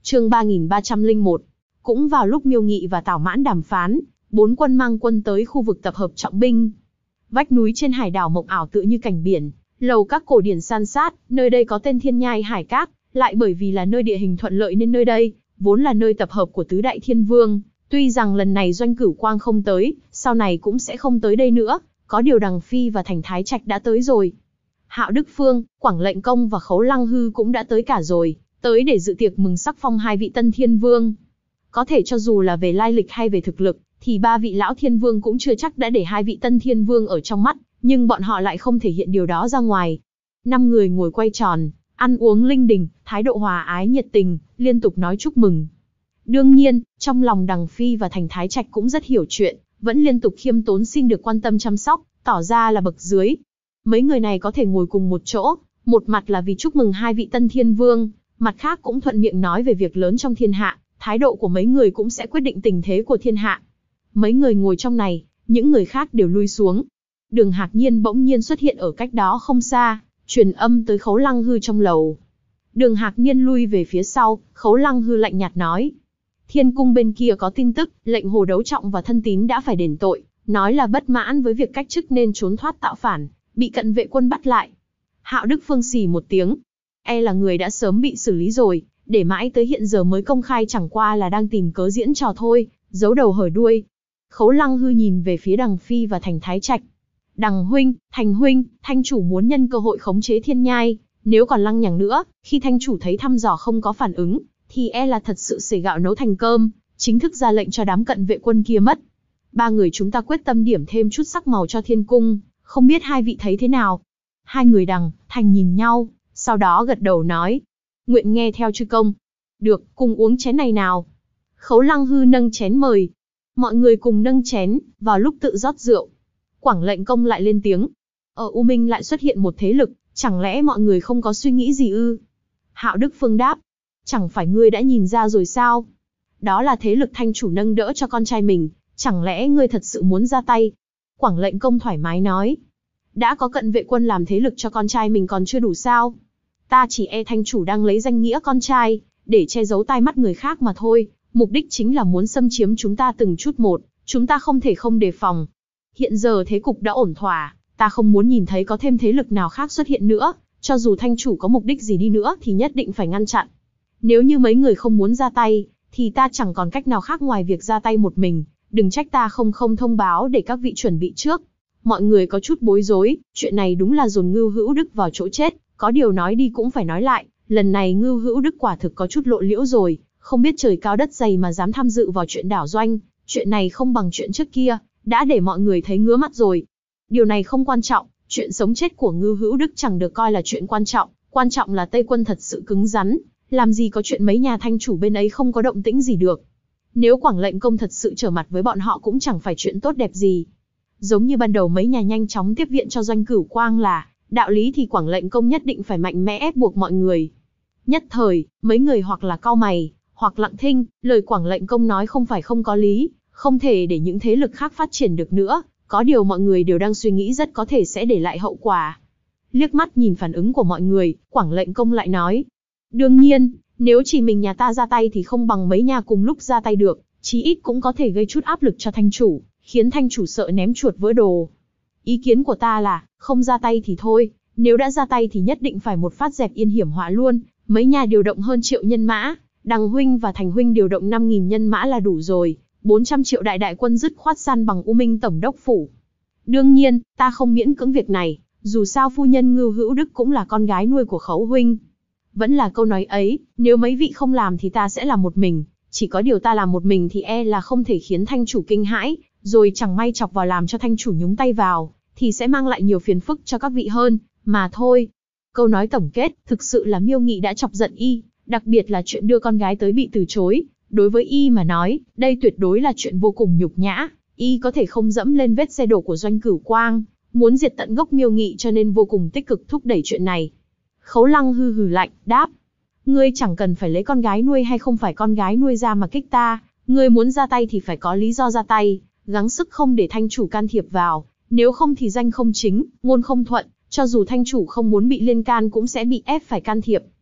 Chương 3301. Cũng vào lúc Miêu Nghị và Tào Mãn đàm phán, 4 quân mang quân tới khu vực tập hợp trọng binh. Vách núi trên hải đảo mộng ảo tựa như cảnh biển, lầu các cổ điển san sát, nơi đây có tên Thiên Nhai Hải Các, lại bởi vì là nơi địa hình thuận lợi nên nơi đây vốn là nơi tập hợp của tứ đại thiên vương. Tuy rằng lần này Doanh Cửu Quang không tới, sau này cũng sẽ không tới đây nữa, có điều Đằng Phi và Thành Thái Trạch đã tới rồi. Hạo Đức Phương, Quảng Lệnh Công và Khấu Lăng Hư cũng đã tới cả rồi, tới để dự tiệc mừng sắc phong 2 vị tân thiên vương. Có thể cho dù là về lai lịch hay về thực lực, thì 3 vị lão thiên vương cũng chưa chắc đã để 2 vị tân thiên vương ở trong mắt, nhưng bọn họ lại không thể hiện điều đó ra ngoài. 5 người ngồi quay tròn, ăn uống linh đình, thái độ hòa ái nhiệt tình, liên tục nói chúc mừng. Đương nhiên, trong lòng Đằng Phi và Thành Thái Trạch cũng rất hiểu chuyện, vẫn liên tục khiêm tốn xin được quan tâm chăm sóc, tỏ ra là bậc dưới. Mấy người này có thể ngồi cùng một chỗ, một mặt là vì chúc mừng 2 vị tân thiên vương, mặt khác cũng thuận miệng nói về việc lớn trong thiên hạ, thái độ của mấy người cũng sẽ quyết định tình thế của thiên hạ. Mấy người ngồi trong này, những người khác đều lui xuống. Đường Hạc Nhiên bỗng nhiên xuất hiện ở cách đó không xa, truyền âm tới Khấu Lăng Hư trong lầu. Đường Hạc Nhiên lui về phía sau, Khấu Lăng Hư lạnh nhạt nói: Thiên cung bên kia có tin tức, lệnh Hồ Đấu Trọng và Thân Tín đã phải đền tội, nói là bất mãn với việc cách chức nên trốn thoát tạo phản, bị cận vệ quân bắt lại. Hạo Đức Phương xì một tiếng, là người đã sớm bị xử lý rồi, để mãi tới hiện giờ mới công khai chẳng qua là đang tìm cớ diễn trò thôi, giấu đầu hở đuôi. Khấu Lăng Hư nhìn về phía Đằng Phi và Thành Thái Trạch. Đằng huynh, Thành huynh, Thanh chủ muốn nhân cơ hội khống chế Thiên Nhai, nếu còn lăng nhằng nữa, khi Thanh chủ thấy thăm dò không có phản ứng, thì là thật sự xể gạo nấu thành cơm, chính thức ra lệnh cho đám cận vệ quân kia mất. 3 người chúng ta quyết tâm điểm thêm chút sắc màu cho Thiên cung, không biết 2 vị thấy thế nào? 2 người Đằng, Thành nhìn nhau, sau đó gật đầu nói: Nguyện nghe theo chư công. Được, cùng uống chén này nào. Khấu Lăng Hư nâng chén mời. Mọi người cùng nâng chén, vào lúc tự rót rượu. Quảng Lệnh Công lại lên tiếng: Ở U Minh lại xuất hiện một thế lực, chẳng lẽ mọi người không có suy nghĩ gì ư? Hạo Đức Phương đáp: Chẳng phải ngươi đã nhìn ra rồi sao? Đó là thế lực Thanh chủ nâng đỡ cho con trai mình, chẳng lẽ ngươi thật sự muốn ra tay? Quảng Lệnh Công thoải mái nói: Đã có cận vệ quân làm thế lực cho con trai mình còn chưa đủ sao? Ta chỉ Thanh chủ đang lấy danh nghĩa con trai, để che giấu tai mắt người khác mà thôi, mục đích chính là muốn xâm chiếm chúng ta từng chút một, chúng ta không thể không đề phòng. Hiện giờ thế cục đã ổn thỏa, ta không muốn nhìn thấy có thêm thế lực nào khác xuất hiện nữa, cho dù Thanh chủ có mục đích gì đi nữa thì nhất định phải ngăn chặn. Nếu như mấy người không muốn ra tay, thì ta chẳng còn cách nào khác ngoài việc ra tay một mình, đừng trách ta không thông báo để các vị chuẩn bị trước. Mọi người có chút bối rối, chuyện này đúng là dồn Ngưu Hữu Đức vào chỗ chết, có điều nói đi cũng phải nói lại, lần này Ngưu Hữu Đức quả thực có chút lộ liễu rồi, không biết trời cao đất dày mà dám tham dự vào chuyện đảo Doanh, chuyện này không bằng chuyện trước kia, đã để mọi người thấy ngứa mắt rồi. Điều này không quan trọng, chuyện sống chết của Ngưu Hữu Đức chẳng được coi là chuyện quan trọng là Tây quân thật sự cứng rắn, làm gì có chuyện mấy nhà Thanh chủ bên ấy không có động tĩnh gì được. Nếu Quảng Lệnh Công thật sự trở mặt với bọn họ cũng chẳng phải chuyện tốt đẹp gì. Giống như ban đầu mấy nhà nhanh chóng tiếp viện cho Doanh Cửu Quang là, đạo lý thì Quảng Lệnh Công nhất định phải mạnh mẽ ép buộc mọi người. Nhất thời, mấy người hoặc là cau mày, hoặc lặng thinh, lời Quảng Lệnh Công nói không phải không có lý, không thể để những thế lực khác phát triển được nữa, có điều mọi người đều đang suy nghĩ rất có thể sẽ để lại hậu quả. Liếc mắt nhìn phản ứng của mọi người, Quảng Lệnh Công lại nói: Đương nhiên, nếu chỉ mình nhà ta ra tay thì không bằng mấy nhà cùng lúc ra tay được, chí ít cũng có thể gây chút áp lực cho Thanh chủ, khiến Thanh chủ sợ ném chuột vỡ đồ. Ý kiến của ta là, không ra tay thì thôi, nếu đã ra tay thì nhất định phải một phát dẹp yên hiểm họa luôn, mấy nhà điều động hơn 1 triệu nhân mã, Đằng huynh và Thành huynh điều động 5.000 nhân mã là đủ rồi, 400 triệu đại quân dứt khoát san bằng U Minh tổng đốc phủ. Đương nhiên, ta không miễn cưỡng việc này, dù sao phu nhân Ngưu Hữu Đức cũng là con gái nuôi của Khấu huynh. Vẫn là câu nói ấy, nếu mấy vị không làm thì ta sẽ làm một mình, chỉ có điều ta làm một mình thì là không thể khiến Thanh chủ kinh hãi, rồi chẳng may chọc vào làm cho Thanh chủ nhúng tay vào, thì sẽ mang lại nhiều phiền phức cho các vị hơn, mà thôi. Câu nói tổng kết, thực sự là Miêu Nghị đã chọc giận y, đặc biệt là chuyện đưa con gái tới bị từ chối, đối với y mà nói, đây tuyệt đối là chuyện vô cùng nhục nhã, y có thể không dẫm lên vết xe đổ của Doanh Cửu Quang, muốn diệt tận gốc Miêu Nghị cho nên vô cùng tích cực thúc đẩy chuyện này. Khấu Lăng Hư hừ lạnh, đáp: Ngươi chẳng cần phải lấy con gái nuôi hay không phải con gái nuôi ra mà kích ta, ngươi muốn ra tay thì phải có lý do ra tay, gắng sức không để Thanh chủ can thiệp vào, nếu không thì danh không chính, ngôn không thuận, cho dù Thanh chủ không muốn bị liên can cũng sẽ bị ép phải can thiệp.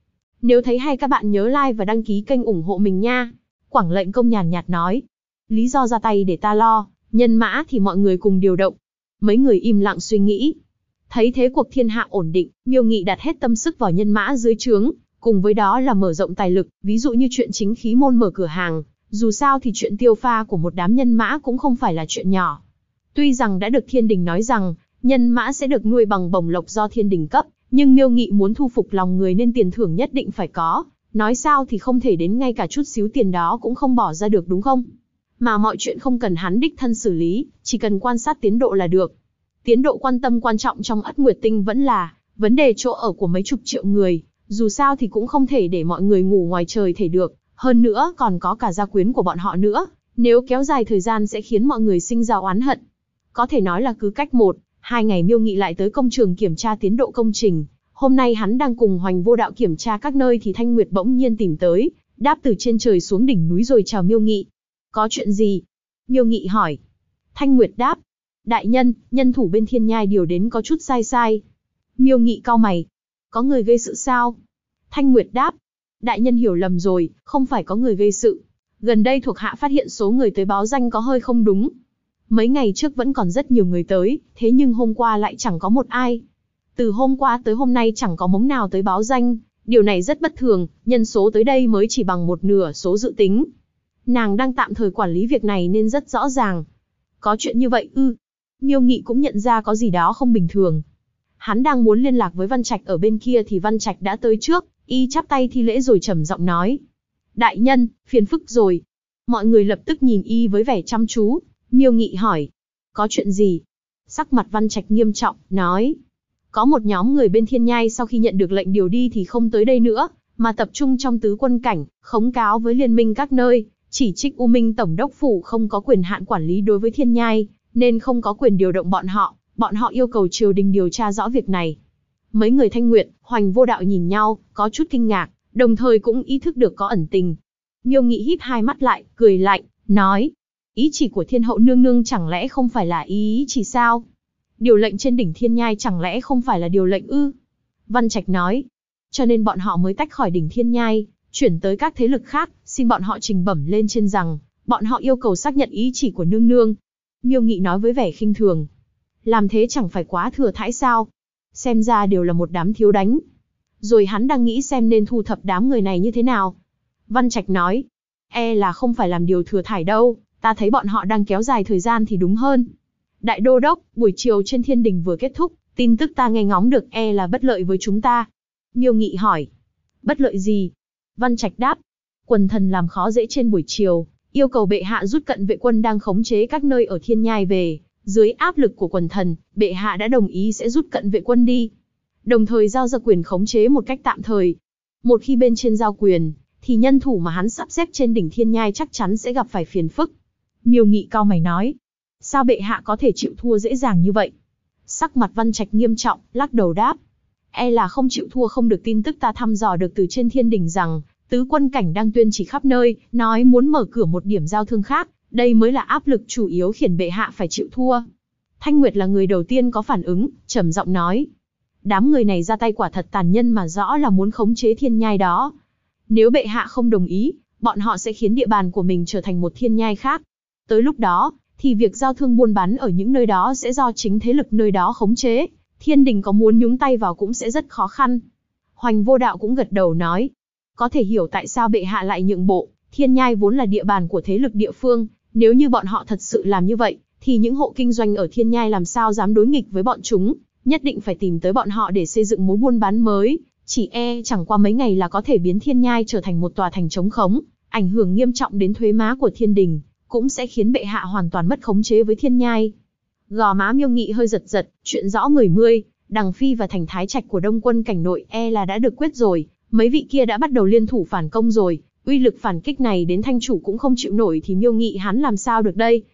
Nếu thấy hay các bạn nhớ like và đăng ký kênh ủng hộ mình nha. Quảng Lệnh Công nhàn nhạt nói. Lý do ra tay để ta lo, nhân mã thì mọi người cùng điều động. Mấy người im lặng suy nghĩ. Thấy thế cuộc thiên hạ ổn định, Miêu Nghị đặt hết tâm sức vào nhân mã dưới trướng, cùng với đó là mở rộng tài lực, ví dụ như chuyện chính khí môn mở cửa hàng. Dù sao thì chuyện tiêu pha của một đám nhân mã cũng không phải là chuyện nhỏ. Tuy rằng đã được thiên đình nói rằng, nhân mã sẽ được nuôi bằng bổng lộc do thiên đình cấp, nhưng Miêu Nghị muốn thu phục lòng người nên tiền thưởng nhất định phải có. Nói sao thì không thể đến ngay cả chút xíu tiền đó cũng không bỏ ra được đúng không? Mà mọi chuyện không cần hắn đích thân xử lý, chỉ cần quan sát tiến độ là được. Tiến độ quan tâm quan trọng trong Ất Nguyệt Tinh vẫn là vấn đề chỗ ở của mấy chục triệu người, dù sao thì cũng không thể để mọi người ngủ ngoài trời thể được, hơn nữa còn có cả gia quyến của bọn họ nữa, nếu kéo dài thời gian sẽ khiến mọi người sinh ra oán hận. Có thể nói là cứ cách 1-2 ngày Miêu Nghị lại tới công trường kiểm tra tiến độ công trình. Hôm nay hắn đang cùng Hoành Vô Đạo kiểm tra các nơi thì Thanh Nguyệt bỗng nhiên tìm tới, đáp từ trên trời xuống đỉnh núi rồi chào Miêu Nghị. Có chuyện gì? Miêu Nghị hỏi. Thanh Nguyệt đáp. Đại nhân, nhân thủ bên Thiên Nhai điều đến có chút sai sai. Miêu Nghị cau mày. Có người gây sự sao? Thanh Nguyệt đáp. Đại nhân hiểu lầm rồi, không phải có người gây sự. Gần đây thuộc hạ phát hiện số người tới báo danh có hơi không đúng. Mấy ngày trước vẫn còn rất nhiều người tới, thế nhưng hôm qua lại chẳng có một ai. Từ hôm qua tới hôm nay chẳng có mống nào tới báo danh, điều này rất bất thường, nhân số tới đây mới chỉ bằng 1/2 số dự tính. Nàng đang tạm thời quản lý việc này nên rất rõ ràng. Có chuyện như vậy ư? Miêu Nghị cũng nhận ra có gì đó không bình thường. Hắn đang muốn liên lạc với Văn Trạch ở bên kia thì Văn Trạch đã tới trước, y chắp tay thi lễ rồi trầm giọng nói. Đại nhân, phiền phức rồi. Mọi người lập tức nhìn y với vẻ chăm chú. Miêu Nghị hỏi. Có chuyện gì? Sắc mặt Văn Trạch nghiêm trọng, nói. Có một nhóm người bên Thiên Nhai sau khi nhận được lệnh điều đi thì không tới đây nữa, mà tập trung trong tứ quân cảnh, khống cáo với liên minh các nơi, chỉ trích U Minh Tổng đốc phủ không có quyền hạn quản lý đối với Thiên Nhai, nên không có quyền điều động bọn họ yêu cầu triều đình điều tra rõ việc này. Mấy người Thanh Nguyệt, Hoành Vô Đạo nhìn nhau, có chút kinh ngạc, đồng thời cũng ý thức được có ẩn tình. Miêu Nghị híp hai mắt lại, cười lạnh, nói. Ý chỉ của Thiên Hậu nương nương chẳng lẽ không phải là ý chỉ sao? Điều lệnh trên đỉnh Thiên Nhai chẳng lẽ không phải là điều lệnh ư? Văn Trạch nói. Cho nên bọn họ mới tách khỏi đỉnh Thiên Nhai, chuyển tới các thế lực khác, xin bọn họ trình bẩm lên trên rằng, bọn họ yêu cầu xác nhận ý chỉ của nương nương. Miêu Nghị nói với vẻ khinh thường. Làm thế chẳng phải quá thừa thãi sao? Xem ra đều là một đám thiếu đánh. Rồi hắn đang nghĩ xem nên thu thập đám người này như thế nào. Văn Trạch nói. Là không phải làm điều thừa thải đâu, ta thấy bọn họ đang kéo dài thời gian thì đúng hơn. Đại đô đốc, buổi chiều trên thiên đình vừa kết thúc, tin tức ta nghe ngóng được là bất lợi với chúng ta. Miêu Nghị hỏi. Bất lợi gì? Văn Trạch đáp. Quần thần làm khó dễ trên buổi chiều, yêu cầu bệ hạ rút cận vệ quân đang khống chế các nơi ở Thiên Nhai về. Dưới áp lực của quần thần, bệ hạ đã đồng ý sẽ rút cận vệ quân đi. Đồng thời giao ra quyền khống chế một cách tạm thời. Một khi bên trên giao quyền, thì nhân thủ mà hắn sắp xếp trên đỉnh Thiên Nhai chắc chắn sẽ gặp phải phiền phức. Miêu Nghị cau mày nói. Sao bệ hạ có thể chịu thua dễ dàng như vậy? Sắc mặt Văn Trạch nghiêm trọng, lắc đầu đáp. Là không chịu thua không được, tin tức ta thăm dò được từ trên thiên đình rằng, tứ quân cảnh đang tuyên chỉ khắp nơi, nói muốn mở cửa một điểm giao thương khác, đây mới là áp lực chủ yếu khiến bệ hạ phải chịu thua. Thanh Nguyệt là người đầu tiên có phản ứng, trầm giọng nói. Đám người này ra tay quả thật tàn nhẫn mà rõ là muốn khống chế Thiên Nhai đó. Nếu bệ hạ không đồng ý, bọn họ sẽ khiến địa bàn của mình trở thành một Thiên Nhai khác. Tới lúc đó, thì việc giao thương buôn bán ở những nơi đó sẽ do chính thế lực nơi đó khống chế. Thiên đình có muốn nhúng tay vào cũng sẽ rất khó khăn. Hoành Vô Đạo cũng gật đầu nói. Có thể hiểu tại sao bệ hạ lại nhượng bộ, Thiên Nhai vốn là địa bàn của thế lực địa phương. Nếu như bọn họ thật sự làm như vậy, thì những hộ kinh doanh ở Thiên Nhai làm sao dám đối nghịch với bọn chúng, nhất định phải tìm tới bọn họ để xây dựng mối buôn bán mới. Chỉ chẳng qua mấy ngày là có thể biến Thiên Nhai trở thành một tòa thành trống khống, ảnh hưởng nghiêm trọng đến thuế má của thiên đình, cũng sẽ khiến bệ hạ hoàn toàn mất khống chế với Thiên Nhai. Gò má Miêu Nghị hơi giật giật, chuyện rõ người mươi, Đằng Phi và thành thái trạch của Đông quân cảnh nội là đã được quyết rồi, mấy vị kia đã bắt đầu liên thủ phản công rồi, uy lực phản kích này đến thanh chủ cũng không chịu nổi thì Miêu Nghị hắn làm sao được đây?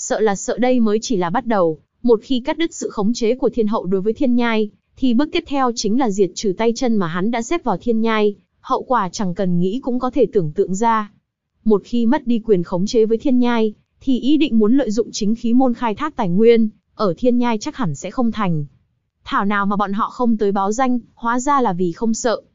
Sợ đây mới chỉ là bắt đầu, một khi cắt đứt sự khống chế của Thiên Hậu đối với Thiên Nhai, thì bước tiếp theo chính là diệt trừ tay chân mà hắn đã xếp vào Thiên Nhai, hậu quả chẳng cần nghĩ cũng có thể tưởng tượng ra. Một khi mất đi quyền khống chế với Thiên Nhai, thì ý định muốn lợi dụng chính khí môn khai thác tài nguyên, ở Thiên Nhai chắc hẳn sẽ không thành. Thảo nào mà bọn họ không tới báo danh, hóa ra là vì không sợ.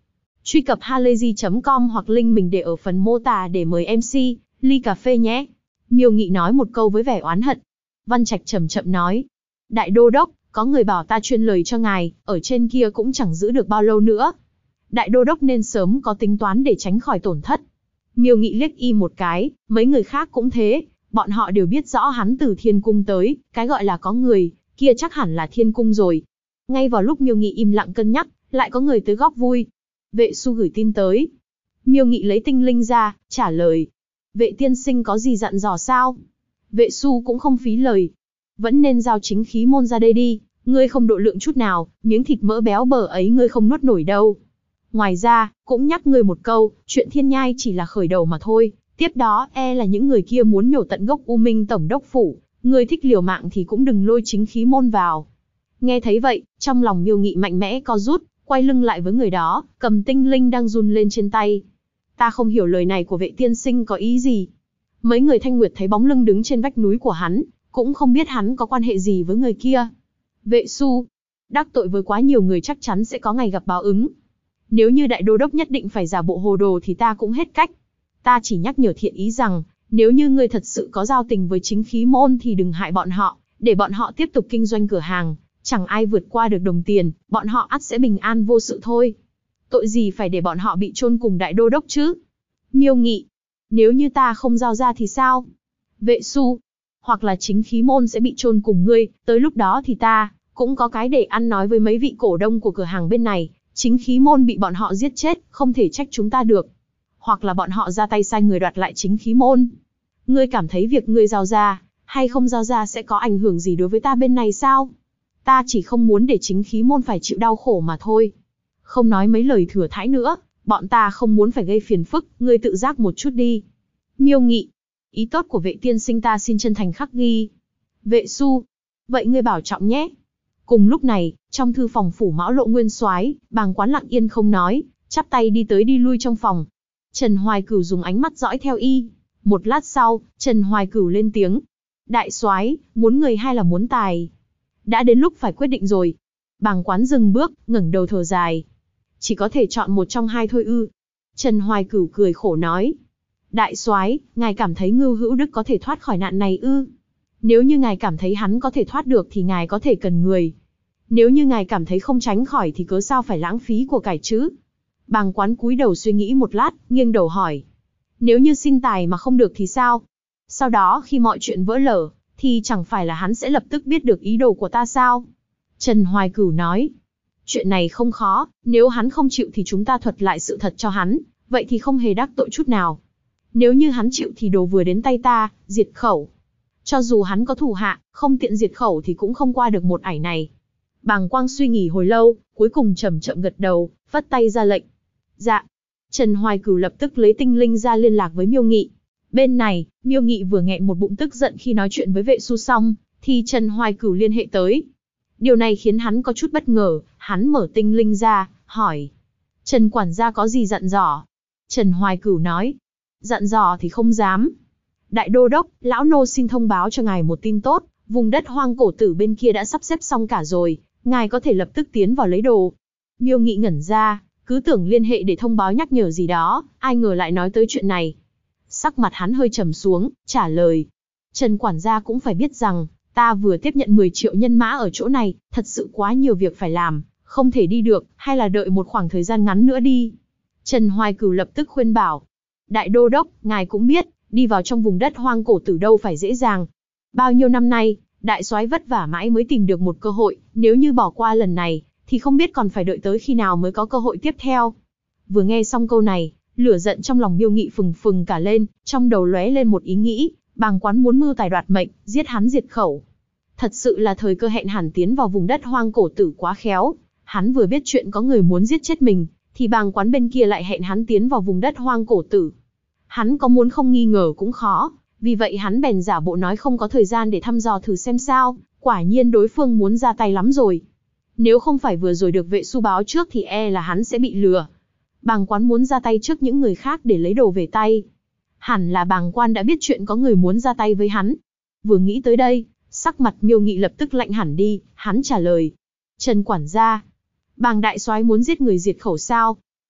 Truy cập halayzi.com hoặc link mình để ở phần mô tả để mời MC, ly cà phê nhé. Miêu Nghị nói một câu với vẻ oán hận. Văn Trạch chậm chậm nói. Đại đô đốc, có người bảo ta truyền lời cho ngài, ở trên kia cũng chẳng giữ được bao lâu nữa. Đại đô đốc nên sớm có tính toán để tránh khỏi tổn thất. Miêu Nghị liếc y một cái, mấy người khác cũng thế, bọn họ đều biết rõ hắn từ Thiên Cung tới, cái gọi là có người, kia chắc hẳn là Thiên Cung rồi. Ngay vào lúc Miêu Nghị im lặng cân nhắc, lại có người tới góp vui. Vệ Su gửi tin tới. Miêu Nghị lấy tinh linh ra, trả lời. Vệ tiên sinh có gì dặn dò sao? Vệ Su cũng không phí lời. Vẫn nên giao chính khí môn ra đây đi, ngươi không độ lượng chút nào, miếng thịt mỡ béo bở ấy ngươi không nuốt nổi đâu. Ngoài ra, cũng nhắc ngươi một câu, chuyện thiên nhai chỉ là khởi đầu mà thôi, tiếp đó là những người kia muốn nhổ tận gốc U Minh tổng đốc phủ, ngươi thích liều mạng thì cũng đừng lôi chính khí môn vào. Nghe thấy vậy, trong lòng Miêu Nghị mạnh mẽ co rút, quay lưng lại với người đó, cầm tinh linh đang run lên trên tay. Ta không hiểu lời này của vệ tiên sinh có ý gì. Mấy người Thanh Nguyệt thấy bóng lưng đứng trên vách núi của hắn, cũng không biết hắn có quan hệ gì với người kia. Vệ Su, đắc tội với quá nhiều người chắc chắn sẽ có ngày gặp báo ứng. Nếu như đại đô đốc nhất định phải giả bộ hồ đồ thì ta cũng hết cách. Ta chỉ nhắc nhở thiện ý rằng, nếu như ngươi thật sự có giao tình với chính khí môn thì đừng hại bọn họ, để bọn họ tiếp tục kinh doanh cửa hàng, chẳng ai vượt qua được đồng tiền, bọn họ ắt sẽ bình an vô sự thôi. Tội gì phải để bọn họ bị chôn cùng đại đô đốc chứ? Miêu Nghị, nếu như ta không giao ra thì sao? Vệ Su, hoặc là chính khí môn sẽ bị chôn cùng ngươi, tới lúc đó thì ta cũng có cái để ăn nói với mấy vị cổ đông của cửa hàng bên này, chính khí môn bị bọn họ giết chết, không thể trách chúng ta được. Hoặc là bọn họ ra tay sai người đoạt lại chính khí môn. Ngươi cảm thấy việc ngươi giao ra, hay không giao ra sẽ có ảnh hưởng gì đối với ta bên này sao? Ta chỉ không muốn để chính khí môn phải chịu đau khổ mà thôi. Không nói mấy lời thừa thãi nữa, bọn ta không muốn phải gây phiền phức, ngươi tự giác một chút đi. Miêu Nghị, ý tốt của vệ tiên sinh ta xin chân thành khắc ghi. Vệ Su, vậy ngươi bảo trọng nhé. Cùng lúc này, trong thư phòng phủ Mão Lộ Nguyên Soái, Bàng Quán lặng yên không nói, chắp tay đi tới đi lui trong phòng. Trần Hoài Cửu dùng ánh mắt dõi theo y. Một lát sau, Trần Hoài Cửu lên tiếng. Đại soái, muốn người hay là muốn tài? Đã đến lúc phải quyết định rồi. Bàng Quán dừng bước, ngẩng đầu thở dài. Chỉ có thể chọn một trong hai thôi ư? Trần Hoài Cửu cười khổ nói. Đại soái, ngài cảm thấy Ngưu Hữu Đức có thể thoát khỏi nạn này ư? Nếu như ngài cảm thấy hắn có thể thoát được thì ngài có thể cần người. Nếu như ngài cảm thấy không tránh khỏi thì cớ sao phải lãng phí của cải chứ? Bàng Quán cúi đầu suy nghĩ một lát, nghiêng đầu hỏi. Nếu như xin tài mà không được thì sao? Sau đó khi mọi chuyện vỡ lở, thì chẳng phải là hắn sẽ lập tức biết được ý đồ của ta sao? Trần Hoài Cửu nói. Chuyện này không khó, nếu hắn không chịu thì chúng ta thuật lại sự thật cho hắn, vậy thì không hề đắc tội chút nào. Nếu như hắn chịu thì đồ vừa đến tay ta, diệt khẩu. Cho dù hắn có thủ hạ, không tiện diệt khẩu thì cũng không qua được một ải này. Bàng Quang suy nghĩ hồi lâu, cuối cùng chậm chậm gật đầu, vất tay ra lệnh. Dạ. Trần Hoài Cửu lập tức lấy tinh linh ra liên lạc với Miêu Nghị. Bên này, Miêu Nghị vừa nghẹn một bụng tức giận khi nói chuyện với vệ Su xong, thì Trần Hoài Cửu liên hệ tới. Điều này khiến hắn có chút bất ngờ, hắn mở tinh linh ra, hỏi. Trần quản gia có gì dặn dò? Trần Hoài Cửu nói. Dặn dò thì không dám. Đại đô đốc, lão nô xin thông báo cho ngài một tin tốt, vùng đất hoang cổ tử bên kia đã sắp xếp xong cả rồi, ngài có thể lập tức tiến vào lấy đồ. Miêu Nghị ngẩn ra, cứ tưởng liên hệ để thông báo nhắc nhở gì đó, ai ngờ lại nói tới chuyện này. Sắc mặt hắn hơi trầm xuống, trả lời. Trần quản gia cũng phải biết rằng, ta vừa tiếp nhận 10 triệu nhân mã ở chỗ này, thật sự quá nhiều việc phải làm, không thể đi được, hay là đợi một khoảng thời gian ngắn nữa đi. Trần Hoài Cửu lập tức khuyên bảo. Đại đô đốc, ngài cũng biết, đi vào trong vùng đất hoang cổ tử đâu phải dễ dàng. Bao nhiêu năm nay, đại soái vất vả mãi mới tìm được một cơ hội, nếu như bỏ qua lần này, thì không biết còn phải đợi tới khi nào mới có cơ hội tiếp theo. Vừa nghe xong câu này, lửa giận trong lòng Miêu Nghị phừng phừng cả lên, trong đầu lóe lên một ý nghĩ, Bàng Quán muốn mưu tài đoạt mệnh, giết hắn diệt khẩu. Thật sự là thời cơ hẹn hẳn tiến vào vùng đất hoang cổ tử quá khéo. Hắn vừa biết chuyện có người muốn giết chết mình, thì Bàng Quán bên kia lại hẹn hắn tiến vào vùng đất hoang cổ tử. Hắn có muốn không nghi ngờ cũng khó, vì vậy hắn bèn giả bộ nói không có thời gian để thăm dò thử xem sao, quả nhiên đối phương muốn ra tay lắm rồi. Nếu không phải vừa rồi được vệ Su báo trước thì là hắn sẽ bị lừa. Bàng Quán muốn ra tay trước những người khác để lấy đồ về tay. Hẳn là Bàng Quan đã biết chuyện có người muốn ra tay với hắn. Vừa nghĩ tới đây, sắc mặt Miêu Nghị lập tức lạnh hẳn đi, hắn trả lời. Trần quản gia, Bàng đại soái muốn giết người diệt khẩu sao?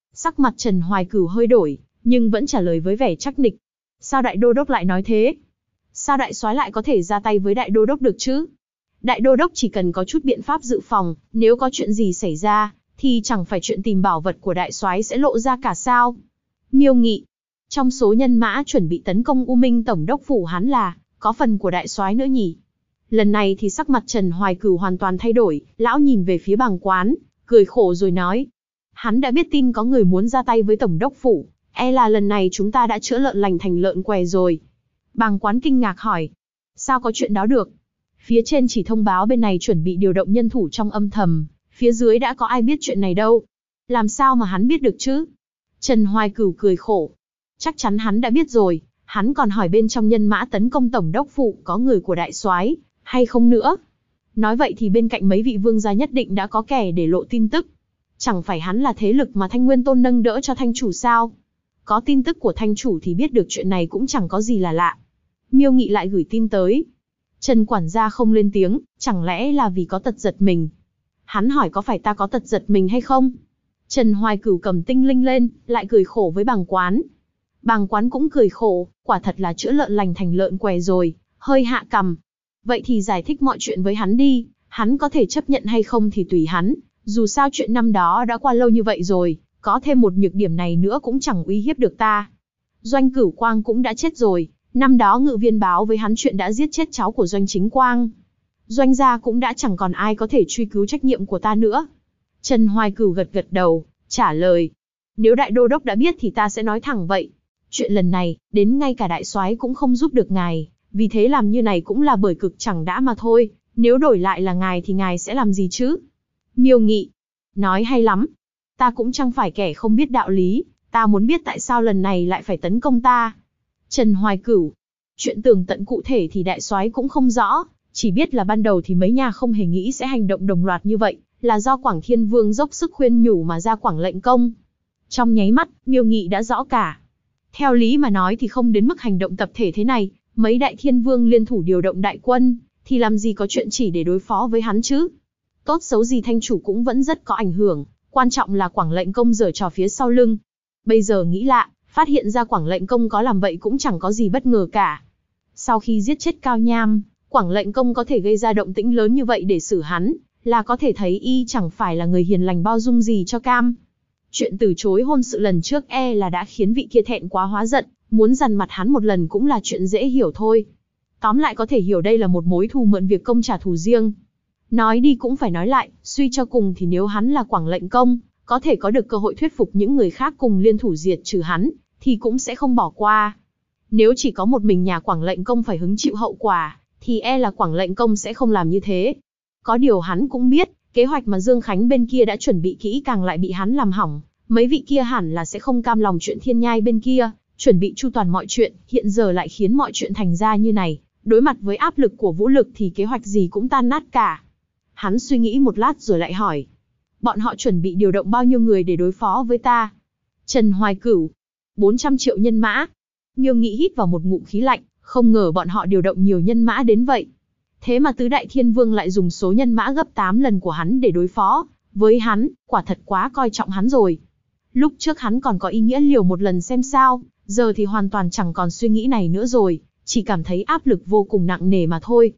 Sắc mặt Trần Hoài Cửu hơi đổi, nhưng vẫn trả lời với vẻ chắc nịch. Sao đại đô đốc lại nói thế? Sao đại soái lại có thể ra tay với đại đô đốc được chứ? Đại đô đốc chỉ cần có chút biện pháp dự phòng, nếu có chuyện gì xảy ra, thì chẳng phải chuyện tìm bảo vật của đại soái sẽ lộ ra cả sao? Miêu Nghị, trong số nhân mã chuẩn bị tấn công U Minh tổng đốc phủ hắn là, có phần của đại soái nữa nhỉ? Lần này thì sắc mặt Trần Hoài Cửu hoàn toàn thay đổi, lão nhìn về phía Bàng Quán, cười khổ rồi nói. Hắn đã biết tin có người muốn ra tay với tổng đốc phủ, e là lần này chúng ta đã chữa lợn lành thành lợn què rồi. Bàng Quán kinh ngạc hỏi. Sao có chuyện đó được? Phía trên chỉ thông báo bên này chuẩn bị điều động nhân thủ trong âm thầm, phía dưới đã có ai biết chuyện này đâu. Làm sao mà hắn biết được chứ? Trần Hoài Cửu cười khổ. Chắc chắn hắn đã biết rồi, hắn còn hỏi bên trong nhân mã tấn công tổng đốc phủ có người của đại soái hay không nữa. Nói vậy thì bên cạnh mấy vị vương gia nhất định đã có kẻ để lộ tin tức. Chẳng phải hắn là thế lực mà Thanh Nguyên Tôn nâng đỡ cho Thanh chủ sao? Có tin tức của Thanh chủ thì biết được chuyện này cũng chẳng có gì là lạ. Miêu Nghị lại gửi tin tới. Trần quản gia không lên tiếng, chẳng lẽ là vì có tật giật mình? Hắn hỏi có phải ta có tật giật mình hay không? Trần Hoài Cửu cầm tinh linh lên, lại cười khổ với Bàng Quán. Bàng Quán cũng cười khổ, quả thật là chữa lợn lành thành lợn què rồi, hơi hạ cằm. Vậy thì giải thích mọi chuyện với hắn đi, hắn có thể chấp nhận hay không thì tùy hắn, dù sao chuyện năm đó đã qua lâu như vậy rồi, có thêm một nhược điểm này nữa cũng chẳng uy hiếp được ta. Doanh Cửu Quang cũng đã chết rồi, năm đó ngự viên báo với hắn chuyện đã giết chết cháu của Doanh Chính Quang. Doanh gia cũng đã chẳng còn ai có thể truy cứu trách nhiệm của ta nữa. Trần Hoài Cửu gật gật đầu, trả lời. Nếu đại đô đốc đã biết thì ta sẽ nói thẳng vậy. Chuyện lần này, đến ngay cả đại soái cũng không giúp được ngài, vì thế làm như này cũng là bởi cực chẳng đã mà thôi, nếu đổi lại là ngài thì ngài sẽ làm gì chứ? Miêu Nghị, nói hay lắm. Ta cũng chẳng phải kẻ không biết đạo lý, ta muốn biết tại sao lần này lại phải tấn công ta. Trần Hoài Cửu, chuyện tường tận cụ thể thì đại soái cũng không rõ, chỉ biết là ban đầu thì mấy nhà không hề nghĩ sẽ hành động đồng loạt như vậy, là do Quảng Thiên Vương dốc sức khuyên nhủ mà ra Quảng lệnh công. Trong nháy mắt, Miêu Nghị đã rõ cả. Theo lý mà nói thì không đến mức hành động tập thể thế này, mấy đại thiên vương liên thủ điều động đại quân, thì làm gì có chuyện chỉ để đối phó với hắn chứ? Tốt xấu gì Thanh chủ cũng vẫn rất có ảnh hưởng, quan trọng là Quảng lệnh công giở trò phía sau lưng. Bây giờ nghĩ lạ, phát hiện ra Quảng lệnh công có làm vậy cũng chẳng có gì bất ngờ cả. Sau khi giết chết Cao Nham, Quảng lệnh công có thể gây ra động tĩnh lớn như vậy để xử hắn, là có thể thấy y chẳng phải là người hiền lành bao dung gì cho cam. Chuyện từ chối hôn sự lần trước e là đã khiến vị kia thẹn quá hóa giận, muốn dằn mặt hắn một lần cũng là chuyện dễ hiểu thôi. Tóm lại có thể hiểu đây là một mối thù mượn việc công trả thù riêng. Nói đi cũng phải nói lại, suy cho cùng thì nếu hắn là Quảng lệnh công, có thể có được cơ hội thuyết phục những người khác cùng liên thủ diệt trừ hắn, thì cũng sẽ không bỏ qua. Nếu chỉ có một mình nhà Quảng lệnh công phải hứng chịu hậu quả, thì e là Quảng lệnh công sẽ không làm như thế. Có điều hắn cũng biết, kế hoạch mà Dương Khánh bên kia đã chuẩn bị kỹ càng lại bị hắn làm hỏng, mấy vị kia hẳn là sẽ không cam lòng chuyện Thiên Nhai bên kia, chuẩn bị chu toàn mọi chuyện, hiện giờ lại khiến mọi chuyện thành ra như này, đối mặt với áp lực của vũ lực thì kế hoạch gì cũng tan nát cả. Hắn suy nghĩ một lát rồi lại hỏi, bọn họ chuẩn bị điều động bao nhiêu người để đối phó với ta? Trần Hoài Cửu, 400 triệu nhân mã. Miêu Nghị hít vào một ngụm khí lạnh, không ngờ bọn họ điều động nhiều nhân mã đến vậy. Thế mà tứ đại thiên vương lại dùng số nhân mã gấp 8 lần của hắn để đối phó với hắn, quả thật quá coi trọng hắn rồi. Lúc trước hắn còn có ý nghĩa liều một lần xem sao, giờ thì hoàn toàn chẳng còn suy nghĩ này nữa rồi, chỉ cảm thấy áp lực vô cùng nặng nề mà thôi.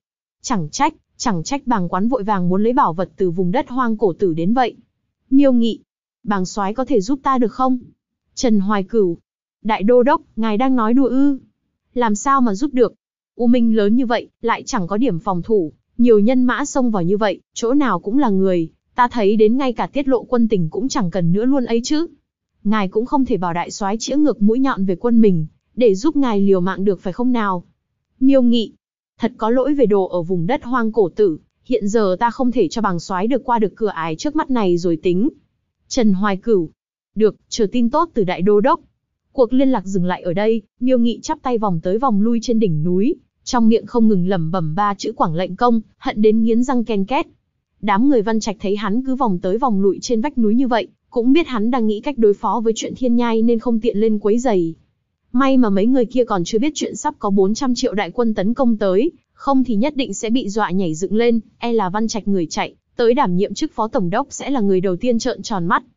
Chẳng trách Bàng Quán vội vàng muốn lấy bảo vật từ vùng đất hoang cổ tử đến vậy. Miêu Nghị, Bàng soái có thể giúp ta được không? Trần Hoài Cửu, đại đô đốc, ngài đang nói đùa ư? Làm sao mà giúp được? U Minh lớn như vậy, lại chẳng có điểm phòng thủ, nhiều nhân mã xông vào như vậy, chỗ nào cũng là người, ta thấy đến ngay cả tiết lộ quân tình cũng chẳng cần nữa luôn ấy chứ. Ngài cũng không thể bảo đại soái chĩa ngược mũi nhọn về quân mình, để giúp ngài liều mạng được phải không nào? Miêu Nghị, thật có lỗi về đồ ở vùng đất hoang cổ tử, hiện giờ ta không thể cho Bàng soái được qua được cửa ải trước mắt này rồi tính. Trần Hoài Cửu, được, chờ tin tốt từ đại đô đốc. Cuộc liên lạc dừng lại ở đây, Miêu Nghị chắp tay vòng tới vòng lui trên đỉnh núi, trong miệng không ngừng lẩm bẩm 3 chữ Quảng lệnh công, hận đến nghiến răng ken két. Đám người Văn Trạch thấy hắn cứ vòng tới vòng lui trên vách núi như vậy, cũng biết hắn đang nghĩ cách đối phó với chuyện Thiên Nhai nên không tiện lên quấy giày. May mà mấy người kia còn chưa biết chuyện sắp có 400 triệu đại quân tấn công tới, không thì nhất định sẽ bị dọa nhảy dựng lên, e là Văn Trạch người chạy, tới đảm nhiệm chức phó tổng đốc sẽ là người đầu tiên trợn tròn mắt.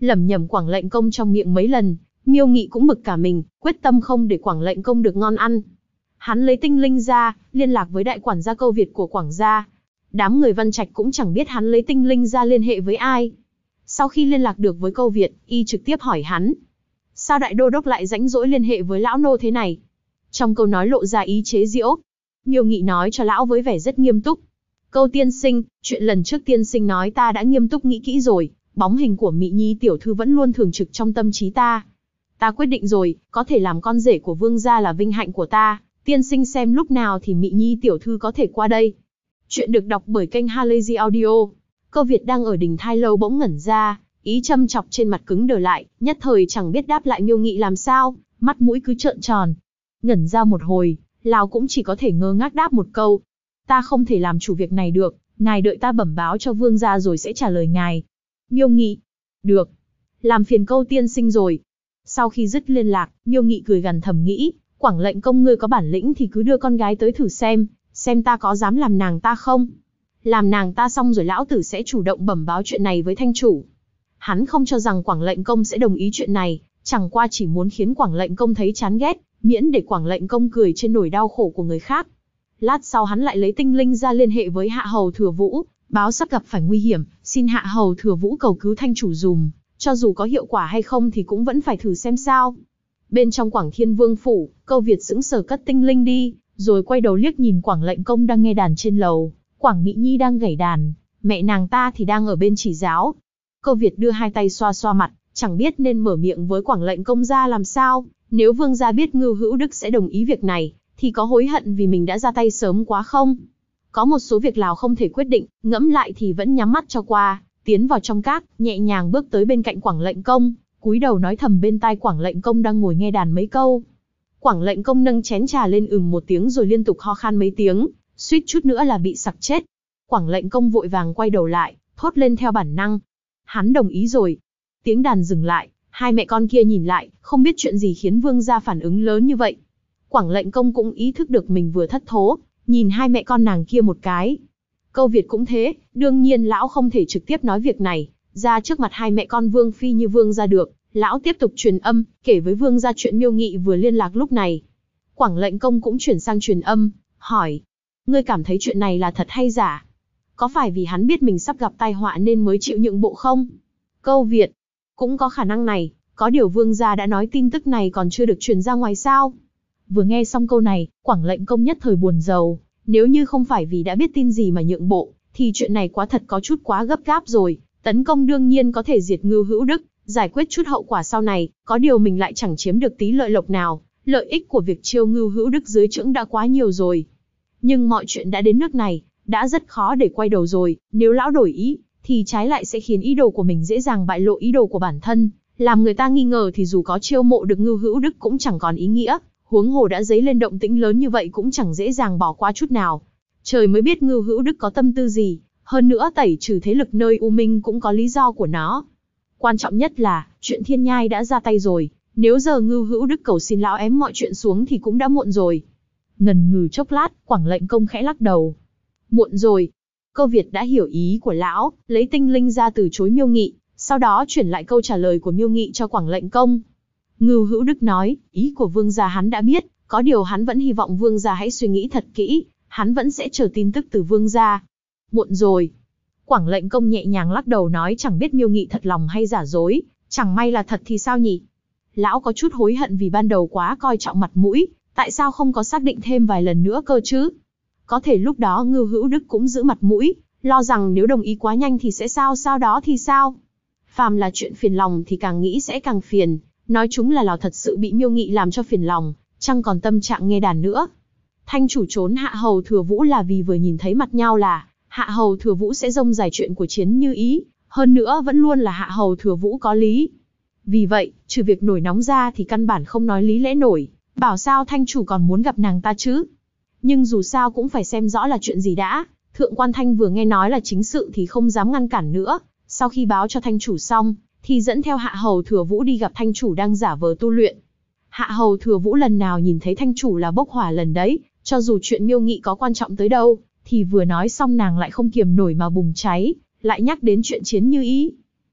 lẩm nhẩm Quảng lệnh công trong miệng mấy lần. Miêu Nghị cũng bực cả mình, quyết tâm không để Quảng lệnh công được ngon ăn. Hắn lấy tinh linh ra, liên lạc với đại quản gia Câu Việt của Quảng gia. Đám người Văn Trạch cũng chẳng biết hắn lấy tinh linh ra liên hệ với ai. Sau khi liên lạc được với Câu Việt, y trực tiếp hỏi hắn: sao đại đô đốc lại rãnh rỗi liên hệ với lão nô thế này? Trong câu nói lộ ra ý chế giễu. Miêu Nghị nói cho lão với vẻ rất nghiêm túc: Câu tiên sinh, chuyện lần trước tiên sinh nói ta đã nghiêm túc nghĩ kỹ rồi, bóng hình của Mị Nhi tiểu thư vẫn luôn thường trực trong tâm trí ta. Ta quyết định rồi, có thể làm con rể của vương gia là vinh hạnh của ta, tiên sinh xem lúc nào thì Mị Nhi tiểu thư có thể qua đây. Chuyện được đọc bởi kênh Halazy Audio. Câu Việt đang ở đỉnh Thai Lâu bỗng ngẩn ra, ý châm chọc trên mặt cứng đờ lại, nhất thời chẳng biết đáp lại Miêu Nghị làm sao, mắt mũi cứ trợn tròn. Ngẩn ra một hồi, lão cũng chỉ có thể ngơ ngác đáp một câu: ta không thể làm chủ việc này được, ngài đợi ta bẩm báo cho vương gia rồi sẽ trả lời ngài. Miêu Nghị: được, làm phiền Câu tiên sinh rồi. Sau khi dứt liên lạc, Miêu Nghị cười gằn thầm nghĩ: Quảng lệnh công ngươi có bản lĩnh thì cứ đưa con gái tới thử xem ta có dám làm nàng ta không. Làm nàng ta xong rồi lão tử sẽ chủ động bẩm báo chuyện này với thanh chủ. Hắn không cho rằng Quảng lệnh công sẽ đồng ý chuyện này, chẳng qua chỉ muốn khiến Quảng lệnh công thấy chán ghét, miễn để Quảng lệnh công cười trên nỗi đau khổ của người khác. Lát sau hắn lại lấy tinh linh ra liên hệ với Hạ Hầu Thừa Vũ, báo sắp gặp phải nguy hiểm, xin Hạ Hầu Thừa Vũ cầu cứu thanh chủ dùm, cho dù có hiệu quả hay không thì cũng vẫn phải thử xem sao. Bên trong Quảng Thiên Vương phủ, Câu Việt sững sờ cất tinh linh đi, rồi quay đầu liếc nhìn Quảng lệnh công đang nghe đàn trên lầu, Quảng Mị Nhi đang gảy đàn, mẹ nàng ta thì đang ở bên chỉ giáo. Câu Việt đưa hai tay xoa xoa mặt, chẳng biết nên mở miệng với Quảng lệnh công ra làm sao. Nếu vương gia biết Ngưu Hữu Đức sẽ đồng ý việc này, thì có hối hận vì mình đã ra tay sớm quá không? Có một số việc Lào không thể quyết định, ngẫm lại thì vẫn nhắm mắt cho qua, tiến vào trong các, nhẹ nhàng bước tới bên cạnh Quảng lệnh công, cúi đầu nói thầm bên tai Quảng lệnh công đang ngồi nghe đàn mấy câu. Quảng lệnh công nâng chén trà lên một tiếng rồi liên tục ho khan mấy tiếng, suýt chút nữa là bị sặc chết. Quảng lệnh công vội vàng quay đầu lại, thốt lên theo bản năng: hắn đồng ý rồi. Tiếng đàn dừng lại, hai mẹ con kia nhìn lại, không biết chuyện gì khiến vương gia phản ứng lớn như vậy. Quảng lệnh công cũng ý thức được mình vừa thất thố, nhìn hai mẹ con nàng kia một cái. Câu Việt cũng thế, đương nhiên lão không thể trực tiếp nói việc này ra trước mặt hai mẹ con vương phi như vương gia được. Lão tiếp tục truyền âm, kể với vương gia chuyện Miêu Nghị vừa liên lạc lúc này. Quảng lệnh công cũng chuyển sang truyền âm, hỏi: ngươi cảm thấy chuyện này là thật hay giả? Có phải vì hắn biết mình sắp gặp tai họa nên mới chịu nhượng bộ không? Câu Việt: cũng có khả năng này, có điều vương gia đã nói tin tức này còn chưa được truyền ra ngoài sao? Vừa nghe xong câu này, Quảng lệnh công nhất thời buồn rầu, nếu như không phải vì đã biết tin gì mà nhượng bộ, thì chuyện này quá thật có chút quá gấp gáp rồi. Tấn công đương nhiên có thể diệt Ngưu Hữu Đức, giải quyết chút hậu quả sau này, có điều mình lại chẳng chiếm được tí lợi lộc nào, lợi ích của việc chiêu Ngưu Hữu Đức dưới trướng đã quá nhiều rồi. Nhưng mọi chuyện đã đến nước này, đã rất khó để quay đầu rồi, nếu lão đổi ý, thì trái lại sẽ khiến ý đồ của mình dễ dàng bại lộ ý đồ của bản thân, làm người ta nghi ngờ thì dù có chiêu mộ được Ngưu Hữu Đức cũng chẳng còn ý nghĩa, huống hồ đã dấy lên động tĩnh lớn như vậy cũng chẳng dễ dàng bỏ qua chút nào. Trời mới biết Ngưu Hữu Đức có tâm tư gì, hơn nữa tẩy trừ thế lực nơi U Minh cũng có lý do của nó. Quan trọng nhất là, chuyện Thiên Nhai đã ra tay rồi, nếu giờ Ngưu Hữu Đức cầu xin lão ém mọi chuyện xuống thì cũng đã muộn rồi. Ngần ngừ chốc lát, Quảng lệnh công khẽ lắc đầu. Muộn rồi. Câu Việt đã hiểu ý của lão, lấy tinh linh ra từ chối Miêu Nghị, sau đó chuyển lại câu trả lời của Miêu Nghị cho Quảng lệnh công. Ngưu Hữu Đức nói, ý của vương gia hắn đã biết, có điều hắn vẫn hy vọng vương gia hãy suy nghĩ thật kỹ, hắn vẫn sẽ chờ tin tức từ vương gia. Muộn rồi. Quảng lệnh công nhẹ nhàng lắc đầu nói chẳng biết Miêu Nghị thật lòng hay giả dối, chẳng may là thật thì sao nhỉ? Lão có chút hối hận vì ban đầu quá coi trọng mặt mũi, tại sao không có xác định thêm vài lần nữa cơ chứ? Có thể lúc đó Ngưu Hữu Đức cũng giữ mặt mũi, lo rằng nếu đồng ý quá nhanh thì sẽ sao đó thì sao? Phàm là chuyện phiền lòng thì càng nghĩ sẽ càng phiền, nói chúng là Lào thật sự bị Miêu Nghị làm cho phiền lòng, chẳng còn tâm trạng nghe đàn nữa. Thanh chủ trốn Hạ Hầu Thừa Vũ là vì vừa nhìn thấy mặt nhau là Hạ Hầu Thừa Vũ sẽ rông dài chuyện của Chiến Như Ý, hơn nữa vẫn luôn là Hạ Hầu Thừa Vũ có lý. Vì vậy, trừ việc nổi nóng ra thì căn bản không nói lý lẽ nổi, bảo sao thanh chủ còn muốn gặp nàng ta chứ. Nhưng dù sao cũng phải xem rõ là chuyện gì đã, Thượng quan Thanh vừa nghe nói là chính sự thì không dám ngăn cản nữa, sau khi báo cho thanh chủ xong, thì dẫn theo Hạ Hầu Thừa Vũ đi gặp thanh chủ đang giả vờ tu luyện. Hạ Hầu Thừa Vũ lần nào nhìn thấy thanh chủ là bốc hỏa lần đấy, cho dù chuyện Miêu Nghị có quan trọng tới đâu, thì vừa nói xong nàng lại không kiềm nổi mà bùng cháy, lại nhắc đến chuyện Chiến Như Ý.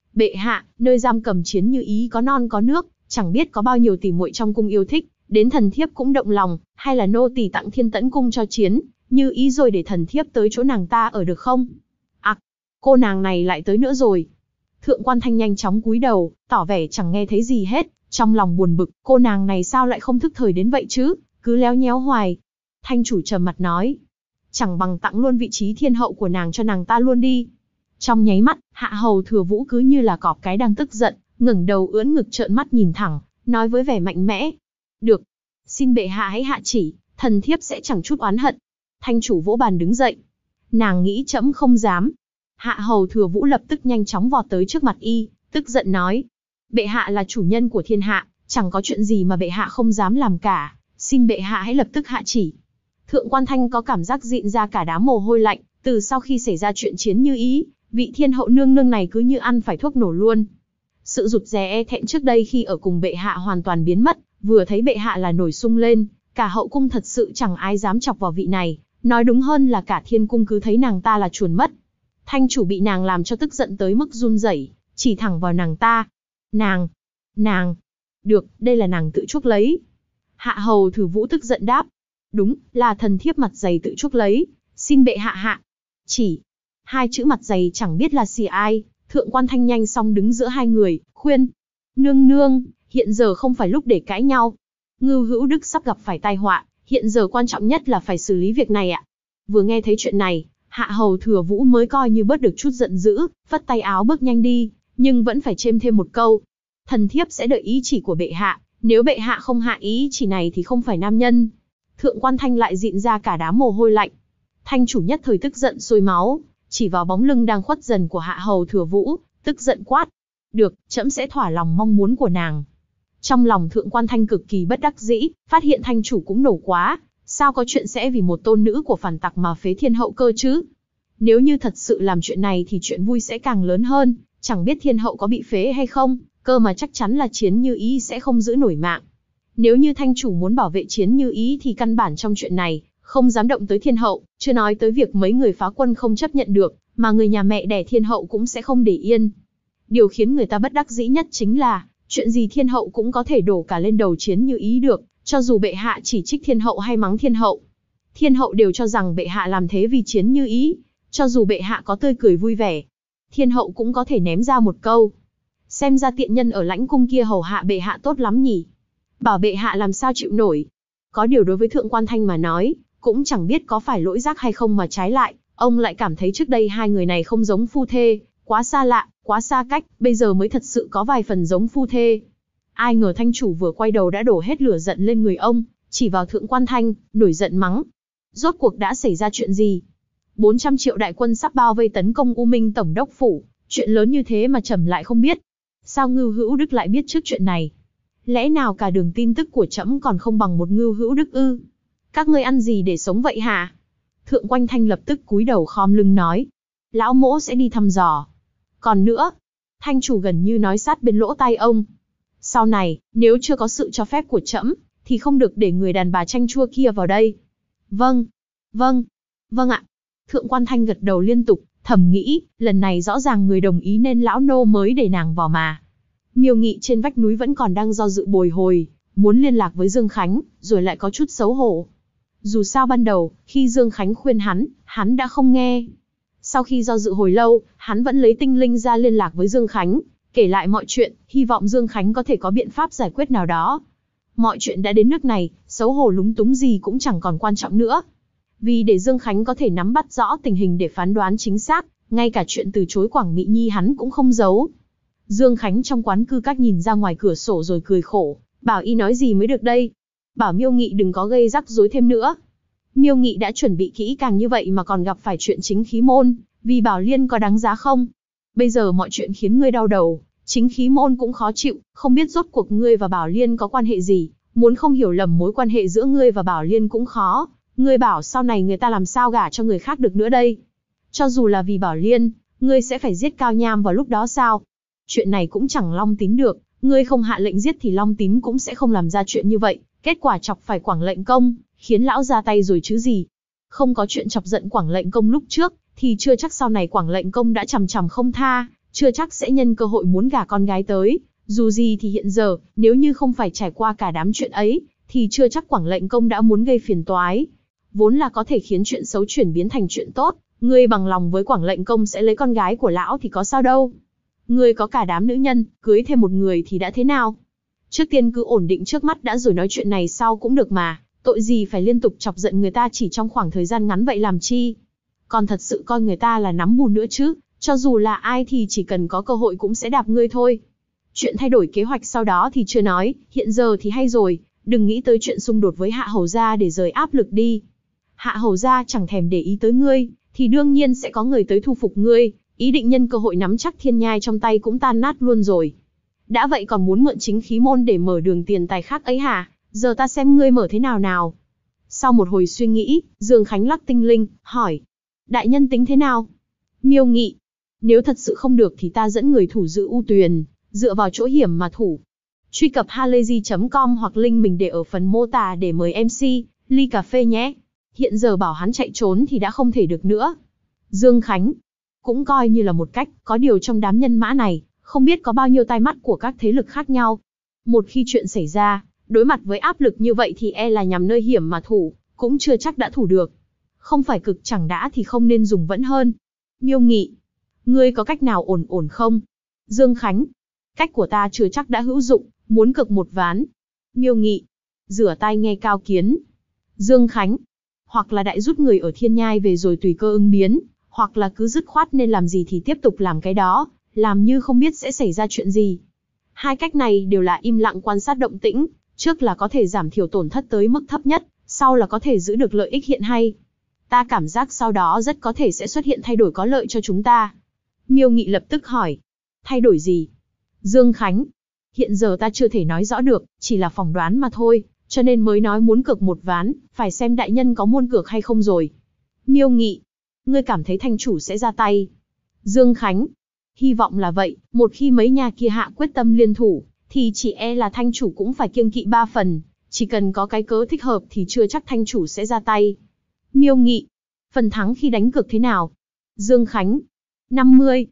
Bệ hạ, nơi giam cầm Chiến Như Ý có non có nước, chẳng biết có bao nhiêu tỷ muội trong cung yêu thích, đến thần thiếp cũng động lòng, hay là nô tỳ tặng Thiên Tẫn cung cho Chiến Như Ý rồi để thần thiếp tới chỗ nàng ta ở được không? Cô nàng này lại tới nữa rồi. Thượng Quan Thanh nhanh chóng cúi đầu, tỏ vẻ chẳng nghe thấy gì hết, trong lòng buồn bực, cô nàng này sao lại không thức thời đến vậy chứ, cứ léo nhéo hoài. Thanh chủ trầm mặt nói, chẳng bằng tặng luôn vị trí thiên hậu của nàng cho nàng ta luôn đi. Trong nháy mắt, Hạ Hầu Thừa Vũ cứ như là cọp cái đang tức giận, ngẩng đầu ưỡn ngực trợn mắt nhìn thẳng, nói với vẻ mạnh mẽ. Được, xin bệ hạ hãy hạ chỉ, thần thiếp sẽ chẳng chút oán hận. Thanh chủ vỗ bàn đứng dậy. Nàng nghĩ trẫm không dám. Hạ Hầu Thừa Vũ lập tức nhanh chóng vọt tới trước mặt y, tức giận nói. Bệ hạ là chủ nhân của thiên hạ, chẳng có chuyện gì mà bệ hạ không dám làm cả, xin bệ hạ hãy lập tức hạ chỉ. Thượng Quan Thanh có cảm giác dịn ra cả đám mồ hôi lạnh, từ sau khi xảy ra chuyện Chiến Như Ý, vị thiên hậu nương nương này cứ như ăn phải thuốc nổ luôn. Sự rụt rè e thẹn trước đây khi ở cùng bệ hạ hoàn toàn biến mất, vừa thấy bệ hạ là nổi sung lên, cả hậu cung thật sự chẳng ai dám chọc vào vị này, nói đúng hơn là cả thiên cung cứ thấy nàng ta là chuồn mất. Thanh chủ bị nàng làm cho tức giận tới mức run rẩy, chỉ thẳng vào nàng ta. Nàng, được, đây là nàng tự chuốc lấy. Hạ Hầu Thừa Vũ tức giận đáp, đúng, là thần thiếp mặt dày tự chuốc lấy, xin bệ hạ hạ chỉ. Hai chữ mặt dày chẳng biết là xì ai, Thượng Quan Thanh nhanh xong đứng giữa hai người, khuyên. Nương nương, hiện giờ không phải lúc để cãi nhau. Ngưu Hữu Đức sắp gặp phải tai họa, hiện giờ quan trọng nhất là phải xử lý việc này ạ. Vừa nghe thấy chuyện này, Hạ Hầu Thừa Vũ mới coi như bớt được chút giận dữ, phất tay áo bước nhanh đi, nhưng vẫn phải chêm thêm một câu. Thần thiếp sẽ đợi ý chỉ của bệ hạ, nếu bệ hạ không hạ ý chỉ này thì không phải nam nhân. Thượng Quan Thanh lại dịn ra cả đám mồ hôi lạnh. Thanh chủ nhất thời tức giận sôi máu, chỉ vào bóng lưng đang khuất dần của Hạ Hầu Thừa Vũ, tức giận quát. Được, trẫm sẽ thỏa lòng mong muốn của nàng. Trong lòng Thượng Quan Thanh cực kỳ bất đắc dĩ, phát hiện thanh chủ cũng nổ quá, sao có chuyện sẽ vì một tôn nữ của phản tặc mà phế thiên hậu cơ chứ? Nếu như thật sự làm chuyện này thì chuyện vui sẽ càng lớn hơn, chẳng biết thiên hậu có bị phế hay không, cơ mà chắc chắn là Chiến Như Ý sẽ không giữ nổi mạng. Nếu như thanh chủ muốn bảo vệ Chiến Như Ý thì căn bản trong chuyện này, không dám động tới thiên hậu, chưa nói tới việc mấy người phá quân không chấp nhận được, mà người nhà mẹ đẻ thiên hậu cũng sẽ không để yên. Điều khiến người ta bất đắc dĩ nhất chính là, chuyện gì thiên hậu cũng có thể đổ cả lên đầu Chiến Như Ý được, cho dù bệ hạ chỉ trích thiên hậu hay mắng thiên hậu. Thiên hậu đều cho rằng bệ hạ làm thế vì Chiến Như Ý, cho dù bệ hạ có tươi cười vui vẻ, thiên hậu cũng có thể ném ra một câu. Xem ra tiện nhân ở lãnh cung kia hầu hạ bệ hạ tốt lắm nhỉ. Bảo bệ hạ làm sao chịu nổi. Có điều đối với Thượng Quan Thanh mà nói, cũng chẳng biết có phải lỗi giác hay không mà trái lại, ông lại cảm thấy trước đây hai người này không giống phu thê, quá xa lạ, quá xa cách, bây giờ mới thật sự có vài phần giống phu thê. Ai ngờ thanh chủ vừa quay đầu đã đổ hết lửa giận lên người ông, chỉ vào Thượng Quan Thanh, nổi giận mắng. Rốt cuộc đã xảy ra chuyện gì? 400 triệu đại quân sắp bao vây tấn công U Minh Tổng đốc phủ, chuyện lớn như thế mà trẫm lại không biết. Sao Ngưu Hữu Đức lại biết trước chuyện này? Lẽ nào cả đường tin tức của trẫm còn không bằng một Ngưu Hữu Đức ư? Các ngươi ăn gì để sống vậy hả? Thượng Quan Thanh lập tức cúi đầu khom lưng nói. Lão mỗ sẽ đi thăm dò. Còn nữa, thanh chủ gần như nói sát bên lỗ tai ông. Sau này, nếu chưa có sự cho phép của trẫm, thì không được để người đàn bà chanh chua kia vào đây. Vâng, vâng, vâng ạ. Thượng Quan Thanh gật đầu liên tục, thầm nghĩ, lần này rõ ràng người đồng ý nên lão nô mới để nàng vào mà. Miêu Nghị trên vách núi vẫn còn đang do dự bồi hồi, muốn liên lạc với Dương Khánh, rồi lại có chút xấu hổ. Dù sao ban đầu, khi Dương Khánh khuyên hắn đã không nghe. Sau khi do dự hồi lâu, hắn vẫn lấy tinh linh ra liên lạc với Dương Khánh, kể lại mọi chuyện, hy vọng Dương Khánh có thể có biện pháp giải quyết nào đó. Mọi chuyện đã đến nước này, xấu hổ lúng túng gì cũng chẳng còn quan trọng nữa. Vì để Dương Khánh có thể nắm bắt rõ tình hình để phán đoán chính xác, ngay cả chuyện từ chối Quảng Mỹ Nhi hắn cũng không giấu. Dương Khánh trong quán cư các nhìn ra ngoài cửa sổ rồi cười khổ, bảo y nói gì mới được đây. Bảo Miêu Nghị đừng có gây rắc rối thêm nữa. Miêu Nghị đã chuẩn bị kỹ càng như vậy mà còn gặp phải chuyện chính khí môn, vì Bảo Liên có đáng giá không? Bây giờ mọi chuyện khiến ngươi đau đầu, chính khí môn cũng khó chịu, không biết rốt cuộc ngươi và Bảo Liên có quan hệ gì, muốn không hiểu lầm mối quan hệ giữa ngươi và Bảo Liên cũng khó. Ngươi bảo sau này người ta làm sao gả cho người khác được nữa đây? Cho dù là vì Bảo Liên, ngươi sẽ phải giết Cao Nham vào lúc đó sao? Chuyện này cũng chẳng Long Tín được, ngươi không hạ lệnh giết thì Long Tín cũng sẽ không làm ra chuyện như vậy. Kết quả chọc phải Quảng Lệnh Công, khiến lão ra tay rồi chứ gì. Không có chuyện chọc giận Quảng Lệnh Công lúc trước, thì chưa chắc sau này Quảng Lệnh Công đã chằm chằm không tha, chưa chắc sẽ nhân cơ hội muốn gả con gái tới. Dù gì thì hiện giờ, nếu như không phải trải qua cả đám chuyện ấy, thì chưa chắc Quảng lệnh công đã muốn gây phiền toái. Vốn là có thể khiến chuyện xấu chuyển biến thành chuyện tốt, ngươi bằng lòng với Quảng lệnh công sẽ lấy con gái của lão thì có sao đâu. Ngươi có cả đám nữ nhân, cưới thêm một người thì đã thế nào? Trước tiên cứ ổn định trước mắt đã rồi nói chuyện này sau cũng được mà, tội gì phải liên tục chọc giận người ta chỉ trong khoảng thời gian ngắn vậy làm chi? Còn thật sự coi người ta là nắm bùn nữa chứ, cho dù là ai thì chỉ cần có cơ hội cũng sẽ đạp ngươi thôi. Chuyện thay đổi kế hoạch sau đó thì chưa nói, hiện giờ thì hay rồi, đừng nghĩ tới chuyện xung đột với Hạ Hầu gia để rời áp lực đi. Hạ Hầu gia chẳng thèm để ý tới ngươi, thì đương nhiên sẽ có người tới thu phục ngươi, ý định nhân cơ hội nắm chắc thiên nhai trong tay cũng tan nát luôn rồi. Đã vậy còn muốn mượn chính khí môn để mở đường tiền tài khác ấy hả? Giờ ta xem ngươi mở thế nào nào. Sau một hồi suy nghĩ, Dương Khánh lắc tinh linh, hỏi. Đại nhân tính thế nào? Miêu Nghị. Nếu thật sự không được thì ta dẫn người thủ giữ U Tuyền, dựa vào chỗ hiểm mà thủ. Truy cập halayzi.com hoặc link mình để ở phần mô tả để mời MC, ly cà phê nhé. Hiện giờ bảo hắn chạy trốn thì đã không thể được nữa. Dương Khánh. Cũng coi như là một cách, có điều trong đám nhân mã này, không biết có bao nhiêu tai mắt của các thế lực khác nhau. Một khi chuyện xảy ra, đối mặt với áp lực như vậy thì e là nhằm nơi hiểm mà thủ, cũng chưa chắc đã thủ được. Không phải cực chẳng đã thì không nên dùng vẫn hơn. Miêu Nghị. Ngươi có cách nào ổn không? Dương Khánh. Cách của ta chưa chắc đã hữu dụng, muốn cực một ván. Miêu Nghị. Rửa tai nghe cao kiến. Dương Khánh. Hoặc là đại rút người ở thiên nhai về rồi tùy cơ ứng biến, hoặc là cứ dứt khoát nên làm gì thì tiếp tục làm cái đó, làm như không biết sẽ xảy ra chuyện gì. Hai cách này đều là im lặng quan sát động tĩnh, trước là có thể giảm thiểu tổn thất tới mức thấp nhất, sau là có thể giữ được lợi ích hiện hay. Ta cảm giác sau đó rất có thể sẽ xuất hiện thay đổi có lợi cho chúng ta. Miêu Nghị lập tức hỏi. Thay đổi gì? Dương Khánh. Hiện giờ ta chưa thể nói rõ được, chỉ là phỏng đoán mà thôi, cho nên mới nói muốn cược một ván, phải xem đại nhân có muốn cược hay không rồi. Miêu Nghị. Ngươi cảm thấy thanh chủ sẽ ra tay? Dương Khánh. Hy vọng là vậy, một khi mấy nhà kia hạ quyết tâm liên thủ, thì chỉ e là thanh chủ cũng phải kiêng kỵ 3 phần, chỉ cần có cái cớ thích hợp thì chưa chắc thanh chủ sẽ ra tay. Miêu Nghị. Phần thắng khi đánh cược thế nào? Dương Khánh. 50.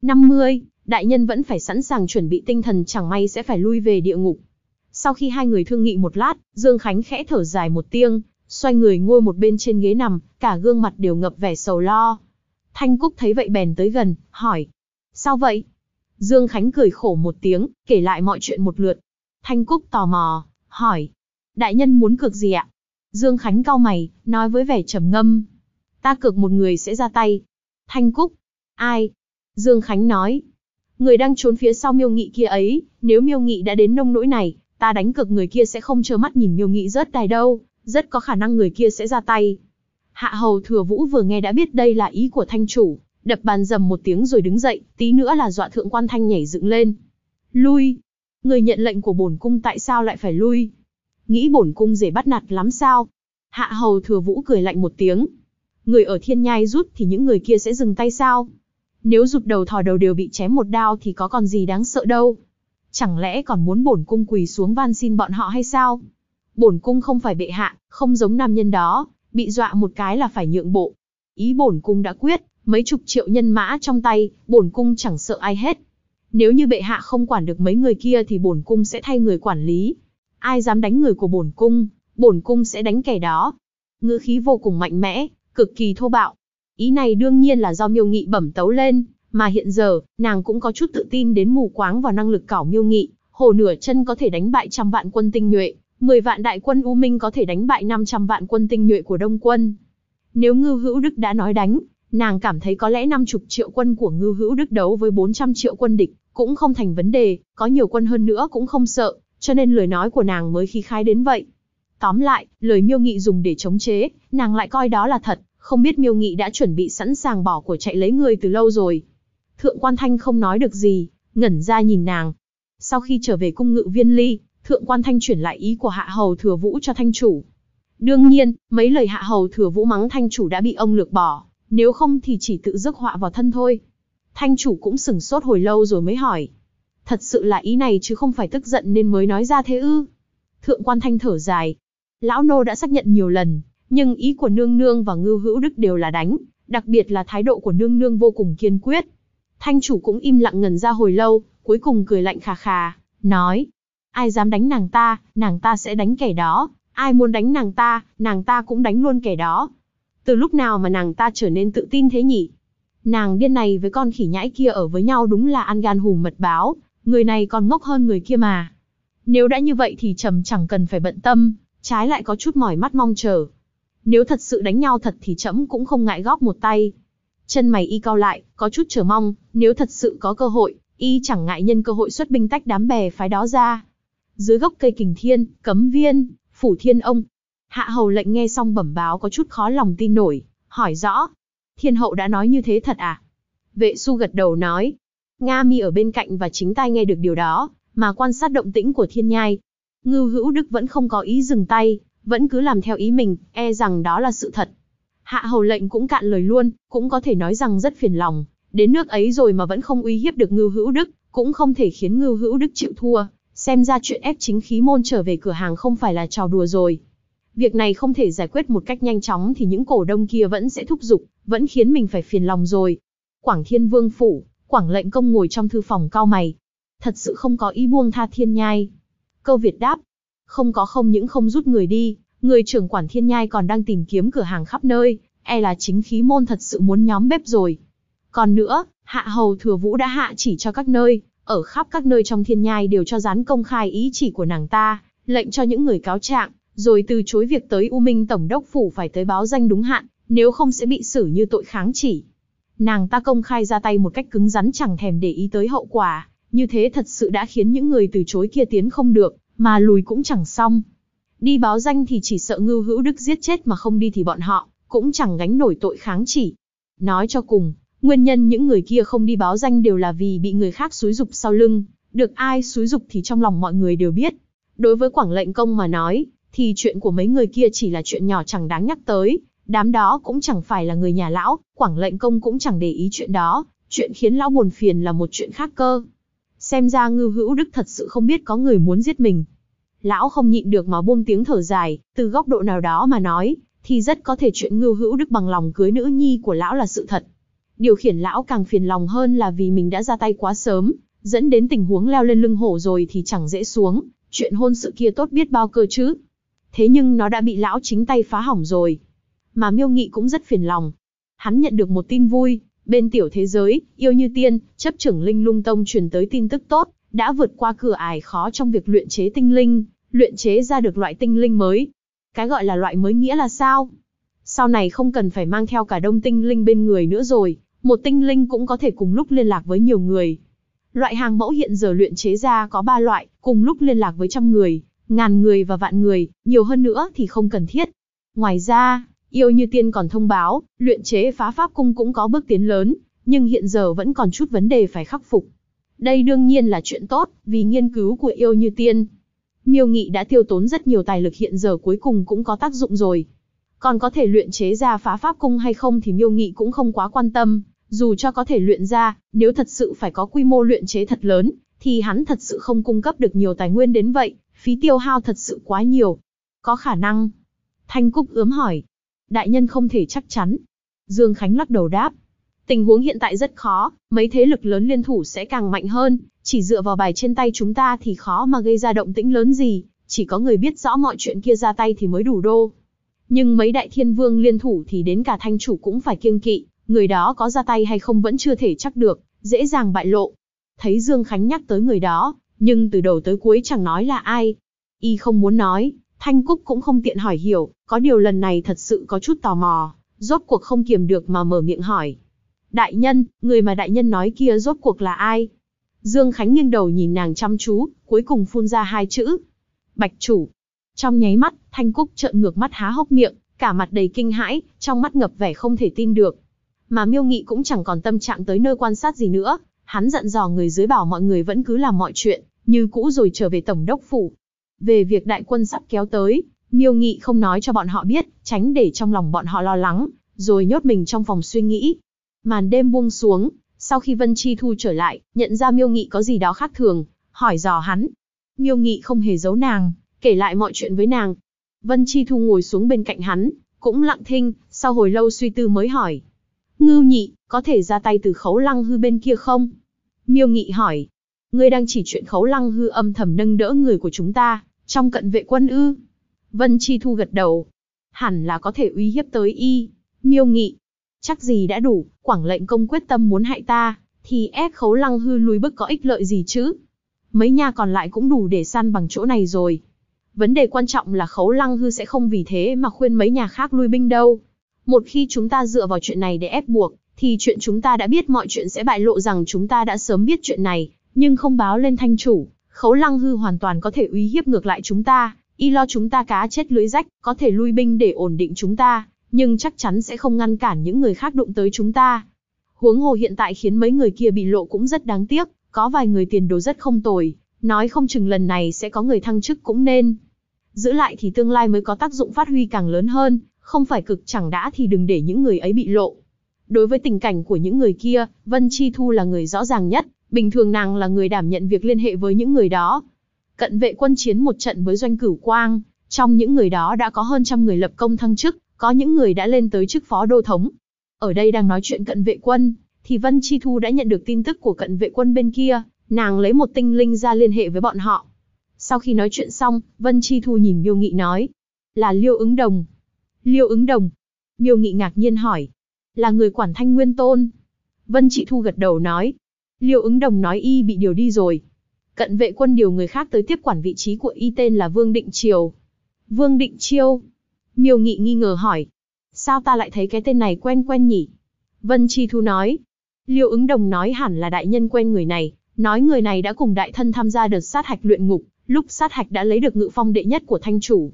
50, đại nhân vẫn phải sẵn sàng chuẩn bị tinh thần chẳng may sẽ phải lui về địa ngục. Sau khi hai người thương nghị một lát, Dương Khánh khẽ thở dài một tiếng, xoay người ngồi một bên trên ghế nằm, cả gương mặt đều ngập vẻ sầu lo. Thanh Cúc thấy vậy bèn tới gần, hỏi. Sao vậy? Dương Khánh cười khổ một tiếng, kể lại mọi chuyện một lượt. Thanh Cúc tò mò, hỏi. Đại nhân muốn cược gì ạ? Dương Khánh cau mày, nói với vẻ trầm ngâm. Ta cược một người sẽ ra tay. Thanh Cúc. Ai? Dương Khánh nói. Người đang trốn phía sau Miêu Nghị kia ấy, nếu Miêu Nghị đã đến nông nỗi này, ta đánh cược người kia sẽ không trơ mắt nhìn Miêu Nghị rớt đài đâu, rất có khả năng người kia sẽ ra tay. Hạ Hầu Thừa Vũ vừa nghe đã biết đây là ý của thanh chủ, đập bàn rầm một tiếng rồi đứng dậy, tí nữa là dọa Thượng Quan Thanh nhảy dựng lên. Lui! Người nhận lệnh của bổn cung tại sao lại phải lui? Nghĩ bổn cung dễ bắt nạt lắm sao? Hạ Hầu Thừa Vũ cười lạnh một tiếng. Người ở thiên nhai rút thì những người kia sẽ dừng tay sao? Nếu rụt đầu thò đầu đều bị chém một đao thì có còn gì đáng sợ đâu. Chẳng lẽ còn muốn bổn cung quỳ xuống van xin bọn họ hay sao? Bổn cung không phải bệ hạ, không giống nam nhân đó, bị dọa một cái là phải nhượng bộ. Ý bổn cung đã quyết, mấy chục triệu nhân mã trong tay, bổn cung chẳng sợ ai hết. Nếu như bệ hạ không quản được mấy người kia thì bổn cung sẽ thay người quản lý. Ai dám đánh người của bổn cung sẽ đánh kẻ đó. Ngữ khí vô cùng mạnh mẽ, cực kỳ thô bạo. Ý này đương nhiên là do Miêu Nghị bẩm tấu lên, mà hiện giờ, nàng cũng có chút tự tin đến mù quáng vào năng lực cảo Miêu Nghị. Hồ nửa chân có thể đánh bại 100 vạn quân tinh nhuệ, 10 vạn đại quân U Minh có thể đánh bại 500 vạn quân tinh nhuệ của Đông quân. Nếu Ngưu Hữu Đức đã nói đánh, nàng cảm thấy có lẽ 50 triệu quân của Ngưu Hữu Đức đấu với 400 triệu quân địch, cũng không thành vấn đề, có nhiều quân hơn nữa cũng không sợ, cho nên lời nói của nàng mới khí khái đến vậy. Tóm lại, lời Miêu Nghị dùng để chống chế, nàng lại coi đó là thật, không biết Miêu Nghị đã chuẩn bị sẵn sàng bỏ của chạy lấy người từ lâu rồi. Thượng Quan Thanh không nói được gì, ngẩn ra nhìn nàng. Sau khi trở về cung Ngự Viên Ly, Thượng Quan Thanh chuyển lại ý của Hạ Hầu Thừa Vũ cho thanh chủ. Đương nhiên, mấy lời Hạ Hầu Thừa Vũ mắng thanh chủ đã bị ông lược bỏ, nếu không thì chỉ tự rước họa vào thân thôi. Thanh chủ cũng sửng sốt hồi lâu rồi mới hỏi. Thật sự là ý này chứ không phải tức giận nên mới nói ra thế ư? Thượng Quan Thanh thở dài. Lão nô đã xác nhận nhiều lần, nhưng ý của nương nương và Ngưu Hữu Đức đều là đánh, đặc biệt là thái độ của nương nương vô cùng kiên quyết. Thanh chủ cũng im lặng ngẩn ra hồi lâu, cuối cùng cười lạnh khà khà, nói. Ai dám đánh nàng ta sẽ đánh kẻ đó. Ai muốn đánh nàng ta cũng đánh luôn kẻ đó. Từ lúc nào mà nàng ta trở nên tự tin thế nhỉ? Nàng điên này với con khỉ nhãi kia ở với nhau đúng là ăn gan hùm mật báo, người này còn ngốc hơn người kia mà. Nếu đã như vậy thì trẫm chẳng cần phải bận tâm, trái lại có chút mỏi mắt mong chờ. Nếu thật sự đánh nhau thật thì trẫm cũng không ngại góp một tay. Chân mày y cau lại, có chút chờ mong, nếu thật sự có cơ hội, y chẳng ngại nhân cơ hội xuất binh tách đám bè phái đó ra. Dưới gốc cây Kình Thiên, Cấm Viên, Phủ Thiên Ông. Hạ hầu lệnh nghe xong bẩm báo có chút khó lòng tin nổi, hỏi rõ. Thiên hậu đã nói như thế thật à? Vệ Xu gật đầu nói. Nga Mi ở bên cạnh và chính tai nghe được điều đó, mà quan sát động tĩnh của Thiên Nhai. Ngưu Hữu Đức vẫn không có ý dừng tay, vẫn cứ làm theo ý mình, e rằng đó là sự thật. Hạ hầu lệnh cũng cạn lời luôn, cũng có thể nói rằng rất phiền lòng, đến nước ấy rồi mà vẫn không uy hiếp được Ngưu Hữu Đức, cũng không thể khiến Ngưu Hữu Đức chịu thua, xem ra chuyện ép chính khí môn trở về cửa hàng không phải là trò đùa rồi. Việc này không thể giải quyết một cách nhanh chóng thì những cổ đông kia vẫn sẽ thúc giục, vẫn khiến mình phải phiền lòng rồi. Quảng Thiên Vương phủ, Quảng lệnh công ngồi trong thư phòng cau mày. Thật sự không có ý buông tha Thiên Nhai. Câu Việt đáp, không những không rút người đi, người trưởng quản Thiên Nhai còn đang tìm kiếm cửa hàng khắp nơi, e là chính khí môn thật sự muốn nhóm bếp rồi. Còn nữa, Hạ hầu Thừa Vũ đã hạ chỉ cho các nơi, ở khắp các nơi trong Thiên Nhai đều cho dán công khai ý chỉ của nàng ta, lệnh cho những người cáo trạng, rồi từ chối việc tới U Minh Tổng đốc phủ phải tới báo danh đúng hạn, nếu không sẽ bị xử như tội kháng chỉ. Nàng ta công khai ra tay một cách cứng rắn chẳng thèm để ý tới hậu quả, như thế thật sự đã khiến những người từ chối kia tiến không được, mà lùi cũng chẳng xong. Đi báo danh thì chỉ sợ Ngưu Hữu Đức giết chết mà không đi thì bọn họ cũng chẳng gánh nổi tội kháng chỉ. Nói cho cùng, nguyên nhân những người kia không đi báo danh đều là vì bị người khác xúi giục sau lưng, được ai xúi giục thì trong lòng mọi người đều biết. Đối với Quảng lệnh công mà nói, thì chuyện của mấy người kia chỉ là chuyện nhỏ chẳng đáng nhắc tới, đám đó cũng chẳng phải là người nhà lão, Quảng lệnh công cũng chẳng để ý chuyện đó, chuyện khiến lão buồn phiền là một chuyện khác cơ. Xem ra Ngưu Hữu Đức thật sự không biết có người muốn giết mình. Lão không nhịn được mà buông tiếng thở dài, từ góc độ nào đó mà nói, thì rất có thể chuyện Ngưu Hữu Đức bằng lòng cưới nữ nhi của lão là sự thật. Điều khiển lão càng phiền lòng hơn là vì mình đã ra tay quá sớm, dẫn đến tình huống leo lên lưng hổ rồi thì chẳng dễ xuống, chuyện hôn sự kia tốt biết bao cơ chứ. Thế nhưng nó đã bị lão chính tay phá hỏng rồi. Mà Miêu Nghị cũng rất phiền lòng. Hắn nhận được một tin vui, bên tiểu thế giới, Yêu Như Tiên, chấp trưởng Linh Lung Tông truyền tới tin tức tốt, đã vượt qua cửa ải khó trong việc luyện chế tinh linh, luyện chế ra được loại tinh linh mới. Cái gọi là loại mới nghĩa là sao? Sau này không cần phải mang theo cả đông tinh linh bên người nữa rồi, một tinh linh cũng có thể cùng lúc liên lạc với nhiều người. Loại hàng mẫu hiện giờ luyện chế ra có 3 loại, cùng lúc liên lạc với 100 người, 1000 người và vạn người, nhiều hơn nữa thì không cần thiết. Ngoài ra, Yêu Như Tiên còn thông báo, luyện chế phá pháp cung cũng có bước tiến lớn, nhưng hiện giờ vẫn còn chút vấn đề phải khắc phục. Đây đương nhiên là chuyện tốt, vì nghiên cứu của Yêu Như Tiên. Miêu Nghị đã tiêu tốn rất nhiều tài lực hiện giờ cuối cùng cũng có tác dụng rồi. Còn có thể luyện chế ra phá pháp cung hay không thì Miêu Nghị cũng không quá quan tâm, dù cho có thể luyện ra, nếu thật sự phải có quy mô luyện chế thật lớn, thì hắn thật sự không cung cấp được nhiều tài nguyên đến vậy, phí tiêu hao thật sự quá nhiều. Có khả năng. Thanh Cúc ướm hỏi. Đại nhân không thể chắc chắn. Dương Khánh lắc đầu đáp. Tình huống hiện tại rất khó, mấy thế lực lớn liên thủ sẽ càng mạnh hơn, chỉ dựa vào bài trên tay chúng ta thì khó mà gây ra động tĩnh lớn gì, chỉ có người biết rõ mọi chuyện kia ra tay thì mới đủ đô. Nhưng mấy đại thiên vương liên thủ thì đến cả thanh chủ cũng phải kiêng kỵ, người đó có ra tay hay không vẫn chưa thể chắc được, dễ dàng bại lộ. Thấy Dương Khánh nhắc tới người đó, nhưng từ đầu tới cuối chẳng nói là ai. Y không muốn nói, Thanh Cúc cũng không tiện hỏi hiểu, có điều lần này thật sự có chút tò mò, rốt cuộc không kiềm được mà mở miệng hỏi. Đại nhân, người mà đại nhân nói kia rốt cuộc là ai? Dương Khánh nghiêng đầu nhìn nàng chăm chú, cuối cùng phun ra 2 chữ. Bạch chủ. Trong nháy mắt, Thanh Cúc trợn ngược mắt há hốc miệng, cả mặt đầy kinh hãi, trong mắt ngập vẻ không thể tin được. Mà Miêu Nghị cũng chẳng còn tâm trạng tới nơi quan sát gì nữa, hắn dặn dò người dưới bảo mọi người vẫn cứ làm mọi chuyện như cũ rồi trở về tổng đốc phủ. Về việc đại quân sắp kéo tới, Miêu Nghị không nói cho bọn họ biết, tránh để trong lòng bọn họ lo lắng, rồi nhốt mình trong phòng suy nghĩ. Màn đêm buông xuống, sau khi Vân Chi Thu trở lại, nhận ra Miêu Nghị có gì đó khác thường, hỏi dò hắn. Miêu Nghị không hề giấu nàng, kể lại mọi chuyện với nàng. Vân Chi Thu ngồi xuống bên cạnh hắn, cũng lặng thinh, sau hồi lâu suy tư mới hỏi. Ngưu nhị, có thể ra tay từ Khấu Lăng Hư bên kia không? Miêu Nghị hỏi. Ngươi đang chỉ chuyện Khấu Lăng Hư âm thầm nâng đỡ người của chúng ta, trong cận vệ quân ư? Vân Chi Thu gật đầu. Hẳn là có thể uy hiếp tới y. Miêu Nghị. Chắc gì đã đủ, Quảng lệnh công quyết tâm muốn hại ta, thì ép Khấu Lăng Hư lùi bước có ích lợi gì chứ? Mấy nhà còn lại cũng đủ để săn bằng chỗ này rồi. Vấn đề quan trọng là Khấu Lăng Hư sẽ không vì thế mà khuyên mấy nhà khác lui binh đâu. Một khi chúng ta dựa vào chuyện này để ép buộc, thì chuyện chúng ta đã biết mọi chuyện sẽ bại lộ rằng chúng ta đã sớm biết chuyện này, nhưng không báo lên thanh chủ. Khấu Lăng Hư hoàn toàn có thể uy hiếp ngược lại chúng ta, y lo chúng ta cá chết lưới rách, có thể lui binh để ổn định chúng ta, nhưng chắc chắn sẽ không ngăn cản những người khác đụng tới chúng ta. Huống hồ hiện tại khiến mấy người kia bị lộ cũng rất đáng tiếc, có vài người tiền đồ rất không tồi, nói không chừng lần này sẽ có người thăng chức cũng nên. Giữ lại thì tương lai mới có tác dụng phát huy càng lớn hơn, không phải cực chẳng đã thì đừng để những người ấy bị lộ. Đối với tình cảnh của những người kia, Vân Chi Thu là người rõ ràng nhất, bình thường nàng là người đảm nhận việc liên hệ với những người đó. Cận vệ quân chiến một trận với Doanh Cửu Quang, trong những người đó đã có hơn trăm người lập công thăng chức, có những người đã lên tới chức phó đô thống. Ở đây đang nói chuyện cận vệ quân, thì Vân Chi Thu đã nhận được tin tức của cận vệ quân bên kia, nàng lấy một tinh linh ra liên hệ với bọn họ. Sau khi nói chuyện xong, Vân Chi Thu nhìn Miêu Nghị nói, là Liêu Ứng Đồng. Liêu Ứng Đồng? Miêu Nghị ngạc nhiên hỏi, là người quản Thanh Nguyên Tôn. Vân Chi Thu gật đầu nói, Liêu Ứng Đồng nói y bị điều đi rồi. Cận vệ quân điều người khác tới tiếp quản vị trí của y tên là Vương Định Triều. Vương Định Chiêu? Miêu Nghị nghi ngờ hỏi, sao ta lại thấy cái tên này quen quen nhỉ? Vân Chi Thu nói, Liêu Ứng Đồng nói hẳn là đại nhân quen người này, nói người này đã cùng đại thân tham gia đợt sát hạch luyện ngục, lúc sát hạch đã lấy được ngự phong đệ nhất của thanh chủ.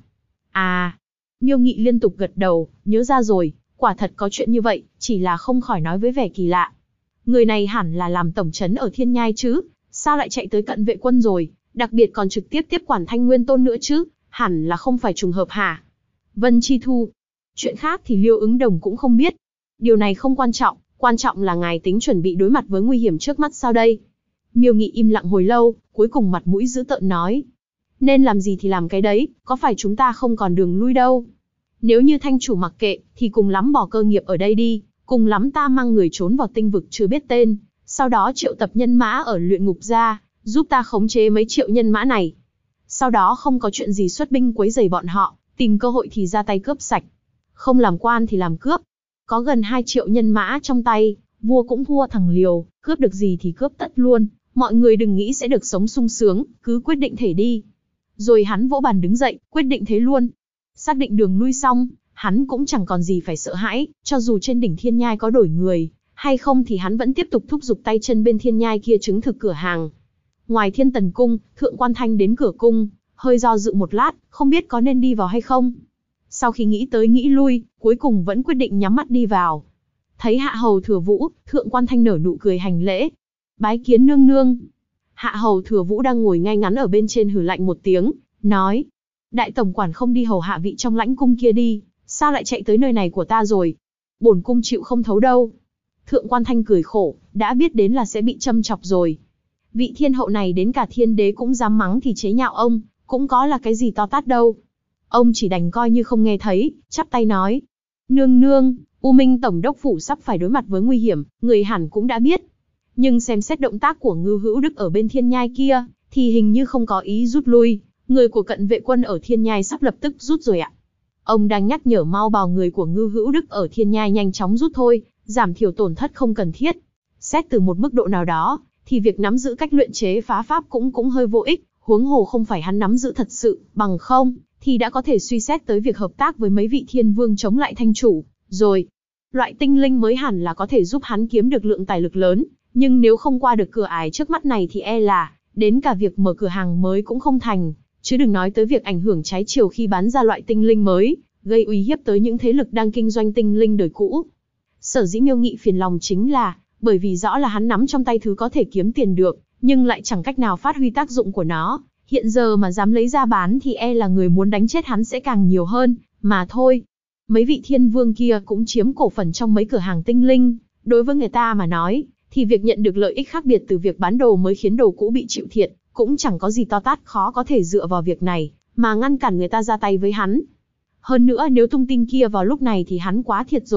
À, Miêu Nghị liên tục gật đầu, nhớ ra rồi, quả thật có chuyện như vậy, chỉ là không khỏi nói với vẻ kỳ lạ. Người này hẳn là làm tổng trấn ở Thiên Nhai chứ, sao lại chạy tới cận vệ quân rồi, đặc biệt còn trực tiếp tiếp quản Thanh Nguyên Tôn nữa chứ, hẳn là không phải trùng hợp hả? Vân Chi Thu, chuyện khác thì Liêu Ứng Đồng cũng không biết. Điều này không quan trọng là ngài tính chuẩn bị đối mặt với nguy hiểm trước mắt sao đây? Miêu Nghị im lặng hồi lâu, cuối cùng mặt mũi dữ tợn nói. Nên làm gì thì làm cái đấy, có phải chúng ta không còn đường lui đâu. Nếu như thanh chủ mặc kệ, thì cùng lắm bỏ cơ nghiệp ở đây đi, cùng lắm ta mang người trốn vào tinh vực chưa biết tên, sau đó triệu tập nhân mã ở luyện ngục ra, giúp ta khống chế mấy triệu nhân mã này. Sau đó không có chuyện gì xuất binh quấy rầy bọn họ, tìm cơ hội thì ra tay cướp sạch. Không làm quan thì làm cướp. Có gần 2 triệu nhân mã trong tay, vua cũng thua thằng liều, cướp được gì thì cướp tất luôn. Mọi người đừng nghĩ sẽ được sống sung sướng, cứ quyết định thể đi. Rồi hắn vỗ bàn đứng dậy, quyết định thế luôn. Xác định đường lui xong, hắn cũng chẳng còn gì phải sợ hãi, cho dù trên đỉnh Thiên Nhai có đổi người, hay không thì hắn vẫn tiếp tục thúc giục tay chân bên Thiên Nhai kia chứng thực cửa hàng. Ngoài Thiên Tần Cung, Thượng Quan Thanh đến cửa cung, hơi do dự một lát, không biết có nên đi vào hay không. Sau khi nghĩ tới nghĩ lui, cuối cùng vẫn quyết định nhắm mắt đi vào. Thấy Hạ Hầu Thừa Vũ, Thượng Quan Thanh nở nụ cười hành lễ. Bái kiến nương nương. Hạ Hầu Thừa Vũ đang ngồi ngay ngắn ở bên trên hừ lạnh một tiếng, nói. Đại tổng quản không đi hầu hạ vị trong lãnh cung kia đi, sao lại chạy tới nơi này của ta rồi? Bổn cung chịu không thấu đâu. Thượng Quan Thanh cười khổ, đã biết đến là sẽ bị châm chọc rồi. Vị thiên hậu này đến cả thiên đế cũng dám mắng thì chế nhạo ông, cũng có là cái gì to tát đâu. Ông chỉ đành coi như không nghe thấy, chắp tay nói. Nương nương, U Minh Tổng đốc phủ sắp phải đối mặt với nguy hiểm, người hẳn cũng đã biết. Nhưng xem xét động tác của Ngưu Hữu Đức ở bên Thiên Nhai kia, thì hình như không có ý rút lui. Người của cận vệ quân ở Thiên Nhai sắp lập tức rút rồi ạ. Ông đang nhắc nhở mau bảo người của Ngưu Hữu Đức ở Thiên Nhai nhanh chóng rút thôi, giảm thiểu tổn thất không cần thiết. Xét từ một mức độ nào đó, thì việc nắm giữ cách luyện chế phá pháp cũng hơi vô ích, huống hồ không phải hắn nắm giữ thật sự, bằng không thì đã có thể suy xét tới việc hợp tác với mấy vị thiên vương chống lại thanh chủ, rồi. Loại tinh linh mới hẳn là có thể giúp hắn kiếm được lượng tài lực lớn, nhưng nếu không qua được cửa ải trước mắt này thì e là, đến cả việc mở cửa hàng mới cũng không thành, chứ đừng nói tới việc ảnh hưởng trái chiều khi bán ra loại tinh linh mới, gây uy hiếp tới những thế lực đang kinh doanh tinh linh đời cũ. Sở dĩ Miêu Nghị phiền lòng chính là, bởi vì rõ là hắn nắm trong tay thứ có thể kiếm tiền được, nhưng lại chẳng cách nào phát huy tác dụng của nó. Hiện giờ mà dám lấy ra bán thì e là người muốn đánh chết hắn sẽ càng nhiều hơn, mà thôi. Mấy vị thiên vương kia cũng chiếm cổ phần trong mấy cửa hàng tinh linh, đối với người ta mà nói, thì việc nhận được lợi ích khác biệt từ việc bán đồ mới khiến đồ cũ bị chịu thiệt, cũng chẳng có gì to tát khó có thể dựa vào việc này, mà ngăn cản người ta ra tay với hắn. Hơn nữa nếu tung tin kia vào lúc này thì hắn quá thiệt rồi,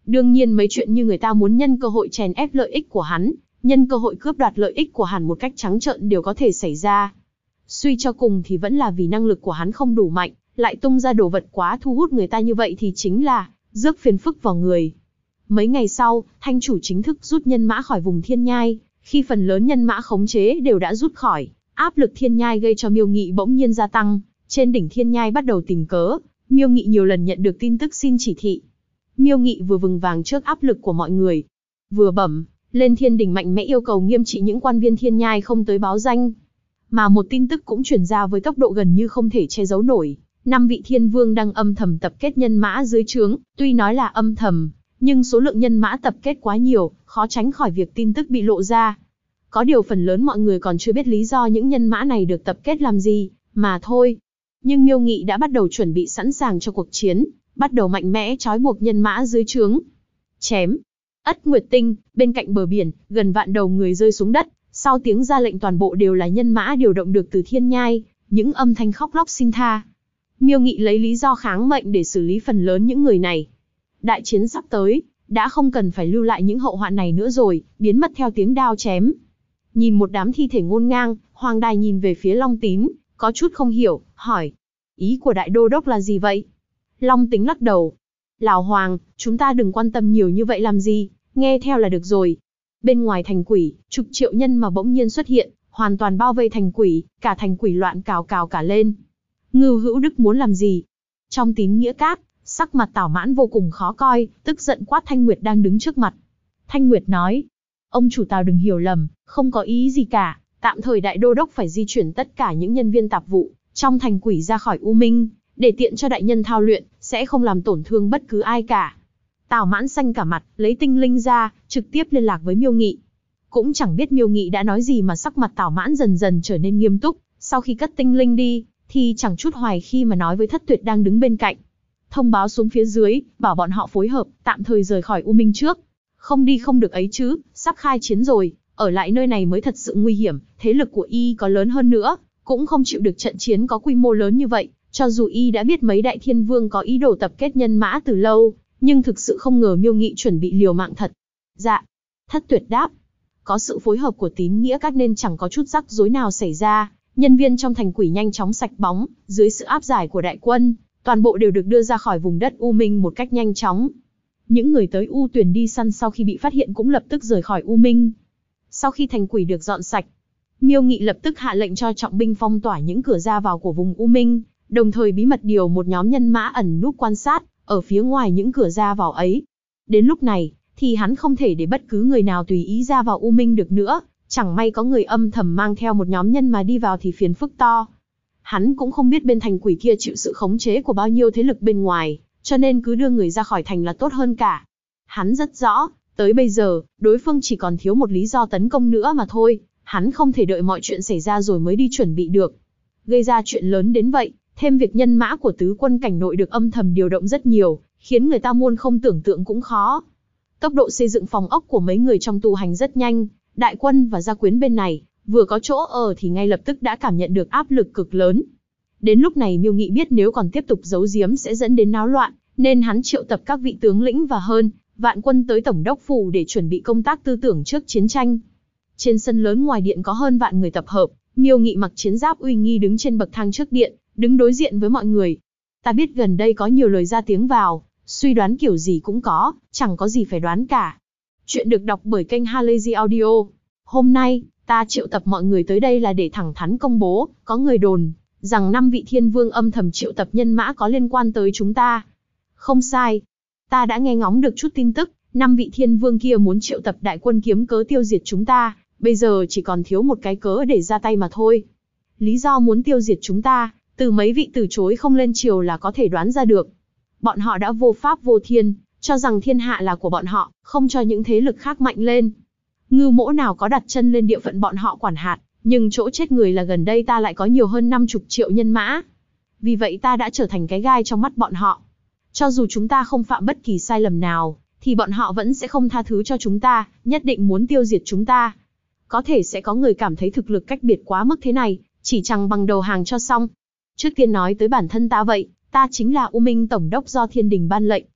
Đương nhiên mấy chuyện như người ta muốn nhân cơ hội chèn ép lợi ích của hắn, nhân cơ hội cướp đoạt lợi ích của hắn một cách trắng trợn đều có thể xảy ra. Suy cho cùng thì vẫn là vì năng lực của hắn không đủ mạnh, lại tung ra đồ vật quá thu hút người ta như vậy thì chính là rước phiền phức vào người. Mấy ngày sau, Thanh chủ chính thức rút nhân mã khỏi vùng Thiên Nhai, khi phần lớn nhân mã khống chế đều đã rút khỏi, áp lực Thiên Nhai gây cho Miêu Nghị bỗng nhiên gia tăng, trên đỉnh Thiên Nhai bắt đầu tìm cớ, Miêu Nghị nhiều lần nhận được tin tức xin chỉ thị. Miêu Nghị vừa vừng vàng trước áp lực của mọi người, vừa bẩm lên thiên đình mạnh mẽ yêu cầu nghiêm trị những quan viên Thiên Nhai không tới báo danh. Mà một tin tức cũng truyền ra với tốc độ gần như không thể che giấu nổi, 5 vị thiên vương đang âm thầm tập kết nhân mã dưới trướng, tuy nói là âm thầm, nhưng số lượng nhân mã tập kết quá nhiều, khó tránh khỏi việc tin tức bị lộ ra. Có điều phần lớn mọi người còn chưa biết lý do những nhân mã này được tập kết làm gì, mà thôi. Nhưng Miêu Nghị đã bắt đầu chuẩn bị sẵn sàng cho cuộc chiến, bắt đầu mạnh mẽ trói buộc nhân mã dưới trướng. Chém. Ất Nguyệt Tinh, bên cạnh bờ biển, gần vạn đầu người rơi xuống đất, sau tiếng ra lệnh toàn bộ đều là nhân mã điều động được từ Thiên Nhai, những âm thanh khóc lóc xin tha. Miêu Nghị lấy lý do kháng mệnh để xử lý phần lớn những người này. Đại chiến sắp tới, đã không cần phải lưu lại những hậu hoạn này nữa rồi, biến mất theo tiếng đao chém. Nhìn một đám thi thể ngổn ngang, Hoàng Đài nhìn về phía Long Tín, có chút không hiểu, hỏi. Ý của đại đô đốc là gì vậy? Long Tín lắc đầu. Lào Hoàng, chúng ta đừng quan tâm nhiều như vậy làm gì, nghe theo là được rồi. Bên ngoài thành quỷ, chục triệu nhân mà bỗng nhiên xuất hiện, hoàn toàn bao vây thành quỷ, cả thành quỷ loạn cào cào cả lên. Ngưu Hữu Đức muốn làm gì? Trong Tín Nghĩa Các, sắc mặt Tào Mãn vô cùng khó coi, tức giận quát Thanh Nguyệt đang đứng trước mặt. Thanh Nguyệt nói, ông chủ Tào đừng hiểu lầm, không có ý gì cả, tạm thời đại đô đốc phải di chuyển tất cả những nhân viên tạp vụ trong thành quỷ ra khỏi U Minh, để tiện cho đại nhân thao luyện, sẽ không làm tổn thương bất cứ ai cả. Tào Mãn xanh cả mặt, lấy tinh linh ra, trực tiếp liên lạc với Miêu Nghị. Cũng chẳng biết Miêu Nghị đã nói gì mà sắc mặt Tào Mãn dần dần trở nên nghiêm túc, sau khi cất tinh linh đi, thì chẳng chút hoài khi mà nói với Thất Tuyệt đang đứng bên cạnh. Thông báo xuống phía dưới, bảo bọn họ phối hợp, tạm thời rời khỏi U Minh trước. Không đi không được ấy chứ, sắp khai chiến rồi, ở lại nơi này mới thật sự nguy hiểm, thế lực của y có lớn hơn nữa, cũng không chịu được trận chiến có quy mô lớn như vậy, cho dù y đã biết mấy đại thiên vương có ý đồ tập kết nhân mã từ lâu, nhưng thực sự không ngờ Miêu Nghị chuẩn bị liều mạng thật. Dạ. Thất Tuyệt đáp. Có sự phối hợp của Tín Nghĩa Các nên chẳng có chút rắc rối nào xảy ra, nhân viên trong thành quỷ nhanh chóng sạch bóng, dưới sự áp giải của đại quân, toàn bộ đều được đưa ra khỏi vùng đất U Minh một cách nhanh chóng. Những người tới U Tuyền đi săn sau khi bị phát hiện cũng lập tức rời khỏi U Minh. Sau khi thành quỷ được dọn sạch, Miêu Nghị lập tức hạ lệnh cho trọng binh phong tỏa những cửa ra vào của vùng U Minh, đồng thời bí mật điều một nhóm nhân mã ẩn núp quan sát ở phía ngoài những cửa ra vào ấy. Đến lúc này, thì hắn không thể để bất cứ người nào tùy ý ra vào U Minh được nữa, chẳng may có người âm thầm mang theo một nhóm nhân mà đi vào thì phiền phức to. Hắn cũng không biết bên thành quỷ kia chịu sự khống chế của bao nhiêu thế lực bên ngoài, cho nên cứ đưa người ra khỏi thành là tốt hơn cả. Hắn rất rõ, tới bây giờ, đối phương chỉ còn thiếu một lý do tấn công nữa mà thôi, hắn không thể đợi mọi chuyện xảy ra rồi mới đi chuẩn bị được. Gây ra chuyện lớn đến vậy, thêm việc nhân mã của tứ quân cảnh nội được âm thầm điều động rất nhiều, khiến người ta muôn không tưởng tượng cũng khó. Tốc độ xây dựng phòng ốc của mấy người trong tu hành rất nhanh, đại quân và gia quyến bên này, vừa có chỗ ở thì ngay lập tức đã cảm nhận được áp lực cực lớn. Đến lúc này Miêu Nghị biết nếu còn tiếp tục giấu giếm sẽ dẫn đến náo loạn, nên hắn triệu tập các vị tướng lĩnh và hơn vạn quân tới tổng đốc phủ để chuẩn bị công tác tư tưởng trước chiến tranh. Trên sân lớn ngoài điện có hơn vạn người tập hợp, Miêu Nghị mặc chiến giáp uy nghi đứng trên bậc thang trước điện, đứng đối diện với mọi người. Ta biết gần đây có nhiều lời ra tiếng vào, suy đoán kiểu gì cũng có, chẳng có gì phải đoán cả. Chuyện được đọc bởi kênh Halazy Audio. Hôm nay, ta triệu tập mọi người tới đây là để thẳng thắn công bố, có người đồn rằng 5 vị thiên vương âm thầm triệu tập nhân mã có liên quan tới chúng ta. Không sai. Ta đã nghe ngóng được chút tin tức, 5 vị thiên vương kia muốn triệu tập đại quân kiếm cớ tiêu diệt chúng ta, bây giờ chỉ còn thiếu một cái cớ để ra tay mà thôi. Lý do muốn tiêu diệt chúng ta, từ mấy vị từ chối không lên triều là có thể đoán ra được. Bọn họ đã vô pháp vô thiên, cho rằng thiên hạ là của bọn họ, không cho những thế lực khác mạnh lên. Ngưu mỗ nào có đặt chân lên địa phận bọn họ quản hạt, nhưng chỗ chết người là gần đây ta lại có nhiều hơn 50 triệu nhân mã. Vì vậy ta đã trở thành cái gai trong mắt bọn họ. Cho dù chúng ta không phạm bất kỳ sai lầm nào, thì bọn họ vẫn sẽ không tha thứ cho chúng ta, nhất định muốn tiêu diệt chúng ta. Có thể sẽ có người cảm thấy thực lực cách biệt quá mức thế này, chỉ chẳng bằng đầu hàng cho xong. Trước tiên nói tới bản thân ta vậy, ta chính là U Minh Tổng đốc do thiên đình ban lệnh,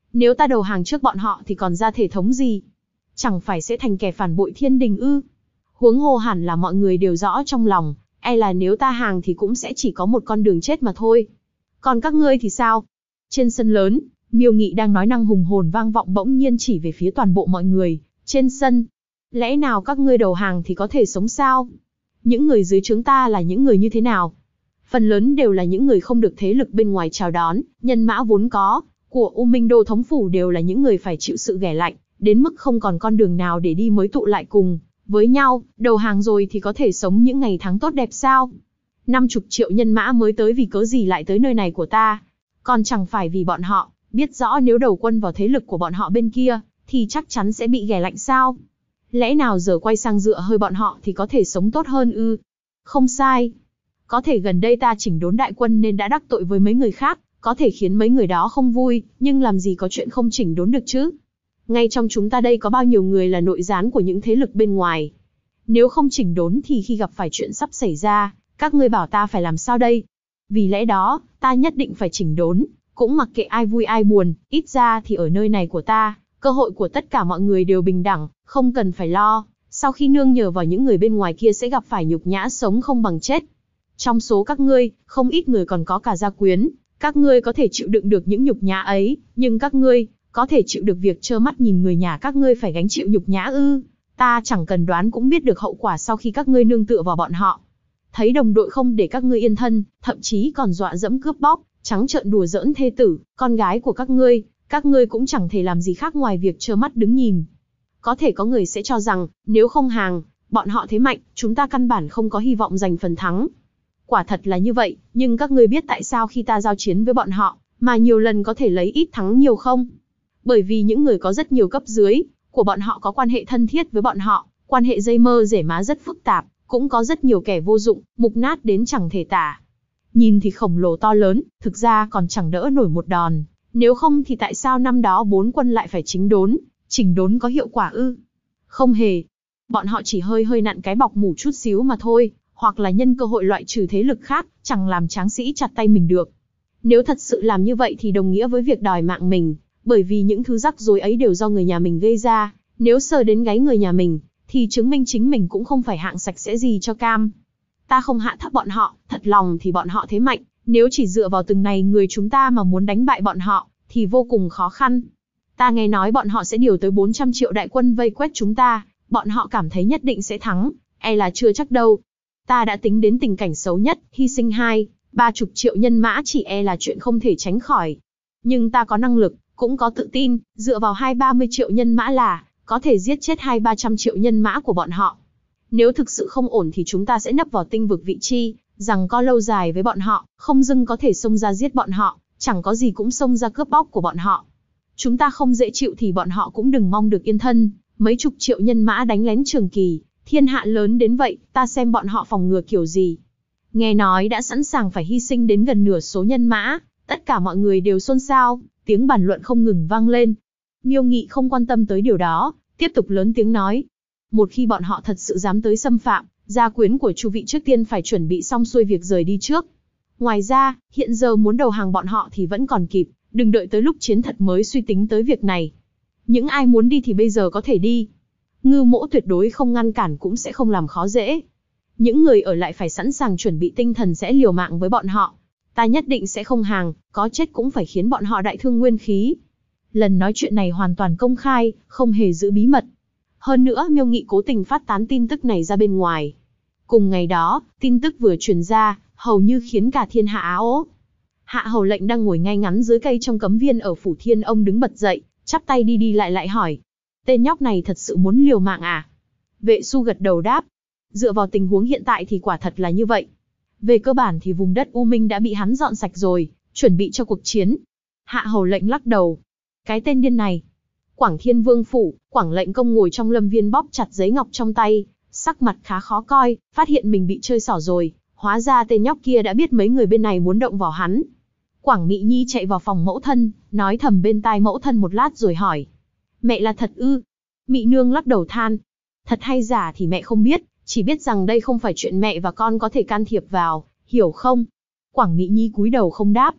Nếu ta đầu hàng trước bọn họ thì còn ra thể thống gì? Chẳng phải sẽ thành kẻ phản bội thiên đình ư? Huống hồ hẳn là mọi người đều rõ trong lòng, e là nếu ta hàng thì cũng sẽ chỉ có một con đường chết mà thôi. Còn các ngươi thì sao? Trên sân lớn, Miêu Nghị đang nói năng hùng hồn vang vọng bỗng nhiên chỉ về phía toàn bộ mọi người, trên sân. Lẽ nào các ngươi đầu hàng thì có thể sống sao? Những người dưới trướng ta là những người như thế nào? Phần lớn đều là những người không được thế lực bên ngoài chào đón, nhân mã vốn có, của U Minh Đô thống phủ đều là những người phải chịu sự ghẻ lạnh, đến mức không còn con đường nào để đi mới tụ lại cùng với nhau, đầu hàng rồi thì có thể sống những ngày tháng tốt đẹp sao? 50 triệu nhân mã mới tới vì cớ gì lại tới nơi này của ta? Còn chẳng phải vì bọn họ biết rõ nếu đầu quân vào thế lực của bọn họ bên kia, thì chắc chắn sẽ bị ghẻ lạnh sao? Lẽ nào giờ quay sang dựa hơi bọn họ thì có thể sống tốt hơn ư? Không sai. Có thể gần đây ta chỉnh đốn đại quân nên đã đắc tội với mấy người khác, có thể khiến mấy người đó không vui, nhưng làm gì có chuyện không chỉnh đốn được chứ? Ngay trong chúng ta đây có bao nhiêu người là nội gián của những thế lực bên ngoài. Nếu không chỉnh đốn thì khi gặp phải chuyện sắp xảy ra, các ngươi bảo ta phải làm sao đây? Vì lẽ đó, ta nhất định phải chỉnh đốn, cũng mặc kệ ai vui ai buồn, ít ra thì ở nơi này của ta, cơ hội của tất cả mọi người đều bình đẳng, không cần phải lo, sau khi nương nhờ vào những người bên ngoài kia sẽ gặp phải nhục nhã sống không bằng chết. Trong số các ngươi, không ít người còn có cả gia quyến, các ngươi có thể chịu đựng được những nhục nhã ấy, nhưng các ngươi có thể chịu được việc trơ mắt nhìn người nhà các ngươi phải gánh chịu nhục nhã ư? Ta chẳng cần đoán cũng biết được hậu quả sau khi các ngươi nương tựa vào bọn họ. Thấy đồng đội không để các ngươi yên thân, thậm chí còn dọa dẫm cướp bóc, trắng trợn đùa giỡn thê tử, con gái của các ngươi cũng chẳng thể làm gì khác ngoài việc trơ mắt đứng nhìn. Có thể có người sẽ cho rằng, nếu không hàng, bọn họ thế mạnh, chúng ta căn bản không có hy vọng giành phần thắng. Quả thật là như vậy, nhưng các ngươi biết tại sao khi ta giao chiến với bọn họ, mà nhiều lần có thể lấy ít thắng nhiều không? Bởi vì những người có rất nhiều cấp dưới của bọn họ có quan hệ thân thiết với bọn họ, quan hệ dây mơ rễ má rất phức tạp, cũng có rất nhiều kẻ vô dụng, mục nát đến chẳng thể tả. Nhìn thì khổng lồ to lớn, thực ra còn chẳng đỡ nổi một đòn. Nếu không thì tại sao năm đó 4 quân lại phải chỉnh đốn có hiệu quả ư? Không hề. Bọn họ chỉ hơi nặn cái bọc mủ chút xíu mà thôi, hoặc là nhân cơ hội loại trừ thế lực khác, chẳng làm tráng sĩ chặt tay mình được. Nếu thật sự làm như vậy thì đồng nghĩa với việc đòi mạng mình, bởi vì những thứ rắc rối ấy đều do người nhà mình gây ra, nếu sờ đến gáy người nhà mình, thì chứng minh chính mình cũng không phải hạng sạch sẽ gì cho cam. Ta không hạ thấp bọn họ, thật lòng thì bọn họ thế mạnh, nếu chỉ dựa vào từng này người chúng ta mà muốn đánh bại bọn họ, thì vô cùng khó khăn. Ta nghe nói bọn họ sẽ điều tới 400 triệu đại quân vây quét chúng ta, bọn họ cảm thấy nhất định sẽ thắng, e là chưa chắc đâu. Ta đã tính đến tình cảnh xấu nhất, hy sinh 20-30 triệu nhân mã chỉ e là chuyện không thể tránh khỏi. Nhưng ta có năng lực, cũng có tự tin, dựa vào 20-30 triệu nhân mã là có thể giết chết 200-300 triệu nhân mã của bọn họ. Nếu thực sự không ổn thì chúng ta sẽ nấp vào tinh vực vị chi, rằng có lâu dài với bọn họ, không dưng có thể xông ra giết bọn họ, chẳng có gì cũng xông ra cướp bóc của bọn họ. Chúng ta không dễ chịu thì bọn họ cũng đừng mong được yên thân, mấy chục triệu nhân mã đánh lén Trường Kỳ, thiên hạ lớn đến vậy, ta xem bọn họ phòng ngừa kiểu gì. Nghe nói đã sẵn sàng phải hy sinh đến gần nửa số nhân mã, tất cả mọi người đều xôn xao, tiếng bàn luận không ngừng vang lên. Miêu Nghị không quan tâm tới điều đó, tiếp tục lớn tiếng nói. Một khi bọn họ thật sự dám tới xâm phạm, gia quyến của Chu vị trước tiên phải chuẩn bị xong xuôi việc rời đi trước. Ngoài ra, hiện giờ muốn đầu hàng bọn họ thì vẫn còn kịp, đừng đợi tới lúc chiến thật mới suy tính tới việc này. Những ai muốn đi thì bây giờ có thể đi. Ngư Mỗ tuyệt đối không ngăn cản cũng sẽ không làm khó dễ. Những người ở lại phải sẵn sàng chuẩn bị tinh thần sẽ liều mạng với bọn họ. Ta nhất định sẽ không hàng, có chết cũng phải khiến bọn họ đại thương nguyên khí. Lần nói chuyện này hoàn toàn công khai, không hề giữ bí mật. Hơn nữa Miêu Nghị cố tình phát tán tin tức này ra bên ngoài. Cùng ngày đó, tin tức vừa truyền ra, hầu như khiến cả thiên hạ áo ố. Hạ hầu lệnh đang ngồi ngay ngắn dưới cây trong cấm viên ở phủ Thiên Ông đứng bật dậy, chắp tay đi đi lại lại hỏi. Tên nhóc này thật sự muốn liều mạng à? Vệ Xu gật đầu đáp. Dựa vào tình huống hiện tại thì quả thật là như vậy. Về cơ bản thì vùng đất U Minh đã bị hắn dọn sạch rồi, chuẩn bị cho cuộc chiến. Hạ hầu lệnh lắc đầu. Cái tên điên này. Quảng Thiên Vương phủ, Quảng lệnh công ngồi trong lâm viên bóp chặt giấy ngọc trong tay, sắc mặt khá khó coi, phát hiện mình bị chơi xỏ rồi, hóa ra tên nhóc kia đã biết mấy người bên này muốn động vào hắn. Quảng Mị Nhi chạy vào phòng mẫu thân, nói thầm bên tai mẫu thân một lát rồi hỏi. Mẹ là thật ư? Mị nương lắc đầu than. Thật hay giả thì mẹ không biết, chỉ biết rằng đây không phải chuyện mẹ và con có thể can thiệp vào, hiểu không? Quảng Mị Nhi cúi đầu không đáp.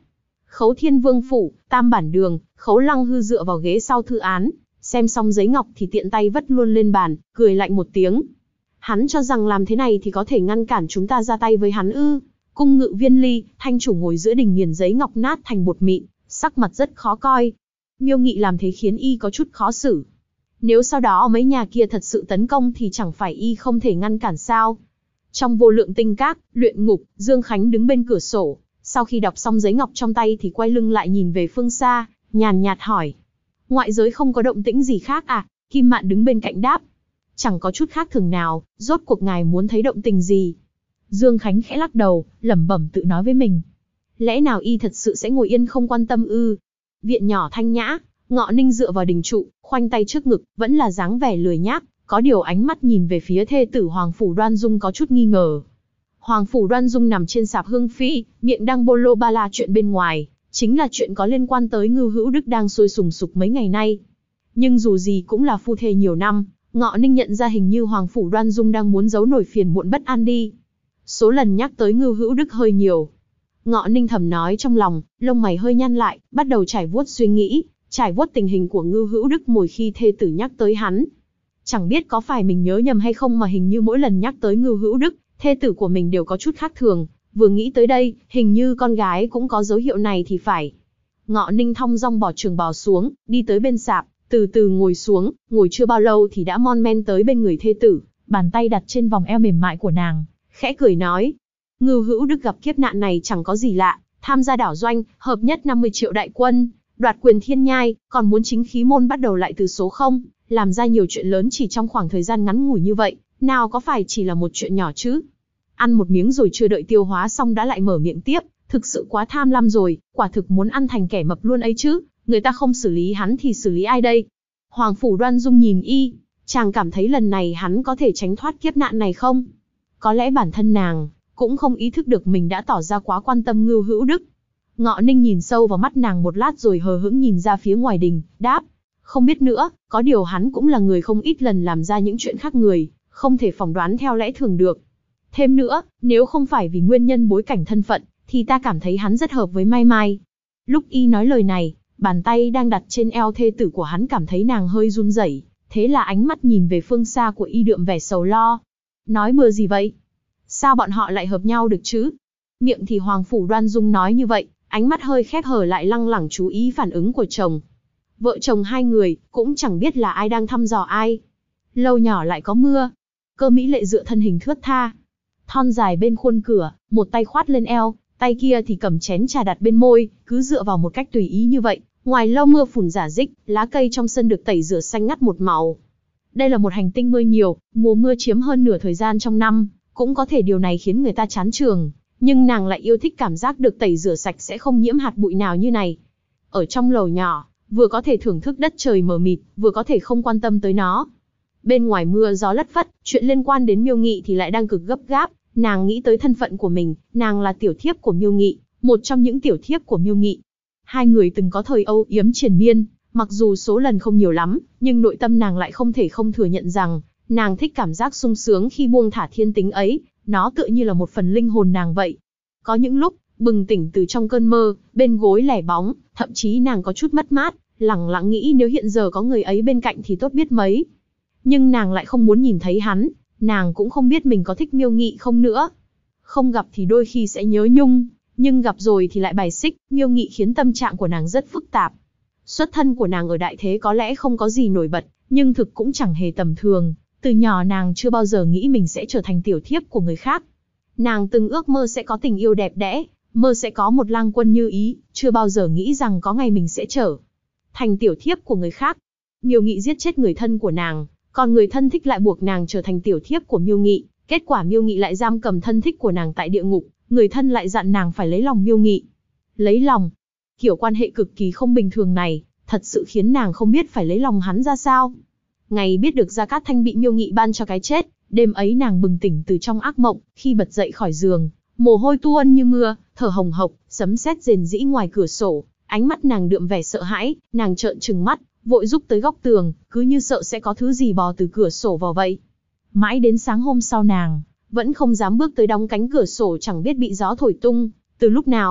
Khấu Thiên Vương phủ, Tam Bản đường, Khấu Lăng Hư dựa vào ghế sau thư án, xem xong giấy ngọc thì tiện tay vất luôn lên bàn, cười lạnh một tiếng. Hắn cho rằng làm thế này thì có thể ngăn cản chúng ta ra tay với hắn ư? Cung Ngự Viên Ly, thanh chủ ngồi giữa đình nghiền giấy ngọc nát thành bột mịn, sắc mặt rất khó coi. Miêu Nghị làm thế khiến y có chút khó xử. Nếu sau đó mấy nhà kia thật sự tấn công thì chẳng phải y không thể ngăn cản sao? Trong Vô Lượng Tinh Các, luyện ngục, Dương Khánh đứng bên cửa sổ, sau khi đọc xong giấy ngọc trong tay thì quay lưng lại nhìn về phương xa, nhàn nhạt hỏi. Ngoại giới không có động tĩnh gì khác à? Kim Mạn đứng bên cạnh đáp. Chẳng có chút khác thường nào, rốt cuộc ngài muốn thấy động tình gì? Dương Khánh khẽ lắc đầu, lẩm bẩm tự nói với mình. Lẽ nào y thật sự sẽ ngồi yên không quan tâm ư? Viện nhỏ thanh nhã, Ngọ Ninh dựa vào đình trụ, khoanh tay trước ngực, vẫn là dáng vẻ lười nhác, có điều ánh mắt nhìn về phía thê tử Hoàng Phủ Đoan Dung có chút nghi ngờ. Hoàng Phủ Đoan Dung nằm trên sạp hương phi, miệng đang bô lô ba la chuyện bên ngoài, chính là chuyện có liên quan tới Ngưu Hữu Đức đang sôi sùng sục mấy ngày nay. Nhưng dù gì cũng là phu thê nhiều năm, Ngọ Ninh nhận ra hình như Hoàng Phủ Đoan Dung đang muốn giấu nổi phiền muộn bất an đi. Số lần nhắc tới Ngưu Hữu Đức hơi nhiều. Ngọ Ninh thầm nói trong lòng, lông mày hơi nhăn lại, bắt đầu trải vuốt suy nghĩ, trải vuốt tình hình của Ngưu Hữu Đức mỗi khi thê tử nhắc tới hắn. Chẳng biết có phải mình nhớ nhầm hay không mà hình như mỗi lần nhắc tới Ngưu Hữu Đức, thê tử của mình đều có chút khác thường. Vừa nghĩ tới đây, hình như con gái cũng có dấu hiệu này thì phải. Ngọ Ninh thong dong bỏ trường bào xuống, đi tới bên sạp, từ từ ngồi xuống, ngồi chưa bao lâu thì đã mon men tới bên người thê tử, bàn tay đặt trên vòng eo mềm mại của nàng, khẽ cười nói. Ngưu Hữu Đức gặp kiếp nạn này chẳng có gì lạ, tham gia đảo doanh, hợp nhất 50 triệu đại quân, đoạt quyền thiên nhai, còn muốn chính khí môn bắt đầu lại từ số 0, làm ra nhiều chuyện lớn chỉ trong khoảng thời gian ngắn ngủi như vậy, nào có phải chỉ là một chuyện nhỏ chứ? Ăn một miếng rồi chưa đợi tiêu hóa xong đã lại mở miệng tiếp, thực sự quá tham lam rồi, quả thực muốn ăn thành kẻ mập luôn ấy chứ, người ta không xử lý hắn thì xử lý ai đây? Hoàng Phủ Đoan Dung nhìn y, chàng cảm thấy lần này hắn có thể tránh thoát kiếp nạn này không? Có lẽ bản thân nàng cũng không ý thức được mình đã tỏ ra quá quan tâm Ngưu Hữu Đức. Ngọ Ninh nhìn sâu vào mắt nàng một lát rồi hờ hững nhìn ra phía ngoài đình, đáp. Không biết nữa, có điều hắn cũng là người không ít lần làm ra những chuyện khác người, không thể phỏng đoán theo lẽ thường được. Thêm nữa, nếu không phải vì nguyên nhân bối cảnh thân phận, thì ta cảm thấy hắn rất hợp với Mai Mai. Lúc y nói lời này, bàn tay đang đặt trên eo thê tử của hắn cảm thấy nàng hơi run rẩy, thế là ánh mắt nhìn về phương xa của y đượm vẻ sầu lo. Nói bừa gì vậy? Sao bọn họ lại hợp nhau được chứ? Miệng thì Hoàng Phủ Đoan Dung nói như vậy, ánh mắt hơi khép hờ lại lăng lẳng chú ý phản ứng của chồng. Vợ chồng hai người, cũng chẳng biết là ai đang thăm dò ai. Lâu nhỏ lại có mưa. Cơ Mỹ Lệ dựa thân hình thướt tha, thon dài bên khuôn cửa, một tay khoát lên eo, tay kia thì cầm chén trà đặt bên môi, cứ dựa vào một cách tùy ý như vậy. Ngoài lau mưa phùn rả rích, lá cây trong sân được tẩy rửa xanh ngắt một màu. Đây là một hành tinh mưa nhiều, mùa mưa chiếm hơn nửa thời gian trong năm, cũng có thể điều này khiến người ta chán chường, nhưng nàng lại yêu thích cảm giác được tẩy rửa sạch sẽ không nhiễm hạt bụi nào như này. Ở trong lầu nhỏ, vừa có thể thưởng thức đất trời mờ mịt, vừa có thể không quan tâm tới nó. Bên ngoài mưa gió lất phất, chuyện liên quan đến Miêu Nghị thì lại đang cực gấp gáp. Nàng nghĩ tới thân phận của mình, nàng là tiểu thiếp của Miêu Nghị, một trong những tiểu thiếp của Miêu Nghị. Hai người từng có thời âu yếm triền miên, mặc dù số lần không nhiều lắm, nhưng nội tâm nàng lại không thể không thừa nhận rằng, nàng thích cảm giác sung sướng khi buông thả thiên tính ấy, nó tựa như là một phần linh hồn nàng vậy. Có những lúc, bừng tỉnh từ trong cơn mơ, bên gối lẻ bóng, thậm chí nàng có chút mất mát, lẳng lặng nghĩ nếu hiện giờ có người ấy bên cạnh thì tốt biết mấy. Nhưng nàng lại không muốn nhìn thấy hắn, nàng cũng không biết mình có thích Miêu Nghị không nữa. Không gặp thì đôi khi sẽ nhớ nhung, nhưng gặp rồi thì lại bài xích. Miêu Nghị khiến tâm trạng của nàng rất phức tạp. Xuất thân của nàng ở đại thế có lẽ không có gì nổi bật, nhưng thực cũng chẳng hề tầm thường. Từ nhỏ nàng chưa bao giờ nghĩ mình sẽ trở thành tiểu thiếp của người khác. Nàng từng ước mơ sẽ có tình yêu đẹp đẽ, mơ sẽ có một lang quân như ý, chưa bao giờ nghĩ rằng có ngày mình sẽ trở thành tiểu thiếp của người khác. Miêu Nghị giết chết người thân của nàng, còn người thân thích lại buộc nàng trở thành tiểu thiếp của Miêu Nghị. Kết quả Miêu Nghị lại giam cầm thân thích của nàng tại địa ngục, người thân lại dặn nàng phải lấy lòng Miêu Nghị. Lấy lòng? Kiểu quan hệ cực kỳ không bình thường này, thật sự khiến nàng không biết phải lấy lòng hắn ra sao. Ngày biết được Gia Cát Thanh bị Miêu Nghị ban cho cái chết, đêm ấy nàng bừng tỉnh từ trong ác mộng, khi bật dậy khỏi giường, mồ hôi tuôn như mưa, thở hồng hộc, sấm sét rền rĩ ngoài cửa sổ, ánh mắt nàng đượm vẻ sợ hãi, nàng trợn trừng mắt, vội rúc tới góc tường, cứ như sợ sẽ có thứ gì bò từ cửa sổ vào vậy. Mãi đến sáng hôm sau nàng vẫn không dám bước tới đóng cánh cửa sổ, chẳng biết bị gió thổi tung từ lúc nào.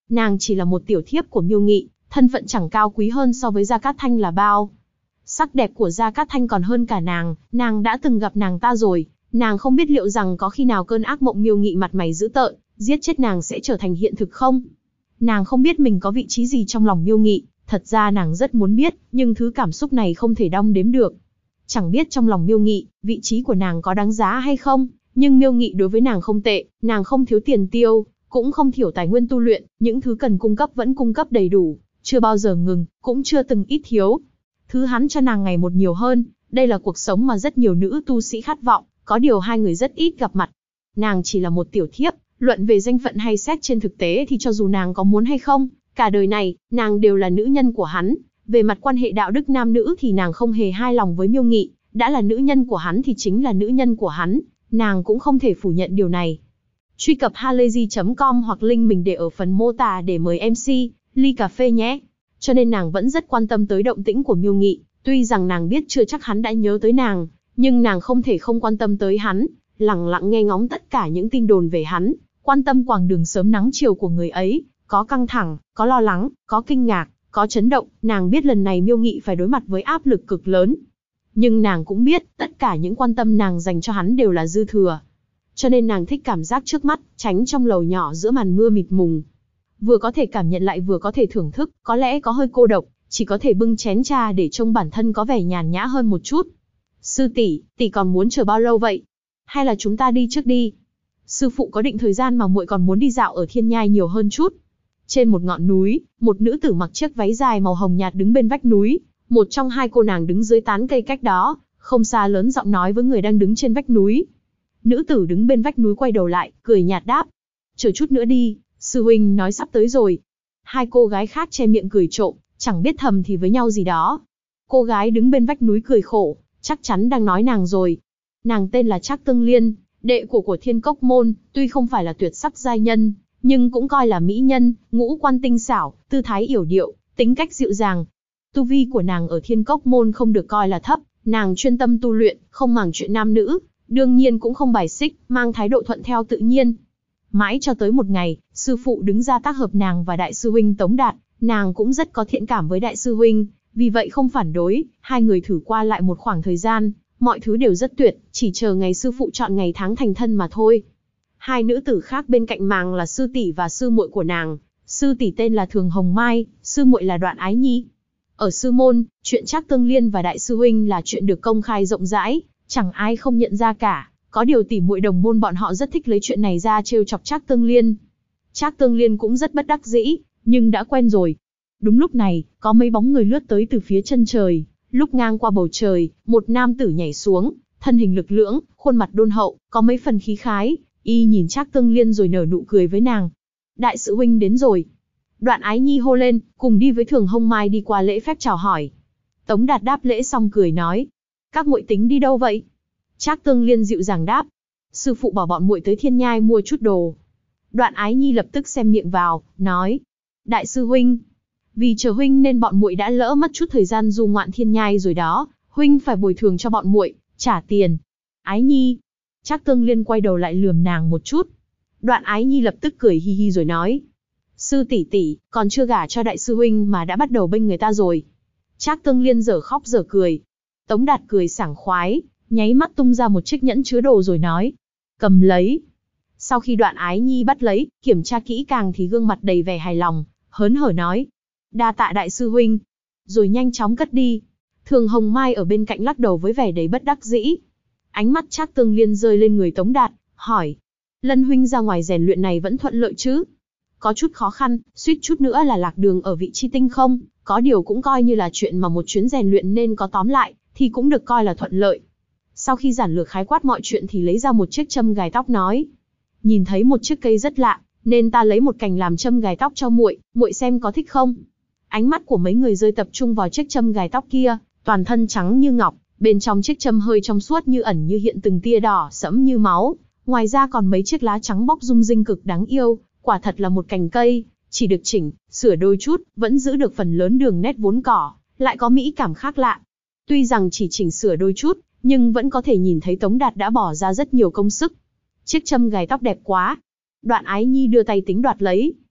nàng chỉ là một tiểu thiếp của Miêu Nghị, thân phận chẳng cao quý hơn so với Gia Cát Thanh là bao. Sắc đẹp của Gia Cát Thanh còn hơn cả nàng đã từng gặp nàng ta rồi, nàng không biết liệu rằng có khi nào cơn ác mộng Miêu Nghị mặt mày dữ tợn, giết chết nàng sẽ trở thành hiện thực không? Nàng không biết mình có vị trí gì trong lòng Miêu Nghị, thật ra nàng rất muốn biết, nhưng thứ cảm xúc này không thể đong đếm được. Chẳng biết trong lòng Miêu Nghị, vị trí của nàng có đáng giá hay không, nhưng Miêu Nghị đối với nàng không tệ, nàng không thiếu tiền tiêu, cũng không thiểu tài nguyên tu luyện, những thứ cần cung cấp vẫn cung cấp đầy đủ, chưa bao giờ ngừng, cũng chưa từng ít thiếu. Thứ hắn cho nàng ngày một nhiều hơn, đây là cuộc sống mà rất nhiều nữ tu sĩ khát vọng, có điều hai người rất ít gặp mặt. Nàng chỉ là một tiểu thiếp, luận về danh phận hay xét trên thực tế thì cho dù nàng có muốn hay không, cả đời này, nàng đều là nữ nhân của hắn. Về mặt quan hệ đạo đức nam nữ thì nàng không hề hài lòng với Miêu Nghị, đã là nữ nhân của hắn thì chính là nữ nhân của hắn, nàng cũng không thể phủ nhận điều này. Truy cập halayzi.com hoặc link mình để ở phần mô tả để mời MC, ly cà phê nhé. Cho nên nàng vẫn rất quan tâm tới động tĩnh của Miêu Nghị, tuy rằng nàng biết chưa chắc hắn đã nhớ tới nàng, nhưng nàng không thể không quan tâm tới hắn, lặng lặng nghe ngóng tất cả những tin đồn về hắn, quan tâm quãng đường sớm nắng chiều của người ấy, có căng thẳng, có lo lắng, có kinh ngạc, có chấn động, nàng biết lần này Miêu Nghị phải đối mặt với áp lực cực lớn. Nhưng nàng cũng biết, tất cả những quan tâm nàng dành cho hắn đều là dư thừa. Cho nên nàng thích cảm giác trước mắt, tránh trong lầu nhỏ giữa màn mưa mịt mùng. Vừa có thể cảm nhận lại vừa có thể thưởng thức, có lẽ có hơi cô độc, chỉ có thể bưng chén trà để trông bản thân có vẻ nhàn nhã hơn một chút. Sư tỷ, tỷ còn muốn chờ bao lâu vậy? Hay là chúng ta đi trước đi? Sư phụ có định thời gian mà muội còn muốn đi dạo ở Thiên Nhai nhiều hơn chút. Trên một ngọn núi, một nữ tử mặc chiếc váy dài màu hồng nhạt đứng bên vách núi, một trong hai cô nàng đứng dưới tán cây cách đó, không xa lớn giọng nói với người đang đứng trên vách núi. Nữ tử đứng bên vách núi quay đầu lại, cười nhạt đáp: "Chờ chút nữa đi, sư huynh nói sắp tới rồi." Hai cô gái khác che miệng cười trộm, chẳng biết thầm thì với nhau gì đó. Cô gái đứng bên vách núi cười khổ, chắc chắn đang nói nàng rồi. Nàng tên là Trác Tương Liên, đệ của Thiên Cốc Môn, tuy không phải là tuyệt sắc giai nhân, nhưng cũng coi là mỹ nhân, ngũ quan tinh xảo, tư thái yểu điệu, tính cách dịu dàng. Tu vi của nàng ở Thiên Cốc Môn không được coi là thấp, nàng chuyên tâm tu luyện, không màng chuyện nam nữ, đương nhiên cũng không bài xích, mang thái độ thuận theo tự nhiên. Mãi cho tới một ngày, sư phụ đứng ra tác hợp nàng và đại sư huynh Tống Đạt, nàng cũng rất có thiện cảm với đại sư huynh, vì vậy không phản đối, hai người thử qua lại một khoảng thời gian, mọi thứ đều rất tuyệt, chỉ chờ ngày sư phụ chọn ngày tháng thành thân mà thôi. Hai nữ tử khác bên cạnh nàng là sư tỷ và sư muội của nàng, sư tỷ tên là Thường Hồng Mai, sư muội là Đoạn Ái Nhi. Ở sư môn, chuyện Trác Tương Liên và đại sư huynh là chuyện được công khai rộng rãi, chẳng ai không nhận ra cả, có điều tỷ muội đồng môn bọn họ rất thích lấy chuyện này ra trêu chọc Trác Tương Liên. Trác Tương Liên cũng rất bất đắc dĩ, nhưng đã quen rồi. Đúng lúc này, có mấy bóng người lướt tới từ phía chân trời, lúc ngang qua bầu trời, một nam tử nhảy xuống, thân hình lực lưỡng, khuôn mặt đôn hậu, có mấy phần khí khái, y nhìn Trác Tương Liên rồi nở nụ cười với nàng. "Đại sư huynh đến rồi." Đoạn Ái Nhi hô lên, cùng đi với Thường Hồng Mai đi qua lễ phép chào hỏi. Tống Đạt đáp lễ xong cười nói: "Các muội tính đi đâu vậy?" Trác Tương Liên dịu dàng đáp: "Sư phụ bảo bọn muội tới Thiên Nhai mua chút đồ." Đoạn Ái Nhi lập tức xem miệng vào, nói: "Đại sư huynh, vì chờ huynh nên bọn muội đã lỡ mất chút thời gian du ngoạn Thiên Nhai rồi đó, huynh phải bồi thường cho bọn muội, trả tiền." "Ái Nhi." Trác Tương Liên quay đầu lại lườm nàng một chút. Đoạn Ái Nhi lập tức cười hi hi rồi nói: "Sư tỷ tỷ, còn chưa gả cho đại sư huynh mà đã bắt đầu bênh người ta rồi." Trác Tương Liên dở khóc dở cười. Tống Đạt cười sảng khoái, nháy mắt tung ra một chiếc nhẫn chứa đồ rồi nói: "Cầm lấy." Sau khi Đoạn Ái Nhi bắt lấy, kiểm tra kỹ càng thì gương mặt đầy vẻ hài lòng, hớn hở nói: "Đa tạ đại sư huynh." Rồi nhanh chóng cất đi. Thường Hồng Mai ở bên cạnh lắc đầu với vẻ đầy bất đắc dĩ. Ánh mắt Trác Tương Liên rơi lên người Tống Đạt, hỏi: "Lân huynh ra ngoài rèn luyện này vẫn thuận lợi chứ?" "Có chút khó khăn, suýt chút nữa là lạc đường ở vị chi tinh không, có điều cũng coi như là chuyện mà một chuyến rèn luyện nên có, tóm lại thì cũng được coi là thuận lợi." Sau khi giản lược khái quát mọi chuyện thì lấy ra một chiếc châm gài tóc nói: "Nhìn thấy một chiếc cây rất lạ, nên ta lấy một cành làm châm gài tóc cho muội, muội xem có thích không?" Ánh mắt của mấy người rơi tập trung vào chiếc châm gài tóc kia, toàn thân trắng như ngọc, bên trong chiếc châm hơi trong suốt như ẩn như hiện từng tia đỏ sẫm như máu, ngoài ra còn mấy chiếc lá trắng bóc rung rinh cực đáng yêu, quả thật là một cành cây, chỉ được chỉnh, sửa đôi chút, vẫn giữ được phần lớn đường nét vốn có, lại có mỹ cảm khác lạ. Tuy rằng chỉ chỉnh sửa đôi chút, nhưng vẫn có thể nhìn thấy Tống Đạt đã bỏ ra rất nhiều công sức. Chiếc châm gài tóc đẹp quá. Đoạn Ái Nhi đưa tay tính đoạt lấy.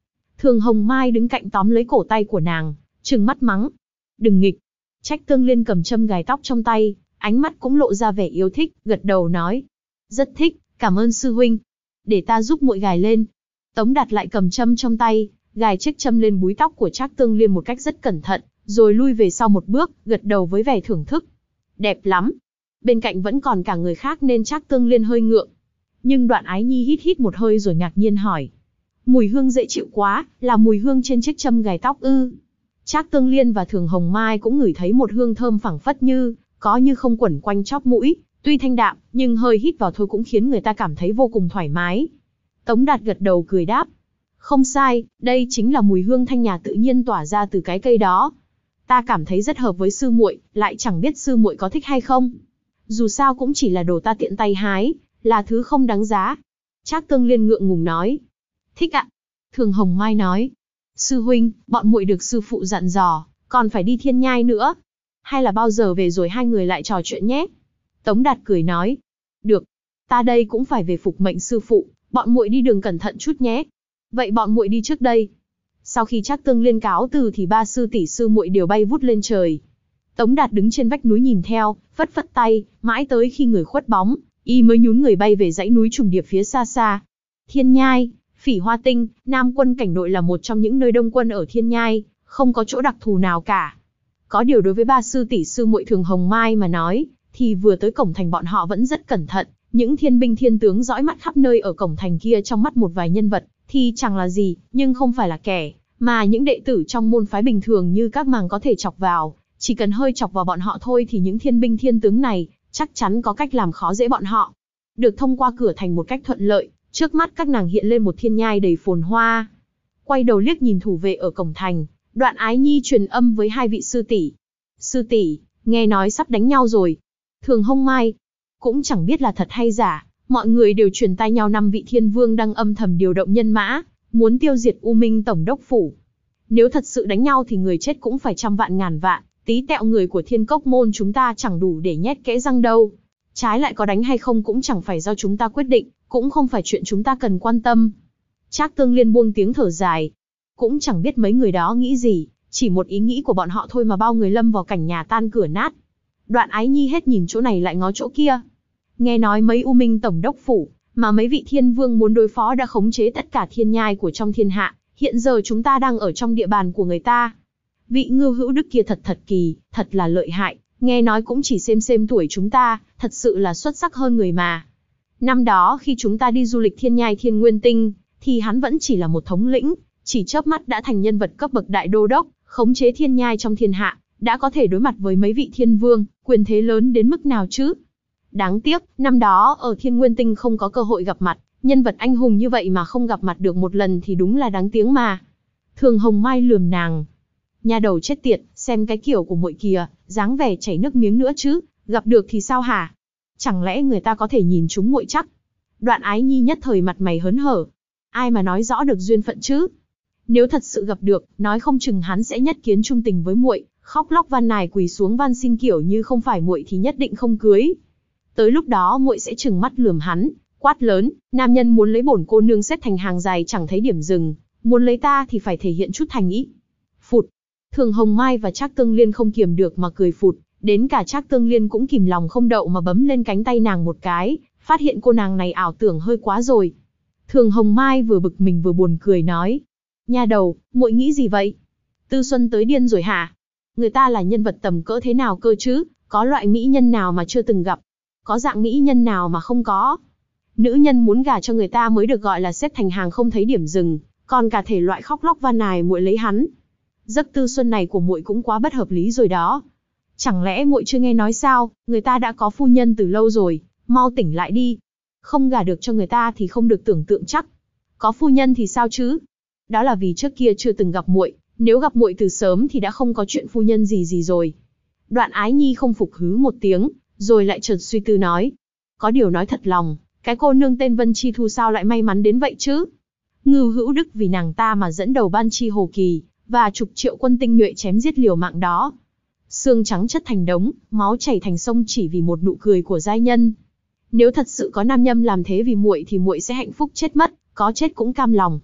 Thường Hồng Mai đứng cạnh tóm lấy cổ tay của nàng, trừng mắt mắng. Đừng nghịch. Trách Tương Liên cầm châm gài tóc trong tay, ánh mắt cũng lộ ra vẻ yêu thích, gật đầu nói. Rất thích, cảm ơn sư huynh. Để ta giúp muội gài lên. Tống Đạt lại cầm châm trong tay, gài chiếc châm lên búi tóc của Trác Tương Liên một cách rất cẩn thận, rồi lui về sau một bước, gật đầu với vẻ thưởng thức. Đẹp lắm. Bên cạnh vẫn còn cả người khác nên Trác Tương Liên hơi ngượng. Nhưng Đoạn Ái Nhi hít hít một hơi rồi ngạc nhiên hỏi. Mùi hương dễ chịu quá, là mùi hương trên chiếc châm gài tóc ư? Trác Tương Liên và Thường Hồng Mai cũng ngửi thấy một hương thơm phảng phất như không quẩn quanh chóp mũi, tuy thanh đạm, nhưng hơi hít vào thôi cũng khiến người ta cảm thấy vô cùng thoải mái. Tống Đạt gật đầu cười đáp. Không sai, đây chính là mùi hương thanh nhã tự nhiên tỏa ra từ cái cây đó. Ta cảm thấy rất hợp với sư muội, lại chẳng biết sư muội có thích hay không. Dù sao cũng chỉ là đồ ta tiện tay hái, là thứ không đáng giá. Trác Tương Liên ngượng ngùng nói. Thích ạ. Thường Hồng Mai nói. Sư huynh, bọn muội được sư phụ dặn dò, còn phải đi Thiên Nhai nữa. Hay là bao giờ về rồi hai người lại trò chuyện nhé? Tống Đạt cười nói. Được, ta đây cũng phải về phục mệnh sư phụ, bọn muội đi đường cẩn thận chút nhé. Vậy bọn muội đi trước đây. Sau khi Trác Tương Liên cáo từ thì ba sư tỷ sư muội đều bay vút lên trời. Tống Đạt đứng trên vách núi nhìn theo, phất phất tay, mãi tới khi người khuất bóng, y mới nhún người bay về dãy núi trùng điệp phía xa xa. Thiên Nhai, Phỉ Hoa Tinh, Nam Quân cảnh nội là một trong những nơi đông quân ở Thiên Nhai, không có chỗ đặc thù nào cả. Có điều đối với ba sư tỷ sư muội Thường Hồng Mai mà nói, thì vừa tới cổng thành bọn họ vẫn rất cẩn thận, những thiên binh thiên tướng dõi mắt khắp nơi ở cổng thành kia trong mắt một vài nhân vật, thì chẳng là gì, nhưng không phải là kẻ, mà những đệ tử trong môn phái bình thường như các màng có thể chọc vào, chỉ cần hơi chọc vào bọn họ thôi thì những thiên binh thiên tướng này, chắc chắn có cách làm khó dễ bọn họ. Được thông qua cửa thành một cách thuận lợi, trước mắt các nàng hiện lên một thiên nhai đầy phồn hoa. Quay đầu liếc nhìn thủ vệ ở cổng thành, Đoạn Ái Nhi truyền âm với hai vị sư tỷ. Sư tỷ, nghe nói sắp đánh nhau rồi. Thường Hồng Mai, cũng chẳng biết là thật hay giả, mọi người đều truyền tai nhau 5 vị thiên vương đang âm thầm điều động nhân mã, muốn tiêu diệt U Minh Tổng đốc phủ. Nếu thật sự đánh nhau thì người chết cũng phải trăm vạn ngàn vạn, tí tẹo người của Thiên Cốc môn chúng ta chẳng đủ để nhét kẽ răng đâu. Trái lại có đánh hay không cũng chẳng phải do chúng ta quyết định, cũng không phải chuyện chúng ta cần quan tâm. Trác Tương Liên buông tiếng thở dài. Cũng chẳng biết mấy người đó nghĩ gì, chỉ một ý nghĩ của bọn họ thôi mà bao người lâm vào cảnh nhà tan cửa nát. Đoạn Ái Nhi hết nhìn chỗ này lại ngó chỗ kia. Nghe nói mấy U Minh Tổng đốc phủ, mà mấy vị thiên vương muốn đối phó đã khống chế tất cả thiên nhai của trong thiên hạ, hiện giờ chúng ta đang ở trong địa bàn của người ta. Vị Ngưu Hữu Đức kia thật kỳ, thật là lợi hại, nghe nói cũng chỉ xem tuổi chúng ta, thật sự là xuất sắc hơn người mà. Năm đó khi chúng ta đi du lịch thiên nhai Thiên Nguyên Tinh, thì hắn vẫn chỉ là một thống lĩnh, chỉ chớp mắt đã thành nhân vật cấp bậc đại đô đốc, khống chế thiên nhai trong thiên hạ, đã có thể đối mặt với mấy vị thiên vương, quyền thế lớn đến mức nào chứ? Đáng tiếc, năm đó ở Thiên Nguyên Tinh không có cơ hội gặp mặt, nhân vật anh hùng như vậy mà không gặp mặt được một lần thì đúng là đáng tiếng mà. Thường Hồng Mai lườm nàng. Nhà đầu chết tiệt, xem cái kiểu của muội kìa, dáng vẻ chảy nước miếng nữa chứ, gặp được thì sao hả? Chẳng lẽ người ta có thể nhìn chúng muội chắc? Đoạn Ái Nhi nhất thời mặt mày hớn hở. Ai mà nói rõ được duyên phận chứ? Nếu thật sự gặp được, nói không chừng hắn sẽ nhất kiến trung tình với muội, khóc lóc van nài quỳ xuống van xin kiểu như không phải muội thì nhất định không cưới. Tới lúc đó muội sẽ trừng mắt lườm hắn, quát lớn, nam nhân muốn lấy bổn cô nương xếp thành hàng dài chẳng thấy điểm dừng, muốn lấy ta thì phải thể hiện chút thành ý. Phụt. Thường Hồng Mai và Trác Tương Liên không kiềm được mà cười phụt, đến cả Trác Tương Liên cũng kìm lòng không đậu mà bấm lên cánh tay nàng một cái, phát hiện cô nàng này ảo tưởng hơi quá rồi. Thường Hồng Mai vừa bực mình vừa buồn cười nói, nha đầu, muội nghĩ gì vậy? Tư Xuân tới điên rồi hả? Người ta là nhân vật tầm cỡ thế nào cơ chứ? Có loại mỹ nhân nào mà chưa từng gặp? Có dạng mỹ nhân nào mà không có? Nữ nhân muốn gả cho người ta mới được gọi là xếp thành hàng không thấy điểm dừng, còn cả thể loại khóc lóc van nài muội lấy hắn. Giấc Tư Xuân này của muội cũng quá bất hợp lý rồi đó. Chẳng lẽ muội chưa nghe nói sao, người ta đã có phu nhân từ lâu rồi, mau tỉnh lại đi. Không gả được cho người ta thì không được tưởng tượng chắc. Có phu nhân thì sao chứ? Đó là vì trước kia chưa từng gặp muội, nếu gặp muội từ sớm thì đã không có chuyện phu nhân gì rồi. Đoạn Ái Nhi không phục hứ một tiếng, rồi lại chợt suy tư nói. Có điều nói thật lòng, cái cô nương tên Vân Chi Thu sao lại may mắn đến vậy chứ? Ngưu Hữu Đức vì nàng ta mà dẫn đầu ban chi Hồ Kỳ, và chục triệu quân tinh nhuệ chém giết liều mạng đó. Xương trắng chất thành đống, máu chảy thành sông chỉ vì một nụ cười của giai nhân. Nếu thật sự có nam nhân làm thế vì muội thì muội sẽ hạnh phúc chết mất, có chết cũng cam lòng.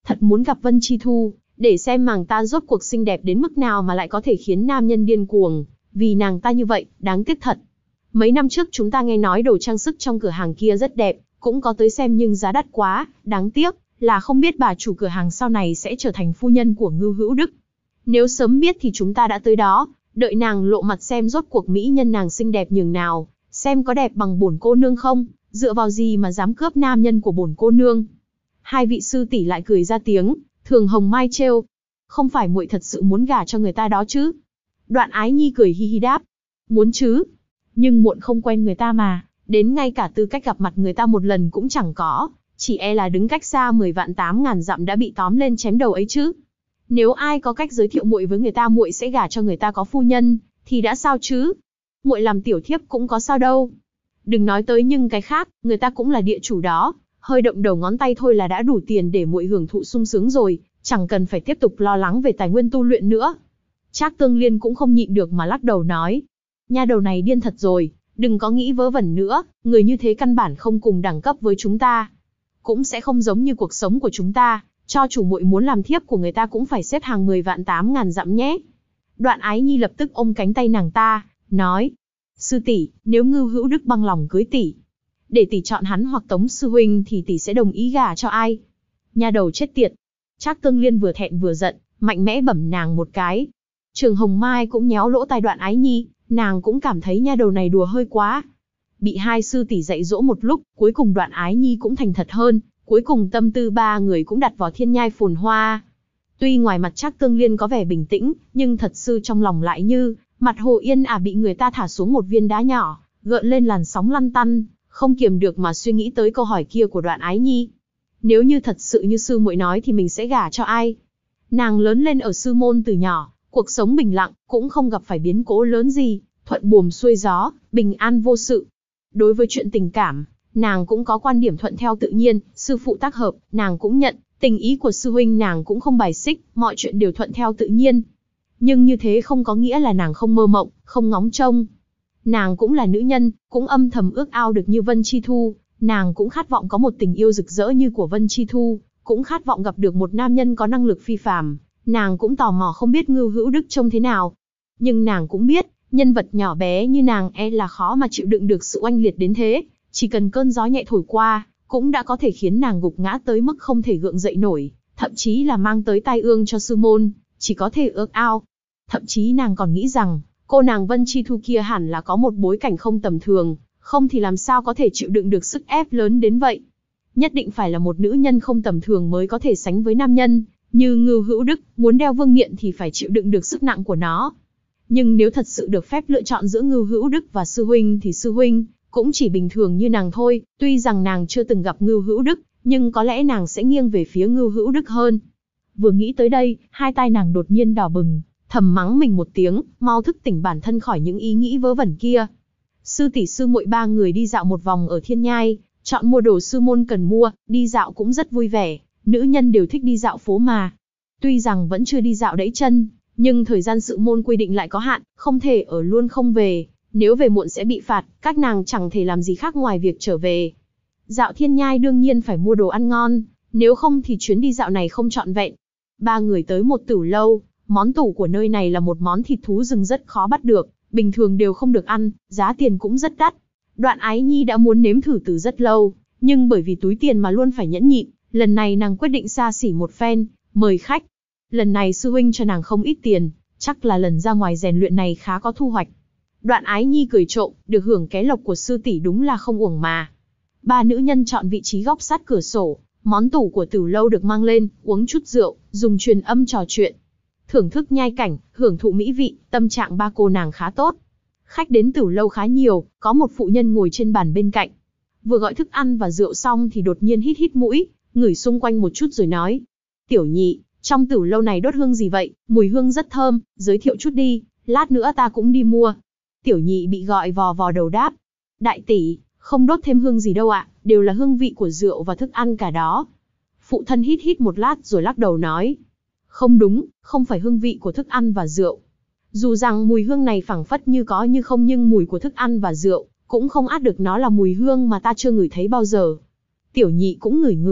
thật muốn gặp Vân Chi Thu, để xem nàng ta rốt cuộc xinh đẹp đến mức nào mà lại có thể khiến nam nhân điên cuồng, vì nàng ta như vậy, đáng tiếc thật. Mấy năm trước chúng ta nghe nói đồ trang sức trong cửa hàng kia rất đẹp, cũng có tới xem nhưng giá đắt quá, đáng tiếc là không biết bà chủ cửa hàng sau này sẽ trở thành phu nhân của Ngưu Hữu Đức. Nếu sớm biết thì chúng ta đã tới đó, đợi nàng lộ mặt xem rốt cuộc mỹ nhân nàng xinh đẹp nhường nào, xem có đẹp bằng bổn cô nương không, dựa vào gì mà dám cướp nam nhân của bổn cô nương. Hai vị sư tỷ lại cười ra tiếng, Thường Hồng Mai trêu, không phải muội thật sự muốn gả cho người ta đó chứ? Đoạn Ái Nhi cười hi hi đáp, muốn chứ, nhưng muộn không quen người ta mà, đến ngay cả tư cách gặp mặt người ta một lần cũng chẳng có, chỉ e là đứng cách xa 10 vạn 8 ngàn dặm đã bị tóm lên chém đầu ấy chứ. Nếu ai có cách giới thiệu muội với người ta, muội sẽ gả cho người ta có phu nhân, thì đã sao chứ? Muội làm tiểu thiếp cũng có sao đâu. Đừng nói tới nhưng cái khác, người ta cũng là địa chủ đó, hơi động đầu ngón tay thôi là đã đủ tiền để muội hưởng thụ sung sướng rồi, chẳng cần phải tiếp tục lo lắng về tài nguyên tu luyện nữa. Trác Tương Liên cũng không nhịn được mà lắc đầu nói, nha đầu này điên thật rồi, đừng có nghĩ vớ vẩn nữa, người như thế căn bản không cùng đẳng cấp với chúng ta, cũng sẽ không giống như cuộc sống của chúng ta, cho chủ muội muốn làm thiếp của người ta cũng phải xếp hàng 10 vạn 8 ngàn dặm nhé. Đoạn Ái Nhi lập tức ôm cánh tay nàng ta, nói, sư tỷ, nếu Ngưu Hữu Đức băng lòng cưới tỷ, để tỷ chọn hắn hoặc Tống sư huynh thì tỷ sẽ đồng ý gả cho ai? Nha đầu chết tiệt. Trác Tương Liên vừa thẹn vừa giận, mạnh mẽ bẩm nàng một cái. Trường Hồng Mai cũng nhéo lỗ tai Đoạn Ái Nhi, nàng cũng cảm thấy nha đầu này đùa hơi quá. Bị hai sư tỷ dạy dỗ một lúc, cuối cùng Đoạn Ái Nhi cũng thành thật hơn, cuối cùng tâm tư ba người cũng đặt vào thiên nhai phồn hoa. Tuy ngoài mặt Trác Tương Liên có vẻ bình tĩnh, nhưng thật sự trong lòng lại như mặt hồ yên ả bị người ta thả xuống một viên đá nhỏ, gợn lên làn sóng lăn tăn, không kiềm được mà suy nghĩ tới câu hỏi kia của Đoạn Ái Nhi. Nếu như thật sự như sư muội nói thì mình sẽ gả cho ai? Nàng lớn lên ở sư môn từ nhỏ, cuộc sống bình lặng, cũng không gặp phải biến cố lớn gì, thuận buồm xuôi gió, bình an vô sự. Đối với chuyện tình cảm, nàng cũng có quan điểm thuận theo tự nhiên, sư phụ tác hợp, nàng cũng nhận, tình ý của sư huynh nàng cũng không bài xích, mọi chuyện đều thuận theo tự nhiên. Nhưng như thế không có nghĩa là nàng không mơ mộng, không ngóng trông. Nàng cũng là nữ nhân, cũng âm thầm ước ao được như Vân Chi Thu, nàng cũng khát vọng có một tình yêu rực rỡ như của Vân Chi Thu, cũng khát vọng gặp được một nam nhân có năng lực phi phàm, nàng cũng tò mò không biết Ngưu Hữu Đức trông thế nào. Nhưng nàng cũng biết, nhân vật nhỏ bé như nàng e là khó mà chịu đựng được sự oanh liệt đến thế, chỉ cần cơn gió nhẹ thổi qua, cũng đã có thể khiến nàng gục ngã tới mức không thể gượng dậy nổi, thậm chí là mang tới tai ương cho sư môn, chỉ có thể ước ao. Thậm chí nàng còn nghĩ rằng, cô nàng Vân Chi Thu kia hẳn là có một bối cảnh không tầm thường, không thì làm sao có thể chịu đựng được sức ép lớn đến vậy. Nhất định phải là một nữ nhân không tầm thường mới có thể sánh với nam nhân, như Ngưu Hữu Đức, muốn đeo vương miện thì phải chịu đựng được sức nặng của nó. Nhưng nếu thật sự được phép lựa chọn giữa Ngưu Hữu Đức và sư huynh thì sư huynh cũng chỉ bình thường như nàng thôi, tuy rằng nàng chưa từng gặp Ngưu Hữu Đức, nhưng có lẽ nàng sẽ nghiêng về phía Ngưu Hữu Đức hơn. Vừa nghĩ tới đây, hai tai nàng đột nhiên đỏ bừng, thầm mắng mình một tiếng, mau thức tỉnh bản thân khỏi những ý nghĩ vớ vẩn kia. Sư tỷ sư muội ba người đi dạo một vòng ở thiên nhai, chọn mua đồ sư môn cần mua, đi dạo cũng rất vui vẻ, nữ nhân đều thích đi dạo phố mà. Tuy rằng vẫn chưa đi dạo đẫy chân, nhưng thời gian sự môn quy định lại có hạn, không thể ở luôn không về, nếu về muộn sẽ bị phạt, các nàng chẳng thể làm gì khác ngoài việc trở về. Dạo thiên nhai đương nhiên phải mua đồ ăn ngon, nếu không thì chuyến đi dạo này không trọn vẹn. Ba người tới một tửu lâu, món tủ của nơi này là một món thịt thú rừng rất khó bắt được, bình thường đều không được ăn, giá tiền cũng rất đắt. Đoạn Ái Nhi đã muốn nếm thử từ rất lâu, nhưng bởi vì túi tiền mà luôn phải nhẫn nhịn, lần này nàng quyết định xa xỉ một phen, mời khách. Lần này sư huynh cho nàng không ít tiền, chắc là lần ra ngoài rèn luyện này khá có thu hoạch. Đoạn Ái Nhi cười trộm, được hưởng ké lộc của sư tỷ đúng là không uổng mà. Ba nữ nhân chọn vị trí góc sát cửa sổ, món tủ của tửu lâu được mang lên, uống chút rượu, dùng truyền âm trò chuyện. Thưởng thức nhai cảnh, hưởng thụ mỹ vị, tâm trạng ba cô nàng khá tốt. Khách đến tửu lâu khá nhiều, có một phụ nhân ngồi trên bàn bên cạnh. Vừa gọi thức ăn và rượu xong thì đột nhiên hít hít mũi, ngửi xung quanh một chút rồi nói. Tiểu nhị, trong tửu lâu này đốt hương gì vậy, mùi hương rất thơm, giới thiệu chút đi, lát nữa ta cũng đi mua. Tiểu nhị bị gọi vò vò đầu đáp. Đại tỷ, không đốt thêm hương gì đâu ạ, đều là hương vị của rượu và thức ăn cả đó. Phụ thân hít hít một lát rồi lắc đầu nói. Không đúng, không phải hương vị của thức ăn và rượu. Dù rằng mùi hương này phảng phất như có như không nhưng mùi của thức ăn và rượu cũng không át được nó là mùi hương mà ta chưa ngửi thấy bao giờ. Tiểu nhị cũng ngửi ngửi,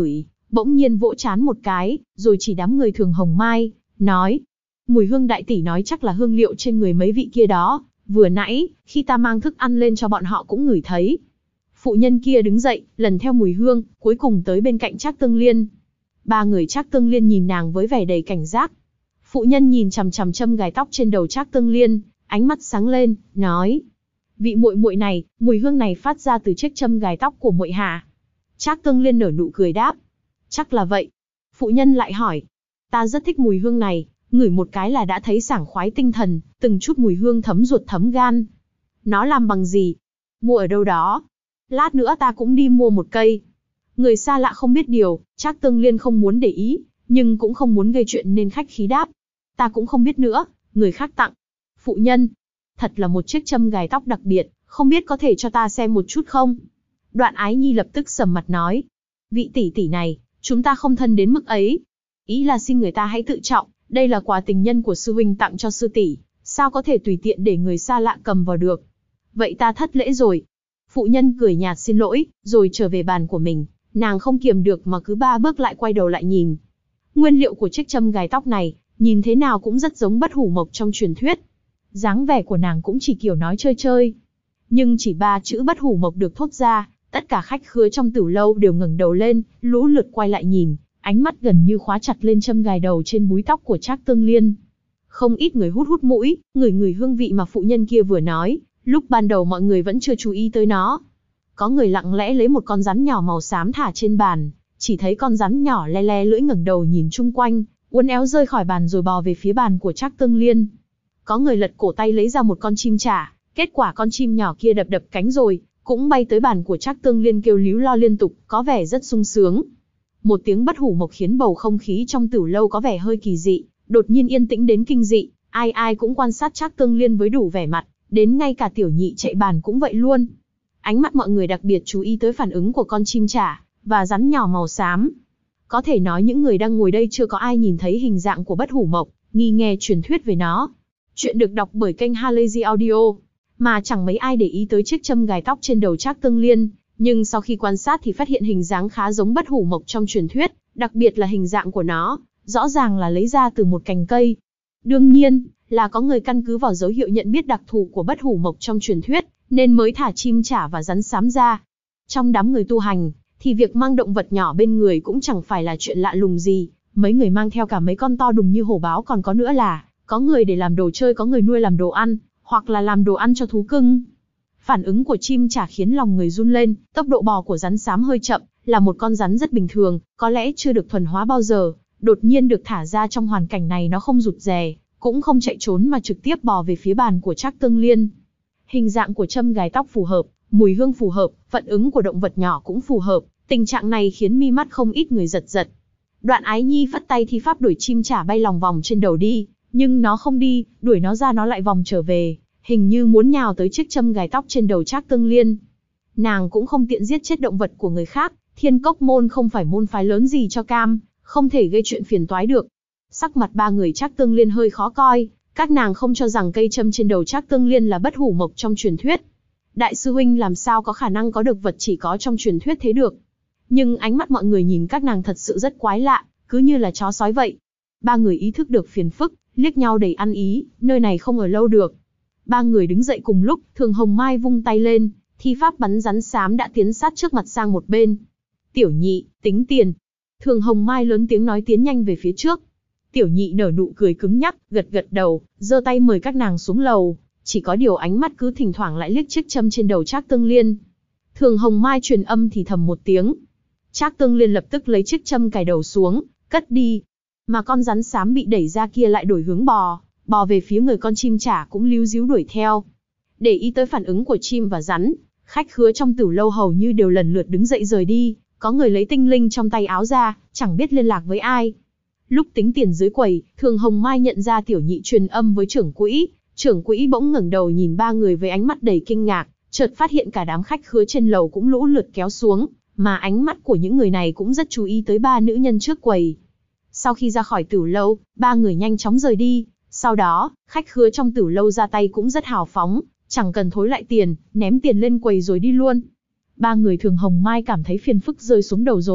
bỗng nhiên vỗ trán một cái, rồi chỉ đám người Thường Hồng Mai, nói. Mùi hương đại tỷ nói chắc là hương liệu trên người mấy vị kia đó, vừa nãy, khi ta mang thức ăn lên cho bọn họ cũng ngửi thấy. Phụ nhân kia đứng dậy, lần theo mùi hương, cuối cùng tới bên cạnh Trác Tương Liên. Ba người Trác Tương Liên nhìn nàng với vẻ đầy cảnh giác. Phụ nhân nhìn chằm chằm châm gài tóc trên đầu Trác Tương Liên, ánh mắt sáng lên, nói: vị muội muội này, mùi hương này phát ra từ chiếc châm gài tóc của muội hả? Trác Tương Liên nở nụ cười đáp: chắc là vậy. Phụ nhân lại hỏi: ta rất thích mùi hương này, ngửi một cái là đã thấy sảng khoái tinh thần, từng chút mùi hương thấm ruột thấm gan. Nó làm bằng gì? Mua ở đâu đó? Lát nữa ta cũng đi mua một cây. Người xa lạ không biết điều, Trác Tương Liên không muốn để ý, nhưng cũng không muốn gây chuyện nên khách khí đáp: ta cũng không biết nữa, người khác tặng. Phụ nhân: thật là một chiếc châm gài tóc đặc biệt, không biết có thể cho ta xem một chút không? Đoạn Ái Nhi lập tức sầm mặt nói: vị tỷ tỷ này, chúng ta không thân đến mức ấy. Ý là xin người ta hãy tự trọng, đây là quà tình nhân của sư huynh tặng cho sư tỷ, sao có thể tùy tiện để người xa lạ cầm vào được. Vậy ta thất lễ rồi. Phụ nhân cười nhạt xin lỗi, rồi trở về bàn của mình, nàng không kiềm được mà cứ 3 bước lại quay đầu lại nhìn. Nguyên liệu của chiếc châm gài tóc này, nhìn thế nào cũng rất giống Bất Hủ Mộc trong truyền thuyết. Dáng vẻ của nàng cũng chỉ kiểu nói chơi chơi. Nhưng chỉ 3 chữ Bất Hủ Mộc được thốt ra, tất cả khách khứa trong tiểu lâu đều ngẩng đầu lên, lũ lượt quay lại nhìn, ánh mắt gần như khóa chặt lên châm gài đầu trên búi tóc của Trác Tương Liên. Không ít người hút hút mũi, ngửi hương vị mà phụ nhân kia vừa nói, lúc ban đầu mọi người vẫn chưa chú ý tới nó. Có người lặng lẽ lấy một con rắn nhỏ màu xám thả trên bàn, chỉ thấy con rắn nhỏ le le lưỡi ngẩng đầu nhìn chung quanh, uốn éo rơi khỏi bàn rồi bò về phía bàn của Trác Tương Liên. Có người lật cổ tay lấy ra một con chim trả, kết quả con chim nhỏ kia đập đập cánh rồi, cũng bay tới bàn của Trác Tương Liên kêu líu lo liên tục, có vẻ rất sung sướng. Một tiếng Bất Hủ Mộc khiến bầu không khí trong tiểu lâu có vẻ hơi kỳ dị, đột nhiên yên tĩnh đến kinh dị, ai ai cũng quan sát Trác Tương Liên với đủ vẻ mặt, đến ngay cả tiểu nhị chạy bàn cũng vậy luôn. Ánh mắt mọi người đặc biệt chú ý tới phản ứng của con chim trả và rắn nhỏ màu xám. Có thể nói những người đang ngồi đây chưa có ai nhìn thấy hình dạng của Bất Hủ Mộc, nghi nghe truyền thuyết về nó. Chuyện được đọc bởi kênh Halazy Audio, mà chẳng mấy ai để ý tới chiếc châm gài tóc trên đầu Trác Tương Liên, nhưng sau khi quan sát thì phát hiện hình dáng khá giống Bất Hủ Mộc trong truyền thuyết, đặc biệt là hình dạng của nó, rõ ràng là lấy ra từ một cành cây. Đương nhiên, là có người căn cứ vào dấu hiệu nhận biết đặc thù của Bất Hủ Mộc trong truyền thuyết, nên mới thả chim trả và rắn xám ra. Trong đám người tu hành, thì việc mang động vật nhỏ bên người cũng chẳng phải là chuyện lạ lùng gì, mấy người mang theo cả mấy con to đùng như hổ báo, còn có nữa là, có người để làm đồ chơi, có người nuôi làm đồ ăn, hoặc là làm đồ ăn cho thú cưng. Phản ứng của chim trả khiến lòng người run lên, tốc độ bò của rắn xám hơi chậm, là một con rắn rất bình thường, có lẽ chưa được thuần hóa bao giờ, đột nhiên được thả ra trong hoàn cảnh này nó không rụt rè, cũng không chạy trốn mà trực tiếp bò về phía bàn của Trác Tương Liên. Hình dạng của châm gài tóc phù hợp, mùi hương phù hợp, phản ứng của động vật nhỏ cũng phù hợp, tình trạng này khiến mi mắt không ít người giật giật. Đoạn Ái Nhi phất tay thi pháp đuổi chim trả bay lòng vòng trên đầu đi, nhưng nó không đi, đuổi nó ra nó lại vòng trở về, hình như muốn nhào tới chiếc châm gài tóc trên đầu Trác Tương Liên. Nàng cũng không tiện giết chết động vật của người khác, Thiên Cốc môn không phải môn phái lớn gì cho cam, không thể gây chuyện phiền toái được. Sắc mặt ba người Trác Tương Liên hơi khó coi, các nàng không cho rằng cây châm trên đầu Trác Tương Liên là Bất Hủ Mộc trong truyền thuyết. Đại sư huynh làm sao có khả năng có được vật chỉ có trong truyền thuyết thế được. Nhưng ánh mắt mọi người nhìn các nàng thật sự rất quái lạ, cứ như là chó sói vậy. Ba người ý thức được phiền phức, liếc nhau đầy ăn ý, nơi này không ở lâu được. Ba người đứng dậy cùng lúc, Thường Hồng Mai vung tay lên, thi pháp bắn rắn xám đã tiến sát trước mặt sang một bên. Tiểu nhị, tính tiền. Thường Hồng Mai lớn tiếng nói tiến nhanh về phía trước. Tiểu nhị nở nụ cười cứng nhắc, gật gật đầu, giơ tay mời các nàng xuống lầu. Chỉ có điều ánh mắt cứ thỉnh thoảng lại liếc chiếc châm trên đầu Trác Tương Liên. Thường Hồng Mai truyền âm thì thầm một tiếng. Trác Tương Liên lập tức lấy chiếc châm cài đầu xuống, cất đi. Mà con rắn xám bị đẩy ra kia lại đổi hướng bò về phía người con chim trả cũng líu díu đuổi theo. Để ý tới phản ứng của chim và rắn, khách khứa trong tiểu lâu hầu như đều lần lượt đứng dậy rời đi, có người lấy tinh linh trong tay áo ra, chẳng biết liên lạc với ai. Lúc tính tiền dưới quầy, Thường Hồng Mai nhận ra tiểu nhị truyền âm với trưởng quỹ bỗng ngẩng đầu nhìn ba người với ánh mắt đầy kinh ngạc, chợt phát hiện cả đám khách khứa trên lầu cũng lũ lượt kéo xuống, mà ánh mắt của những người này cũng rất chú ý tới ba nữ nhân trước quầy. Sau khi ra khỏi tiểu lâu, ba người nhanh chóng rời đi, sau đó, khách khứa trong tiểu lâu ra tay cũng rất hào phóng, chẳng cần thối lại tiền, ném tiền lên quầy rồi đi luôn. Ba người Thường Hồng Mai cảm thấy phiền phức rơi xuống đầu rồi,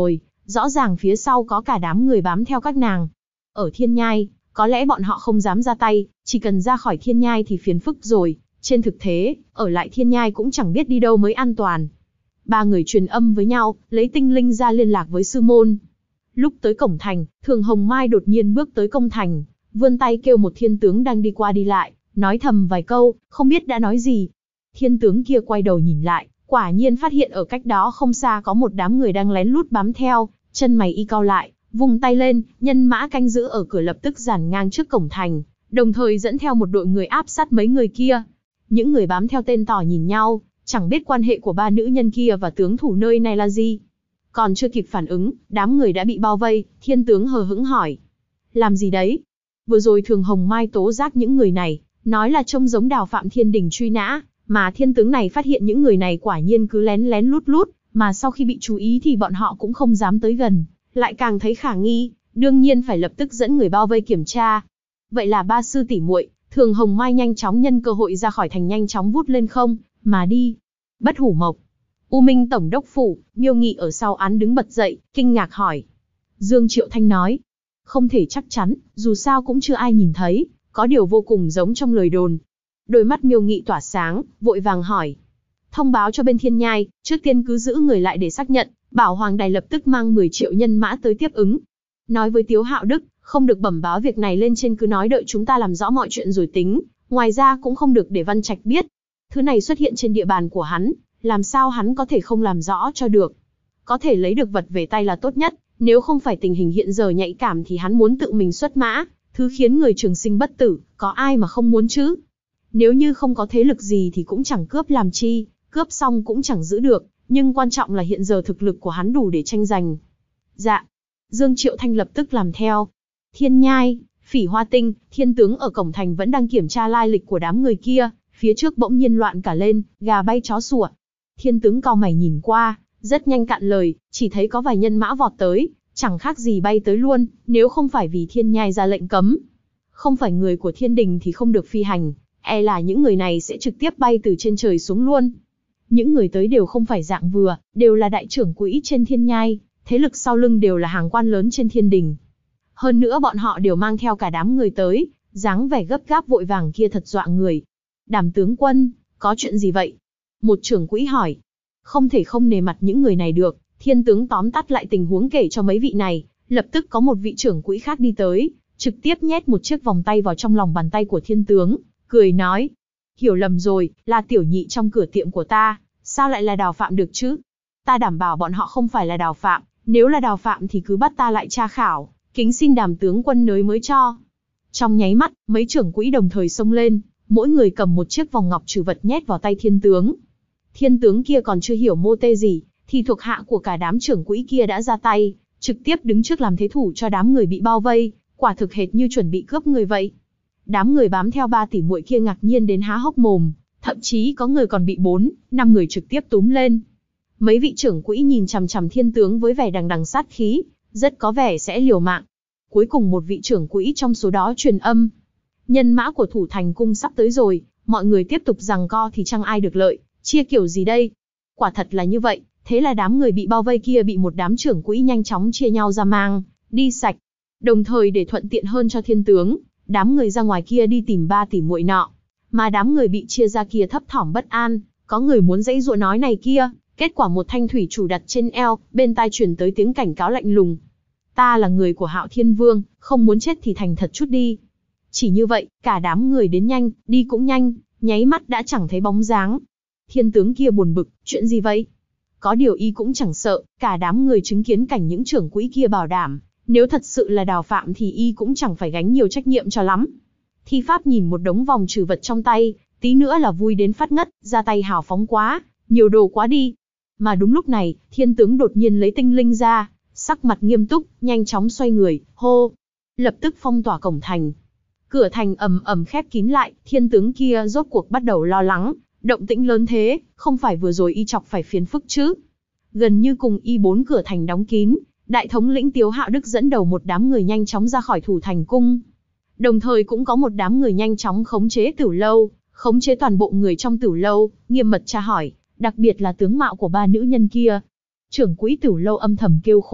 rõ ràng phía sau có cả đám người bám theo các nàng. Ở Thiên Nhai, có lẽ bọn họ không dám ra tay, chỉ cần ra khỏi Thiên Nhai thì phiền phức rồi. Trên thực tế, ở lại Thiên Nhai cũng chẳng biết đi đâu mới an toàn. Ba người truyền âm với nhau, lấy tinh linh ra liên lạc với sư môn. Lúc tới cổng thành, Thường Hồng Mai đột nhiên bước tới công thành, vươn tay kêu một thiên tướng đang đi qua đi lại, nói thầm vài câu, không biết đã nói gì. Thiên tướng kia quay đầu nhìn lại, quả nhiên phát hiện ở cách đó không xa có một đám người đang lén lút bám theo, chân mày y cau lại, vung tay lên, nhân mã canh giữ ở cửa lập tức dàn ngang trước cổng thành, đồng thời dẫn theo một đội người áp sát mấy người kia. Những người bám theo tên tỏ nhìn nhau, chẳng biết quan hệ của ba nữ nhân kia và tướng thủ nơi này là gì. Còn chưa kịp phản ứng, đám người đã bị bao vây, thiên tướng hờ hững hỏi. Làm gì đấy? Vừa rồi Thường Hồng Mai tố giác những người này, nói là trông giống Đào Phạm Thiên Đình truy nã, mà thiên tướng này phát hiện những người này quả nhiên cứ lén lén lút lút, mà sau khi bị chú ý thì bọn họ cũng không dám tới gần, lại càng thấy khả nghi, đương nhiên phải lập tức dẫn người bao vây kiểm tra. Vậy là ba sư tỷ muội, Thường Hồng Mai nhanh chóng nhân cơ hội ra khỏi thành, nhanh chóng vút lên không mà đi. Bất Hủ Mộc, U Minh tổng đốc phủ, Miêu Nghị ở sau án đứng bật dậy, kinh ngạc hỏi. Dương Triệu Thanh nói, không thể chắc chắn, dù sao cũng chưa ai nhìn thấy, có điều vô cùng giống trong lời đồn. Đôi mắt Miêu Nghị tỏa sáng, vội vàng hỏi. Thông báo cho bên Thiên Nhai, trước tiên cứ giữ người lại để xác nhận, bảo Hoàng Đài lập tức mang 10 triệu nhân mã tới tiếp ứng. Nói với Tiếu Hạo Đức, không được bẩm báo việc này lên trên, cứ nói đợi chúng ta làm rõ mọi chuyện rồi tính, ngoài ra cũng không được để Văn Trạch biết. Thứ này xuất hiện trên địa bàn của hắn, làm sao hắn có thể không làm rõ cho được. Có thể lấy được vật về tay là tốt nhất, nếu không phải tình hình hiện giờ nhạy cảm thì hắn muốn tự mình xuất mã, thứ khiến người trường sinh bất tử, có ai mà không muốn chứ. Nếu như không có thế lực gì thì cũng chẳng cướp làm chi, cướp xong cũng chẳng giữ được, nhưng quan trọng là hiện giờ thực lực của hắn đủ để tranh giành. Dạ. Dương Triệu Thanh lập tức làm theo. Thiên Nhai, Phỉ Hoa Tinh, thiên tướng ở cổng thành vẫn đang kiểm tra lai lịch của đám người kia, phía trước bỗng nhiên loạn cả lên, gà bay chó sủa. Thiên tướng cau mày nhìn qua, rất nhanh cạn lời, chỉ thấy có vài nhân mã vọt tới, chẳng khác gì bay tới luôn, nếu không phải vì Thiên Nhai ra lệnh cấm. Không phải người của Thiên Đình thì không được phi hành, e là những người này sẽ trực tiếp bay từ trên trời xuống luôn. Những người tới đều không phải dạng vừa, đều là đại trưởng quỹ trên Thiên Nhai, thế lực sau lưng đều là hàng quan lớn trên Thiên Đình. Hơn nữa bọn họ đều mang theo cả đám người tới, dáng vẻ gấp gáp vội vàng kia thật dọa người. Đàm tướng quân, có chuyện gì vậy? Một trưởng quỹ hỏi. Không thể không nề mặt những người này được, thiên tướng tóm tắt lại tình huống kể cho mấy vị này, lập tức có một vị trưởng quỹ khác đi tới, trực tiếp nhét một chiếc vòng tay vào trong lòng bàn tay của thiên tướng, cười nói. Hiểu lầm rồi, là tiểu nhị trong cửa tiệm của ta, sao lại là Đào Phạm được chứ? Ta đảm bảo bọn họ không phải là Đào Phạm, nếu là Đào Phạm thì cứ bắt ta lại tra khảo, kính xin Đàm tướng quân nới mới cho. Trong nháy mắt, mấy trưởng quỹ đồng thời xông lên, mỗi người cầm một chiếc vòng ngọc trừ vật nhét vào tay thiên tướng. Thiên tướng kia còn chưa hiểu mô tê gì, thì thuộc hạ của cả đám trưởng quỹ kia đã ra tay, trực tiếp đứng trước làm thế thủ cho đám người bị bao vây, quả thực hệt như chuẩn bị cướp người vậy. Đám người bám theo ba tỷ muội kia ngạc nhiên đến há hốc mồm, thậm chí có người còn bị 4-5 người trực tiếp túm lên. Mấy vị trưởng quỹ nhìn chằm chằm thiên tướng với vẻ đằng đằng sát khí, rất có vẻ sẽ liều mạng. Cuối cùng một vị trưởng quỹ trong số đó truyền âm. Nhân mã của Thủ Thành Cung sắp tới rồi, mọi người tiếp tục giằng co thì chẳng ai được lợi, chia kiểu gì đây? Quả thật là như vậy, thế là đám người bị bao vây kia bị một đám trưởng quỹ nhanh chóng chia nhau ra mang, đi sạch. Đồng thời để thuận tiện hơn cho thiên tướng, đám người ra ngoài kia đi tìm ba tỷ muội nọ. Mà đám người bị chia ra kia thấp thỏm bất an, có người muốn giãy giụa nói này kia, kết quả một thanh thủy chủ đặt trên eo, bên tai truyền tới tiếng cảnh cáo lạnh lùng. Ta là người của Hạo Thiên Vương, không muốn chết thì thành thật chút đi. Chỉ như vậy, cả đám người đến nhanh, đi cũng nhanh, nháy mắt đã chẳng thấy bóng dáng. Thiên tướng kia buồn bực, chuyện gì vậy? Có điều y cũng chẳng sợ, cả đám người chứng kiến cảnh những trưởng quỹ kia bảo đảm, nếu thật sự là Đào Phạm thì y cũng chẳng phải gánh nhiều trách nhiệm cho lắm. Thi pháp nhìn một đống vòng trừ vật trong tay, tí nữa là vui đến phát ngất, ra tay hào phóng quá, nhiều đồ quá đi. Mà đúng lúc này, thiên tướng đột nhiên lấy tinh linh ra, sắc mặt nghiêm túc, nhanh chóng xoay người, hô. Lập tức phong tỏa cổng thành. Cửa thành ầm ầm khép kín lại, thiên tướng kia rốt cuộc bắt đầu lo lắng, động tĩnh lớn thế, không phải vừa rồi y chọc phải phiền phức chứ. Gần như cùng y 4 cửa thành đóng kín, đại thống lĩnh Tiếu Hạo Đức dẫn đầu một đám người nhanh chóng ra khỏi Thủ Thành Cung. Đồng thời cũng có một đám người nhanh chóng khống chế Tửu Lâu, khống chế toàn bộ người trong Tửu Lâu, nghiêm mật tra hỏi, đặc biệt là tướng mạo của ba nữ nhân kia. Trưởng quỹ Tửu Lâu âm thầm kêu khổ,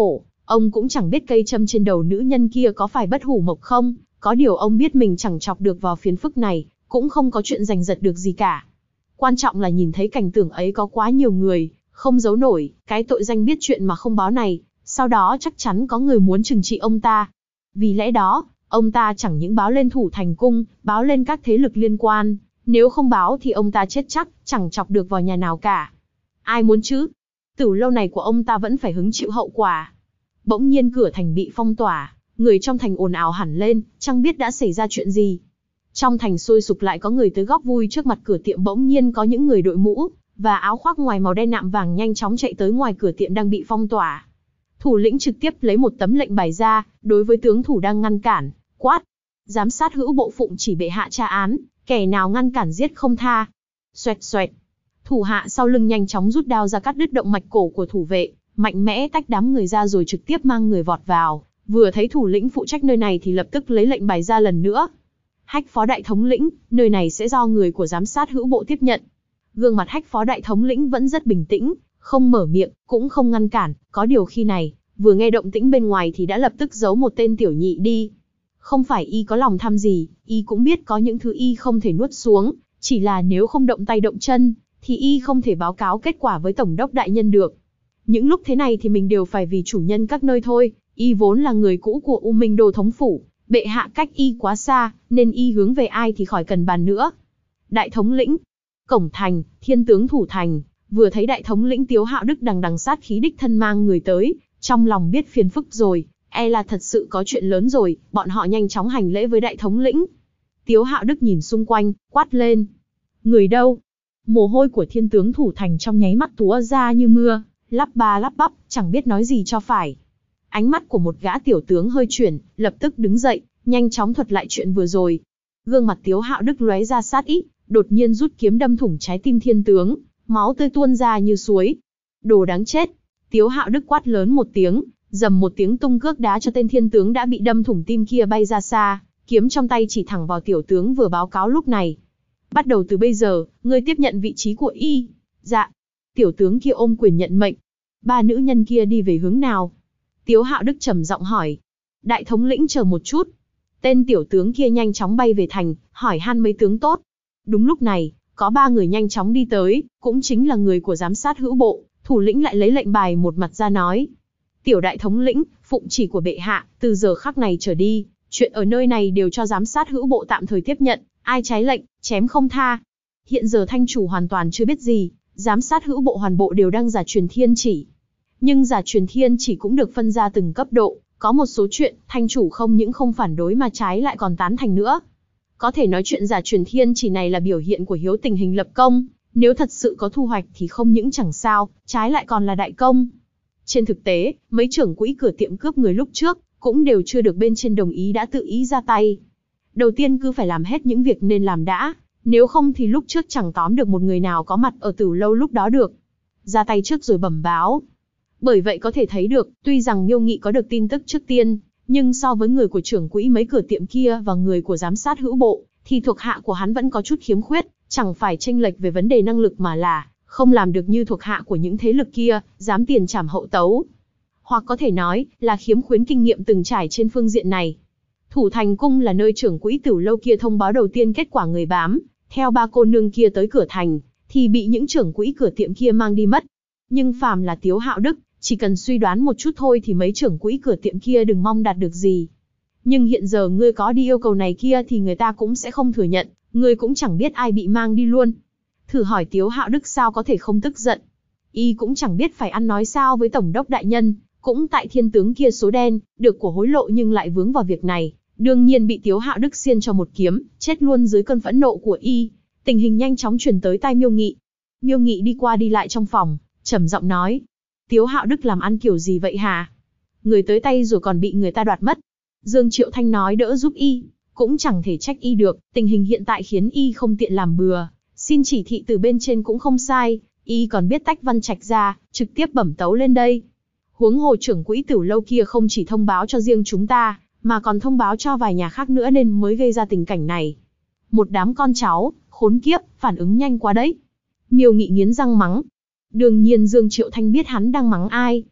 Ông cũng chẳng biết cây châm trên đầu nữ nhân kia có phải bất hủ mộc không, có điều ông biết mình chẳng chọc được vào phiền phức này, cũng không có chuyện giành giật được gì cả. Quan trọng là nhìn thấy cảnh tượng ấy có quá nhiều người, không giấu nổi, cái tội danh biết chuyện mà không báo này, sau đó chắc chắn có người muốn trừng trị ông ta. Vì lẽ đó, ông ta chẳng những báo lên Thủ Thành Cung, báo lên các thế lực liên quan, nếu không báo thì ông ta chết chắc, chẳng chọc được vào nhà nào cả. Ai muốn chứ? Tử lâu này của ông ta vẫn phải hứng chịu hậu quả. Bỗng nhiên cửa thành bị phong tỏa, người trong thành ồn ào hẳn lên, chẳng biết đã xảy ra chuyện gì. Trong thành sôi sục lại có người tới góp vui trước mặt cửa tiệm, bỗng nhiên có những người đội mũ và áo khoác ngoài màu đen nạm vàng nhanh chóng chạy tới ngoài cửa tiệm đang bị phong tỏa. Thủ lĩnh trực tiếp lấy một tấm lệnh bài ra, đối với tướng thủ đang ngăn cản, quát: giám sát hữu bộ phụng chỉ bệ hạ tra án, kẻ nào ngăn cản giết không tha. Xoẹt xoẹt. Thủ hạ sau lưng nhanh chóng rút đao ra cắt đứt động mạch cổ của thủ vệ, mạnh mẽ tách đám người ra rồi trực tiếp mang người vọt vào. Vừa thấy thủ lĩnh phụ trách nơi này thì lập tức lấy lệnh bài ra lần nữa. Hách phó đại thống lĩnh, nơi này sẽ do người của giám sát hữu bộ tiếp nhận. Gương mặt hách phó đại thống lĩnh vẫn rất bình tĩnh, không mở miệng, cũng không ngăn cản, có điều khi này, vừa nghe động tĩnh bên ngoài thì đã lập tức giấu một tên tiểu nhị đi. Không phải y có lòng tham gì, y cũng biết có những thứ y không thể nuốt xuống, chỉ là nếu không động tay động chân, thì y không thể báo cáo kết quả với tổng đốc đại nhân được. Những lúc thế này thì mình đều phải vì chủ nhân các nơi thôi, y vốn là người cũ của U Minh Đô thống phủ, bệ hạ cách y quá xa, nên y hướng về ai thì khỏi cần bàn nữa. Đại thống lĩnh, cổng thành, thiên tướng Thủ Thành, vừa thấy đại thống lĩnh Tiếu Hạo Đức đằng đằng sát khí đích thân mang người tới, trong lòng biết phiền phức rồi, e là thật sự có chuyện lớn rồi, bọn họ nhanh chóng hành lễ với đại thống lĩnh. Tiếu Hạo Đức nhìn xung quanh, quát lên: người đâu? Mồ hôi của thiên tướng Thủ Thành trong nháy mắt túa ra như mưa, lắp ba lắp bắp, chẳng biết nói gì cho phải. Ánh mắt của một gã tiểu tướng hơi chuyển, lập tức đứng dậy, nhanh chóng thuật lại chuyện vừa rồi. Gương mặt Tiếu Hạo Đức lóe ra sát ý, đột nhiên rút kiếm đâm thủng trái tim thiên tướng, máu tươi tuôn ra như suối. Đồ đáng chết! Tiếu Hạo Đức quát lớn một tiếng, dầm một tiếng tung cước đá cho tên thiên tướng đã bị đâm thủng tim kia bay ra xa, kiếm trong tay chỉ thẳng vào tiểu tướng vừa báo cáo lúc này. Bắt đầu từ bây giờ, ngươi tiếp nhận vị trí của y. Dạ. Tiểu tướng kia ôm quyền nhận mệnh. Ba nữ nhân kia đi về hướng nào? Tiếu Hạo Đức trầm giọng hỏi. Đại thống lĩnh chờ một chút. Tên tiểu tướng kia nhanh chóng bay về thành, hỏi han mấy tướng tốt. Đúng lúc này, có ba người nhanh chóng đi tới, cũng chính là người của giám sát hữu bộ. Thủ lĩnh lại lấy lệnh bài một mặt ra nói: tiểu đại thống lĩnh, phụng chỉ của bệ hạ, từ giờ khắc này trở đi, chuyện ở nơi này đều cho giám sát hữu bộ tạm thời tiếp nhận, ai trái lệnh, chém không tha. Hiện giờ thanh chủ hoàn toàn chưa biết gì, giám sát hữu bộ hoàn bộ đều đang giả truyền thiên chỉ. Nhưng giả truyền thiên chỉ cũng được phân ra từng cấp độ, có một số chuyện, thanh chủ không những không phản đối mà trái lại còn tán thành nữa. Có thể nói chuyện giả truyền thiên chỉ này là biểu hiện của hiếu tình hình lập công, nếu thật sự có thu hoạch thì không những chẳng sao, trái lại còn là đại công. Trên thực tế, mấy trưởng quỹ cửa tiệm cướp người lúc trước, cũng đều chưa được bên trên đồng ý đã tự ý ra tay. Đầu tiên cứ phải làm hết những việc nên làm đã, nếu không thì lúc trước chẳng tóm được một người nào có mặt ở Tử Lâu lúc đó được. Ra tay trước rồi bẩm báo. Bởi vậy có thể thấy được, tuy rằng Miêu Nghị có được tin tức trước tiên, nhưng so với người của trưởng quỹ mấy cửa tiệm kia và người của giám sát hữu bộ, thì thuộc hạ của hắn vẫn có chút khiếm khuyết, chẳng phải chênh lệch về vấn đề năng lực mà là không làm được như thuộc hạ của những thế lực kia, dám tiền trảm hậu tấu. Hoặc có thể nói là khiếm khuyến kinh nghiệm từng trải trên phương diện này. Thủ Thành Cung là nơi trưởng quỹ Tử Lâu kia thông báo đầu tiên kết quả người bám, theo ba cô nương kia tới cửa thành, thì bị những trưởng quỹ cửa tiệm kia mang đi mất. Nhưng phàm là Tiếu Hạo Đức, chỉ cần suy đoán một chút thôi thì mấy trưởng quỹ cửa tiệm kia đừng mong đạt được gì. Nhưng hiện giờ ngươi có đi yêu cầu này kia thì người ta cũng sẽ không thừa nhận, ngươi cũng chẳng biết ai bị mang đi luôn. Thử hỏi Tiếu Hạo Đức sao có thể không tức giận. Y cũng chẳng biết phải ăn nói sao với tổng đốc đại nhân, cũng tại thiên tướng kia số đen, được của hối lộ nhưng lại vướng vào việc này, đương nhiên bị Tiếu Hạo Đức xiên cho một kiếm, chết luôn dưới cơn phẫn nộ của Y. Tình hình nhanh chóng truyền tới tai Miêu Nghị. Miêu Nghị đi qua đi lại trong phòng, trầm giọng nói: Tiếu Hạo Đức làm ăn kiểu gì vậy hả? Người tới tay rồi còn bị người ta đoạt mất. Dương Triệu Thanh nói đỡ giúp Y, cũng chẳng thể trách Y được, tình hình hiện tại khiến Y không tiện làm bừa, xin chỉ thị từ bên trên cũng không sai, Y còn biết tách Văn Trạch ra, trực tiếp bẩm tấu lên đây. Huống hồ trưởng quỹ Tử Lâu kia không chỉ thông báo cho riêng chúng ta, mà còn thông báo cho vài nhà khác nữa nên mới gây ra tình cảnh này. Một đám con cháu, khốn kiếp, phản ứng nhanh quá đấy. Miêu Nghị nghiến răng mắng. Đương nhiên Dương Triệu Thanh biết hắn đang mắng ai.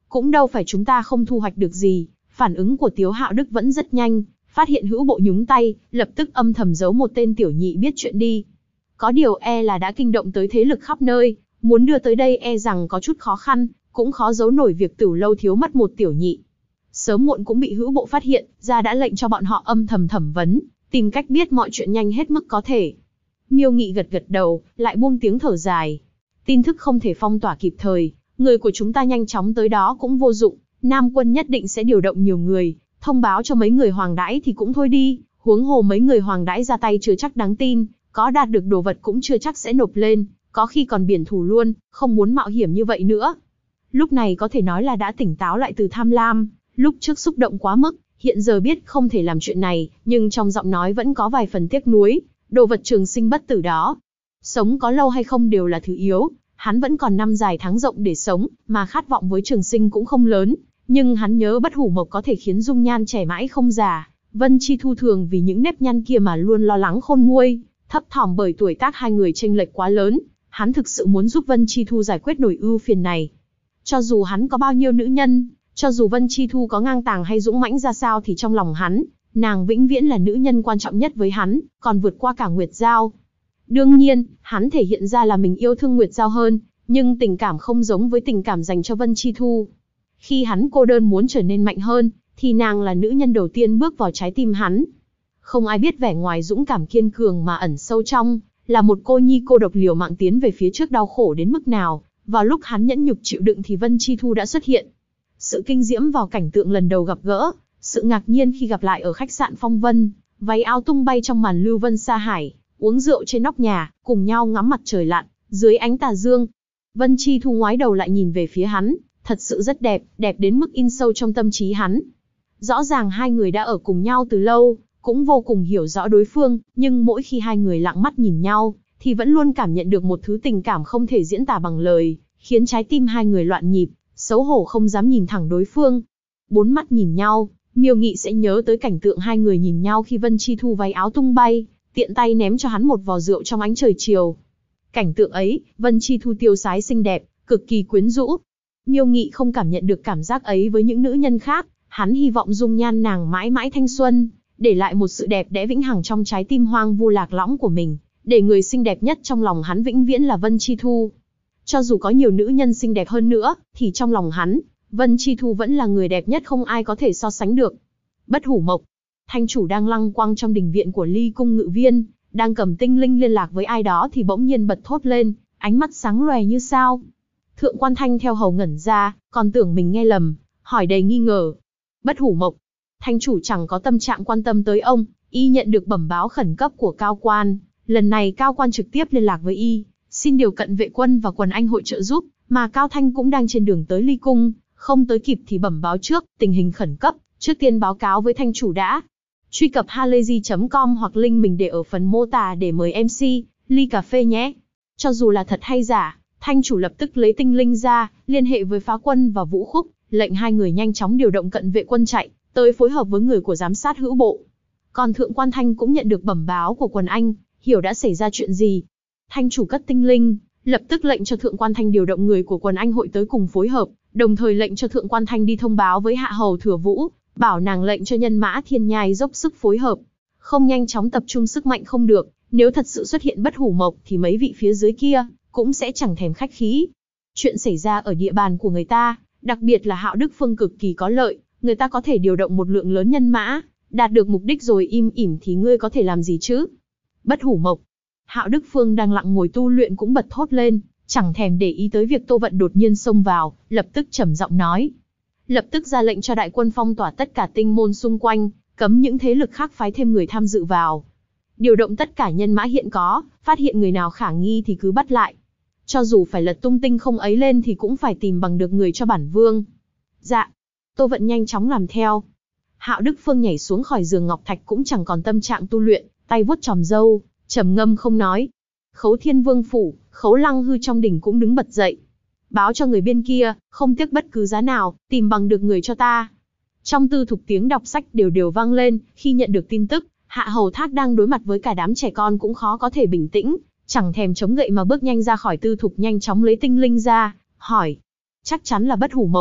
cũng đâu phải chúng ta không thu hoạch được gì. Phản ứng của Tiếu Hạo Đức vẫn rất nhanh, phát hiện hữu bộ nhúng tay, lập tức âm thầm giấu một tên tiểu nhị biết chuyện đi. Có điều e là đã kinh động tới thế lực khắp nơi, muốn đưa tới đây e rằng có chút khó khăn, cũng khó giấu nổi việc Tửu Lâu thiếu mất một tiểu nhị. Sớm muộn cũng bị hữu bộ phát hiện, ra đã lệnh cho bọn họ âm thầm thẩm vấn, tìm cách biết mọi chuyện nhanh hết mức có thể. Miêu Nghị gật gật đầu, lại buông tiếng thở dài. Tin tức không thể phong tỏa kịp thời, người của chúng ta nhanh chóng tới đó cũng vô dụng, Nam quân nhất định sẽ điều động nhiều người, thông báo cho mấy người hoàng đãi thì cũng thôi đi, huống hồ mấy người hoàng đãi ra tay chưa chắc đáng tin, có đạt được đồ vật cũng chưa chắc sẽ nộp lên, có khi còn biển thủ luôn, không muốn mạo hiểm như vậy nữa. Lúc này có thể nói là đã tỉnh táo lại từ tham lam, lúc trước xúc động quá mức, hiện giờ biết không thể làm chuyện này, nhưng trong giọng nói vẫn có vài phần tiếc nuối, đồ vật trường sinh bất tử đó. Sống có lâu hay không đều là thứ yếu, hắn vẫn còn năm dài tháng rộng để sống, mà khát vọng với trường sinh cũng không lớn, nhưng hắn nhớ Bất Hủ Mộc có thể khiến dung nhan trẻ mãi không già, Vân Chi Thu thường vì những nếp nhăn kia mà luôn lo lắng khôn nguôi, thấp thỏm bởi tuổi tác hai người chênh lệch quá lớn, hắn thực sự muốn giúp Vân Chi Thu giải quyết nỗi ưu phiền này. Cho dù hắn có bao nhiêu nữ nhân, cho dù Vân Chi Thu có ngang tàng hay dũng mãnh ra sao thì trong lòng hắn, nàng vĩnh viễn là nữ nhân quan trọng nhất với hắn, còn vượt qua cả Nguyệt Giao. Đương nhiên, hắn thể hiện ra là mình yêu thương Nguyệt Giao hơn, nhưng tình cảm không giống với tình cảm dành cho Vân Chi Thu. Khi hắn cô đơn muốn trở nên mạnh hơn, thì nàng là nữ nhân đầu tiên bước vào trái tim hắn. Không ai biết vẻ ngoài dũng cảm kiên cường mà ẩn sâu trong, là một cô nhi cô độc liều mạng tiến về phía trước đau khổ đến mức nào. Vào lúc hắn nhẫn nhục chịu đựng thì Vân Chi Thu đã xuất hiện. Sự kinh diễm vào cảnh tượng lần đầu gặp gỡ, sự ngạc nhiên khi gặp lại ở khách sạn Phong Vân, váy áo tung bay trong màn lưu vân sa hải, uống rượu trên nóc nhà, cùng nhau ngắm mặt trời lặn, dưới ánh tà dương. Vân Chi Thu ngoái đầu lại nhìn về phía hắn, thật sự rất đẹp, đẹp đến mức in sâu trong tâm trí hắn. Rõ ràng hai người đã ở cùng nhau từ lâu, cũng vô cùng hiểu rõ đối phương, nhưng mỗi khi hai người lặng mắt nhìn nhau, thì vẫn luôn cảm nhận được một thứ tình cảm không thể diễn tả bằng lời, khiến trái tim hai người loạn nhịp, xấu hổ không dám nhìn thẳng đối phương. Bốn mắt nhìn nhau, Miêu Nghị sẽ nhớ tới cảnh tượng hai người nhìn nhau khi Vân Chi Thu váy áo tung bay, tiện tay ném cho hắn một vò rượu trong ánh trời chiều. Cảnh tượng ấy, Vân Chi Thu tiêu sái xinh đẹp, cực kỳ quyến rũ. Miêu Nghị không cảm nhận được cảm giác ấy với những nữ nhân khác, hắn hy vọng dung nhan nàng mãi mãi thanh xuân, để lại một sự đẹp đẽ vĩnh hằng trong trái tim hoang vu lạc lõng của mình, để người xinh đẹp nhất trong lòng hắn vĩnh viễn là Vân Chi Thu. Cho dù có nhiều nữ nhân xinh đẹp hơn nữa, thì trong lòng hắn, Vân Chi Thu vẫn là người đẹp nhất không ai có thể so sánh được. Bất Hủ Mộc, thanh chủ đang lăng quăng trong đình viện của Ly Cung Ngự Viên, đang cầm tinh linh liên lạc với ai đó thì bỗng nhiên bật thốt lên, ánh mắt sáng lòe như sao. Thượng Quan Thanh theo hầu ngẩn ra, còn tưởng mình nghe lầm, hỏi đầy nghi ngờ. Bất Hủ Mộc, thanh chủ chẳng có tâm trạng quan tâm tới ông, y nhận được bẩm báo khẩn cấp của cao quan. Lần này cao quan trực tiếp liên lạc với y, xin điều cận vệ quân và quần anh hội trợ giúp, mà Cao Thanh cũng đang trên đường tới Ly Cung, không tới kịp thì bẩm báo trước, tình hình khẩn cấp, trước tiên báo cáo với thanh chủ đã. Truy cập halayzi.com hoặc link mình để ở phần mô tả để mời MC, ly cà phê nhé. Cho dù là thật hay giả, thanh chủ lập tức lấy tinh linh ra, liên hệ với Phá Quân và Vũ Khúc, lệnh hai người nhanh chóng điều động cận vệ quân chạy, tới phối hợp với người của giám sát hữu bộ. Còn Thượng Quan Thanh cũng nhận được bẩm báo của quần anh, hiểu đã xảy ra chuyện gì. Thanh chủ cất tinh linh, lập tức lệnh cho Thượng Quan Thanh điều động người của quần anh hội tới cùng phối hợp, đồng thời lệnh cho Thượng Quan Thanh đi thông báo với Hạ Hầu Thừa Vũ, bảo nàng lệnh cho nhân mã Thiên Nhai dốc sức phối hợp. Không nhanh chóng tập trung sức mạnh không được, nếu thật sự xuất hiện Bất Hủ Mộc thì mấy vị phía dưới kia cũng sẽ chẳng thèm khách khí. Chuyện xảy ra ở địa bàn của người ta, đặc biệt là Hạo Đức Phương cực kỳ có lợi, người ta có thể điều động một lượng lớn nhân mã, đạt được mục đích rồi im ỉm thì ngươi có thể làm gì chứ? Bất Hủ Mộc. Hạo Đức Phương đang lặng ngồi tu luyện cũng bật thốt lên, chẳng thèm để ý tới việc Tô Vận đột nhiên xông vào, lập tức trầm giọng nói. Lập tức ra lệnh cho đại quân phong tỏa tất cả tinh môn xung quanh, cấm những thế lực khác phái thêm người tham dự vào. Điều động tất cả nhân mã hiện có, phát hiện người nào khả nghi thì cứ bắt lại. Cho dù phải lật tung tinh không ấy lên thì cũng phải tìm bằng được người cho bản vương. Dạ. Tô Vận nhanh chóng làm theo. Hạo Đức Phương nhảy xuống khỏi giường ngọc thạch cũng chẳng còn tâm trạng tu luyện, tay vuốt chòm râu, trầm ngâm không nói. Khấu Thiên Vương phủ, Khấu Lăng Hư trong đỉnh cũng đứng bật dậy. Báo cho người bên kia, không tiếc bất cứ giá nào, tìm bằng được người cho ta. Trong tư thục tiếng đọc sách đều đều vang lên, khi nhận được tin tức, Hạ Hầu Thác đang đối mặt với cả đám trẻ con cũng khó có thể bình tĩnh, chẳng thèm chống gậy mà bước nhanh ra khỏi tư thục nhanh chóng lấy tinh linh ra, hỏi. Chắc chắn là Bất Hủ Mộc.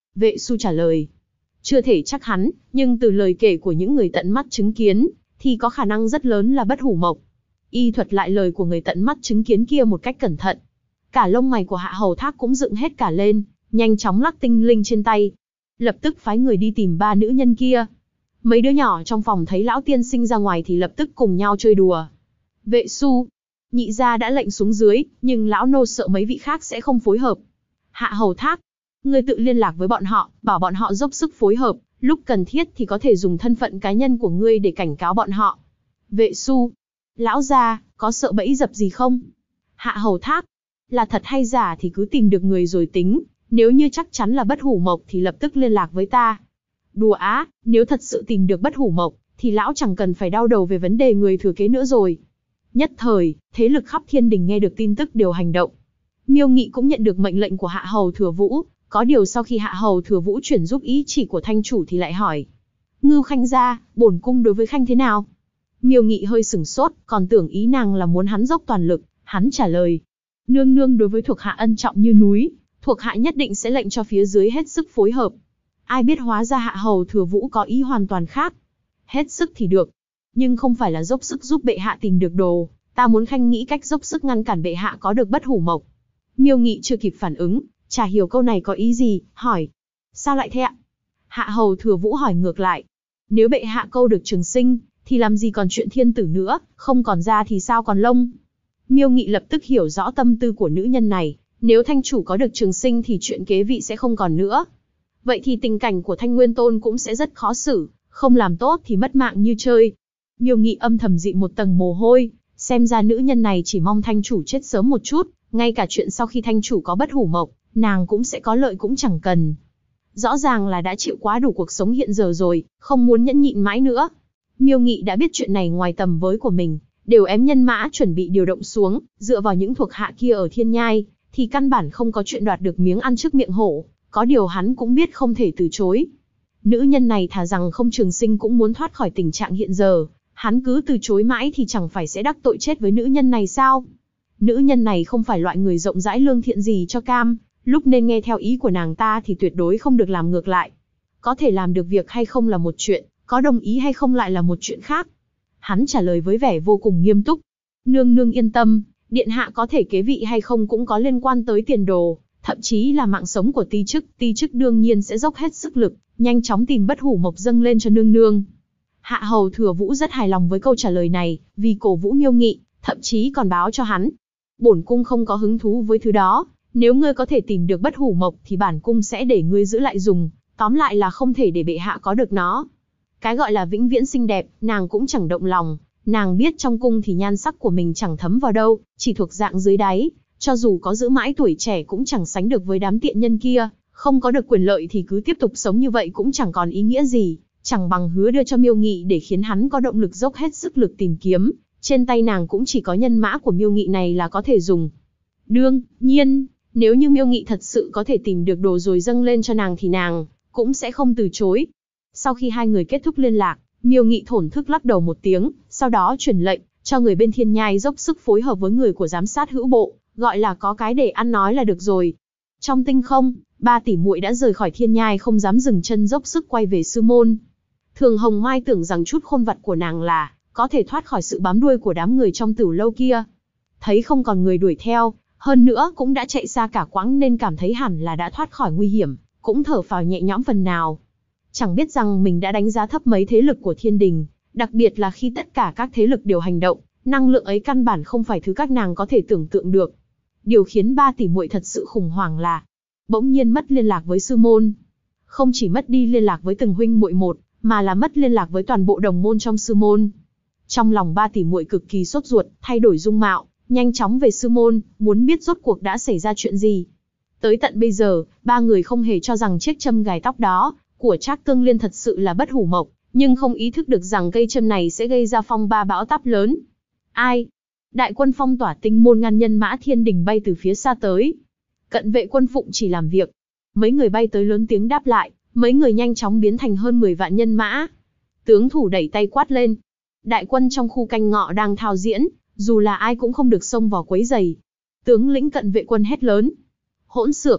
Vệ Su trả lời. Chưa thể chắc hắn, nhưng từ lời kể của những người tận mắt chứng kiến, thì có khả năng rất lớn là bất hủ mộc. Y thuật lại lời của người tận mắt chứng kiến kia một cách cẩn thận. Cả lông mày của Hạ Hầu Thác cũng dựng hết cả lên, nhanh chóng lắc tinh linh trên tay. Lập tức phái người đi tìm 3 nữ nhân kia. Mấy đứa nhỏ trong phòng thấy lão tiên sinh ra ngoài thì lập tức cùng nhau chơi đùa. Vệ Su, nhị gia đã lệnh xuống dưới, nhưng lão nô sợ mấy vị khác sẽ không phối hợp. Hạ Hầu Thác, ngươi tự liên lạc với bọn họ, bảo bọn họ dốc sức phối hợp, lúc cần thiết thì có thể dùng thân phận cá nhân của ngươi để cảnh cáo bọn họ. Vệ Su, lão gia, có sợ bẫy dập gì không? Hạ Hầu Thác, là thật hay giả thì cứ tìm được người rồi tính, nếu như chắc chắn là bất hủ mộc thì lập tức liên lạc với ta. Đùa á, nếu thật sự tìm được bất hủ mộc, thì lão chẳng cần phải đau đầu về vấn đề người thừa kế nữa rồi. Nhất thời, thế lực khắp thiên đình nghe được tin tức đều hành động. Miêu Nghị cũng nhận được mệnh lệnh của Hạ Hầu Thừa Vũ, có điều sau khi Hạ Hầu Thừa Vũ chuyển giúp ý chỉ của thanh chủ thì lại hỏi. Ngưu Khanh gia, bổn cung đối với Khanh thế nào? Miêu Nghị hơi sửng sốt, còn tưởng ý nàng là muốn hắn dốc toàn lực, hắn trả lời. Nương nương đối với thuộc hạ ân trọng như núi, thuộc hạ nhất định sẽ lệnh cho phía dưới hết sức phối hợp. Ai biết hóa ra Hạ Hầu Thừa Vũ có ý hoàn toàn khác. Hết sức thì được, nhưng không phải là dốc sức giúp bệ hạ tìm được đồ, ta muốn Khanh nghĩ cách dốc sức ngăn cản bệ hạ có được bất hủ mộc. Miêu Nghị chưa kịp phản ứng, chả hiểu câu này có ý gì, hỏi. Sao lại thế ạ? Hạ Hầu Thừa Vũ hỏi ngược lại. Nếu bệ hạ câu được trường sinh, thì làm gì còn chuyện thiên tử nữa, không còn da thì sao còn lông? Miêu Nghị lập tức hiểu rõ tâm tư của nữ nhân này, nếu thanh chủ có được trường sinh thì chuyện kế vị sẽ không còn nữa. Vậy thì tình cảnh của Thanh Nguyên Tôn cũng sẽ rất khó xử, không làm tốt thì mất mạng như chơi. Miêu Nghị âm thầm dị một tầng mồ hôi, xem ra nữ nhân này chỉ mong thanh chủ chết sớm một chút, ngay cả chuyện sau khi thanh chủ có bất hủ mộc, nàng cũng sẽ có lợi cũng chẳng cần. Rõ ràng là đã chịu quá đủ cuộc sống hiện giờ rồi, không muốn nhẫn nhịn mãi nữa. Miêu Nghị đã biết chuyện này ngoài tầm với của mình, đều ém nhân mã chuẩn bị điều động xuống, dựa vào những thuộc hạ kia ở Thiên Nhai, thì căn bản không có chuyện đoạt được miếng ăn trước miệng hổ, có điều hắn cũng biết không thể từ chối. Nữ nhân này thà rằng không trường sinh cũng muốn thoát khỏi tình trạng hiện giờ, hắn cứ từ chối mãi thì chẳng phải sẽ đắc tội chết với nữ nhân này sao? Nữ nhân này không phải loại người rộng rãi lương thiện gì cho cam, lúc nên nghe theo ý của nàng ta thì tuyệt đối không được làm ngược lại. Có thể làm được việc hay không là một chuyện, có đồng ý hay không lại là một chuyện khác. Hắn trả lời với vẻ vô cùng nghiêm túc. Nương nương yên tâm, điện hạ có thể kế vị hay không cũng có liên quan tới tiền đồ, thậm chí là mạng sống của ti chức đương nhiên sẽ dốc hết sức lực, nhanh chóng tìm bất hủ mộc dâng lên cho nương nương. Hạ Hầu Thừa Vũ rất hài lòng với câu trả lời này, vì cổ vũ Miêu Nghị, thậm chí còn báo cho hắn. Bổn cung không có hứng thú với thứ đó, nếu ngươi có thể tìm được bất hủ mộc thì bản cung sẽ để ngươi giữ lại dùng, tóm lại là không thể để bệ hạ có được nó. Cái gọi là vĩnh viễn xinh đẹp, nàng cũng chẳng động lòng, nàng biết trong cung thì nhan sắc của mình chẳng thấm vào đâu, chỉ thuộc dạng dưới đáy, cho dù có giữ mãi tuổi trẻ cũng chẳng sánh được với đám tiện nhân kia, không có được quyền lợi thì cứ tiếp tục sống như vậy cũng chẳng còn ý nghĩa gì, chẳng bằng hứa đưa cho Miêu Nghị để khiến hắn có động lực dốc hết sức lực tìm kiếm, trên tay nàng cũng chỉ có nhân mã của Miêu Nghị này là có thể dùng. Đương nhiên, nếu như Miêu Nghị thật sự có thể tìm được đồ rồi dâng lên cho nàng thì nàng cũng sẽ không từ chối. Sau khi hai người kết thúc liên lạc, Miêu Nghị thổn thức lắc đầu một tiếng, sau đó truyền lệnh cho người bên Thiên Nhai dốc sức phối hợp với người của giám sát hữu bộ, gọi là có cái để ăn nói là được rồi. Trong tinh không, 3 tỷ muội đã rời khỏi Thiên Nhai không dám dừng chân dốc sức quay về sư môn. Thường Hồng Mai tưởng rằng chút khôn vặt của nàng là có thể thoát khỏi sự bám đuôi của đám người trong Tửu Lâu kia. Thấy không còn người đuổi theo, hơn nữa cũng đã chạy xa cả quãng nên cảm thấy hẳn là đã thoát khỏi nguy hiểm, cũng thở phào nhẹ nhõm phần nào. Chẳng biết rằng mình đã đánh giá thấp mấy thế lực của thiên đình, đặc biệt là khi tất cả các thế lực đều hành động, năng lượng ấy căn bản không phải thứ các nàng có thể tưởng tượng được. Điều khiến 3 tỷ muội thật sự khủng hoảng là bỗng nhiên mất liên lạc với sư môn. Không chỉ mất đi liên lạc với từng huynh muội một, mà là mất liên lạc với toàn bộ đồng môn trong sư môn. Trong lòng 3 tỷ muội cực kỳ sốt ruột, thay đổi dung mạo, nhanh chóng về sư môn, muốn biết rốt cuộc đã xảy ra chuyện gì. Tới tận bây giờ, 3 người không hề cho rằng chiếc châm gài tóc đó của Trác Tương Liên thật sự là bất hủ mộc, nhưng không ý thức được rằng cây châm này sẽ gây ra phong ba bão táp lớn. Ai? Đại quân phong tỏa tinh môn ngăn nhân mã thiên đình bay từ phía xa tới. Cận vệ quân phụng chỉ làm việc. Mấy người bay tới lớn tiếng đáp lại, mấy người nhanh chóng biến thành hơn 10 vạn nhân mã. Tướng thủ đẩy tay quát lên. Đại quân trong khu canh ngọ đang thao diễn, dù là ai cũng không được xông vào quấy rầy. Tướng lĩnh cận vệ quân hét lớn. Hỗn xược!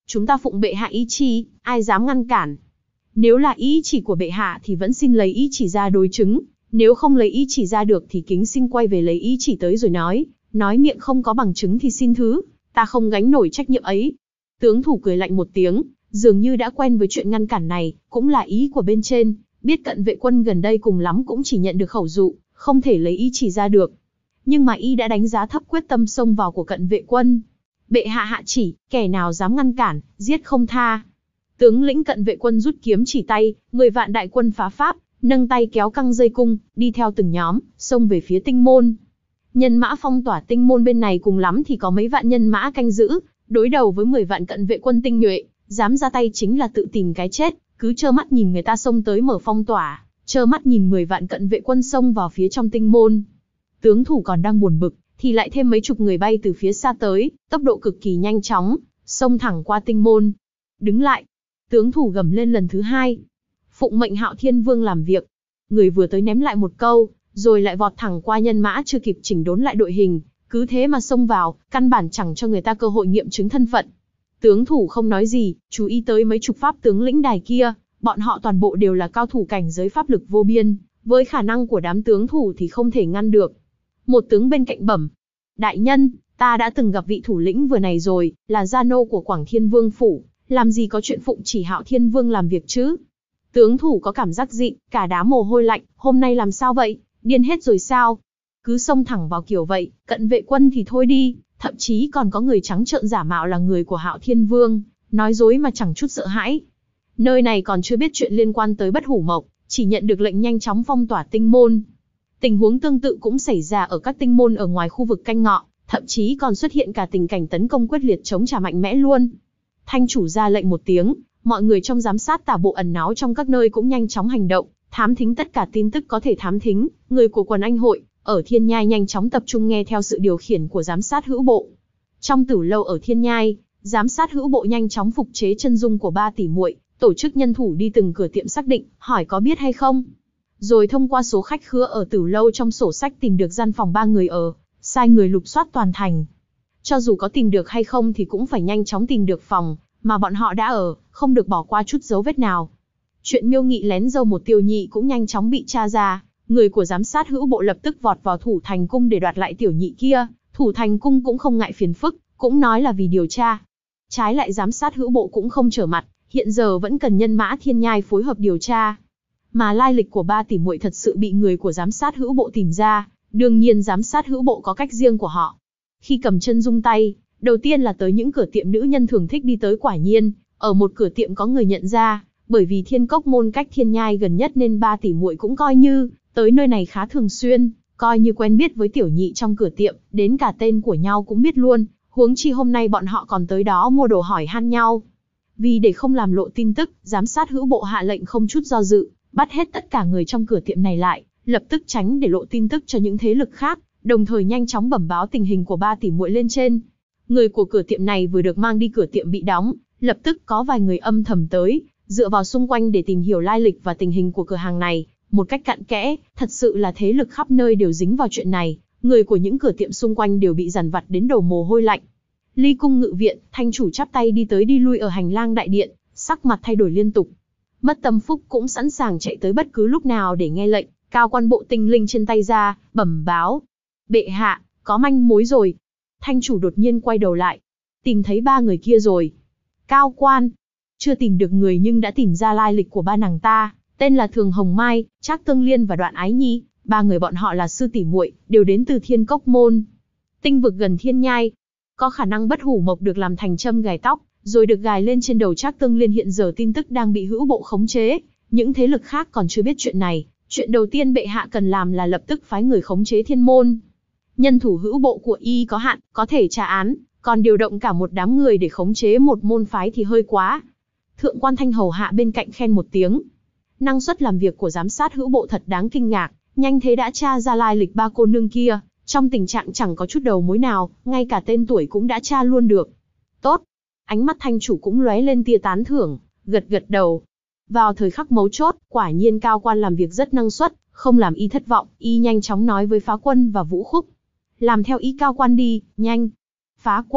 Chúng ta phụng bệ hạ ý chỉ, ai dám ngăn cản? Nếu là ý chỉ của bệ hạ thì vẫn xin lấy ý chỉ ra đối chứng, nếu không lấy ý chỉ ra được thì kính xin quay về lấy ý chỉ tới rồi nói miệng không có bằng chứng thì xin thứ, ta không gánh nổi trách nhiệm ấy. Tướng thủ cười lạnh một tiếng, dường như đã quen với chuyện ngăn cản này, cũng là ý của bên trên, biết Cận Vệ Quân gần đây cùng lắm cũng chỉ nhận được khẩu dụ, không thể lấy ý chỉ ra được. Nhưng mà y đã đánh giá thấp quyết tâm xông vào của Cận Vệ Quân. Bệ hạ hạ chỉ, kẻ nào dám ngăn cản, giết không tha. Tướng lĩnh Cận Vệ Quân rút kiếm chỉ tay, 10 vạn đại quân phá pháp, nâng tay kéo căng dây cung, đi theo từng nhóm, xông về phía Tinh Môn. Nhân mã phong tỏa Tinh Môn bên này cùng lắm thì có mấy vạn nhân mã canh giữ, đối đầu với 10 vạn Cận Vệ Quân tinh nhuệ, dám ra tay chính là tự tìm cái chết, cứ trơ mắt nhìn người ta xông tới mở phong tỏa, trơ mắt nhìn 10 vạn Cận Vệ Quân xông vào phía trong Tinh Môn. Tướng thủ còn đang buồn bực, thì lại thêm mấy chục người bay từ phía xa tới, tốc độ cực kỳ nhanh chóng, xông thẳng qua Tinh Môn. Đứng lại! Tướng thủ gầm lên lần thứ hai. Phụng mệnh Hạo Thiên Vương làm việc. Người vừa tới ném lại một câu, rồi lại vọt thẳng qua nhân mã chưa kịp chỉnh đốn lại đội hình, cứ thế mà xông vào, căn bản chẳng cho người ta cơ hội nghiệm chứng thân phận. Tướng thủ không nói gì, chú ý tới mấy chục pháp tướng lĩnh đài kia, bọn họ toàn bộ đều là cao thủ cảnh giới pháp lực vô biên, với khả năng của đám tướng thủ thì không thể ngăn được. Một tướng bên cạnh bẩm: đại nhân, ta đã từng gặp vị thủ lĩnh vừa này rồi, là gia nô của Quảng Thiên Vương phủ, làm gì có chuyện phụng chỉ Hạo Thiên Vương làm việc chứ? Tướng thủ có cảm giác dị, cả đám mồ hôi lạnh, hôm nay làm sao vậy, điên hết rồi sao? Cứ xông thẳng vào kiểu vậy, Cận Vệ Quân thì thôi đi, thậm chí còn có người trắng trợn giả mạo là người của Hạo Thiên Vương, nói dối mà chẳng chút sợ hãi. Nơi này còn chưa biết chuyện liên quan tới Bất Hủ Mộc, chỉ nhận được lệnh nhanh chóng phong tỏa Tinh Môn. Tình huống tương tự cũng xảy ra ở các tinh môn ở ngoài khu vực canh ngọ, thậm chí còn xuất hiện cả tình cảnh tấn công quyết liệt chống trả mạnh mẽ luôn. Thanh chủ ra lệnh một tiếng, mọi người trong giám sát tả bộ ẩn náu trong các nơi cũng nhanh chóng hành động, thám thính tất cả tin tức có thể thám thính. Người của quần anh hội ở Thiên Nhai nhanh chóng tập trung nghe theo sự điều khiển của giám sát hữu bộ. Trong tử lâu ở Thiên Nhai, giám sát hữu bộ nhanh chóng phục chế chân dung của 3 tỷ muội, tổ chức nhân thủ đi từng cửa tiệm xác định, hỏi có biết hay không. Rồi thông qua số khách khứa ở tử lâu trong sổ sách tìm được gian phòng 3 người ở, sai người lục soát toàn thành. Cho dù có tìm được hay không thì cũng phải nhanh chóng tìm được phòng mà bọn họ đã ở, không được bỏ qua chút dấu vết nào. Chuyện Miêu Nghị lén dâu một Tiểu Nhị cũng nhanh chóng bị tra ra, người của giám sát hữu bộ lập tức vọt vào Thủ Thành Cung để đoạt lại Tiểu Nhị kia. Thủ Thành Cung cũng không ngại phiền phức, cũng nói là vì điều tra. Trái lại giám sát hữu bộ cũng không trở mặt, hiện giờ vẫn cần nhân mã Thiên Nhai phối hợp điều tra. Mà lai lịch của 3 tỷ muội thật sự bị người của giám sát hữu bộ tìm ra, đương nhiên giám sát hữu bộ có cách riêng của họ. Khi cầm chân dung tay, đầu tiên là tới những cửa tiệm nữ nhân thường thích đi tới, quả nhiên, ở một cửa tiệm có người nhận ra, bởi vì Thiên Cốc Môn cách Thiên Nhai gần nhất nên 3 tỷ muội cũng coi như tới nơi này khá thường xuyên, coi như quen biết với Tiểu Nhị trong cửa tiệm, đến cả tên của nhau cũng biết luôn, huống chi hôm nay bọn họ còn tới đó mua đồ hỏi han nhau. Vì để không làm lộ tin tức, giám sát hữu bộ hạ lệnh không chút do dự, bắt hết tất cả người trong cửa tiệm này lại, lập tức tránh để lộ tin tức cho những thế lực khác, đồng thời nhanh chóng bẩm báo tình hình của 3 tỷ muội lên trên. Người của cửa tiệm này vừa được mang đi cửa tiệm bị đóng, lập tức có vài người âm thầm tới, dựa vào xung quanh để tìm hiểu lai lịch và tình hình của cửa hàng này, một cách cặn kẽ. Thật sự là thế lực khắp nơi đều dính vào chuyện này, người của những cửa tiệm xung quanh đều bị dằn vặt đến đầu mồ hôi lạnh. Ly Cung ngự viện, Thanh chủ chắp tay đi tới đi lui ở hành lang đại điện, sắc mặt thay đổi liên tục. Mất Tâm Phúc cũng sẵn sàng chạy tới bất cứ lúc nào để nghe lệnh, cao quan bộ tinh linh trên tay ra, bẩm báo: bệ hạ, có manh mối rồi. Thanh chủ đột nhiên quay đầu lại, tìm thấy 3 người kia rồi. Cao quan, chưa tìm được người nhưng đã tìm ra lai lịch của 3 nàng ta, tên là Thường Hồng Mai, Trác Tương Liên và Đoạn Ái Nhi. 3 người bọn họ là sư tỷ muội, đều đến từ Thiên Cốc Môn, tinh vực gần Thiên Nhai. Có khả năng Bất Hủ Mộc được làm thành châm gài tóc, rồi được gài lên trên đầu Trác Tương Liên. Hiện giờ tin tức đang bị hữu bộ khống chế, những thế lực khác còn chưa biết chuyện này. Chuyện đầu tiên bệ hạ cần làm là lập tức phái người khống chế Thiên Môn. Nhân thủ hữu bộ của y có hạn, có thể tra án, còn điều động cả một đám người để khống chế một môn phái thì hơi quá. Thượng quan Thanh hầu hạ bên cạnh khen một tiếng. Năng suất làm việc của giám sát hữu bộ thật đáng kinh ngạc, nhanh thế đã tra ra lai lịch 3 cô nương kia, trong tình trạng chẳng có chút đầu mối nào, ngay cả tên tuổi cũng đã tra luôn được. Tốt. Ánh mắt Thanh chủ cũng lóe lên tia tán thưởng, gật gật đầu. Vào thời khắc mấu chốt, quả nhiên cao quan làm việc rất năng suất, không làm y thất vọng, y nhanh chóng nói với Phá Quân và Vũ Khúc. Làm theo ý cao quan đi, nhanh. Phá Quân,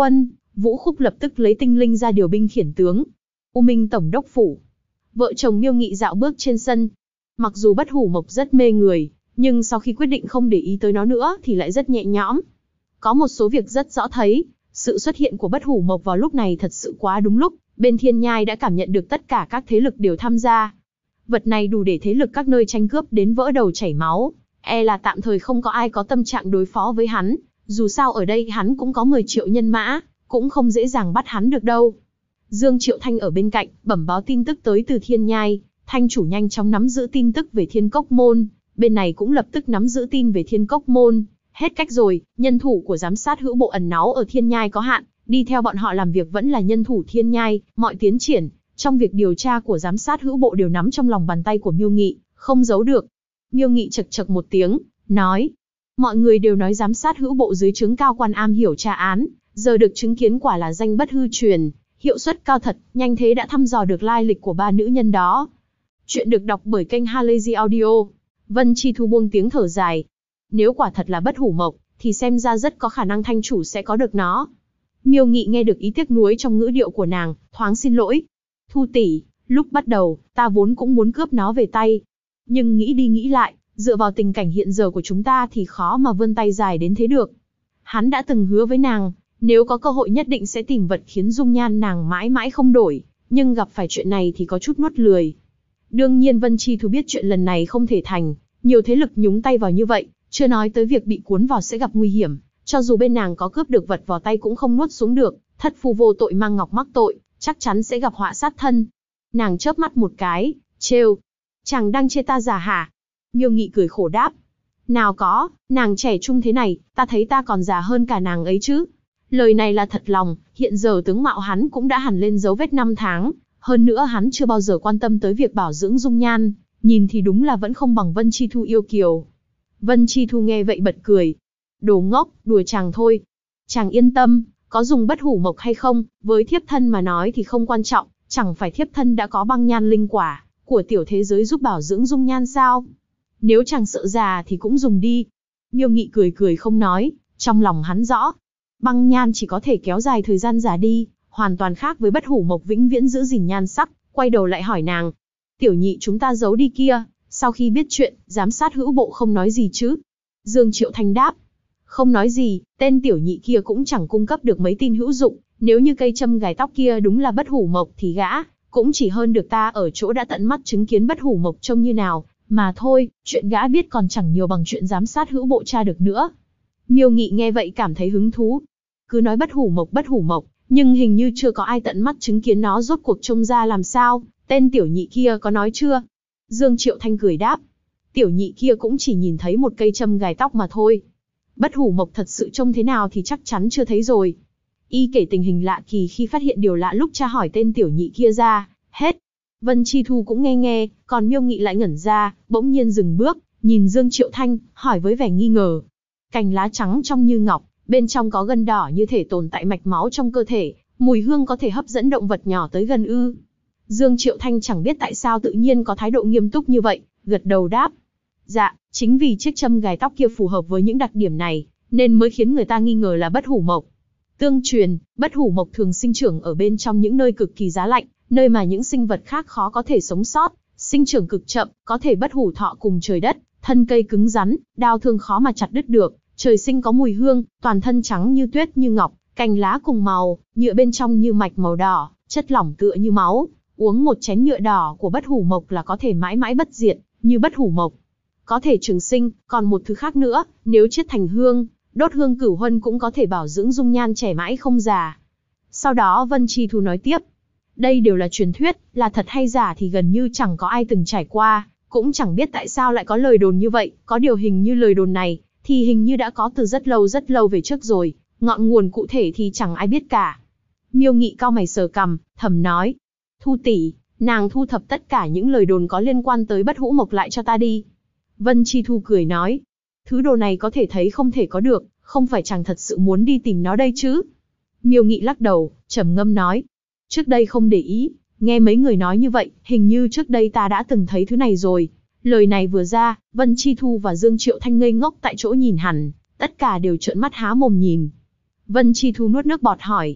Vũ Khúc lập tức lấy tinh linh ra điều binh khiển tướng. U Minh tổng đốc phủ. Vợ chồng Miêu Nghị dạo bước trên sân. Mặc dù Bất Hủ Mộc rất mê người, nhưng sau khi quyết định không để ý tới nó nữa thì lại rất nhẹ nhõm. Có một số việc rất rõ thấy, sự xuất hiện của Bất Hủ Mộc vào lúc này thật sự quá đúng lúc, bên Thiên Nhai đã cảm nhận được tất cả các thế lực đều tham gia. Vật này đủ để thế lực các nơi tranh cướp đến vỡ đầu chảy máu, e là tạm thời không có ai có tâm trạng đối phó với hắn, dù sao ở đây hắn cũng có 10 triệu nhân mã, cũng không dễ dàng bắt hắn được đâu. Dương Triệu Thanh ở bên cạnh, bẩm báo tin tức tới từ Thiên Nhai, Thanh chủ nhanh chóng nắm giữ tin tức về Thiên Cốc Môn, bên này cũng lập tức nắm giữ tin về Thiên Cốc Môn. Hết cách rồi, nhân thủ của giám sát hữu bộ ẩn náu ở Thiên Nhai có hạn, đi theo bọn họ làm việc vẫn là nhân thủ Thiên Nhai, mọi tiến triển trong việc điều tra của giám sát hữu bộ đều nắm trong lòng bàn tay của Miêu Nghị, không giấu được. Miêu Nghị chậc chậc một tiếng, nói: mọi người đều nói giám sát hữu bộ dưới trướng cao quan am hiểu tra án, giờ được chứng kiến quả là danh bất hư truyền, hiệu suất cao thật, nhanh thế đã thăm dò được lai lịch của 3 nữ nhân đó. Chuyện được đọc bởi kênh Halazy Audio. Vân Chi Thu buông tiếng thở dài. Nếu quả thật là Bất Hủ Mộc, thì xem ra rất có khả năng Thanh chủ sẽ có được nó. Miêu Nghị nghe được ý tiếc nuối trong ngữ điệu của nàng, thoáng xin lỗi. Thu tỷ, lúc bắt đầu, ta vốn cũng muốn cướp nó về tay. Nhưng nghĩ đi nghĩ lại, dựa vào tình cảnh hiện giờ của chúng ta thì khó mà vươn tay dài đến thế được. Hắn đã từng hứa với nàng, nếu có cơ hội nhất định sẽ tìm vật khiến dung nhan nàng mãi mãi không đổi, nhưng gặp phải chuyện này thì có chút nuốt lười. Đương nhiên Vân Chi Thu biết chuyện lần này không thể thành, nhiều thế lực nhúng tay vào như vậy, chưa nói tới việc bị cuốn vào sẽ gặp nguy hiểm, cho dù bên nàng có cướp được vật vào tay cũng không nuốt xuống được, thất phu vô tội mang ngọc mắc tội, chắc chắn sẽ gặp họa sát thân. Nàng chớp mắt một cái, trêu: chàng đang chê ta già hả? Miêu Nghị cười khổ đáp: nào có, nàng trẻ trung thế này, ta thấy ta còn già hơn cả nàng ấy chứ. Lời này là thật lòng, hiện giờ tướng mạo hắn cũng đã hẳn lên dấu vết 5 tháng, hơn nữa hắn chưa bao giờ quan tâm tới việc bảo dưỡng dung nhan, nhìn thì đúng là vẫn không bằng Vân Chi Thu yêu kiều. Vân Chi Thu nghe vậy bật cười: đồ ngốc, đùa chàng thôi. Chàng yên tâm, có dùng Bất Hủ Mộc hay không, với thiếp thân mà nói thì không quan trọng, chẳng phải thiếp thân đã có băng nhan linh quả của tiểu thế giới giúp bảo dưỡng dung nhan sao? Nếu chàng sợ già thì cũng dùng đi. Miêu Nghị cười cười không nói, trong lòng hắn rõ, băng nhan chỉ có thể kéo dài thời gian già đi, hoàn toàn khác với Bất Hủ Mộc vĩnh viễn giữ gìn nhan sắc. Quay đầu lại hỏi nàng: tiểu nhị chúng ta giấu đi kia, sau khi biết chuyện, giám sát hữu bộ không nói gì chứ? Dương Triệu Thanh đáp: không nói gì, tên tiểu nhị kia cũng chẳng cung cấp được mấy tin hữu dụng, nếu như cây châm gài tóc kia đúng là Bất Hủ Mộc thì gã cũng chỉ hơn được ta ở chỗ đã tận mắt chứng kiến Bất Hủ Mộc trông như nào, mà thôi, chuyện gã biết còn chẳng nhiều bằng chuyện giám sát hữu bộ tra được nữa. Miêu Nghị nghe vậy cảm thấy hứng thú. Cứ nói Bất Hủ Mộc, nhưng hình như chưa có ai tận mắt chứng kiến nó rốt cuộc trông ra làm sao, tên tiểu nhị kia có nói chưa? Dương Triệu Thanh cười đáp: tiểu nhị kia cũng chỉ nhìn thấy một cây châm gài tóc mà thôi. Bất Hủ Mộc thật sự trông thế nào thì chắc chắn chưa thấy rồi. Y kể tình hình lạ kỳ khi phát hiện điều lạ lúc tra hỏi tên tiểu nhị kia ra, hết. Vân Chi Thu cũng nghe, còn Miêu Nghị lại ngẩn ra, bỗng nhiên dừng bước, nhìn Dương Triệu Thanh, hỏi với vẻ nghi ngờ. Cành lá trắng trong như ngọc, bên trong có gân đỏ như thể tồn tại mạch máu trong cơ thể, mùi hương có thể hấp dẫn động vật nhỏ tới gần ư? Dương Triệu Thanh chẳng biết tại sao tự nhiên có thái độ nghiêm túc như vậy, gật đầu đáp: dạ, chính vì chiếc châm gài tóc kia phù hợp với những đặc điểm này, nên mới khiến người ta nghi ngờ là Bất Hủ Mộc. Tương truyền, Bất Hủ Mộc thường sinh trưởng ở bên trong những nơi cực kỳ giá lạnh, nơi mà những sinh vật khác khó có thể sống sót, sinh trưởng cực chậm, có thể bất hủ thọ cùng trời đất, thân cây cứng rắn, đao thương khó mà chặt đứt được, trời sinh có mùi hương, toàn thân trắng như tuyết như ngọc, cành lá cùng màu, nhựa bên trong như mạch màu đỏ, chất lỏng tựa như máu, uống một chén nhựa đỏ của Bất Hủ Mộc là có thể mãi mãi bất diệt, như Bất Hủ Mộc. Có thể trường sinh, còn một thứ khác nữa, nếu chiết thành hương, đốt hương cửu huân cũng có thể bảo dưỡng dung nhan trẻ mãi không già. Sau đó Vân Chi Thu nói tiếp: đây đều là truyền thuyết, là thật hay giả thì gần như chẳng có ai từng trải qua, cũng chẳng biết tại sao lại có lời đồn như vậy, có điều hình như lời đồn này, thì hình như đã có từ rất lâu về trước rồi, ngọn nguồn cụ thể thì chẳng ai biết cả. Miêu Nghị cau mày sờ cằm, thầm nói: Thu tỷ, nàng thu thập tất cả những lời đồn có liên quan tới Bất Hủ Mộc lại cho ta đi. Vân Chi Thu cười nói: thứ đồ này có thể thấy không thể có được, không phải chàng thật sự muốn đi tìm nó đây chứ? Miêu Nghị lắc đầu, trầm ngâm nói: trước đây không để ý, nghe mấy người nói như vậy, hình như trước đây ta đã từng thấy thứ này rồi. Lời này vừa ra, Vân Chi Thu và Dương Triệu Thanh ngây ngốc tại chỗ nhìn hẳn, tất cả đều trợn mắt há mồm nhìn. Vân Chi Thu nuốt nước bọt hỏi: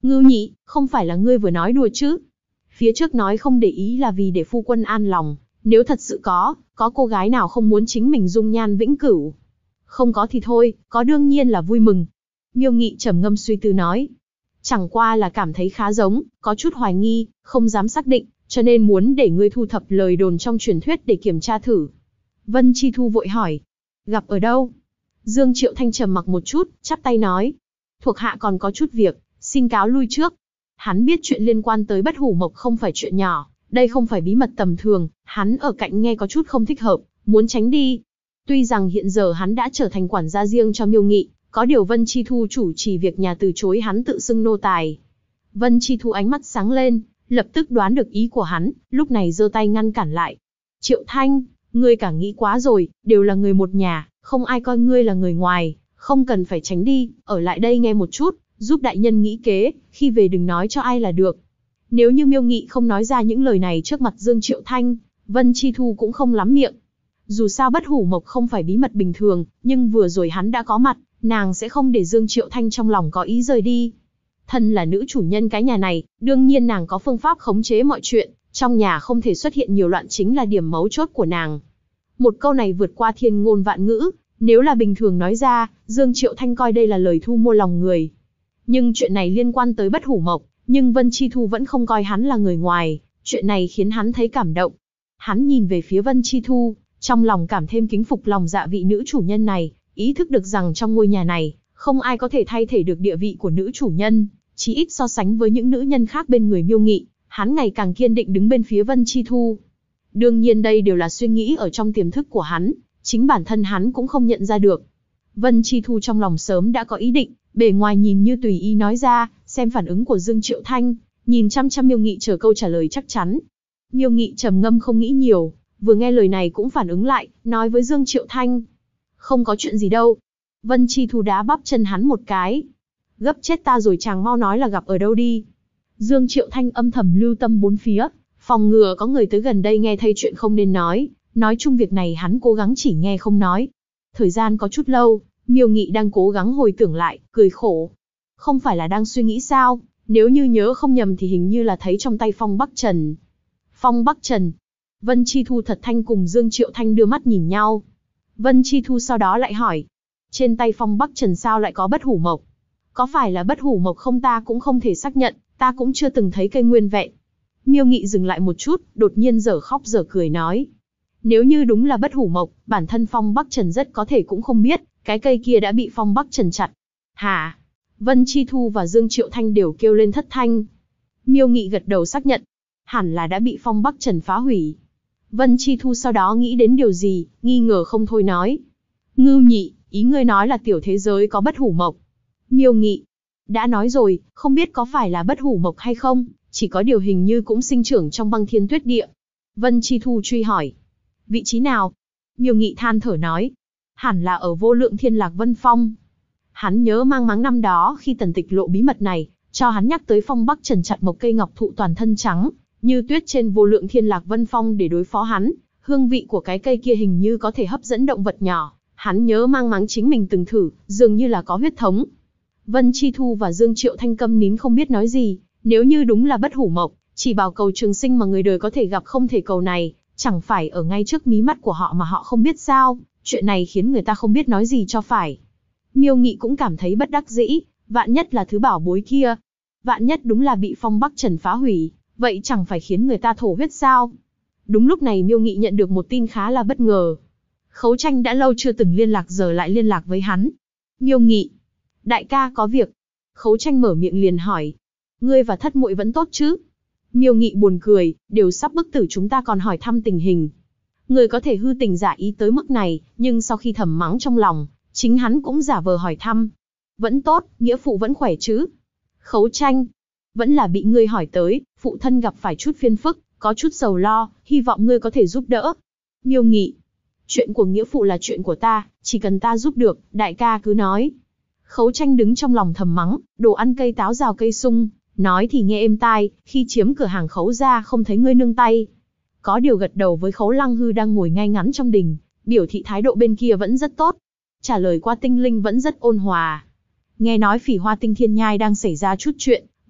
Ngưu Nhị, không phải là ngươi vừa nói đùa chứ? Phía trước nói không để ý là vì để phu quân an lòng, nếu thật sự có cô gái nào không muốn chính mình dung nhan vĩnh cửu? Không có thì thôi, có đương nhiên là vui mừng. Miêu Nghị trầm ngâm suy tư nói. Chẳng qua là cảm thấy khá giống, có chút hoài nghi, không dám xác định, cho nên muốn để ngươi thu thập lời đồn trong truyền thuyết để kiểm tra thử. Vân Chi Thu vội hỏi. Gặp ở đâu? Dương Triệu Thanh trầm mặc một chút, chắp tay nói. Thuộc hạ còn có chút việc, xin cáo lui trước. Hắn biết chuyện liên quan tới Bất Hủ Mộc không phải chuyện nhỏ, đây không phải bí mật tầm thường, hắn ở cạnh nghe có chút không thích hợp, muốn tránh đi. Tuy rằng hiện giờ hắn đã trở thành quản gia riêng cho Miêu Nghị, có điều Vân Chi Thu chủ trì việc nhà từ chối hắn tự xưng nô tài. Vân Chi Thu ánh mắt sáng lên, lập tức đoán được ý của hắn, lúc này giơ tay ngăn cản lại. Triệu Thanh, ngươi cả nghĩ quá rồi, đều là người một nhà, không ai coi ngươi là người ngoài, không cần phải tránh đi, ở lại đây nghe một chút, giúp đại nhân nghĩ kế, khi về đừng nói cho ai là được. Nếu như Miêu Nghị không nói ra những lời này trước mặt Dương Triệu Thanh, Vân Chi Thu cũng không lắm miệng. Dù sao Bất Hủ Mộc không phải bí mật bình thường, nhưng vừa rồi hắn đã có mặt, nàng sẽ không để Dương Triệu Thanh trong lòng có ý rời đi. Thân là nữ chủ nhân cái nhà này, đương nhiên nàng có phương pháp khống chế mọi chuyện, trong nhà không thể xuất hiện nhiều loạn chính là điểm mấu chốt của nàng. Một câu này vượt qua thiên ngôn vạn ngữ, nếu là bình thường nói ra, Dương Triệu Thanh coi đây là lời thu mua lòng người. Nhưng chuyện này liên quan tới Bất Hủ Mộc, nhưng Vân Chi Thu vẫn không coi hắn là người ngoài, chuyện này khiến hắn thấy cảm động. Hắn nhìn về phía Vân Chi Thu, trong lòng cảm thêm kính phục lòng dạ vị nữ chủ nhân này, ý thức được rằng trong ngôi nhà này, không ai có thể thay thế được địa vị của nữ chủ nhân, chí ít so sánh với những nữ nhân khác bên người Miêu Nghị, hắn ngày càng kiên định đứng bên phía Vân Chi Thu. Đương nhiên đây đều là suy nghĩ ở trong tiềm thức của hắn, chính bản thân hắn cũng không nhận ra được. Vân Chi Thu trong lòng sớm đã có ý định, bề ngoài nhìn như tùy ý nói ra, xem phản ứng của Dương Triệu Thanh, nhìn chăm chăm Miêu Nghị chờ câu trả lời chắc chắn. Miêu Nghị trầm ngâm không nghĩ nhiều, vừa nghe lời này cũng phản ứng lại, nói với Dương Triệu Thanh. Không có chuyện gì đâu. Vân Chi Thu đá bắp chân hắn một cái. Gấp chết ta rồi, chàng mau nói là gặp ở đâu đi. Dương Triệu Thanh âm thầm lưu tâm bốn phía, phòng ngừa có người tới gần đây nghe thấy chuyện không nên nói chung việc này hắn cố gắng chỉ nghe không nói. Thời gian có chút lâu, Miêu Nghị đang cố gắng hồi tưởng lại, cười khổ. Không phải là đang suy nghĩ sao, nếu như nhớ không nhầm thì hình như là thấy trong tay Phong Bắc Trần. Phong Bắc Trần. Vân Chi Thu thật thanh cùng Dương Triệu Thanh đưa mắt nhìn nhau. Vân Chi Thu sau đó lại hỏi. Trên tay Phong Bắc Trần sao lại có Bất Hủ Mộc? Có phải là Bất Hủ Mộc không ta cũng không thể xác nhận, ta cũng chưa từng thấy cây nguyên vẹn. Miêu Nghị dừng lại một chút, đột nhiên dở khóc dở cười nói. Nếu như đúng là Bất Hủ Mộc, bản thân Phong Bắc Trần rất có thể cũng không biết, cái cây kia đã bị Phong Bắc Trần chặt. Hả? Vân Chi Thu và Dương Triệu Thanh đều kêu lên thất thanh. Miêu Nghị gật đầu xác nhận. Hẳn là đã bị Phong Bắc Trần phá hủy. Vân Chi Thu sau đó nghĩ đến điều gì, nghi ngờ không thôi nói. Ngưu Nhị, ý ngươi nói là tiểu thế giới có Bất Hủ Mộc. Miêu Nghị. Đã nói rồi, không biết có phải là Bất Hủ Mộc hay không, chỉ có điều hình như cũng sinh trưởng trong Băng Thiên Tuyết Địa. Vân Chi Thu truy hỏi. Vị trí nào? Miêu Nghị than thở nói. Hẳn là ở Vô Lượng Thiên Lạc Vân Phong. Hắn nhớ mang máng năm đó khi Tần Tịch lộ bí mật này, cho hắn nhắc tới Phong Bắc Trần chặt một cây ngọc thụ toàn thân trắng, như tuyết trên Vô Lượng Thiên Lạc Vân Phong để đối phó hắn. Hương vị của cái cây kia hình như có thể hấp dẫn động vật nhỏ. Hắn nhớ mang máng chính mình từng thử, dường như là có huyết thống. Vân Chi Thu và Dương Triệu Thanh câm nín không biết nói gì. Nếu như đúng là Bất Hủ Mộc, chỉ bảo cầu trường sinh mà người đời có thể gặp không thể cầu này, chẳng phải ở ngay trước mí mắt của họ mà họ không biết sao? Chuyện này khiến người ta không biết nói gì cho phải. Miêu Nghị cũng cảm thấy bất đắc dĩ, vạn nhất là thứ bảo bối kia. Vạn nhất đúng là bị Phong Bắc Trần phá hủy, vậy chẳng phải khiến người ta thổ huyết sao? Đúng lúc này Miêu Nghị nhận được một tin khá là bất ngờ. Khấu Tranh đã lâu chưa từng liên lạc giờ lại liên lạc với hắn. Miêu Nghị. Đại ca có việc. Khấu Tranh mở miệng liền hỏi. Ngươi và thất muội vẫn tốt chứ? Miêu Nghị buồn cười, đều sắp bức tử chúng ta còn hỏi thăm tình hình. Người có thể hư tình giả ý tới mức này, nhưng sau khi thầm mắng trong lòng, chính hắn cũng giả vờ hỏi thăm. Vẫn tốt, nghĩa phụ vẫn khỏe chứ? Khấu Tranh. Vẫn là bị ngươi hỏi tới, phụ thân gặp phải chút phiền phức, có chút sầu lo, hy vọng ngươi có thể giúp đỡ. Miêu Nghị. Chuyện của nghĩa phụ là chuyện của ta, chỉ cần ta giúp được, đại ca cứ nói. Khấu Tranh đứng trong lòng thầm mắng, đồ ăn cây táo rào cây sung, nói thì nghe êm tai, khi chiếm cửa hàng Khấu ra không thấy ngươi nương tay. Có điều gật đầu với Khấu Lăng Hư đang ngồi ngay ngắn trong đình, biểu thị thái độ bên kia vẫn rất tốt. Trả lời qua Tinh Linh vẫn rất ôn hòa. Nghe nói Phỉ Hoa Tinh Thiên Nhai đang xảy ra chút chuyện,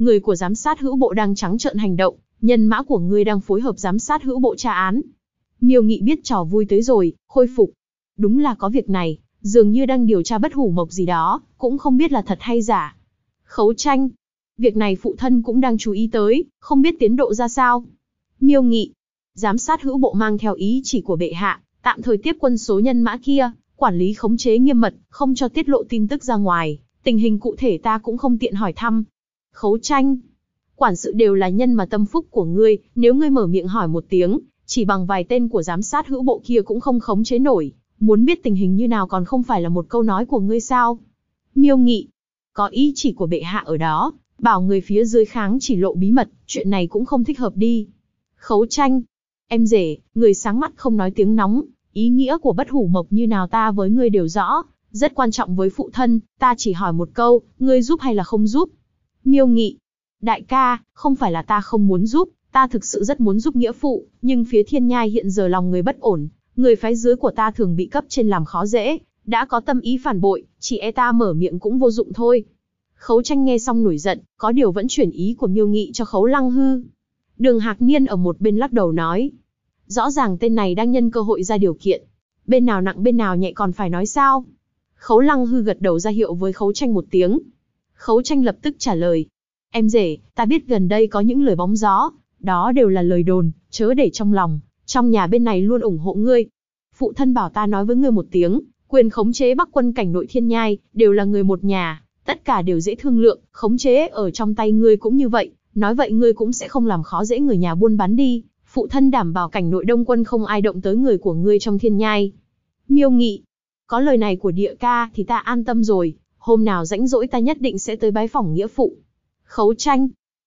người của giám sát hữu bộ đang trắng trợn hành động, nhân mã của ngươi đang phối hợp giám sát hữu bộ tra án. Miêu Nghị biết trò vui tới rồi, khôi phục. Đúng là có việc này, dường như đang điều tra Bất Hủ Mộc gì đó, cũng không biết là thật hay giả. Khấu Tranh, việc này phụ thân cũng đang chú ý tới, không biết tiến độ ra sao. Miêu Nghị, giám sát hữu bộ mang theo ý chỉ của bệ hạ, tạm thời tiếp quân số nhân mã kia, quản lý khống chế nghiêm mật, không cho tiết lộ tin tức ra ngoài, tình hình cụ thể ta cũng không tiện hỏi thăm. Khấu Tranh, quản sự đều là nhân mà tâm phúc của ngươi, nếu ngươi mở miệng hỏi một tiếng, chỉ bằng vài tên của giám sát hữu bộ kia cũng không khống chế nổi, muốn biết tình hình như nào còn không phải là một câu nói của ngươi sao? Miêu Nghị, có ý chỉ của bệ hạ ở đó, bảo người phía dưới kháng chỉ lộ bí mật, chuyện này cũng không thích hợp đi. Khấu Tranh, em rể, người sáng mắt không nói tiếng nóng, ý nghĩa của Bất Hủ Mộc như nào ta với ngươi đều rõ, rất quan trọng với phụ thân, ta chỉ hỏi một câu, ngươi giúp hay là không giúp? Miêu Nghị, đại ca, không phải là ta không muốn giúp, ta thực sự rất muốn giúp nghĩa phụ, nhưng phía Thiên Nhai hiện giờ lòng người bất ổn, người phái dưới của ta thường bị cấp trên làm khó dễ, đã có tâm ý phản bội, chỉ e ta mở miệng cũng vô dụng thôi. Khấu Tranh nghe xong nổi giận, có điều vẫn chuyển ý của Miêu Nghị cho Khấu Lăng Hư. Đường Hạc Niên ở một bên lắc đầu nói, rõ ràng tên này đang nhân cơ hội ra điều kiện, bên nào nặng bên nào nhẹ còn phải nói sao? Khấu Lăng Hư gật đầu ra hiệu với Khấu Tranh một tiếng. Khấu Tranh lập tức trả lời, em rể, ta biết gần đây có những lời bóng gió, đó đều là lời đồn, chớ để trong lòng, trong nhà bên này luôn ủng hộ ngươi. Phụ thân bảo ta nói với ngươi một tiếng, quyền khống chế Bắc quân cảnh nội Thiên Nhai, đều là người một nhà, tất cả đều dễ thương lượng, khống chế ở trong tay ngươi cũng như vậy, nói vậy ngươi cũng sẽ không làm khó dễ người nhà buôn bán đi, phụ thân đảm bảo cảnh nội Đông quân không ai động tới người của ngươi trong Thiên Nhai. Miêu Nghị, có lời này của địa ca thì ta an tâm rồi, hôm nào rảnh rỗi ta nhất định sẽ tới bái phỏng nghĩa phụ. Khấu Tranh,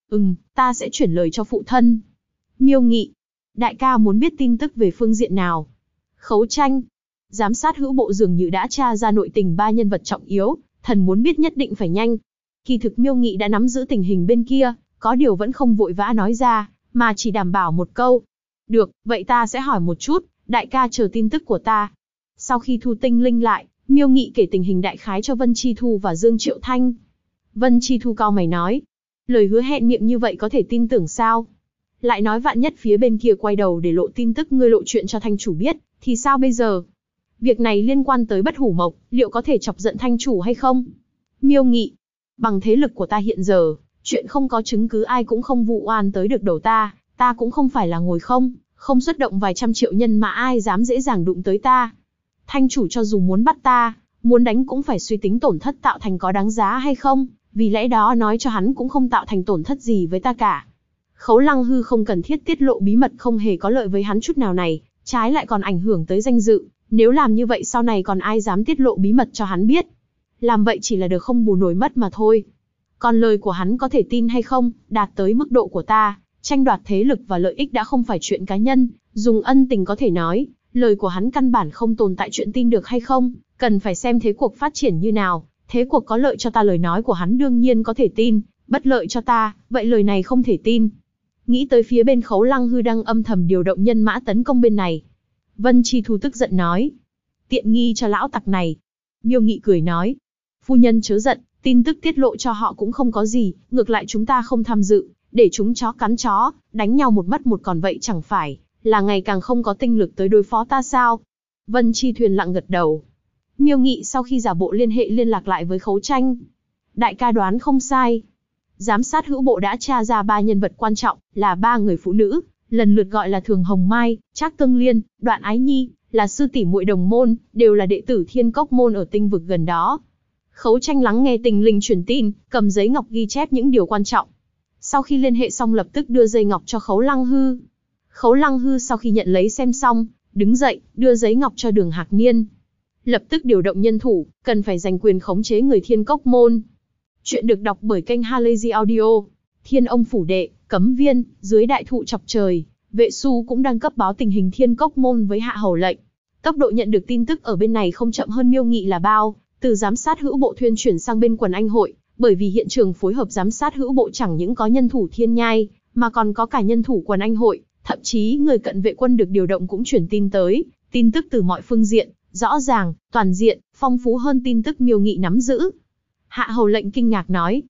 ta sẽ chuyển lời cho phụ thân. Miêu Nghị, đại ca muốn biết tin tức về phương diện nào? Khấu Tranh, giám sát hữu bộ dường như đã tra ra nội tình ba nhân vật trọng yếu, thần muốn biết nhất định phải nhanh. Kỳ thực Miêu Nghị đã nắm giữ tình hình bên kia, có điều vẫn không vội vã nói ra, mà chỉ đảm bảo một câu. Được, vậy ta sẽ hỏi một chút, đại ca chờ tin tức của ta. Sau khi thu tinh linh lại, Miêu Nghị kể tình hình đại khái cho Vân Chi Thu và Dương Triệu Thanh. Vân Chi Thu cau mày nói, lời hứa hẹn miệng như vậy có thể tin tưởng sao? Lại nói vạn nhất phía bên kia quay đầu để lộ tin tức ngươi lộ chuyện cho Thanh chủ biết, thì sao bây giờ? Việc này liên quan tới Bất Hủ Mộc, liệu có thể chọc giận Thanh chủ hay không? Miêu Nghị, bằng thế lực của ta hiện giờ, chuyện không có chứng cứ ai cũng không vụ oan tới được đầu ta cũng không phải là ngồi không xuất động vài trăm triệu nhân mà ai dám dễ dàng đụng tới ta. Thanh chủ cho dù muốn bắt ta, muốn đánh cũng phải suy tính tổn thất tạo thành có đáng giá hay không, vì lẽ đó nói cho hắn cũng không tạo thành tổn thất gì với ta cả. Khấu Lăng Hư không cần thiết tiết lộ bí mật không hề có lợi với hắn chút nào này, trái lại còn ảnh hưởng tới danh dự, nếu làm như vậy sau này còn ai dám tiết lộ bí mật cho hắn biết. Làm vậy chỉ là được không bù nổi mất mà thôi. Còn lời của hắn có thể tin hay không, đạt tới mức độ của ta, tranh đoạt thế lực và lợi ích đã không phải chuyện cá nhân, dùng ân tình có thể nói, lời của hắn căn bản không tồn tại chuyện tin được hay không, cần phải xem thế cuộc phát triển như nào, thế cuộc có lợi cho ta lời nói của hắn đương nhiên có thể tin, bất lợi cho ta, vậy lời này không thể tin. Nghĩ tới phía bên Khấu Lăng Hư đang âm thầm điều động nhân mã tấn công bên này. Vân Chi Thu tức giận nói, tiện nghi cho lão tặc này. Miêu Nghị cười nói, phu nhân chớ giận, tin tức tiết lộ cho họ cũng không có gì, ngược lại chúng ta không tham dự, để chúng chó cắn chó, đánh nhau một mất một còn vậy chẳng phải là ngày càng không có tinh lực tới đối phó ta sao? Vân Chi Thuyền lặng gật đầu. Miêu Nghị sau khi giả bộ liên lạc lại với Khấu Tranh. Đại ca đoán không sai. Giám sát hữu bộ đã tra ra 3 nhân vật quan trọng, là 3 người phụ nữ, lần lượt gọi là Thường Hồng Mai, Trác Tương Liên, Đoạn Ái Nhi, là sư tỷ muội đồng môn, đều là đệ tử Thiên Cốc môn ở tinh vực gần đó. Khấu Tranh lắng nghe tình linh truyền tin, cầm giấy ngọc ghi chép những điều quan trọng. Sau khi liên hệ xong lập tức đưa dây ngọc cho Khấu Lăng Hư. Khấu Lăng Hư sau khi nhận lấy xem xong, đứng dậy, đưa giấy ngọc cho Đường Hạc Niên. Lập tức điều động nhân thủ, cần phải giành quyền khống chế người Thiên Cốc môn. Chuyện được đọc bởi kênh Halazy Audio. Thiên Ông Phủ Đệ, Cấm Viên, dưới đại thụ chọc trời, Vệ Su cũng đang cấp báo tình hình Thiên Cốc môn với Hạ Hầu lệnh. Tốc độ nhận được tin tức ở bên này không chậm hơn Miêu Nghị là bao, từ giám sát hữu bộ thuyên chuyển sang bên quần anh hội, bởi vì hiện trường phối hợp giám sát hữu bộ chẳng những có nhân thủ Thiên Nhai, mà còn có cả nhân thủ quần anh hội, thậm chí người cận vệ quân được điều động cũng truyền tin tới, tin tức từ mọi phương diện, rõ ràng, toàn diện, phong phú hơn tin tức Miêu Nghị nắm giữ. Hạ Hầu lệnh kinh ngạc nói,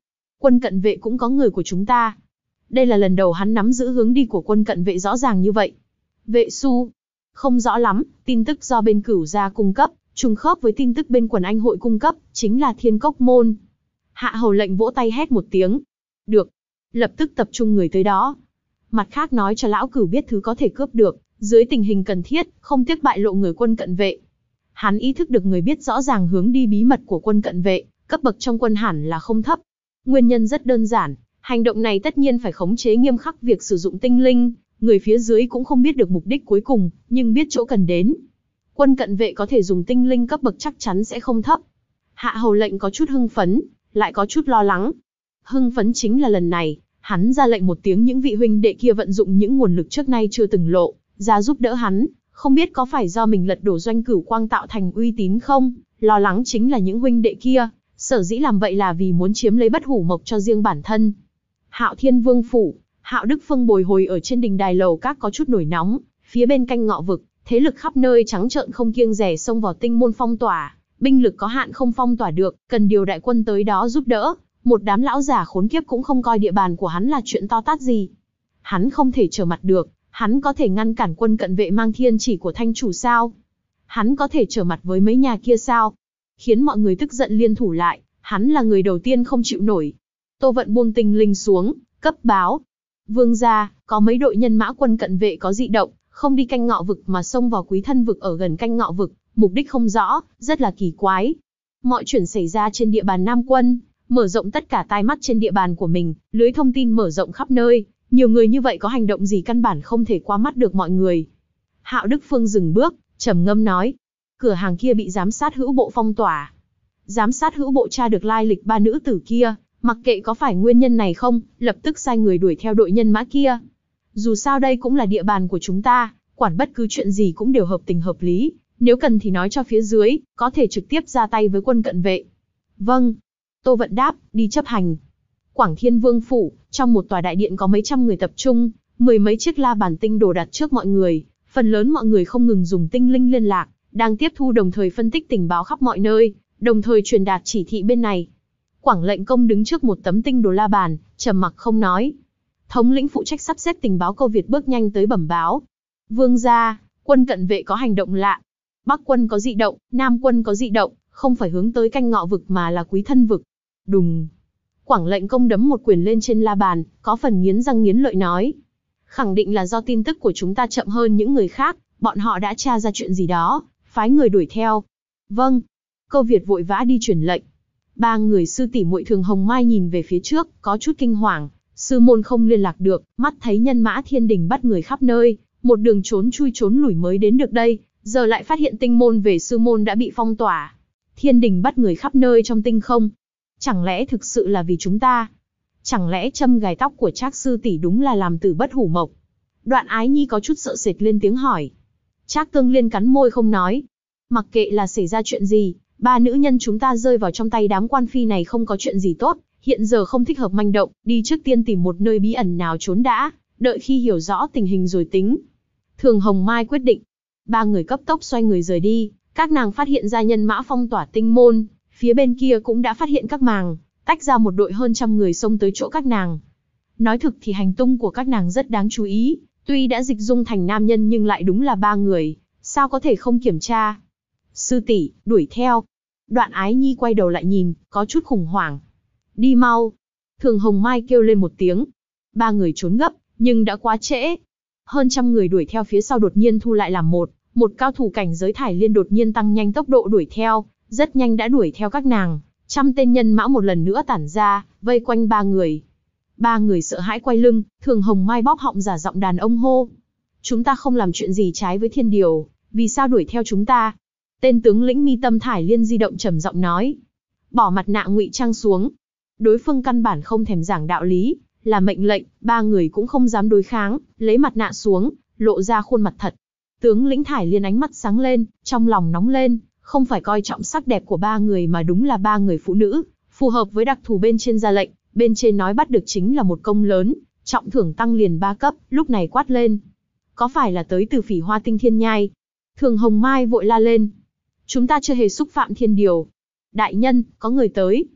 Quân cận vệ cũng có người của chúng ta. Đây là lần đầu hắn nắm giữ hướng đi của quân cận vệ rõ ràng như vậy. Vệ su, không rõ lắm, tin tức do bên Cửu gia cung cấp, trùng khớp với tin tức bên Quần Anh hội cung cấp, chính là Thiên Cốc môn. Hạ hầu lệnh vỗ tay hét một tiếng. Được. Lập tức tập trung người tới đó. Mặt khác nói cho lão Cửu biết thứ có thể cướp được, dưới tình hình cần thiết, không tiếc bại lộ người quân cận vệ. Hắn ý thức được người biết rõ ràng hướng đi bí mật của quân cận vệ, cấp bậc trong quân hẳn là không thấp. Nguyên nhân rất đơn giản, hành động này tất nhiên phải khống chế nghiêm khắc việc sử dụng tinh linh, người phía dưới cũng không biết được mục đích cuối cùng, nhưng biết chỗ cần đến. Quân cận vệ có thể dùng tinh linh cấp bậc chắc chắn sẽ không thấp. Hạ hầu lệnh có chút hưng phấn, lại có chút lo lắng. Hưng phấn chính là lần này, hắn ra lệnh một tiếng những vị huynh đệ kia vận dụng những nguồn lực trước nay chưa từng lộ, ra giúp đỡ hắn, không biết có phải do mình lật đổ Doanh Cửu Quang tạo thành uy tín không, lo lắng chính là những huynh đệ kia, sở dĩ làm vậy là vì muốn chiếm lấy Bất Hủ Mộc cho riêng bản thân. Hạo Thiên Vương phủ, Hạo Đức Phương bồi hồi ở trên đình đài lầu các có chút nổi nóng, phía bên canh Ngọ vực, thế lực khắp nơi trắng trợn không kiêng dè xông vào tinh môn phong tỏa, binh lực có hạn không phong tỏa được, cần điều đại quân tới đó giúp đỡ. Một đám lão già khốn kiếp cũng không coi địa bàn của hắn là chuyện to tát gì. Hắn không thể trở mặt được, hắn có thể ngăn cản quân cận vệ mang thiên chỉ của thanh chủ sao? Hắn có thể trở mặt với mấy nhà kia sao? Khiến mọi người tức giận liên thủ lại, hắn là người đầu tiên không chịu nổi. Tô Vận buông tinh linh xuống, cấp báo. Vương gia, có mấy đội nhân mã quân cận vệ có dị động, không đi canh Ngọ vực mà xông vào Quý Thân vực ở gần canh Ngọ vực, mục đích không rõ, rất là kỳ quái. Mọi chuyện xảy ra trên địa bàn Nam quân, mở rộng tất cả tai mắt trên địa bàn của mình, lưới thông tin mở rộng khắp nơi, nhiều người như vậy có hành động gì căn bản không thể qua mắt được mọi người. Hạo Đức Phương dừng bước, trầm ngâm nói, cửa hàng kia bị giám sát hữu bộ phong tỏa. Giám sát hữu bộ tra được lai lịch ba nữ tử kia, mặc kệ có phải nguyên nhân này không, lập tức sai người đuổi theo đội nhân mã kia. Dù sao đây cũng là địa bàn của chúng ta, quản bất cứ chuyện gì cũng đều hợp tình hợp lý, nếu cần thì nói cho phía dưới, có thể trực tiếp ra tay với quân cận vệ. Vâng. Tô Vận đáp, đi chấp hành. Quảng Thiên Vương phủ, trong một tòa đại điện có mấy trăm người tập trung, mười mấy chiếc la bàn tinh đồ đặt trước mọi người, phần lớn mọi người không ngừng dùng tinh linh liên lạc, đang tiếp thu đồng thời phân tích tình báo khắp mọi nơi, đồng thời truyền đạt chỉ thị bên này. Quảng lệnh công đứng trước một tấm tinh đồ la bàn, trầm mặc không nói. Thống lĩnh phụ trách sắp xếp tình báo Câu Việt bước nhanh tới bẩm báo. Vương gia, quân cận vệ có hành động lạ. Bắc quân có dị động, Nam quân có dị động, không phải hướng tới canh Ngọ vực mà là Quý Thân vực. Đùng. Quảng lệnh công đấm một quyền lên trên la bàn, có phần nghiến răng nghiến lợi nói. Khẳng định là do tin tức của chúng ta chậm hơn những người khác, bọn họ đã tra ra chuyện gì đó, phái người đuổi theo. Vâng. Câu Việt vội vã đi truyền lệnh. Ba người sư tỷ muội Thường Hồng Mai nhìn về phía trước, có chút kinh hoàng. Sư môn không liên lạc được, mắt thấy nhân mã thiên đình bắt người khắp nơi, một đường trốn chui trốn lủi mới đến được đây, giờ lại phát hiện tinh môn về sư môn đã bị phong tỏa. Thiên đình bắt người khắp nơi trong tinh không. Chẳng lẽ thực sự là vì chúng ta? Chẳng lẽ châm gài tóc của Trác sư tỷ đúng là làm từ Bất Hủ Mộc? Đoạn Ái Nhi có chút sợ sệt lên tiếng hỏi. Trác Tương Liên cắn môi không nói. Mặc kệ là xảy ra chuyện gì, ba nữ nhân chúng ta rơi vào trong tay đám quan phi này không có chuyện gì tốt, hiện giờ không thích hợp manh động, đi trước tiên tìm một nơi bí ẩn nào trốn đã, đợi khi hiểu rõ tình hình rồi tính. Thường Hồng Mai quyết định. Ba người cấp tốc xoay người rời đi, các nàng phát hiện ra nhân mã phong tỏa tinh môn, phía bên kia cũng đã phát hiện các màng, tách ra một đội hơn trăm người xông tới chỗ các nàng. Nói thực thì hành tung của các nàng rất đáng chú ý, tuy đã dịch dung thành nam nhân nhưng lại đúng là ba người, sao có thể không kiểm tra. Sư tỷ, đuổi theo. Đoạn Ái Nhi quay đầu lại nhìn, có chút khủng hoảng. Đi mau. Thường Hồng Mai kêu lên một tiếng. Ba người trốn gấp, nhưng đã quá trễ. Hơn trăm người đuổi theo phía sau đột nhiên thu lại làm một cao thủ cảnh giới Thải Liên đột nhiên tăng nhanh tốc độ đuổi theo, rất nhanh đã đuổi theo các nàng. Trăm tên nhân mã một lần nữa tản ra, vây quanh ba người. Ba người sợ hãi quay lưng, Thường Hồng Mai bóp họng giả giọng đàn ông hô. Chúng ta không làm chuyện gì trái với thiên điều, vì sao đuổi theo chúng ta? Tên tướng lĩnh mi tâm Thải Liên di động trầm giọng nói. Bỏ mặt nạ ngụy trang xuống. Đối phương căn bản không thèm giảng đạo lý, là mệnh lệnh, ba người cũng không dám đối kháng, lấy mặt nạ xuống, lộ ra khuôn mặt thật. Tướng lĩnh Thải Liên ánh mắt sáng lên, trong lòng nóng lên, không phải coi trọng sắc đẹp của ba người mà đúng là ba người phụ nữ, phù hợp với đặc thù bên trên ra lệnh, bên trên nói bắt được chính là một công lớn, trọng thưởng tăng liền 3 cấp, lúc này quát lên. Có phải là tới từ Phỉ Hoa Tinh Thiên Nhai? Thường Hồng Mai vội la lên. Chúng ta chưa hề xúc phạm thiên điều. Đại nhân, có người tới.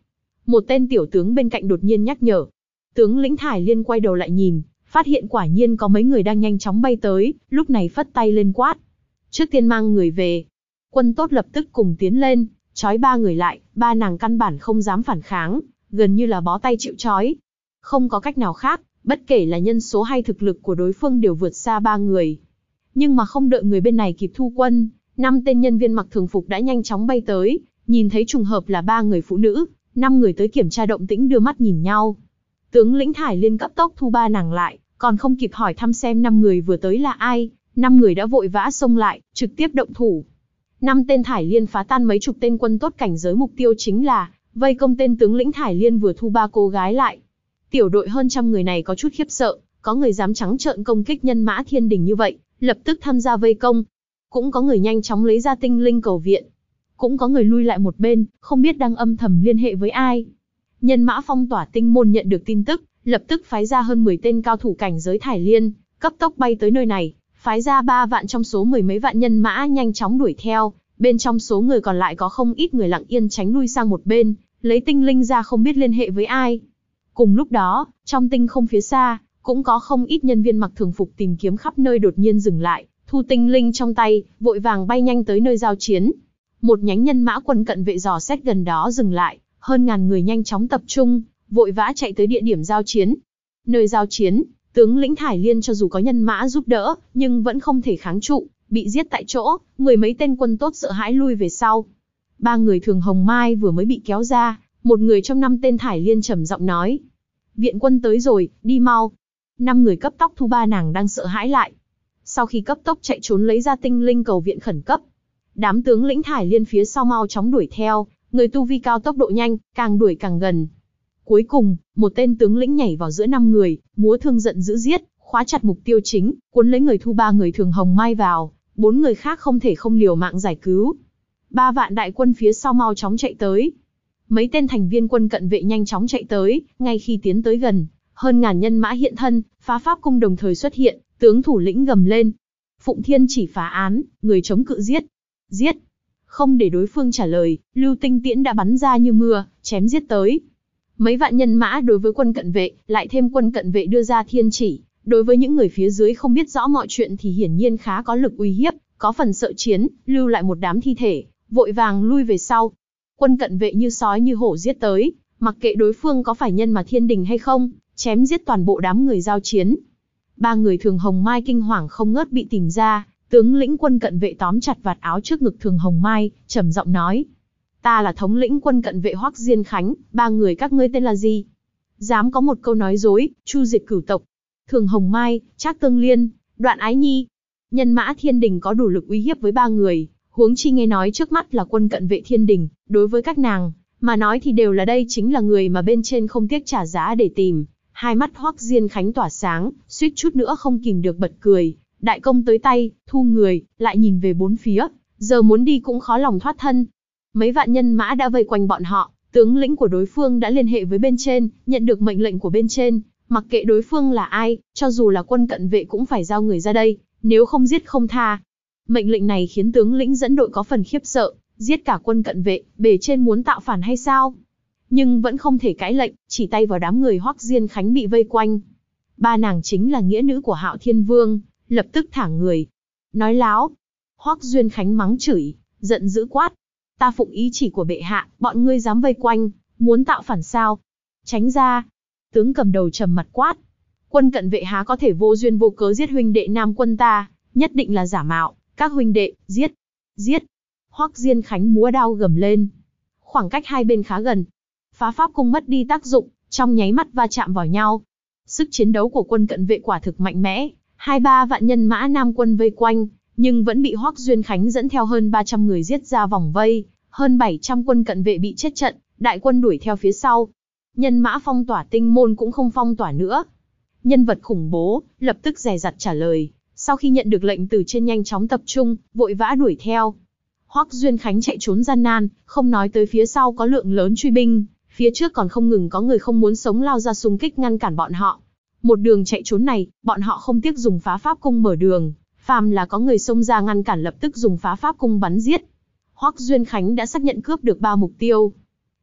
Một tên tiểu tướng bên cạnh đột nhiên nhắc nhở. Tướng lĩnh Thải Liên quay đầu lại nhìn, phát hiện quả nhiên có mấy người đang nhanh chóng bay tới, lúc này phất tay lên quát. Trước tiên mang người về. Quân tốt lập tức cùng tiến lên, trói ba người lại, ba nàng căn bản không dám phản kháng, gần như là bó tay chịu trói. Không có cách nào khác, bất kể là nhân số hay thực lực của đối phương đều vượt xa ba người. Nhưng mà không đợi người bên này kịp thu quân, 5 tên nhân viên mặc thường phục đã nhanh chóng bay tới, nhìn thấy trùng hợp là 3 người phụ nữ, 5 người tới kiểm tra động tĩnh đưa mắt nhìn nhau. Tướng lĩnh Thải Liên cấp tốc thu ba nàng lại, còn không kịp hỏi thăm xem 5 người vừa tới là ai, 5 người đã vội vã xông lại, trực tiếp động thủ. 5 tên Thải Liên phá tan mấy chục tên quân tốt cảnh giới, mục tiêu chính là vây công tên tướng lĩnh Thải Liên vừa thu 3 cô gái lại. Tiểu đội hơn trăm người này có chút khiếp sợ, có người dám trắng trợn công kích nhân mã thiên đình như vậy, lập tức tham gia vây công. Cũng có người nhanh chóng lấy ra tinh linh cầu viện. Cũng có người lui lại một bên, không biết đang âm thầm liên hệ với ai. Nhân mã phong tỏa tinh môn nhận được tin tức, lập tức phái ra hơn 10 tên cao thủ cảnh giới Thải Liên, cấp tốc bay tới nơi này, phái ra 3 vạn trong số 10 mấy vạn nhân mã nhanh chóng đuổi theo. Bên trong số người còn lại có không ít người lặng yên tránh lui sang một bên, lấy tinh linh ra không biết liên hệ với ai. Cùng lúc đó, trong tinh không phía xa, cũng có không ít nhân viên mặc thường phục tìm kiếm khắp nơi đột nhiên dừng lại, thu tinh linh trong tay, vội vàng bay nhanh tới nơi giao chiến. Một nhánh nhân mã quân cận vệ dò xét gần đó dừng lại, hơn ngàn người nhanh chóng tập trung, vội vã chạy tới địa điểm giao chiến. Nơi giao chiến, tướng lĩnh Thải Liên cho dù có nhân mã giúp đỡ, nhưng vẫn không thể kháng trụ, bị giết tại chỗ, mười mấy tên quân tốt sợ hãi lui về sau. 3 người Thường Hồng Mai vừa mới bị kéo ra, một người trong 5 tên Thải Liên trầm giọng nói. Viện quân tới rồi, đi mau. 5 người cấp tốc thu ba nàng đang sợ hãi lại. Sau khi cấp tốc chạy trốn lấy ra tinh linh cầu viện khẩn cấp. Đám tướng lĩnh Thải Liên phía sau mau chóng đuổi theo, người tu vi cao tốc độ nhanh, càng đuổi càng gần. Cuối cùng, một tên tướng lĩnh nhảy vào giữa 5 người, múa thương giận dữ giết, khóa chặt mục tiêu chính, cuốn lấy người thu 3 người Thường Hồng Mai vào, 4 người khác không thể không liều mạng giải cứu. 3 vạn đại quân phía sau mau chóng chạy tới. Mấy tên thành viên quân cận vệ nhanh chóng chạy tới, ngay khi tiến tới gần, hơn ngàn nhân mã hiện thân, phá pháp cung đồng thời xuất hiện, tướng thủ lĩnh gầm lên. Phụng Thiên chỉ phá án, người chống cự giết. Giết. Không để đối phương trả lời, lưu tinh tiễn đã bắn ra như mưa, chém giết tới. Mấy vạn nhân mã đối với quân cận vệ, lại thêm quân cận vệ đưa ra thiên chỉ, đối với những người phía dưới không biết rõ mọi chuyện thì hiển nhiên khá có lực uy hiếp, có phần sợ chiến, lưu lại một đám thi thể, vội vàng lui về sau. Quân cận vệ như sói như hổ giết tới, mặc kệ đối phương có phải nhân mà thiên đình hay không, chém giết toàn bộ đám người giao chiến. 3 người Thường Hồng Mai kinh hoàng không ngớt bị tìm ra, tướng lĩnh quân cận vệ tóm chặt vạt áo trước ngực Thường Hồng Mai, trầm giọng nói. Ta là thống lĩnh quân cận vệ Hoắc Diên Khánh, 3 người các ngươi tên là gì? Dám có một câu nói dối, chu diệt cửu tộc. Thường Hồng Mai, Trác Tương Liên, Đoạn Ái Nhi. Nhân mã thiên đình có đủ lực uy hiếp với 3 người, huống chi nghe nói trước mắt là quân cận vệ thiên đình, đối với các nàng mà nói thì đều là đây chính là người mà bên trên không tiếc trả giá để tìm. Hai mắt Hoắc Diên Khánh tỏa sáng, suýt chút nữa không kìm được bật cười. Đại công tới tay, thu người, lại nhìn về bốn phía, giờ muốn đi cũng khó lòng thoát thân. Mấy vạn nhân mã đã vây quanh bọn họ, tướng lĩnh của đối phương đã liên hệ với bên trên, nhận được mệnh lệnh của bên trên, mặc kệ đối phương là ai, cho dù là quân cận vệ cũng phải giao người ra đây, nếu không giết không tha. Mệnh lệnh này khiến tướng lĩnh dẫn đội có phần khiếp sợ, giết cả quân cận vệ, bề trên muốn tạo phản hay sao? Nhưng vẫn không thể cãi lệnh, chỉ tay vào đám người Hoắc Diên Khánh bị vây quanh. 3 nàng chính là nghĩa nữ của Hạo Thiên Vương, lập tức thả người. Nói láo. Hoắc Diên Khánh mắng chửi, giận dữ quát. Ta phụng ý chỉ của bệ hạ, bọn ngươi dám vây quanh, muốn tạo phản sao? Tránh ra. Tướng cầm đầu trầm mặt quát. Quân cận vệ há có thể vô duyên vô cớ giết huynh đệ nam quân ta, nhất định là giả mạo, các huynh đệ, giết, giết. Hoắc Diên Khánh múa đao gầm lên. Khoảng cách hai bên khá gần. Phá pháp cung mất đi tác dụng, trong nháy mắt va chạm vào nhau. Sức chiến đấu của quân cận vệ quả thực mạnh mẽ, 2-3 vạn nhân mã nam quân vây quanh, nhưng vẫn bị Hoắc Diên Khánh dẫn theo hơn 300 người giết ra vòng vây, hơn 700 quân cận vệ bị chết trận, đại quân đuổi theo phía sau. Nhân mã phong tỏa tinh môn cũng không phong tỏa nữa. Nhân vật khủng bố, lập tức dè dặt trả lời, sau khi nhận được lệnh từ trên nhanh chóng tập trung, vội vã đuổi theo. Hoắc Diên Khánh chạy trốn gian nan, không nói tới phía sau có lượng lớn truy binh, phía trước còn không ngừng có người không muốn sống lao ra xung kích ngăn cản bọn họ. Một đường chạy trốn này, bọn họ không tiếc dùng phá pháp cung mở đường, phàm là có người xông ra ngăn cản lập tức dùng phá pháp cung bắn giết. Hoắc Diên Khánh đã xác nhận cướp được 3 mục tiêu.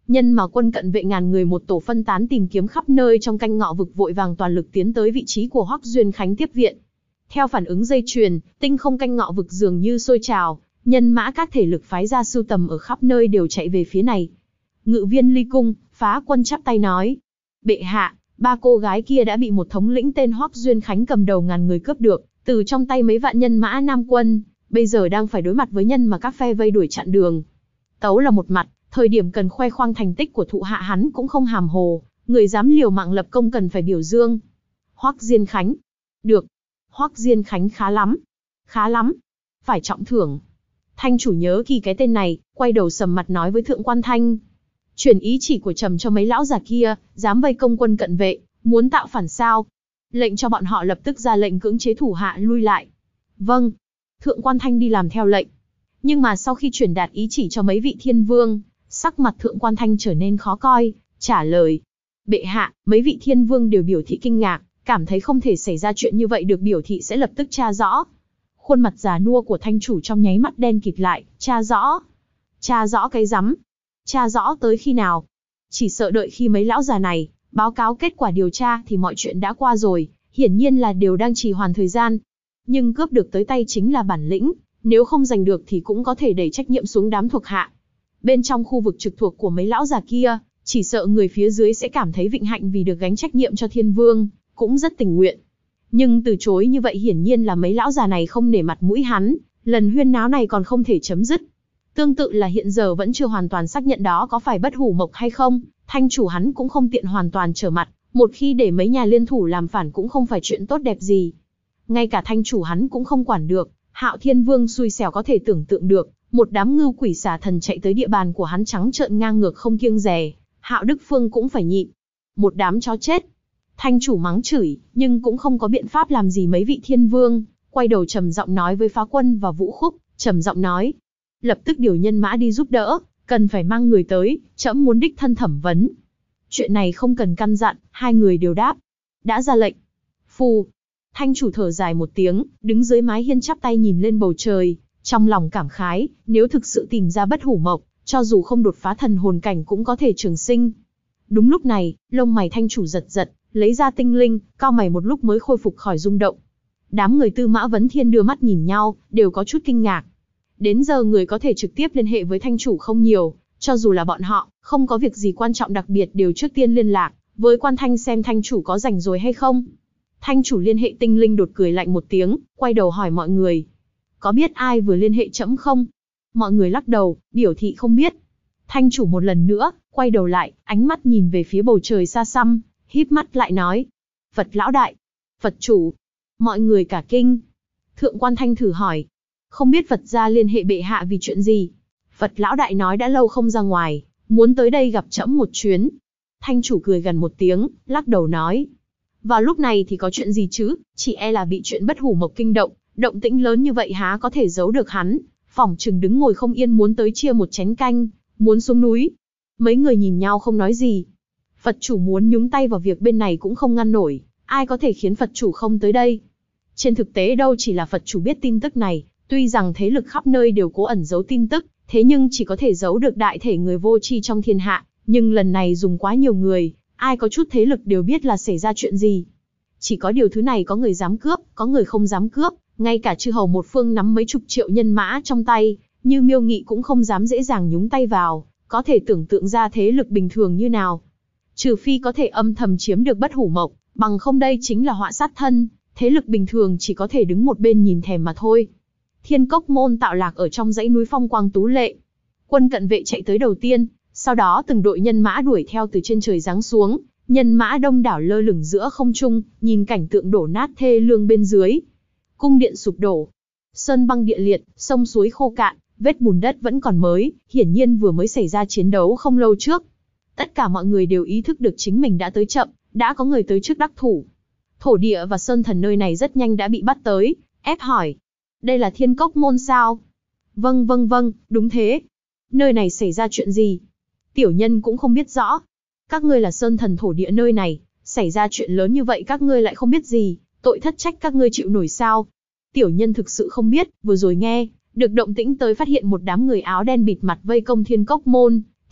Nhân mà quân cận vệ ngàn người một tổ phân tán tìm kiếm khắp nơi trong canh ngọ vực vội vàng toàn lực tiến tới vị trí của Hoắc Duyên Khánh tiếp viện. Theo phản ứng dây chuyền, tinh không canh ngọ vực dường như sôi trào, nhân mã các thể lực phái ra sưu tầm ở khắp nơi đều chạy về phía này. Ngự viên Ly Cung, Phá Quân chắp tay nói: Bệ hạ, 3 cô gái kia đã bị một thống lĩnh tên Hoắc Duyên Khánh cầm đầu ngàn người cướp được, từ trong tay mấy vạn nhân mã Nam quân, bây giờ đang phải đối mặt với nhân mà các phe vây đuổi chặn đường. Tấu là một mặt, thời điểm cần khoe khoang thành tích của thụ hạ hắn cũng không hàm hồ, người dám liều mạng lập công cần phải biểu dương. Hoắc Diên Khánh. Được. Hoắc Diên Khánh khá lắm. Khá lắm. Phải trọng thưởng. Thanh chủ nhớ kỹ cái tên này, quay đầu sầm mặt nói với Thượng Quan Thanh. Chuyển ý chỉ của trầm cho mấy lão già kia, dám vây công quân cận vệ, muốn tạo phản sao? Lệnh cho bọn họ lập tức ra lệnh cưỡng chế thủ hạ lui lại. Vâng. Thượng Quan Thanh đi làm theo lệnh. Nhưng mà sau khi truyền đạt ý chỉ cho mấy vị thiên vương, sắc mặt Thượng Quan Thanh trở nên khó coi, trả lời: Bệ hạ, mấy vị thiên vương đều biểu thị kinh ngạc, cảm thấy không thể xảy ra chuyện như vậy được, biểu thị sẽ lập tức tra rõ. Khuôn mặt già nua của thanh chủ trong nháy mắt đen kịt lại, tra rõ? Tra rõ cái rắm? Tra rõ tới khi nào? Chỉ sợ đợi khi mấy lão già này báo cáo kết quả điều tra thì mọi chuyện đã qua rồi, hiển nhiên là đều đang trì hoãn thời gian. Nhưng cướp được tới tay chính là bản lĩnh, nếu không giành được thì cũng có thể đẩy trách nhiệm xuống đám thuộc hạ. Bên trong khu vực trực thuộc của mấy lão già kia, chỉ sợ người phía dưới sẽ cảm thấy vinh hạnh vì được gánh trách nhiệm cho thiên vương, cũng rất tình nguyện. Nhưng từ chối như vậy hiển nhiên là mấy lão già này không nể mặt mũi hắn, lần huyên náo này còn không thể chấm dứt. Tương tự là hiện giờ vẫn chưa hoàn toàn xác nhận đó có phải Bất Hủ Mộc hay không, thanh chủ hắn cũng không tiện hoàn toàn trở mặt, một khi để mấy nhà liên thủ làm phản cũng không phải chuyện tốt đẹp gì. Ngay cả thanh chủ hắn cũng không quản được, Hạo Thiên Vương xui xẻo có thể tưởng tượng được, một đám ngưu quỷ xà thần chạy tới địa bàn của hắn trắng trợn ngang ngược không kiêng dè, Hạo Đức Phương cũng phải nhịn. Một đám chó chết. Thanh chủ mắng chửi, nhưng cũng không có biện pháp làm gì mấy vị thiên vương, quay đầu trầm giọng nói với Phá Quân và Vũ Khúc, trầm giọng nói: lập tức điều nhân mã đi giúp đỡ, cần phải mang người tới, trẫm muốn đích thân thẩm vấn. Chuyện này không cần căn dặn, hai người đều đáp. Đã ra lệnh. Phù. Thanh chủ thở dài một tiếng, đứng dưới mái hiên chắp tay nhìn lên bầu trời, trong lòng cảm khái, nếu thực sự tìm ra Bất Hủ Mộc, cho dù không đột phá thần hồn cảnh cũng có thể trường sinh. Đúng lúc này, lông mày thanh chủ giật giật, lấy ra tinh linh, cau mày một lúc mới khôi phục khỏi rung động. Đám người Tư Mã Vấn Thiên đưa mắt nhìn nhau, đều có chút kinh ngạc. Đến giờ người có thể trực tiếp liên hệ với thanh chủ không nhiều, cho dù là bọn họ, không có việc gì quan trọng đặc biệt đều trước tiên liên lạc với Quan Thanh xem thanh chủ có rảnh rồi hay không. Thanh chủ liên hệ tinh linh đột cười lạnh một tiếng, quay đầu hỏi mọi người: có biết ai vừa liên hệ trẫm không? Mọi người lắc đầu, biểu thị không biết. Thanh chủ một lần nữa, quay đầu lại, ánh mắt nhìn về phía bầu trời xa xăm, híp mắt lại nói: Phật lão đại. Phật chủ. Mọi người cả kinh. Thượng Quan Thanh thử hỏi: không biết Phật gia liên hệ bệ hạ vì chuyện gì? Phật lão đại nói đã lâu không ra ngoài, muốn tới đây gặp trẫm một chuyến. Thanh chủ cười gần một tiếng, lắc đầu nói: vào lúc này thì có chuyện gì chứ, chỉ e là bị chuyện Bất Hủ Mộc kinh động, động tĩnh lớn như vậy há có thể giấu được hắn, phỏng chừng đứng ngồi không yên muốn tới chia một chén canh, muốn xuống núi. Mấy người nhìn nhau không nói gì. Phật chủ muốn nhúng tay vào việc bên này cũng không ngăn nổi, ai có thể khiến Phật chủ không tới đây. Trên thực tế đâu chỉ là Phật chủ biết tin tức này, tuy rằng thế lực khắp nơi đều cố ẩn giấu tin tức, thế nhưng chỉ có thể giấu được đại thể người vô tri trong thiên hạ, nhưng lần này dùng quá nhiều người, ai có chút thế lực đều biết là xảy ra chuyện gì. Chỉ có điều thứ này có người dám cướp, có người không dám cướp, ngay cả chư hầu một phương nắm mấy chục triệu nhân mã trong tay, như Miêu Nghị cũng không dám dễ dàng nhúng tay vào, có thể tưởng tượng ra thế lực bình thường như nào. Trừ phi có thể âm thầm chiếm được Bất Hủ Mộc, bằng không đây chính là họa sát thân, thế lực bình thường chỉ có thể đứng một bên nhìn thèm mà thôi. Thiên Cốc Môn tạo lạc ở trong dãy núi phong quang tú lệ. Quân cận vệ chạy tới đầu tiên, sau đó từng đội nhân mã đuổi theo từ trên trời giáng xuống, nhân mã đông đảo lơ lửng giữa không trung, nhìn cảnh tượng đổ nát thê lương bên dưới. Cung điện sụp đổ, sơn băng địa liệt, sông suối khô cạn, vết bùn đất vẫn còn mới, hiển nhiên vừa mới xảy ra chiến đấu không lâu trước. Tất cả mọi người đều ý thức được chính mình đã tới chậm, đã có người tới trước đắc thủ. Thổ địa và sơn thần nơi này rất nhanh đã bị bắt tới, ép hỏi: đây là Thiên Cốc Môn sao? Vâng, đúng thế. Nơi này xảy ra chuyện gì? Tiểu nhân cũng không biết rõ. Các ngươi là sơn thần thổ địa nơi này, xảy ra chuyện lớn như vậy các ngươi lại không biết gì, tội thất trách các ngươi chịu nổi sao? Tiểu nhân thực sự không biết, vừa rồi nghe được động tĩnh tới phát hiện một đám người áo đen bịt mặt vây công Thiên Cốc Môn,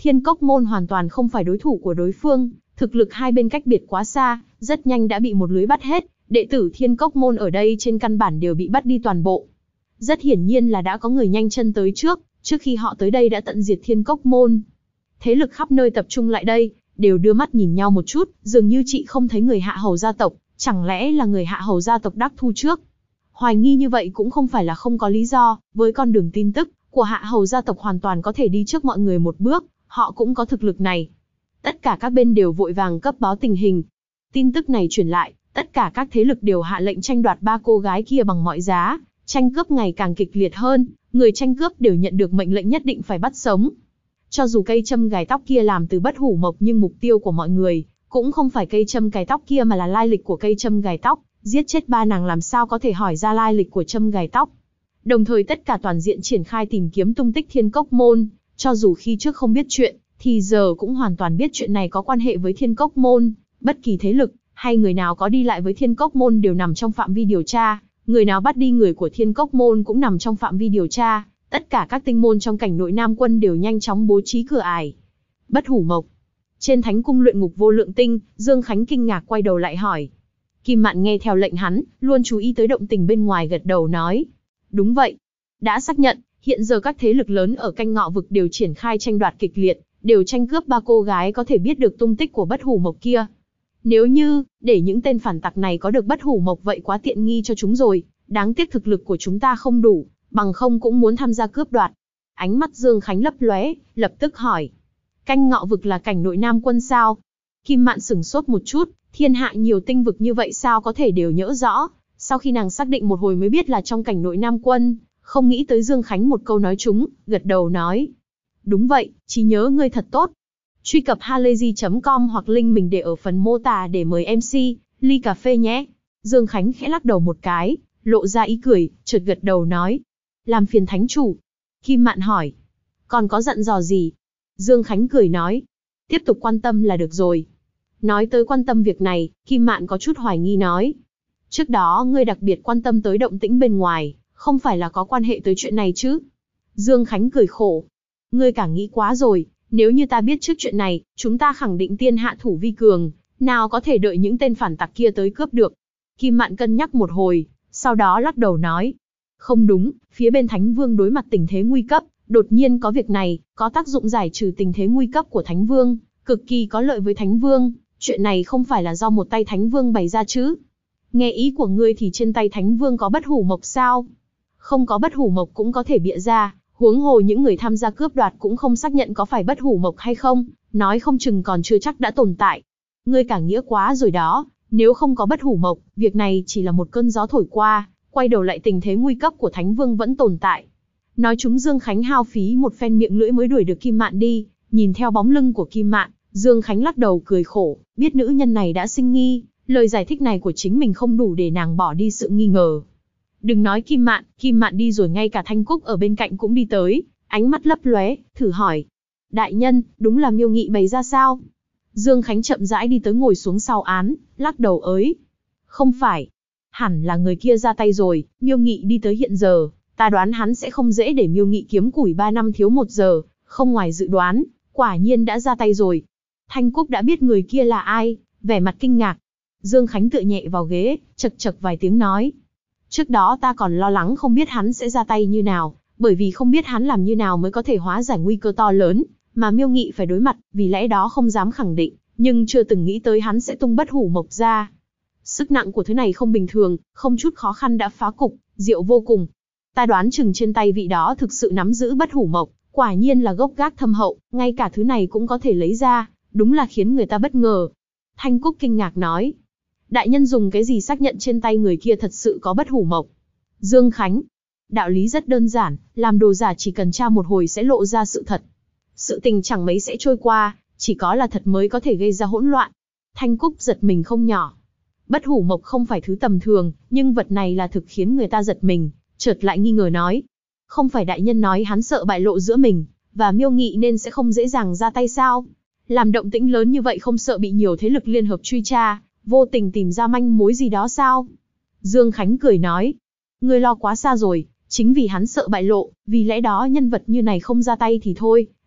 Thiên Cốc Môn hoàn toàn không phải đối thủ của đối phương, thực lực hai bên cách biệt quá xa, rất nhanh đã bị một lưới bắt hết, đệ tử Thiên Cốc Môn ở đây trên căn bản đều bị bắt đi toàn bộ. Rất hiển nhiên là đã có người nhanh chân tới trước khi họ tới đây đã tận diệt Thiên Cốc Môn. Thế lực khắp nơi tập trung lại đây, đều đưa mắt nhìn nhau một chút, dường như chị không thấy người Hạ Hầu gia tộc, chẳng lẽ là người Hạ Hầu gia tộc đắc thu trước? Hoài nghi như vậy cũng không phải là không có lý do, với con đường tin tức của Hạ Hầu gia tộc hoàn toàn có thể đi trước mọi người một bước, họ cũng có thực lực này. Tất cả các bên đều vội vàng cấp báo tình hình. Tin tức này truyền lại, tất cả các thế lực đều hạ lệnh tranh đoạt ba cô gái kia bằng mọi giá, tranh cướp ngày càng kịch liệt hơn, người tranh cướp đều nhận được mệnh lệnh nhất định phải bắt sống. Cho dù cây châm gài tóc kia làm từ bất hủ mộc nhưng mục tiêu của mọi người cũng không phải cây châm gài tóc kia mà là lai lịch của cây châm gài tóc, giết chết ba nàng làm sao có thể hỏi ra lai lịch của châm gài tóc. Đồng thời tất cả toàn diện triển khai tìm kiếm tung tích Thiên Cốc Môn, cho dù khi trước không biết chuyện, thì giờ cũng hoàn toàn biết chuyện này có quan hệ với Thiên Cốc Môn, bất kỳ thế lực hay người nào có đi lại với Thiên Cốc Môn đều nằm trong phạm vi điều tra, người nào bắt đi người của Thiên Cốc Môn cũng nằm trong phạm vi điều tra, tất cả các tinh môn trong cảnh nội Nam Quân đều nhanh chóng bố trí cửa ải. Bất hủ mộc. Trên thánh cung luyện ngục vô lượng tinh, Dương Khánh kinh ngạc quay đầu lại hỏi. Kim Mạn nghe theo lệnh hắn, luôn chú ý tới động tình bên ngoài gật đầu nói. Đúng vậy. Đã xác nhận, hiện giờ các thế lực lớn ở canh ngọ vực đều triển khai tranh đoạt kịch liệt, đều tranh cướp ba cô gái có thể biết được tung tích của bất hủ mộc kia. Nếu như, để những tên phản tặc này có được bất hủ mộc vậy quá tiện nghi cho chúng rồi, đáng tiếc thực lực của chúng ta không đủ, bằng không cũng muốn tham gia cướp đoạt. Ánh mắt Dương Khánh lấp lóe, lập tức hỏi. Canh ngọ vực là cảnh nội Nam Quân sao? Kim Mạn sửng sốt một chút, thiên hạ nhiều tinh vực như vậy sao có thể đều nhớ rõ, sau khi nàng xác định một hồi mới biết là trong cảnh nội Nam Quân, không nghĩ tới Dương Khánh một câu nói trúng, gật đầu nói. Đúng vậy, trí nhớ ngươi thật tốt. Truy cập halayzi.com hoặc link mình để ở phần mô tả để mời MC, ly cà phê nhé. Dương Khánh khẽ lắc đầu một cái, lộ ra ý cười, chợt gật đầu nói. Làm phiền thánh chủ. Kim Mạn hỏi. Còn có dặn dò gì? Dương Khánh cười nói. Tiếp tục quan tâm là được rồi. Nói tới quan tâm việc này, Kim Mạn có chút hoài nghi nói. Trước đó ngươi đặc biệt quan tâm tới động tĩnh bên ngoài, không phải là có quan hệ tới chuyện này chứ? Dương Khánh cười khổ. Ngươi càng nghĩ quá rồi, nếu như ta biết trước chuyện này, chúng ta khẳng định tiên hạ thủ vi cường, nào có thể đợi những tên phản tặc kia tới cướp được. Kim Mạn cân nhắc một hồi, sau đó lắc đầu nói. Không đúng, phía bên Thánh Vương đối mặt tình thế nguy cấp, đột nhiên có việc này, có tác dụng giải trừ tình thế nguy cấp của Thánh Vương, cực kỳ có lợi với Thánh Vương, chuyện này không phải là do một tay Thánh Vương bày ra chứ. Nghe ý của ngươi thì trên tay Thánh Vương có bất hủ mộc sao? Không có bất hủ mộc cũng có thể bịa ra, huống hồ những người tham gia cướp đoạt cũng không xác nhận có phải bất hủ mộc hay không, nói không chừng còn chưa chắc đã tồn tại. Ngươi cả nghĩa quá rồi đó, nếu không có bất hủ mộc, việc này chỉ là một cơn gió thổi qua, quay đầu lại tình thế nguy cấp của Thánh Vương vẫn tồn tại. Nói chúng Dương Khánh hao phí một phen miệng lưỡi mới đuổi được Kim Mạn đi, nhìn theo bóng lưng của Kim Mạn, Dương Khánh lắc đầu cười khổ, biết nữ nhân này đã sinh nghi, lời giải thích này của chính mình không đủ để nàng bỏ đi sự nghi ngờ. Đừng nói Kim Mạn đi rồi ngay cả Thanh Cúc ở bên cạnh cũng đi tới, ánh mắt lấp lóe, thử hỏi. Đại nhân, đúng là Miêu Nghị bày ra sao? Dương Khánh chậm rãi đi tới ngồi xuống sau án, lắc đầu ới. Không phải. Hẳn là người kia ra tay rồi, Miêu Nghị đi tới hiện giờ, ta đoán hắn sẽ không dễ để Miêu Nghị kiếm củi 3 năm thiếu 1 giờ, không ngoài dự đoán, quả nhiên đã ra tay rồi. Thanh Cúc đã biết người kia là ai, vẻ mặt kinh ngạc. Dương Khánh tựa nhẹ vào ghế, chật chật vài tiếng nói. Trước đó ta còn lo lắng không biết hắn sẽ ra tay như nào, bởi vì không biết hắn làm như nào mới có thể hóa giải nguy cơ to lớn, mà Miêu Nghị phải đối mặt, vì lẽ đó không dám khẳng định, nhưng chưa từng nghĩ tới hắn sẽ tung bất hủ mộc ra. Sức nặng của thứ này không bình thường, không chút khó khăn đã phá cục, diệu vô cùng. Ta đoán chừng trên tay vị đó thực sự nắm giữ bất hủ mộc, quả nhiên là gốc gác thâm hậu, ngay cả thứ này cũng có thể lấy ra, đúng là khiến người ta bất ngờ. Thanh Cúc kinh ngạc nói. Đại nhân dùng cái gì xác nhận trên tay người kia thật sự có bất hủ mộc? Dương Khánh. Đạo lý rất đơn giản, làm đồ giả chỉ cần tra một hồi sẽ lộ ra sự thật. Sự tình chẳng mấy sẽ trôi qua, chỉ có là thật mới có thể gây ra hỗn loạn. Thanh Cúc giật mình không nhỏ. Bất hủ mộc không phải thứ tầm thường, nhưng vật này là thực khiến người ta giật mình, chợt lại nghi ngờ nói. Không phải đại nhân nói hắn sợ bại lộ giữa mình và Miêu Nghị nên sẽ không dễ dàng ra tay sao? Làm động tĩnh lớn như vậy không sợ bị nhiều thế lực liên hợp truy tra, vô tình tìm ra manh mối gì đó sao? Dương Khánh cười nói. Ngươi lo quá xa rồi, chính vì hắn sợ bại lộ, vì lẽ đó nhân vật như này không ra tay thì thôi,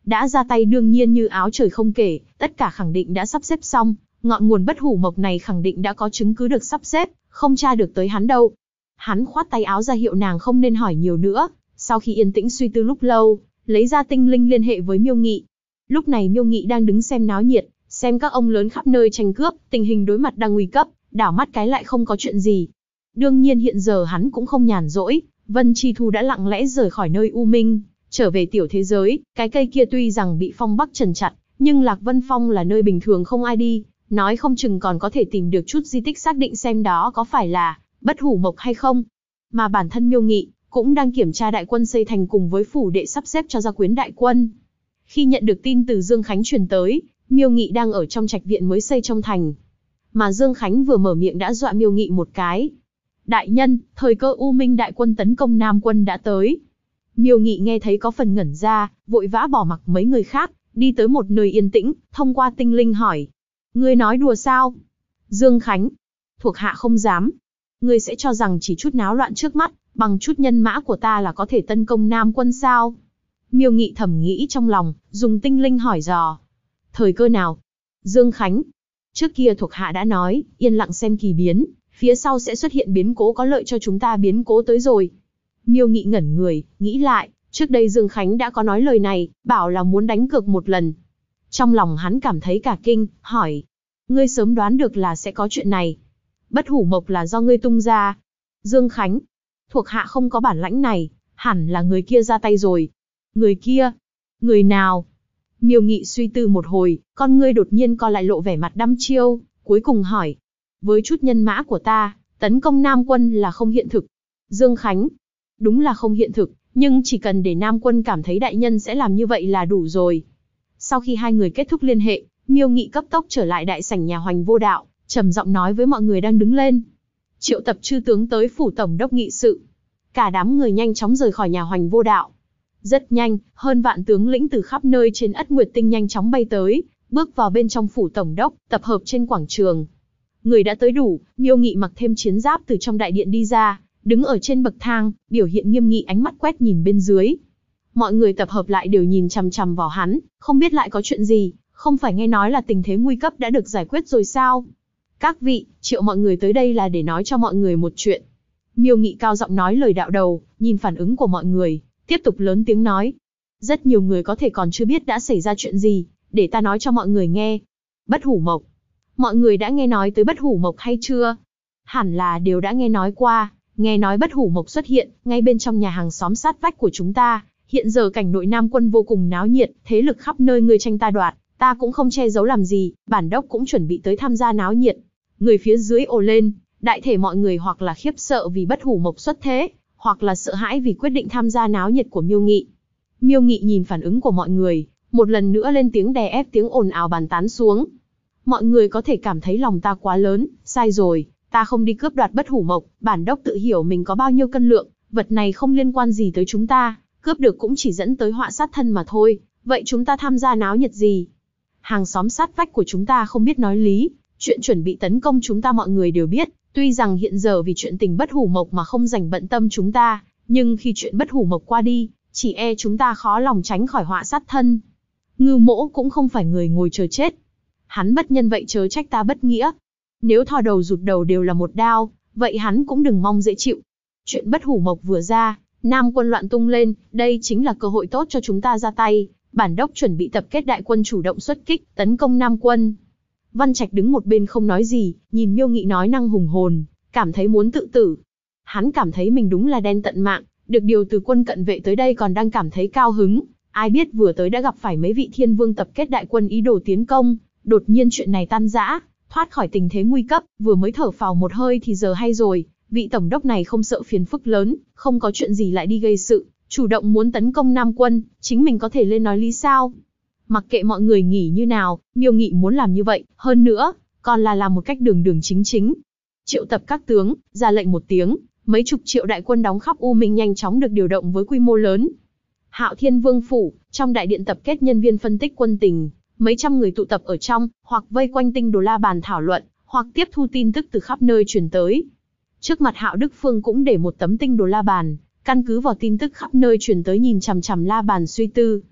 đã ra tay đương nhiên như áo trời không kể, tất cả khẳng định đã sắp xếp xong, ngọn nguồn bất hủ mộc này khẳng định đã có chứng cứ được sắp xếp, không tra được tới hắn đâu. Hắn khoát tay áo ra hiệu nàng không nên hỏi nhiều nữa, sau khi yên tĩnh suy tư lúc lâu, lấy ra tinh linh liên hệ với Miêu Nghị. Lúc này Miêu Nghị đang đứng xem náo nhiệt, xem các ông lớn khắp nơi tranh cướp, tình hình đối mặt đang nguy cấp, đảo mắt cái lại không có chuyện gì. Đương nhiên hiện giờ hắn cũng không nhàn rỗi, Vân Chi Thu đã lặng lẽ rời khỏi nơi u minh, trở về tiểu thế giới, cái cây kia tuy rằng bị phong bắc trần chặt, nhưng Lạc Vân Phong là nơi bình thường không ai đi, nói không chừng còn có thể tìm được chút di tích xác định xem đó có phải là bất hủ mộc hay không. Mà bản thân Miêu Nghị cũng đang kiểm tra đại quân xây thành cùng với phủ đệ sắp xếp cho gia quyến đại quân. Khi nhận được tin từ Dương Khánh truyền tới, Miêu Nghị đang ở trong trạch viện mới xây trong thành. Mà Dương Khánh vừa mở miệng đã dọa Miêu Nghị một cái. Đại nhân, thời cơ u minh đại quân tấn công Nam quân đã tới. Miêu Nghị nghe thấy có phần ngẩn ra, vội vã bỏ mặc mấy người khác, đi tới một nơi yên tĩnh, thông qua tinh linh hỏi. Ngươi nói đùa sao? Dương Khánh, thuộc hạ không dám. Ngươi sẽ cho rằng chỉ chút náo loạn trước mắt, bằng chút nhân mã của ta là có thể tấn công Nam quân sao? Miêu Nghị thầm nghĩ trong lòng, dùng tinh linh hỏi dò. Thời cơ nào? Dương Khánh, trước kia thuộc hạ đã nói, yên lặng xem kỳ biến, phía sau sẽ xuất hiện biến cố có lợi cho chúng ta biến cố tới rồi. Miêu Nghị ngẩn người, nghĩ lại, trước đây Dương Khánh đã có nói lời này, bảo là muốn đánh cược một lần. Trong lòng hắn cảm thấy cả kinh, hỏi. Ngươi sớm đoán được là sẽ có chuyện này. Bất hủ mộc là do ngươi tung ra. Dương Khánh, thuộc hạ không có bản lãnh này, hẳn là người kia ra tay rồi. Người kia? Người nào? Miêu Nghị suy tư một hồi, con ngươi đột nhiên co lại lộ vẻ mặt đăm chiêu, cuối cùng hỏi. Với chút nhân mã của ta, tấn công Nam quân là không hiện thực. Dương Khánh, đúng là không hiện thực, nhưng chỉ cần để Nam quân cảm thấy đại nhân sẽ làm như vậy là đủ rồi. Sau khi hai người kết thúc liên hệ, Miêu Nghị cấp tốc trở lại đại sảnh nhà Hoành Vô Đạo, trầm giọng nói với mọi người đang đứng lên. Triệu tập chư tướng tới phủ tổng đốc nghị sự. Cả đám người nhanh chóng rời khỏi nhà Hoành Vô Đạo. Rất nhanh, hơn vạn tướng lĩnh từ khắp nơi trên Ất Nguyệt Tinh nhanh chóng bay tới, bước vào bên trong phủ tổng đốc, tập hợp trên quảng trường. Người đã tới đủ, Miêu Nghị mặc thêm chiến giáp từ trong đại điện đi ra, đứng ở trên bậc thang, biểu hiện nghiêm nghị, ánh mắt quét nhìn bên dưới. Mọi người tập hợp lại đều nhìn chằm chằm vào hắn, không biết lại có chuyện gì, không phải nghe nói là tình thế nguy cấp đã được giải quyết rồi sao? Các vị, triệu mọi người tới đây là để nói cho mọi người một chuyện. Miêu Nghị cao giọng nói lời đạo đầu, nhìn phản ứng của mọi người, tiếp tục lớn tiếng nói. Rất nhiều người có thể còn chưa biết đã xảy ra chuyện gì, để ta nói cho mọi người nghe. Bất hủ mộc. Mọi người đã nghe nói tới bất hủ mộc hay chưa? Hẳn là đều đã nghe nói qua, nghe nói bất hủ mộc xuất hiện, ngay bên trong nhà hàng xóm sát vách của chúng ta. Hiện giờ cảnh nội Nam quân vô cùng náo nhiệt, thế lực khắp nơi ngươi tranh ta đoạt, ta cũng không che giấu làm gì, bản đốc cũng chuẩn bị tới tham gia náo nhiệt. Người phía dưới ồ lên, đại thể mọi người hoặc là khiếp sợ vì bất hủ mộc xuất thế, hoặc là sợ hãi vì quyết định tham gia náo nhiệt của Miêu Nghị. Miêu Nghị nhìn phản ứng của mọi người, một lần nữa lên tiếng đè ép tiếng ồn ào bàn tán xuống. Mọi người có thể cảm thấy lòng ta quá lớn, sai rồi, ta không đi cướp đoạt bất hủ mộc, bản đốc tự hiểu mình có bao nhiêu cân lượng, vật này không liên quan gì tới chúng ta, cướp được cũng chỉ dẫn tới họa sát thân mà thôi, vậy chúng ta tham gia náo nhiệt gì? Hàng xóm sát vách của chúng ta không biết nói lý, chuyện chuẩn bị tấn công chúng ta mọi người đều biết, tuy rằng hiện giờ vì chuyện tình bất hủ mộc mà không dành bận tâm chúng ta, nhưng khi chuyện bất hủ mộc qua đi, chỉ e chúng ta khó lòng tránh khỏi họa sát thân. Ngưu Mỗ cũng không phải người ngồi chờ chết. Hắn bất nhân vậy chớ trách ta bất nghĩa. Nếu thò đầu rụt đầu đều là một đao, vậy hắn cũng đừng mong dễ chịu. Chuyện bất hủ mộc vừa ra, Nam quân loạn tung lên, đây chính là cơ hội tốt cho chúng ta ra tay. Bản đốc chuẩn bị tập kết đại quân chủ động xuất kích, tấn công Nam quân. Văn Trạch đứng một bên không nói gì, nhìn Miêu Nghị nói năng hùng hồn, cảm thấy muốn tự tử. Hắn cảm thấy mình đúng là đen tận mạng, được điều từ quân cận vệ tới đây còn đang cảm thấy cao hứng. Ai biết vừa tới đã gặp phải mấy vị thiên vương tập kết đại quân ý đồ tiến công, đột nhiên chuyện này tan rã, thoát khỏi tình thế nguy cấp, vừa mới thở phào một hơi thì giờ hay rồi, vị tổng đốc này không sợ phiền phức lớn, không có chuyện gì lại đi gây sự, chủ động muốn tấn công Nam quân, chính mình có thể lên nói lý sao? Mặc kệ mọi người nghĩ như nào, Miêu Nghị muốn làm như vậy, hơn nữa, còn là làm một cách đường đường chính chính. Triệu tập các tướng, ra lệnh một tiếng, mấy chục triệu đại quân đóng khắp U Minh nhanh chóng được điều động với quy mô lớn. Hạo Thiên Vương phủ, trong đại điện tập kết nhân viên phân tích quân tình, mấy trăm người tụ tập ở trong, hoặc vây quanh tinh đồ la bàn thảo luận, hoặc tiếp thu tin tức từ khắp nơi truyền tới. Trước mặt Hạo Đức Phương cũng để một tấm tinh đồ la bàn, căn cứ vào tin tức khắp nơi truyền tới nhìn chằm chằm la bàn suy tư.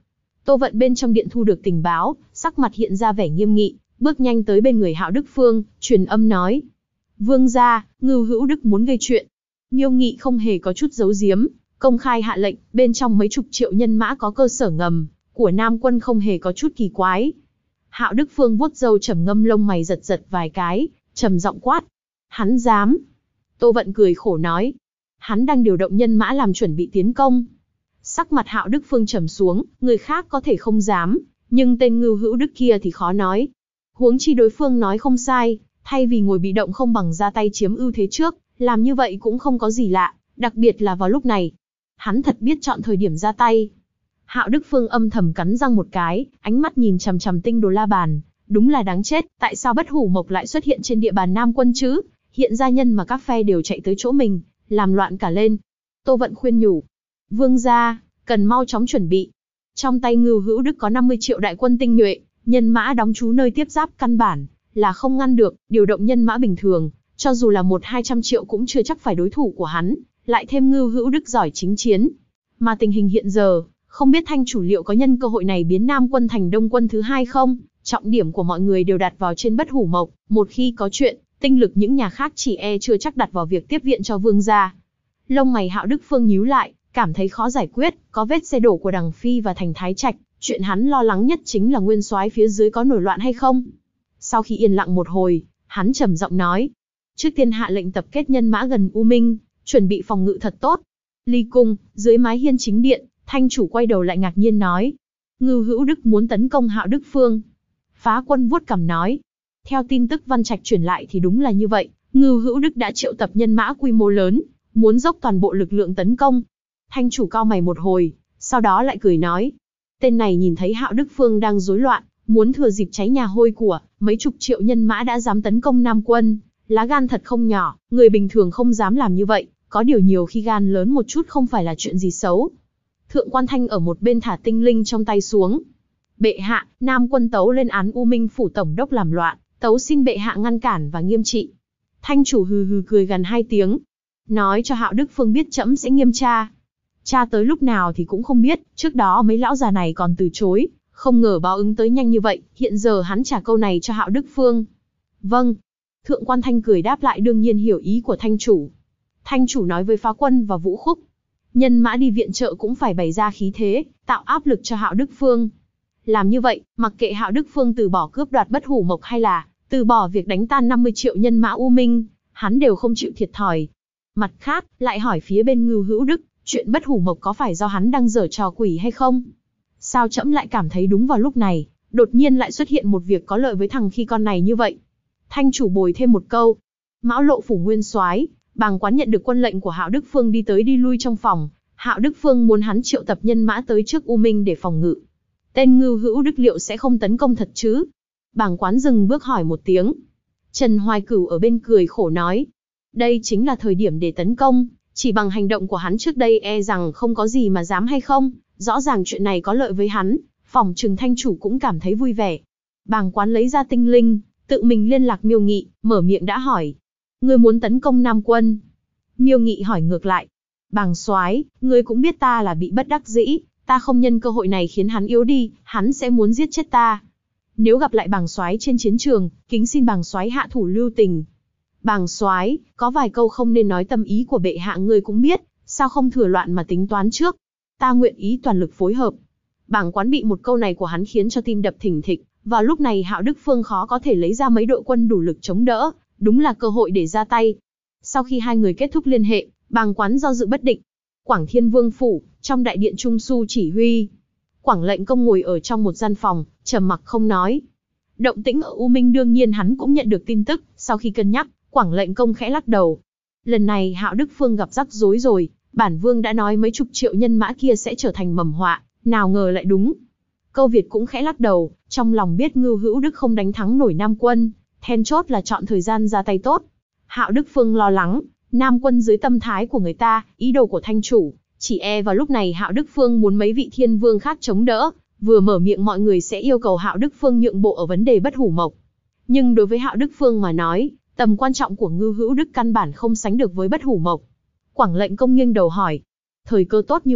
Tô Vận bên trong điện thu được tình báo, sắc mặt hiện ra vẻ nghiêm nghị, bước nhanh tới bên người Hạo Đức Phương, truyền âm nói: "Vương gia, Ngưu Hữu Đức muốn gây chuyện." Miêu Nghị không hề có chút giấu giếm, công khai hạ lệnh, bên trong mấy chục triệu nhân mã có cơ sở ngầm của Nam quân không hề có chút kỳ quái. Hạo Đức Phương vuốt râu trầm ngâm, lông mày giật giật vài cái, trầm giọng quát: "Hắn dám?" Tô Vận cười khổ nói: "Hắn đang điều động nhân mã làm chuẩn bị tiến công." Sắc mặt Hạo Đức Phương trầm xuống, người khác có thể không dám, nhưng tên Ngưu Hữu Đức kia thì khó nói. Huống chi đối phương nói không sai, thay vì ngồi bị động không bằng ra tay chiếm ưu thế trước, làm như vậy cũng không có gì lạ, đặc biệt là vào lúc này. Hắn thật biết chọn thời điểm ra tay. Hạo Đức Phương âm thầm cắn răng một cái, ánh mắt nhìn chằm chằm Tinh Đồ La Bàn, đúng là đáng chết, tại sao Bất Hủ Mộc lại xuất hiện trên địa bàn Nam quân chứ? Hiện ra nhân mà các phe đều chạy tới chỗ mình, làm loạn cả lên. Tô Vận khuyên nhủ: "Vương gia, cần mau chóng chuẩn bị. Trong tay Ngưu Hữu Đức có 50 triệu đại quân tinh nhuệ, nhân mã đóng trú nơi tiếp giáp căn bản là không ngăn được, điều động nhân mã bình thường, cho dù là 100-200 triệu cũng chưa chắc phải đối thủ của hắn, lại thêm Ngưu Hữu Đức giỏi chính chiến. Mà tình hình hiện giờ, không biết Thanh chủ liệu có nhân cơ hội này biến Nam quân thành Đông quân thứ hai không? Trọng điểm của mọi người đều đặt vào trên Bất Hủ Mộc, một khi có chuyện, tinh lực những nhà khác chỉ chưa chắc đặt vào việc tiếp viện cho vương gia." Lông mày Hạo Đức Phương nhíu lại, cảm thấy khó giải quyết, có vết xe đổ của Đằng Phi và thành Thái Trạch, chuyện hắn lo lắng nhất chính là nguyên soái phía dưới có nổi loạn hay không. Sau khi yên lặng một hồi, hắn trầm giọng nói: "Trước tiên hạ lệnh tập kết nhân mã gần U Minh, chuẩn bị phòng ngự thật tốt." Ly cung, dưới mái hiên chính điện, Thanh chủ quay đầu lại ngạc nhiên nói: "Ngưu Hữu Đức muốn tấn công Hạo Đức Phương?" Phá Quân vuốt cằm nói: "Theo tin tức Văn Trạch truyền lại thì đúng là như vậy, Ngưu Hữu Đức đã triệu tập nhân mã quy mô lớn, muốn dốc toàn bộ lực lượng tấn công." Thanh chủ cau mày một hồi, sau đó lại cười nói: "Tên này nhìn thấy Hạo Đức Phương đang rối loạn, muốn thừa dịp cháy nhà hôi của, mấy chục triệu nhân mã đã dám tấn công Nam quân, lá gan thật không nhỏ, người bình thường không dám làm như vậy, có điều nhiều khi gan lớn một chút không phải là chuyện gì xấu." Thượng Quan Thanh ở một bên thả tinh linh trong tay xuống. "Bệ hạ, Nam quân tấu lên án U Minh phủ tổng đốc làm loạn, tấu xin bệ hạ ngăn cản và nghiêm trị." Thanh chủ hừ hừ cười gần 2 tiếng, nói cho Hạo Đức Phương biết trẫm sẽ nghiêm tra. Tra tới lúc nào thì cũng không biết, trước đó mấy lão già này còn từ chối, không ngờ báo ứng tới nhanh như vậy, hiện giờ hắn trả câu này cho Hạo Đức Phương. "Vâng." Thượng Quan Thanh cười đáp lại, đương nhiên hiểu ý của Thanh chủ. Thanh chủ nói với Phá Quân và Vũ Khúc: "Nhân mã đi viện trợ cũng phải bày ra khí thế, tạo áp lực cho Hạo Đức Phương. Làm như vậy, mặc kệ Hạo Đức Phương từ bỏ cướp đoạt Bất Hủ Mộc hay là từ bỏ việc đánh tan 50 triệu nhân mã U Minh, hắn đều không chịu thiệt thòi." Mặt khác, lại hỏi phía bên Ngưu Hữu Đức, chuyện Bất Hủ Mộc có phải do hắn đang giở trò quỷ hay không? Sao trẫm lại cảm thấy đúng vào lúc này, đột nhiên lại xuất hiện một việc có lợi với thằng khi con này như vậy? Thanh chủ bồi thêm một câu. Mão Lộ phủ nguyên soái, Bàng Quán nhận được quân lệnh của Hạo Đức Phương đi tới đi lui trong phòng. Hạo Đức Phương muốn hắn triệu tập nhân mã tới trước U Minh để phòng ngự. Tên Ngưu Hữu Đức liệu sẽ không tấn công thật chứ? Bàng Quán dừng bước hỏi một tiếng. Trần Hoài Cửu ở bên cười khổ nói: "Đây chính là thời điểm để tấn công, chỉ bằng hành động của hắn trước đây rằng không có gì mà dám hay không, rõ ràng chuyện này có lợi với hắn, phỏng chừng Thanh chủ cũng cảm thấy vui vẻ." Bàng Quán lấy ra tinh linh, tự mình liên lạc Miêu Nghị, mở miệng đã hỏi: "Ngươi muốn tấn công Nam quân?" Miêu Nghị hỏi ngược lại: "Bàng soái, ngươi cũng biết ta là bị bất đắc dĩ, ta không nhân cơ hội này khiến hắn yếu đi, hắn sẽ muốn giết chết ta. Nếu gặp lại Bàng soái trên chiến trường, kính xin Bàng soái hạ thủ lưu tình." "Bàng soái, có vài câu không nên nói, tâm ý của bệ hạ ngươi cũng biết, sao không thừa loạn mà tính toán trước? Ta nguyện ý toàn lực phối hợp." Bàng Quán bị một câu này của hắn khiến cho tim đập thình thịch, vào lúc này Hạo Đức Phương khó có thể lấy ra mấy đội quân đủ lực chống đỡ, đúng là cơ hội để ra tay. Sau khi hai người kết thúc liên hệ, Bàng Quán do dự bất định. Quảng Thiên Vương phủ, trong đại điện Trung Su chỉ huy. Quảng Lệnh Công ngồi ở trong một gian phòng, trầm mặc không nói. Động tĩnh ở U Minh đương nhiên hắn cũng nhận được tin tức, sau khi cân nhắc, Quảng Lệnh Công khẽ lắc đầu. Lần này Hạo Đức Phương gặp rắc rối rồi, bản vương đã nói mấy chục triệu nhân mã kia sẽ trở thành mầm họa, nào ngờ lại đúng. Câu Việt cũng khẽ lắc đầu, trong lòng biết Ngưu Hữu Đức không đánh thắng nổi Nam quân, then chốt là chọn thời gian ra tay tốt. Hạo Đức Phương lo lắng, Nam quân dưới tâm thái của người ta, ý đồ của Thanh chủ, chỉ vào lúc này Hạo Đức Phương muốn mấy vị thiên vương khác chống đỡ, vừa mở miệng mọi người sẽ yêu cầu Hạo Đức Phương nhượng bộ ở vấn đề Bất Hủ Mộc. Nhưng đối với Hạo Đức Phương mà nói, tầm quan trọng của Ngưu Hữu Đức căn bản không sánh được với Bất Hủ Mộc. Quảng Lệnh Công nghiêng đầu hỏi: "Thời cơ tốt như vậy,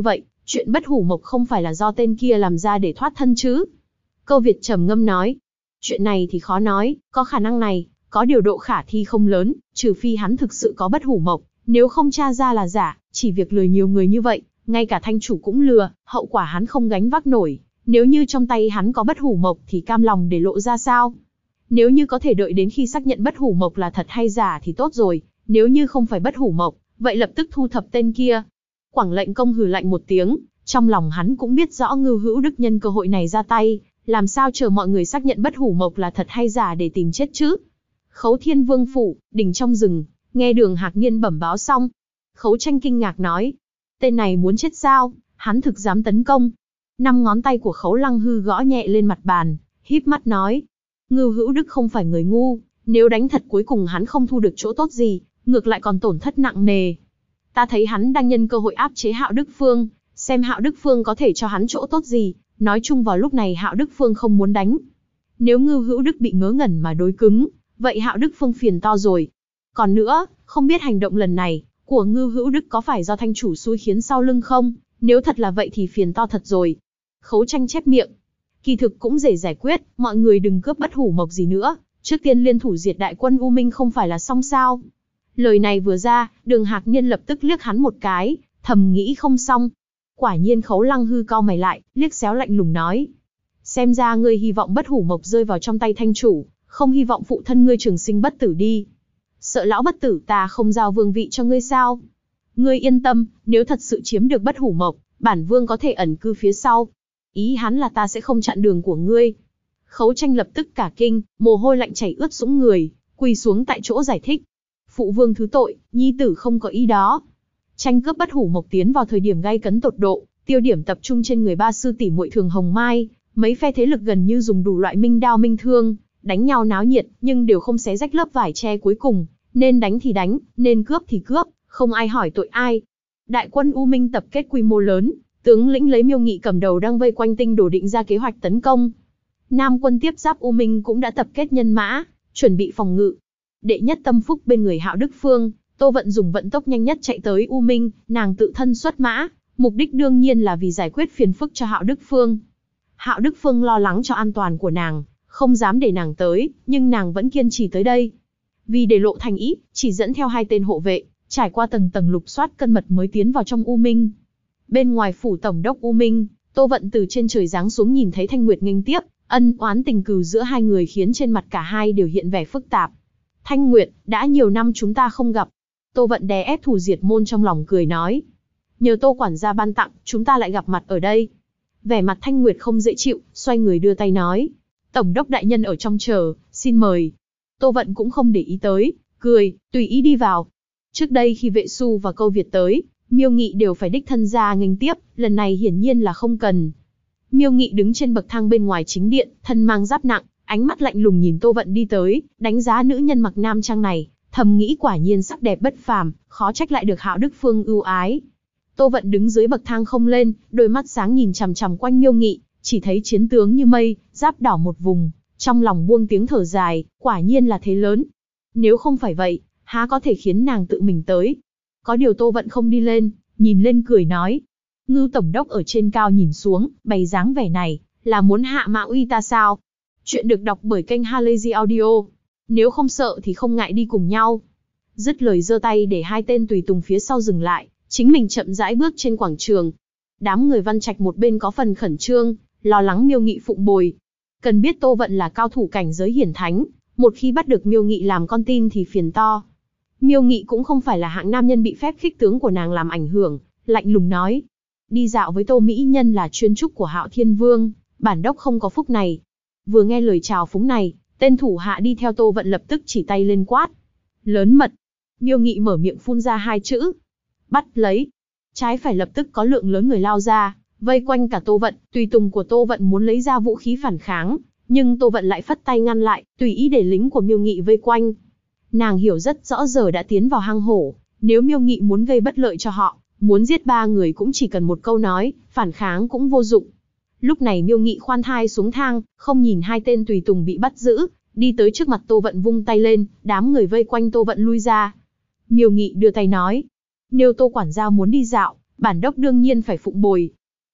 Chuyện bất hủ mộc không phải là do tên kia làm ra để thoát thân chứ? Câu Việt trầm ngâm nói. Chuyện này thì khó nói, có khả năng này, có điều độ khả thi không lớn, trừ phi hắn thực sự có bất hủ mộc, nếu không tra ra là giả, chỉ việc lừa nhiều người như vậy, ngay cả thanh chủ cũng lừa, hậu quả hắn không gánh vác nổi. Nếu như trong tay hắn có bất hủ mộc thì cam lòng để lộ ra sao? Nếu như có thể đợi đến khi xác nhận bất hủ mộc là thật hay giả thì tốt rồi, nếu như không phải bất hủ mộc, vậy lập tức thu thập tên kia. Quảng lệnh công hừ lạnh một tiếng, trong lòng hắn cũng biết rõ Ngưu Hữu Đức nhân cơ hội này ra tay, làm sao chờ mọi người xác nhận bất hủ mộc là thật hay giả để tìm chết chứ. Khấu Thiên Vương phủ, đỉnh trong rừng, nghe Đường Hạc Niên bẩm báo xong, Khấu Tranh kinh ngạc nói, tên này muốn chết sao, hắn thực dám tấn công. 5 ngón tay của Khấu Lăng Hư gõ nhẹ lên mặt bàn, híp mắt nói, Ngưu Hữu Đức không phải người ngu, nếu đánh thật cuối cùng hắn không thu được chỗ tốt gì, ngược lại còn tổn thất nặng nề. Ta thấy hắn đang nhân cơ hội áp chế Hạo Đức Phương, xem Hạo Đức Phương có thể cho hắn chỗ tốt gì, nói chung vào lúc này Hạo Đức Phương không muốn đánh. Nếu Ngưu Hữu Đức bị ngớ ngẩn mà đối cứng, vậy Hạo Đức Phương phiền to rồi. Còn nữa, không biết hành động lần này của Ngưu Hữu Đức có phải do thanh chủ xui khiến sau lưng không, nếu thật là vậy thì phiền to thật rồi. Khấu Tranh chép miệng. Kỳ thực cũng dễ giải quyết, mọi người đừng cướp bất hủ mộc gì nữa, trước tiên liên thủ diệt đại quân U Minh không phải là xong sao? Lời này vừa ra, Đường Hạc Niên lập tức liếc hắn một cái, thầm nghĩ không xong. Quả nhiên Khấu Lăng Hư cau mày lại, liếc xéo lạnh lùng nói. Xem ra ngươi hy vọng bất hủ mộc rơi vào trong tay thanh chủ, không hy vọng phụ thân ngươi trường sinh bất tử đi. Sợ lão bất tử ta không giao vương vị cho ngươi sao? Ngươi yên tâm, nếu thật sự chiếm được bất hủ mộc, bản vương có thể ẩn cư phía sau. Ý hắn là ta sẽ không chặn đường của ngươi. Khấu Tranh lập tức cả kinh, mồ hôi lạnh chảy ướt sũng người, quỳ xuống tại chỗ giải thích. Phụ vương thứ tội, nhi tử không có ý đó. Tranh cướp bất hủ mộc tiến vào thời điểm gay cấn tột độ, tiêu điểm tập trung trên người ba sư tỷ muội Thường Hồng Mai, mấy phe thế lực gần như dùng đủ loại minh đao minh thương, đánh nhau náo nhiệt, nhưng đều không xé rách lớp vải che cuối cùng, nên đánh thì đánh, nên cướp thì cướp, không ai hỏi tội ai. Đại quân U Minh tập kết quy mô lớn, tướng lĩnh lấy Miêu Nghị cầm đầu đang vây quanh Tinh Đồ định ra kế hoạch tấn công. Nam quân tiếp giáp U Minh cũng đã tập kết nhân mã, chuẩn bị phòng ngự. Đệ nhất tâm phúc bên người Hạo Đức Phương, Tô Vận dùng vận tốc nhanh nhất chạy tới U Minh, nàng tự thân xuất mã, mục đích đương nhiên là vì giải quyết phiền phức cho Hạo Đức Phương. Hạo Đức Phương lo lắng cho an toàn của nàng, không dám để nàng tới, nhưng nàng vẫn kiên trì tới đây. Vì để lộ thành ý, chỉ dẫn theo 2 tên hộ vệ, trải qua tầng tầng lục soát cân mật mới tiến vào trong U Minh. Bên ngoài phủ tổng đốc U Minh, Tô Vận từ trên trời giáng xuống nhìn thấy Thanh Nguyệt nghênh tiếp, ân oán tình cừu giữa hai người khiến trên mặt cả hai đều hiện vẻ phức tạp. Thanh Nguyệt, đã nhiều năm chúng ta không gặp. Tô Vận đè ép thù diệt môn trong lòng cười nói. Nhờ Tô quản gia ban tặng, chúng ta lại gặp mặt ở đây. Vẻ mặt Thanh Nguyệt không dễ chịu, xoay người đưa tay nói. Tổng đốc đại nhân ở trong chờ, xin mời. Tô Vận cũng không để ý tới, cười, tùy ý đi vào. Trước đây khi Vệ Xu và Câu Việt tới, Miêu Nghị đều phải đích thân ra nghênh tiếp, lần này hiển nhiên là không cần. Miêu Nghị đứng trên bậc thang bên ngoài chính điện, thân mang giáp nặng, ánh mắt lạnh lùng nhìn Tô Vận đi tới, đánh giá nữ nhân mặc nam trang này, thầm nghĩ quả nhiên sắc đẹp bất phàm, khó trách lại được Hạo Đức Phương ưu ái. Tô Vận đứng dưới bậc thang không lên, đôi mắt sáng nhìn chằm chằm quanh Miêu Nghị, chỉ thấy chiến tướng như mây, giáp đỏ một vùng, trong lòng buông tiếng thở dài, quả nhiên là thế lớn. Nếu không phải vậy, há có thể khiến nàng tự mình tới. Có điều Tô Vận không đi lên, nhìn lên cười nói. Ngưu tổng đốc ở trên cao nhìn xuống, bày dáng vẻ này, là muốn hạ mã uy ta sao? Chuyện được đọc bởi kênh Halazy Audio. Nếu không sợ thì không ngại đi cùng nhau. Dứt lời giơ tay để 2 tên tùy tùng phía sau dừng lại, chính mình chậm rãi bước trên quảng trường. Đám người Văn Trạch một bên có phần khẩn trương, lo lắng Miêu Nghị phụng bồi. Cần biết Tô Vận là cao thủ cảnh giới hiển thánh, một khi bắt được Miêu Nghị làm con tin thì phiền to. Miêu Nghị cũng không phải là hạng nam nhân bị phép khích tướng của nàng làm ảnh hưởng, lạnh lùng nói. Đi dạo với Tô Mỹ Nhân là chuyên trúc của Hạo Thiên Vương, bản đốc không có phúc này. Vừa nghe lời chào phúng này, tên thủ hạ đi theo Tô Vận lập tức chỉ tay lên quát. Lớn mật. Miêu Nghị mở miệng phun ra 2 chữ. Bắt lấy. Trái phải lập tức có lượng lớn người lao ra, vây quanh cả Tô Vận, tùy tùng của Tô Vận muốn lấy ra vũ khí phản kháng, nhưng Tô Vận lại phất tay ngăn lại, tùy ý để lính của Miêu Nghị vây quanh. Nàng hiểu rất rõ giờ đã tiến vào hang hổ, nếu Miêu Nghị muốn gây bất lợi cho họ, muốn giết 3 người cũng chỉ cần một câu nói, phản kháng cũng vô dụng. Lúc này Miêu Nghị khoan thai xuống thang, không nhìn 2 tên tùy tùng bị bắt giữ, đi tới trước mặt Tô Vận vung tay lên, đám người vây quanh Tô Vận lui ra. Miêu Nghị đưa tay nói, nếu Tô quản gia muốn đi dạo, bản đốc đương nhiên phải phụng bồi,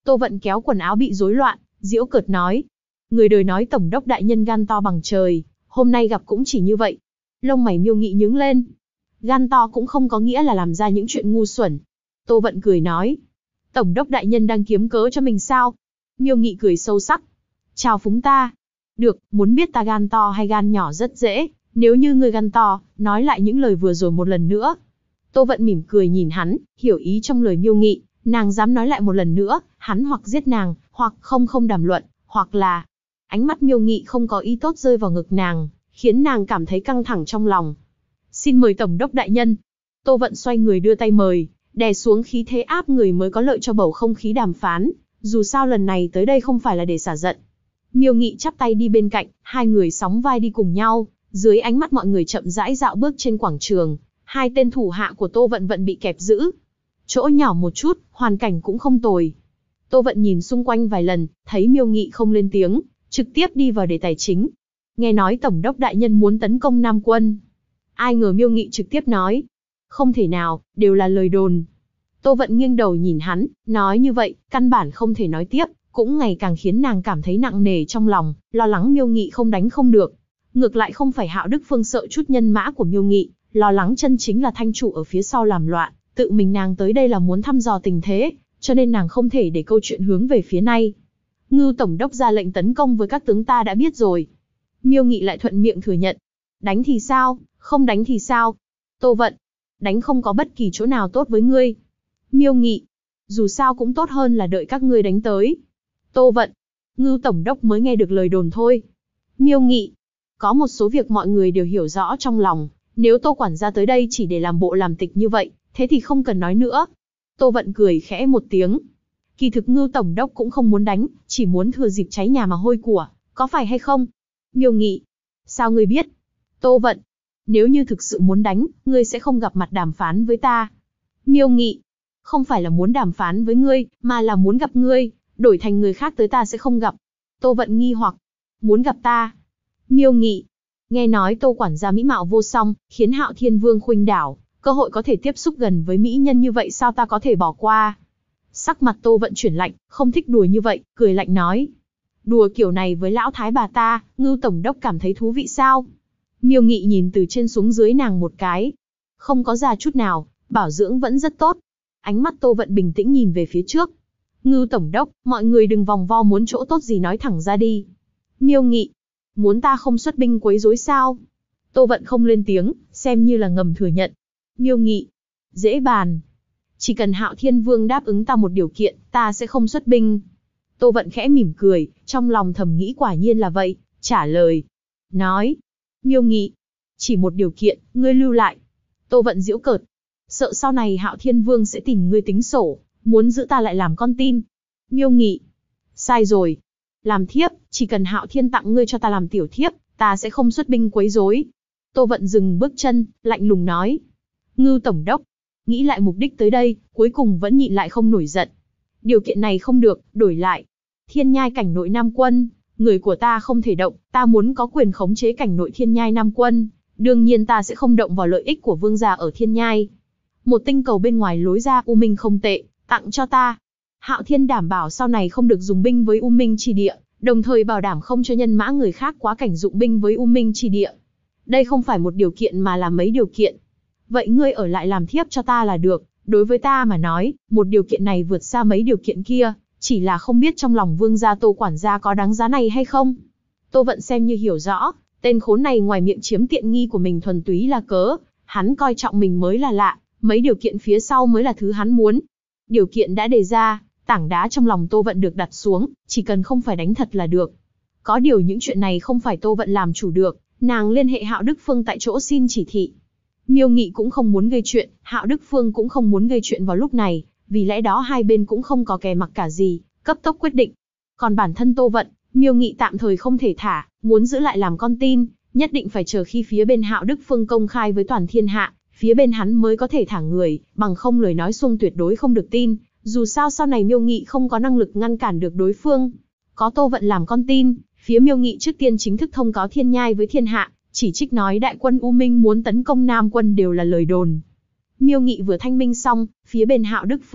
Tô Vận kéo quần áo bị rối loạn, giễu cợt nói. Người đời nói tổng đốc đại nhân gan to bằng trời, hôm nay gặp cũng chỉ như vậy. Lông mày Miêu Nghị nhướng lên. Gan to cũng không có nghĩa là làm ra những chuyện ngu xuẩn. Tô Vận cười nói. Tổng đốc đại nhân đang kiếm cớ cho mình sao? Miêu Nghị cười sâu sắc. Chào phúng ta. Được, muốn biết ta gan to hay gan nhỏ rất dễ. Nếu như ngươi gan to, nói lại những lời vừa rồi một lần nữa. Tô Vận mỉm cười nhìn hắn, hiểu ý trong lời Miêu Nghị. Nàng dám nói lại một lần nữa, hắn hoặc giết nàng, hoặc không đàm luận, hoặc là... Ánh mắt Miêu Nghị không có ý tốt rơi vào ngực nàng, khiến nàng cảm thấy căng thẳng trong lòng. Xin mời tổng đốc đại nhân. Tô Vận xoay người đưa tay mời, đè xuống khí thế áp người mới có lợi cho bầu không khí đàm phán. Dù sao lần này tới đây không phải là để xả giận. Miêu Nghị chắp tay đi bên cạnh, hai người sóng vai đi cùng nhau. Dưới ánh mắt mọi người chậm rãi dạo bước trên quảng trường, hai tên thủ hạ của Tô Vận Vận bị kẹp giữ. Chỗ nhỏ một chút, hoàn cảnh cũng không tồi. Tô Vận nhìn xung quanh vài lần, thấy Miêu Nghị không lên tiếng, trực tiếp đi vào đề tài chính. Nghe nói tổng đốc đại nhân muốn tấn công Nam Quân. Ai ngờ Miêu Nghị trực tiếp nói. Không thể nào, đều là lời đồn. Tô Vận nghiêng đầu nhìn hắn, nói như vậy, căn bản không thể nói tiếp, cũng ngày càng khiến nàng cảm thấy nặng nề trong lòng, lo lắng Miêu Nghị không đánh không được. Ngược lại không phải Hạo Đức Phương sợ chút nhân mã của Miêu Nghị, lo lắng chân chính là Thanh chủ ở phía sau làm loạn, tự mình nàng tới đây là muốn thăm dò tình thế, cho nên nàng không thể để câu chuyện hướng về phía này. Ngưu tổng đốc ra lệnh tấn công với các tướng ta đã biết rồi. Miêu Nghị lại thuận miệng thừa nhận. Đánh thì sao, không đánh thì sao? Tô Vận, đánh không có bất kỳ chỗ nào tốt với ngươi. Miêu Nghị, dù sao cũng tốt hơn là đợi các ngươi đánh tới. Tô Vận, Ngưu tổng đốc mới nghe được lời đồn thôi. Miêu Nghị, có một số việc mọi người đều hiểu rõ trong lòng, nếu Tô quản gia tới đây chỉ để làm bộ làm tịch như vậy, thế thì không cần nói nữa. Tô Vận cười khẽ một tiếng. Kỳ thực Ngưu tổng đốc cũng không muốn đánh, chỉ muốn thừa dịp cháy nhà mà hôi của, có phải hay không? Miêu Nghị, sao ngươi biết? Tô Vận, nếu như thực sự muốn đánh, ngươi sẽ không gặp mặt đàm phán với ta. Miêu Nghị, không phải là muốn đàm phán với ngươi, mà là muốn gặp ngươi, đổi thành người khác tới ta sẽ không gặp. Tô Vận nghi hoặc, muốn gặp ta? Miêu Nghị, nghe nói Tô quản gia mỹ mạo vô song, khiến Hạo Thiên Vương khuynh đảo, cơ hội có thể tiếp xúc gần với mỹ nhân như vậy sao ta có thể bỏ qua? Sắc mặt Tô Vận chuyển lạnh, không thích đùa như vậy, cười lạnh nói. Đùa kiểu này với lão thái bà ta, Ngưu tổng đốc cảm thấy thú vị sao? Miêu Nghị nhìn từ trên xuống dưới nàng một cái. Không có già chút nào, bảo dưỡng vẫn rất tốt. Ánh mắt Tô Vận bình tĩnh nhìn về phía trước. Ngưu tổng đốc, mọi người đừng vòng vo muốn chỗ tốt gì nói thẳng ra đi. Miêu Nghị, muốn ta không xuất binh quấy rối sao? Tô Vận không lên tiếng, xem như là ngầm thừa nhận. Miêu Nghị, dễ bàn. Chỉ cần Hạo Thiên Vương đáp ứng ta một điều kiện, ta sẽ không xuất binh. Tô Vận khẽ mỉm cười, trong lòng thầm nghĩ quả nhiên là vậy, trả lời. Nói, Miêu Nghị, chỉ một điều kiện, ngươi lưu lại. Tô Vận giễu cợt, sợ sau này Hạo Thiên Vương sẽ tìm ngươi tính sổ, muốn giữ ta lại làm con tin. Miêu Nghị, sai rồi. Làm thiếp, chỉ cần Hạo Thiên tặng ngươi cho ta làm tiểu thiếp, ta sẽ không xuất binh quấy rối. Tô Vận dừng bước chân, lạnh lùng nói. Ngưu tổng đốc, nghĩ lại mục đích tới đây, cuối cùng vẫn nhịn lại không nổi giận. Điều kiện này không được, đổi lại. Thiên Nhai cảnh nội Nam Quân, người của ta không thể động, ta muốn có quyền khống chế cảnh nội Thiên Nhai Nam Quân. Đương nhiên ta sẽ không động vào lợi ích của vương gia ở Thiên Nhai. Một tinh cầu bên ngoài lối ra U Minh không tệ, tặng cho ta. Hạo Thiên đảm bảo sau này không được dùng binh với U Minh Chi Địa, đồng thời bảo đảm không cho nhân mã người khác quá cảnh dụng binh với U Minh Chi Địa. Đây không phải một điều kiện mà là mấy điều kiện. Vậy ngươi ở lại làm thiếp cho ta là được, đối với ta mà nói, một điều kiện này vượt xa mấy điều kiện kia, chỉ là không biết trong lòng vương gia Tô quản gia có đáng giá này hay không. Tô Vận xem như hiểu rõ, tên khốn này ngoài miệng chiếm tiện nghi của mình thuần túy là cớ, hắn coi trọng mình mới là lạ, mấy điều kiện phía sau mới là thứ hắn muốn. Điều kiện đã đề ra, tảng đá trong lòng Tô Vận được đặt xuống, chỉ cần không phải đánh thật là được. Có điều những chuyện này không phải Tô Vận làm chủ được, nàng liên hệ Hạo Đức Phương tại chỗ xin chỉ thị. Miêu Nghị cũng không muốn gây chuyện, Hạo Đức Phương cũng không muốn gây chuyện vào lúc này, vì lẽ đó hai bên cũng không có kè mặc cả gì, cấp tốc quyết định. Còn bản thân Tô Vận, Miêu Nghị tạm thời không thể thả, muốn giữ lại làm con tin, nhất định phải chờ khi phía bên Hạo Đức Phương công khai với toàn thiên hạ, phía bên hắn mới có thể thả người, bằng không lời nói xuông tuyệt đối không được tin, dù sao sau này Miêu Nghị không có năng lực ngăn cản được đối phương. Có Tô Vận làm con tin, phía Miêu Nghị trước tiên chính thức thông cáo Thiên Nhai với thiên hạ, chỉ trích nói đại quân U Minh muốn tấn công Nam Quân đều là lời đồn. Miêu Nghị vừa thanh minh xong, phía bên Hạo Đức Phương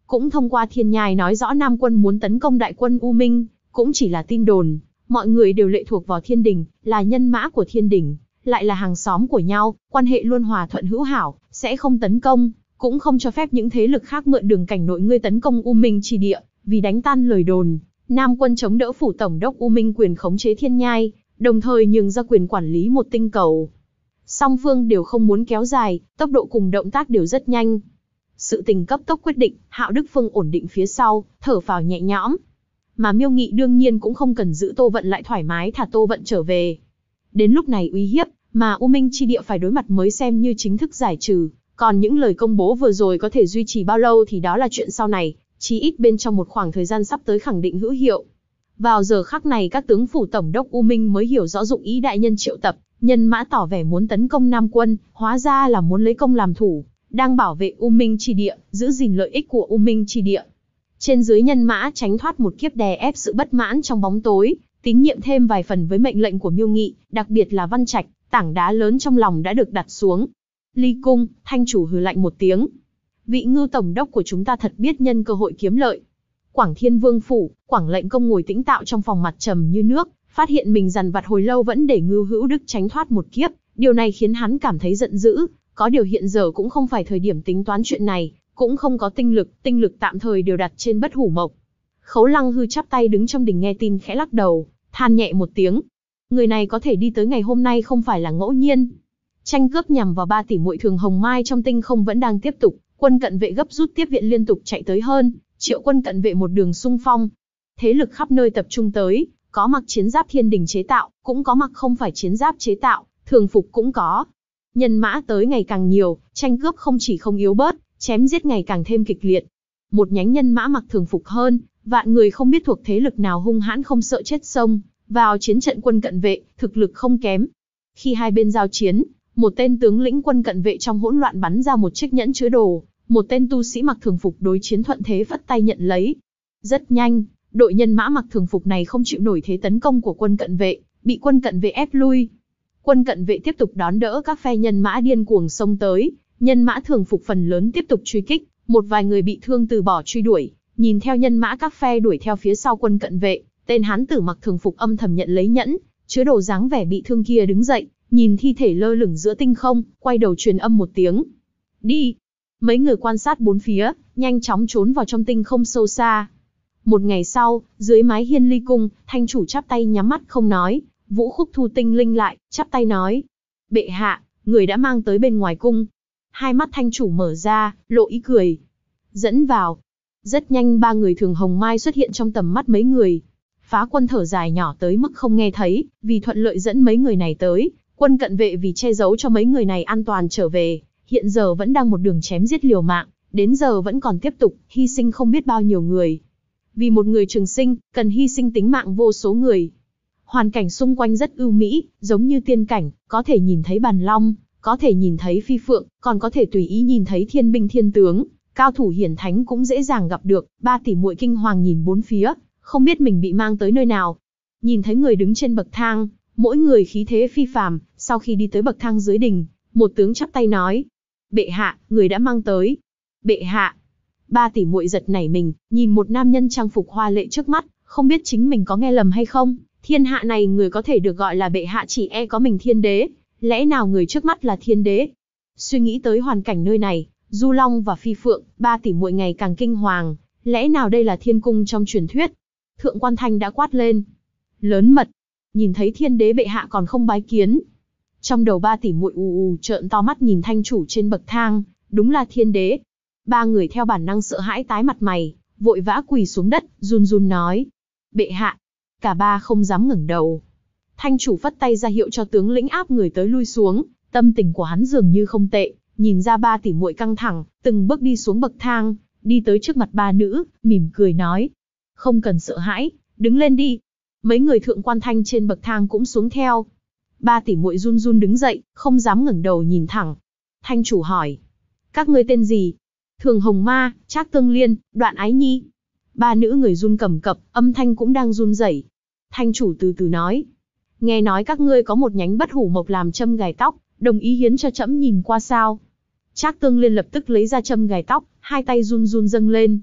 cũng thông qua Thiên Nhai nói rõ Nam Quân muốn tấn công đại quân U Minh, cũng chỉ là tin đồn. Mọi người đều lệ thuộc vào Thiên Đình, là nhân mã của Thiên Đình, lại là hàng xóm của nhau, quan hệ luôn hòa thuận hữu hảo, sẽ không tấn công, cũng không cho phép những thế lực khác mượn đường cảnh nội ngươi tấn công U Minh chi địa, vì đánh tan lời đồn. Nam Quân chống đỡ phủ tổng đốc U Minh quyền khống chế Thiên Nhai, đồng thời nhường ra quyền quản lý một tinh cầu. Song phương đều không muốn kéo dài, tốc độ cùng động tác đều rất nhanh. Sự tình cấp tốc quyết định, Hạo Đức Phương ổn định phía sau, thở phào nhẹ nhõm. Mà Miêu Nghị đương nhiên cũng không cần giữ Tô Vận lại thoải mái thả Tô Vận trở về. Đến lúc này uy hiếp, mà U Minh chi địa phải đối mặt mới xem như chính thức giải trừ. Còn những lời công bố vừa rồi có thể duy trì bao lâu thì đó là chuyện sau này, chí ít bên trong một khoảng thời gian sắp tới khẳng định hữu hiệu. Vào giờ khắc này các tướng phủ tổng đốc U Minh mới hiểu rõ dụng ý đại nhân triệu tập, nhân mã tỏ vẻ muốn tấn công Nam Quân, hóa ra là muốn lấy công làm thủ, đang bảo vệ U Minh chi địa, giữ gìn lợi ích của U Minh chi địa. Trên dưới nhân mã tránh thoát một kiếp đè ép sự bất mãn trong bóng tối, tín nhiệm thêm vài phần với mệnh lệnh của Miêu Nghị, đặc biệt là Văn Trạch, tảng đá lớn trong lòng đã được đặt xuống. Ly cung, Thanh chủ hừ lạnh một tiếng. Vị Ngưu tổng đốc của chúng ta thật biết nhân cơ hội kiếm lợi. Quảng Thiên Vương phủ, Quảng Lệnh công ngồi tĩnh tạo trong phòng mặt trầm như nước, phát hiện mình dằn vặt hồi lâu vẫn để Ngưu Hữu Đức tránh thoát một kiếp, điều này khiến hắn cảm thấy giận dữ, có điều hiện giờ cũng không phải thời điểm tính toán chuyện này, cũng không có tinh lực tạm thời đều đặt trên Bất Hủ Mộc. Khấu Lăng Hư chắp tay đứng trong đình nghe tin khẽ lắc đầu, than nhẹ một tiếng. Người này có thể đi tới ngày hôm nay không phải là ngẫu nhiên. Tranh cướp nhằm vào 3 tỷ muội Thường Hồng Mai trong tinh không vẫn đang tiếp tục, quân cận vệ gấp rút tiếp viện liên tục chạy tới hơn triệu quân cận vệ một đường xung phong. Thế lực khắp nơi tập trung tới, có mặc chiến giáp Thiên Đình chế tạo, cũng có mặc không phải chiến giáp chế tạo, thường phục cũng có. Nhân mã tới ngày càng nhiều, tranh cướp không chỉ không yếu bớt, chém giết ngày càng thêm kịch liệt. Một nhánh nhân mã mặc thường phục hơn, vạn người không biết thuộc thế lực nào hung hãn không sợ chết xông vào chiến trận quân cận vệ, thực lực không kém. Khi hai bên giao chiến, một tên tướng lĩnh quân cận vệ trong hỗn loạn bắn ra một chiếc nhẫn chứa đồ, một tên tu sĩ mặc thường phục đối chiến thuận thế phất tay nhận lấy. Rất nhanh, đội nhân mã mặc thường phục này không chịu nổi thế tấn công của quân cận vệ, bị quân cận vệ ép lui. Quân cận vệ tiếp tục đón đỡ các phe nhân mã điên cuồng xông tới, nhân mã thường phục phần lớn tiếp tục truy kích, một vài người bị thương từ bỏ truy đuổi, nhìn theo nhân mã các phe đuổi theo phía sau quân cận vệ, tên hán tử mặc thường phục âm thầm nhận lấy nhẫn chứa đồ dáng vẻ bị thương kia đứng dậy, nhìn thi thể lơ lửng giữa tinh không, quay đầu truyền âm một tiếng. Đi! Mấy người quan sát bốn phía, nhanh chóng trốn vào trong tinh không sâu xa. Một ngày sau, dưới mái hiên ly cung, Thanh chủ chắp tay nhắm mắt không nói, Vũ Khúc thu tinh linh lại, chắp tay nói. Bệ hạ, người đã mang tới bên ngoài cung. Hai mắt Thanh chủ mở ra, lộ ý cười. Dẫn vào. Rất nhanh 3 người Thường Hồng Mai xuất hiện trong tầm mắt mấy người. Phá Quân thở dài nhỏ tới mức không nghe thấy, vì thuận lợi dẫn mấy người này tới. Quân cận vệ vì che giấu cho mấy người này an toàn trở về, hiện giờ vẫn đang một đường chém giết liều mạng, đến giờ vẫn còn tiếp tục, hy sinh không biết bao nhiêu người. Vì một người trường sinh, cần hy sinh tính mạng vô số người. Hoàn cảnh xung quanh rất ưu mỹ, giống như tiên cảnh, có thể nhìn thấy bàn long, có thể nhìn thấy phi phượng, còn có thể tùy ý nhìn thấy thiên binh thiên tướng, cao thủ hiển thánh cũng dễ dàng gặp được. 3 tỷ muội kinh hoàng nhìn bốn phía, không biết mình bị mang tới nơi nào. Nhìn thấy người đứng trên bậc thang, mỗi người khí thế phi phàm, sau khi đi tới bậc thang dưới đình, một tướng chắp tay nói: Bệ hạ, người đã mang tới. Bệ hạ. 3 tỷ muội giật nảy mình, nhìn một nam nhân trang phục hoa lệ trước mắt, không biết chính mình có nghe lầm hay không. Thiên hạ này người có thể được gọi là bệ hạ chỉ e có mình thiên đế, lẽ nào người trước mắt là thiên đế? Suy nghĩ tới hoàn cảnh nơi này, Du Long và Phi Phượng, 3 tỷ muội ngày càng kinh hoàng, lẽ nào đây là thiên cung trong truyền thuyết? Thượng Quan Thanh đã quát lên: Lớn mật, nhìn thấy thiên đế bệ hạ còn không bái kiến. Trong đầu 3 tỷ muội ù trợn to mắt nhìn Thanh chủ trên bậc thang, đúng là thiên đế. 3 người theo bản năng sợ hãi tái mặt mày, vội vã quỳ xuống đất, run run nói: Bệ hạ. Cả 3 không dám ngẩng đầu. Thanh chủ phất tay ra hiệu cho tướng lĩnh áp người tới lui xuống, tâm tình của hắn dường như không tệ, nhìn ra 3 tỷ muội căng thẳng, từng bước đi xuống bậc thang, đi tới trước mặt 3 nữ, mỉm cười nói: Không cần sợ hãi, đứng lên đi. Mấy người Thượng Quan Thanh trên bậc thang cũng xuống theo. 3 tỷ muội run run đứng dậy, không dám ngẩng đầu nhìn thẳng. Thanh chủ hỏi: Các ngươi tên gì? Thường Hồng Ma, Trác Tương Liên, Đoạn Ái Nhi. 3 nữ người run cầm cập, âm thanh cũng đang run rẩy. Thanh chủ từ từ nói: Nghe nói các ngươi có một nhánh Bất Hủ Mộc làm châm gài tóc, đồng ý hiến cho trẫm nhìn qua sao? Trác Tương Liên lập tức lấy ra châm gài tóc, hai tay run run dâng lên.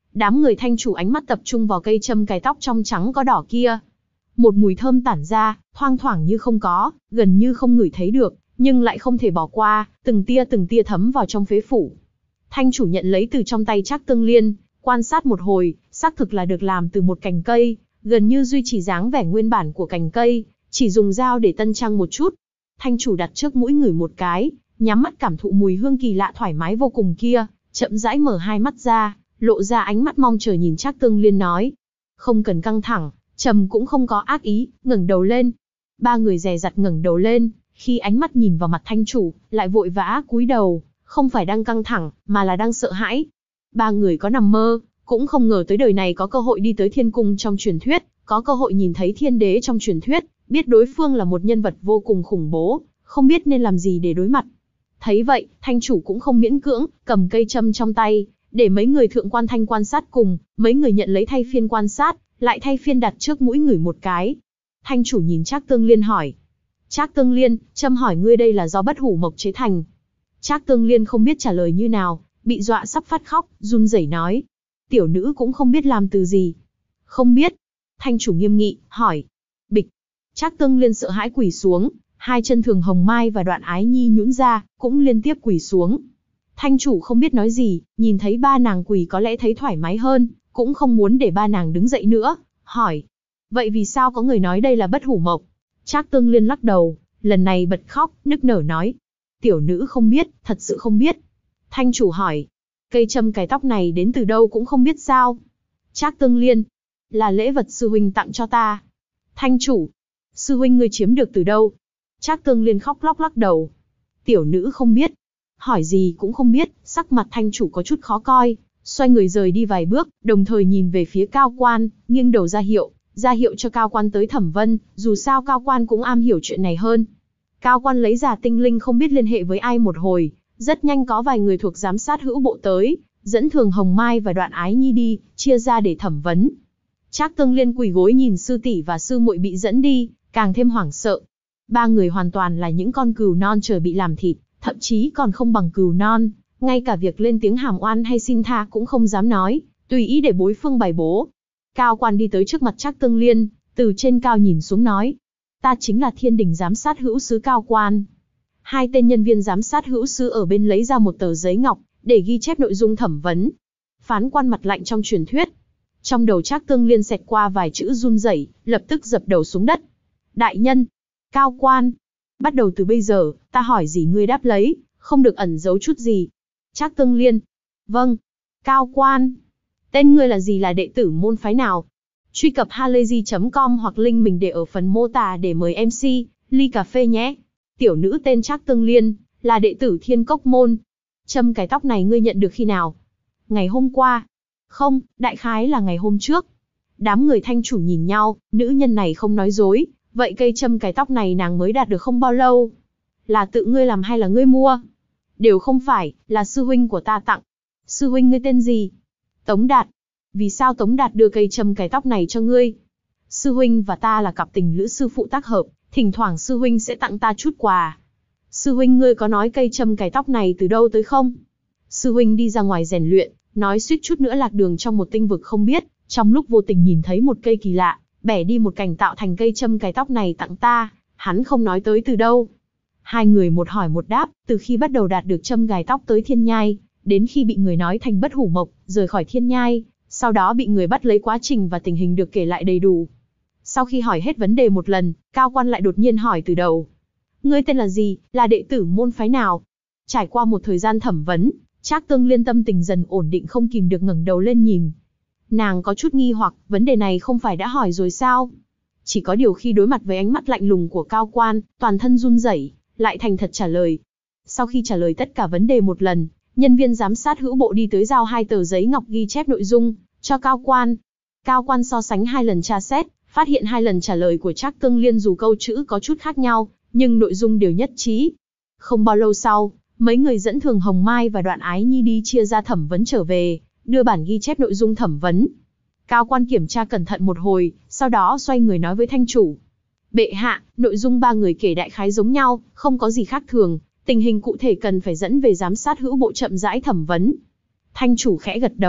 Đám người Thanh chủ ánh mắt tập trung vào cây châm cài tóc trong trắng có đỏ kia. Một mùi thơm tản ra, thoang thoảng như không có, gần như không ngửi thấy được, nhưng lại không thể bỏ qua, từng tia thấm vào trong phế phủ. Thanh chủ nhận lấy từ trong tay Trác Tương Liên, quan sát một hồi, xác thực là được làm từ một cành cây, gần như duy trì dáng vẻ nguyên bản của cành cây, chỉ dùng dao để tân trang một chút. Thanh chủ đặt trước mũi ngửi một cái, nhắm mắt cảm thụ mùi hương kỳ lạ thoải mái vô cùng kia, chậm rãi mở hai mắt ra, lộ ra ánh mắt mong chờ nhìn Trác Tương Liên nói. Không cần căng thẳng, trầm cũng không có ác ý, ngẩng đầu lên. Ba người dè dặt ngẩng đầu lên, khi ánh mắt nhìn vào mặt Thanh chủ, lại vội vã cúi đầu, không phải đang căng thẳng, mà là đang sợ hãi. Ba người có nằm mơ, cũng không ngờ tới đời này có cơ hội đi tới thiên cung trong truyền thuyết, có cơ hội nhìn thấy thiên đế trong truyền thuyết, biết đối phương là một nhân vật vô cùng khủng bố, không biết nên làm gì để đối mặt. Thấy vậy, Thanh chủ cũng không miễn cưỡng, cầm cây châm trong tay, để mấy người thượng quan thanh quan sát cùng, mấy người nhận lấy thay phiên quan sát, lại thay phiên đặt trước mũi ngửi một cái. Thanh chủ nhìn Trác Tương Liên hỏi. Trác Tương Liên, châm hỏi ngươi đây là do bất hủ mộc chế thành. Trác Tương Liên không biết trả lời như nào, bị dọa sắp phát khóc, run rẩy nói. Tiểu nữ cũng không biết làm từ gì. Không biết. Thanh chủ nghiêm nghị, hỏi. Bịch. Trác Tương Liên sợ hãi quỳ xuống, hai chân Thường Hồng Mai và Đoạn Ái Nhi nhũn ra, cũng liên tiếp quỳ xuống. Thanh chủ không biết nói gì, nhìn thấy ba nàng quỳ có lẽ thấy thoải mái hơn, cũng không muốn để ba nàng đứng dậy nữa, hỏi. Vậy vì sao có người nói đây là bất hủ mộc? Trác Tương Liên lắc đầu, lần này bật khóc, nức nở nói. Tiểu nữ không biết, thật sự không biết. Thanh chủ hỏi. Cây châm cài tóc này đến từ đâu cũng không biết sao? Trác Tương Liên. Là lễ vật sư huynh tặng cho ta. Thanh chủ. Sư huynh ngươi chiếm được từ đâu? Trác Tương Liên khóc lóc lắc đầu. Tiểu nữ không biết. Hỏi gì cũng không biết, sắc mặt thanh chủ có chút khó coi, xoay người rời đi vài bước, đồng thời nhìn về phía Cao Quan, nghiêng đầu ra hiệu cho Cao Quan tới thẩm vấn, dù sao Cao Quan cũng am hiểu chuyện này hơn. Cao Quan lấy ra tinh linh không biết liên hệ với ai một hồi, rất nhanh có vài người thuộc giám sát hữu bộ tới, dẫn Thường Hồng Mai và Đoạn Ái Nhi đi, chia ra để thẩm vấn. Trác Tương Liên quỳ gối nhìn sư tỷ và sư muội bị dẫn đi, càng thêm hoảng sợ. Ba người hoàn toàn là những con cừu non chờ bị làm thịt, thậm chí còn không bằng cừu non, ngay cả việc lên tiếng hàm oan hay xin tha cũng không dám nói, tùy ý để đối phương bày bố. Cao Quan đi tới trước mặt Trác Tương Liên, từ trên cao nhìn xuống nói. Ta chính là Thiên Đình giám sát hữu sứ Cao Quan. Hai tên nhân viên giám sát hữu sứ ở bên lấy ra một tờ giấy ngọc, để ghi chép nội dung thẩm vấn. Phán quan mặt lạnh trong truyền thuyết. Trong đầu Trác Tương Liên xẹt qua vài chữ run rẩy, lập tức dập đầu xuống đất. Đại nhân, Cao Quan, bắt đầu từ bây giờ, ta hỏi gì ngươi đáp lấy, không được ẩn giấu chút gì. Trác Tương Liên. Vâng. Cao Quan. Tên ngươi là gì, là đệ tử môn phái nào? Truy cập halayzi.com hoặc link mình để ở phần mô tả để mời MC, ly cà phê nhé. Tiểu nữ tên Trác Tương Liên, là đệ tử Thiên Cốc môn. Châm cài tóc này ngươi nhận được khi nào? Ngày hôm qua. Không, đại khái là ngày hôm trước. Đám người Thanh chủ nhìn nhau, nữ nhân này không nói dối. Vậy cây châm cài tóc này nàng mới đạt được không bao lâu? Là tự ngươi làm hay là ngươi mua? Đều không phải, là sư huynh của ta tặng. Sư huynh ngươi tên gì? Tống Đạt. Vì sao Tống Đạt đưa cây châm cài tóc này cho ngươi? Sư huynh và ta là cặp tình lữ sư phụ tác hợp, thỉnh thoảng sư huynh sẽ tặng ta chút quà. Sư huynh ngươi có nói cây châm cài tóc này từ đâu tới không? Sư huynh đi ra ngoài rèn luyện, nói suýt chút nữa lạc đường trong một tinh vực không biết, trong lúc vô tình nhìn thấy một cây kỳ lạ, bẻ đi một cành tạo thành cây châm cài tóc này tặng ta, hắn không nói tới từ đâu. Hai người một hỏi một đáp, từ khi bắt đầu đạt được châm gài tóc tới thiên nhai, đến khi bị người nói thành bất hủ mộc, rời khỏi thiên nhai, sau đó bị người bắt lấy quá trình và tình hình được kể lại đầy đủ. Sau khi hỏi hết vấn đề một lần, Cao Quan lại đột nhiên hỏi từ đầu. Ngươi tên là gì, là đệ tử môn phái nào? Trải qua một thời gian thẩm vấn, Trác Tương Liên tâm tình dần ổn định không kìm được ngẩng đầu lên nhìn. Nàng có chút nghi hoặc, vấn đề này không phải đã hỏi rồi sao? Chỉ có điều khi đối mặt với ánh mắt lạnh lùng của Cao Quan, toàn thân run rẩy, lại thành thật trả lời. Sau khi trả lời tất cả vấn đề một lần, nhân viên giám sát hữu bộ đi tới giao hai tờ giấy ngọc ghi chép nội dung cho Cao Quan. Cao Quan so sánh hai lần tra xét, phát hiện hai lần trả lời của Trác Tương Liên dù câu chữ có chút khác nhau, nhưng nội dung đều nhất trí. Không bao lâu sau, mấy người dẫn Thường Hồng Mai và Đoạn Ái Nhi đi chia ra thẩm vấn trở về, đưa bản ghi chép nội dung thẩm vấn. Cao Quan kiểm tra cẩn thận một hồi, sau đó xoay người nói với Thanh chủ. Bệ hạ, nội dung ba người kể đại khái giống nhau, không có gì khác thường, tình hình cụ thể cần phải dẫn về giám sát hữu bộ chậm rãi thẩm vấn. Thanh chủ khẽ gật đầu,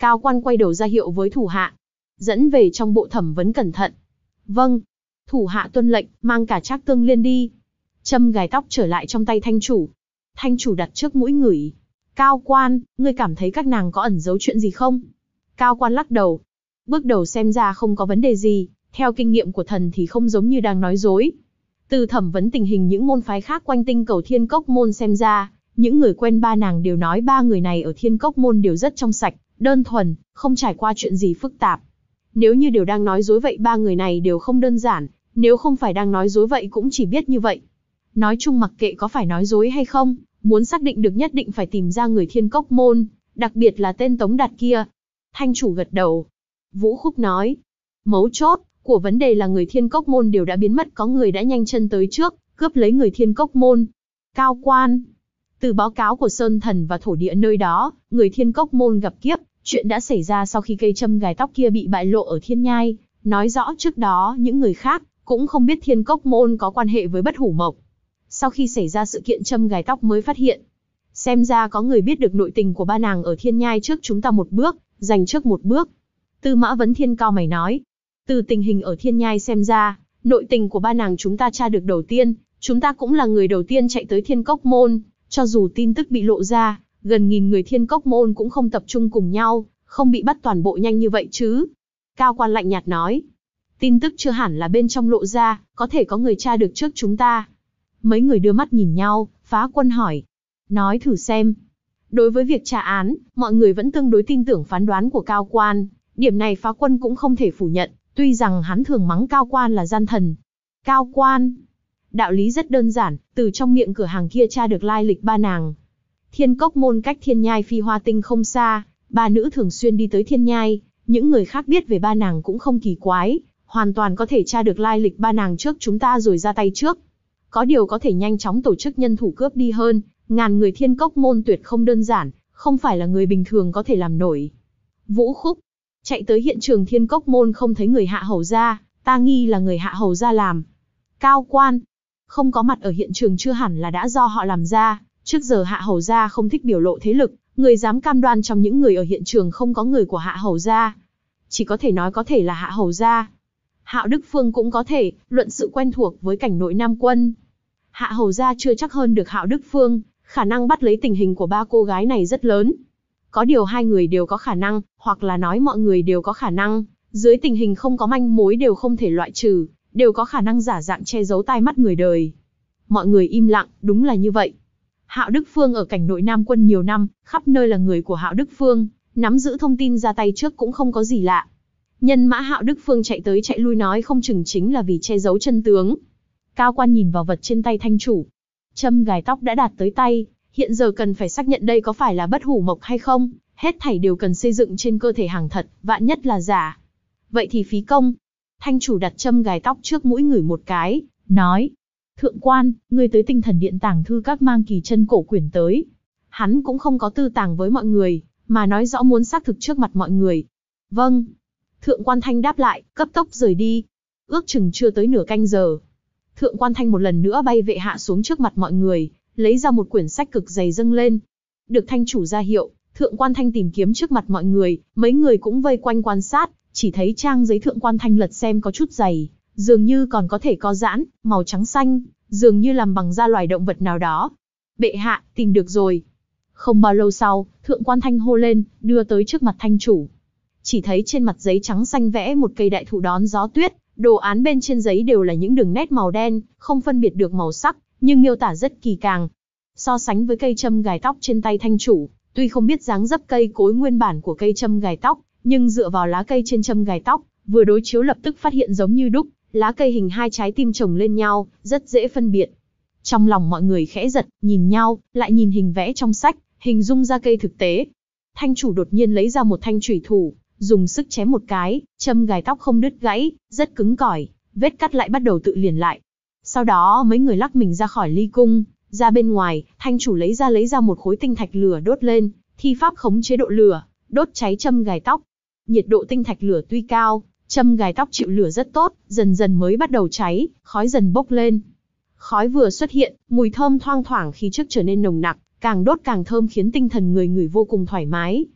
Cao quan quay đầu ra hiệu với thủ hạ. Dẫn về trong bộ thẩm vấn cẩn thận. Vâng. Thủ hạ tuân lệnh, mang cả Trác Tương Liên đi. Châm gài tóc trở lại trong tay thanh chủ. Thanh chủ đặt trước mũi ngửi. Cao quan, ngươi cảm thấy các nàng có ẩn giấu chuyện gì không? Cao quan lắc đầu. Bước đầu xem ra không có vấn đề gì, theo kinh nghiệm của thần thì không giống như đang nói dối. Từ thẩm vấn tình hình những môn phái khác quanh tinh cầu Thiên Cốc Môn xem ra, những người quen ba nàng đều nói ba người này ở Thiên Cốc Môn đều rất trong sạch, đơn thuần, không trải qua chuyện gì phức tạp. Nếu như đều đang nói dối vậy ba người này đều không đơn giản, nếu không phải đang nói dối vậy cũng chỉ biết như vậy. Nói chung mặc kệ có phải nói dối hay không, muốn xác định được nhất định phải tìm ra người Thiên Cốc Môn, đặc biệt là tên Tống Đạt kia. Thanh chủ gật đầu. Vũ Khúc nói, mấu chốt của vấn đề là người Thiên Cốc Môn đều đã biến mất, có người đã nhanh chân tới trước, cướp lấy người Thiên Cốc Môn. Cao quan, từ báo cáo của Sơn Thần và thổ địa nơi đó, người Thiên Cốc Môn gặp kiếp, chuyện đã xảy ra sau khi cây châm gài tóc kia bị bại lộ ở Thiên Nhai, nói rõ trước đó những người khác cũng không biết Thiên Cốc Môn có quan hệ với Bất Hủ Mộc. Sau khi xảy ra sự kiện châm gài tóc mới phát hiện. Xem ra có người biết được nội tình của ba nàng ở Thiên Nhai trước chúng ta một bước, giành trước một bước. Tư Mã Vấn Thiên cao mày nói. Từ tình hình ở Thiên Nhai xem ra, nội tình của ba nàng chúng ta tra được đầu tiên, chúng ta cũng là người đầu tiên chạy tới Thiên Cốc Môn, cho dù tin tức bị lộ ra, gần 1000 người Thiên Cốc Môn cũng không tập trung cùng nhau, không bị bắt toàn bộ nhanh như vậy chứ. Cao quan lạnh nhạt nói. Tin tức chưa hẳn là bên trong lộ ra, có thể có người tra được trước chúng ta. Mấy người đưa mắt nhìn nhau, Phá Quân hỏi. Nói thử xem. Đối với việc tra án, mọi người vẫn tương đối tin tưởng phán đoán của Cao quan. Điểm này Phá Quân cũng không thể phủ nhận, tuy rằng hắn thường mắng Cao quan là gian thần. Cao quan. Đạo lý rất đơn giản, từ trong miệng cửa hàng kia tra được lai lịch ba nàng. Thiên Cốc Môn cách Thiên Nhai Phi Hoa Tinh không xa, ba nữ thường xuyên đi tới Thiên Nhai, những người khác biết về ba nàng cũng không kỳ quái, hoàn toàn có thể tra được lai lịch ba nàng trước chúng ta rồi ra tay trước. Có điều có thể nhanh chóng tổ chức nhân thủ cướp đi hơn, 1000 người Thiên Cốc Môn tuyệt không đơn giản, không phải là người bình thường có thể làm nổi. Vũ Khúc, chạy tới hiện trường Thiên Cốc Môn không thấy người Hạ Hầu gia, ta nghi là người Hạ Hầu gia làm. Cao quan, không có mặt ở hiện trường chưa hẳn là đã do họ làm ra, trước giờ Hạ Hầu gia không thích biểu lộ thế lực, người dám cam đoan trong những người ở hiện trường không có người của Hạ Hầu gia. Chỉ có thể nói có thể là Hạ Hầu gia. Hạo Đức Phương cũng có thể, luận sự quen thuộc với cảnh nội Nam Quân. Hạ Hầu gia chưa chắc hơn được Hạo Đức Phương, khả năng bắt lấy tình hình của ba cô gái này rất lớn. Có điều hai người đều có khả năng, hoặc là nói mọi người đều có khả năng, dưới tình hình không có manh mối đều không thể loại trừ, đều có khả năng giả dạng che giấu tai mắt người đời. Mọi người im lặng, đúng là như vậy. Hạo Đức Phương ở cảnh nội Nam Quân nhiều năm, khắp nơi là người của Hạo Đức Phương, nắm giữ thông tin ra tay trước cũng không có gì lạ. Nhân mã Hạo Đức Phương chạy tới chạy lui nói không chừng chính là vì che giấu chân tướng. Cao quan nhìn vào vật trên tay thanh chủ. Châm gài tóc đã đạt tới tay, hiện giờ cần phải xác nhận đây có phải là Bất Hủ Mộc hay không, hết thảy đều cần xây dựng trên cơ thể hàng thật, vạn nhất là giả. Vậy thì phí công. Thanh chủ đặt châm gài tóc trước mũi người một cái, nói. Thượng quan, ngươi tới Tinh Thần Điện tàng thư các mang kỳ chân cổ quyển tới. Hắn cũng không có tư tàng với mọi người, mà nói rõ muốn xác thực trước mặt mọi người. Vâng. Thượng quan Thanh đáp lại, cấp tốc rời đi. Ước chừng chưa tới nửa canh giờ. Thượng quan Thanh một lần nữa bay vệ hạ xuống trước mặt mọi người, lấy ra một quyển sách cực dày dâng lên. Được thanh chủ ra hiệu, Thượng quan Thanh tìm kiếm trước mặt mọi người, mấy người cũng vây quanh quan sát, chỉ thấy trang giấy Thượng quan Thanh lật xem có chút dày, dường như còn có thể co giãn, màu trắng xanh, dường như làm bằng da loài động vật nào đó. Bệ hạ, tìm được rồi. Không bao lâu sau, Thượng quan Thanh hô lên, đưa tới trước mặt thanh chủ. Chỉ thấy trên mặt giấy trắng xanh vẽ một cây đại thụ đón gió tuyết, đồ án bên trên giấy đều là những đường nét màu đen, không phân biệt được màu sắc, nhưng miêu tả rất kỳ càng. So sánh với cây châm gài tóc trên tay thanh chủ, tuy không biết dáng dấp cây cối nguyên bản của cây châm gài tóc, nhưng dựa vào lá cây trên châm gài tóc, vừa đối chiếu lập tức phát hiện giống như đúc, lá cây hình hai trái tim chồng lên nhau, rất dễ phân biệt. Trong lòng mọi người khẽ giật, nhìn nhau, lại nhìn hình vẽ trong sách, hình dung ra cây thực tế. Thanh chủ đột nhiên lấy ra một thanh chủy thủ, dùng sức chém một cái, châm gài tóc không đứt gãy, rất cứng cỏi, vết cắt lại bắt đầu tự liền lại. Sau đó mấy người lắc mình ra khỏi ly cung, ra bên ngoài, thanh chủ lấy ra một khối tinh thạch lửa đốt lên, thi pháp khống chế độ lửa, đốt cháy châm gài tóc. Nhiệt độ tinh thạch lửa tuy cao, châm gài tóc chịu lửa rất tốt, dần dần mới bắt đầu cháy, khói dần bốc lên. Khói vừa xuất hiện, mùi thơm thoang thoảng khí trước trở nên nồng nặc, càng đốt càng thơm khiến tinh thần người ngửi vô cùng thoải mái.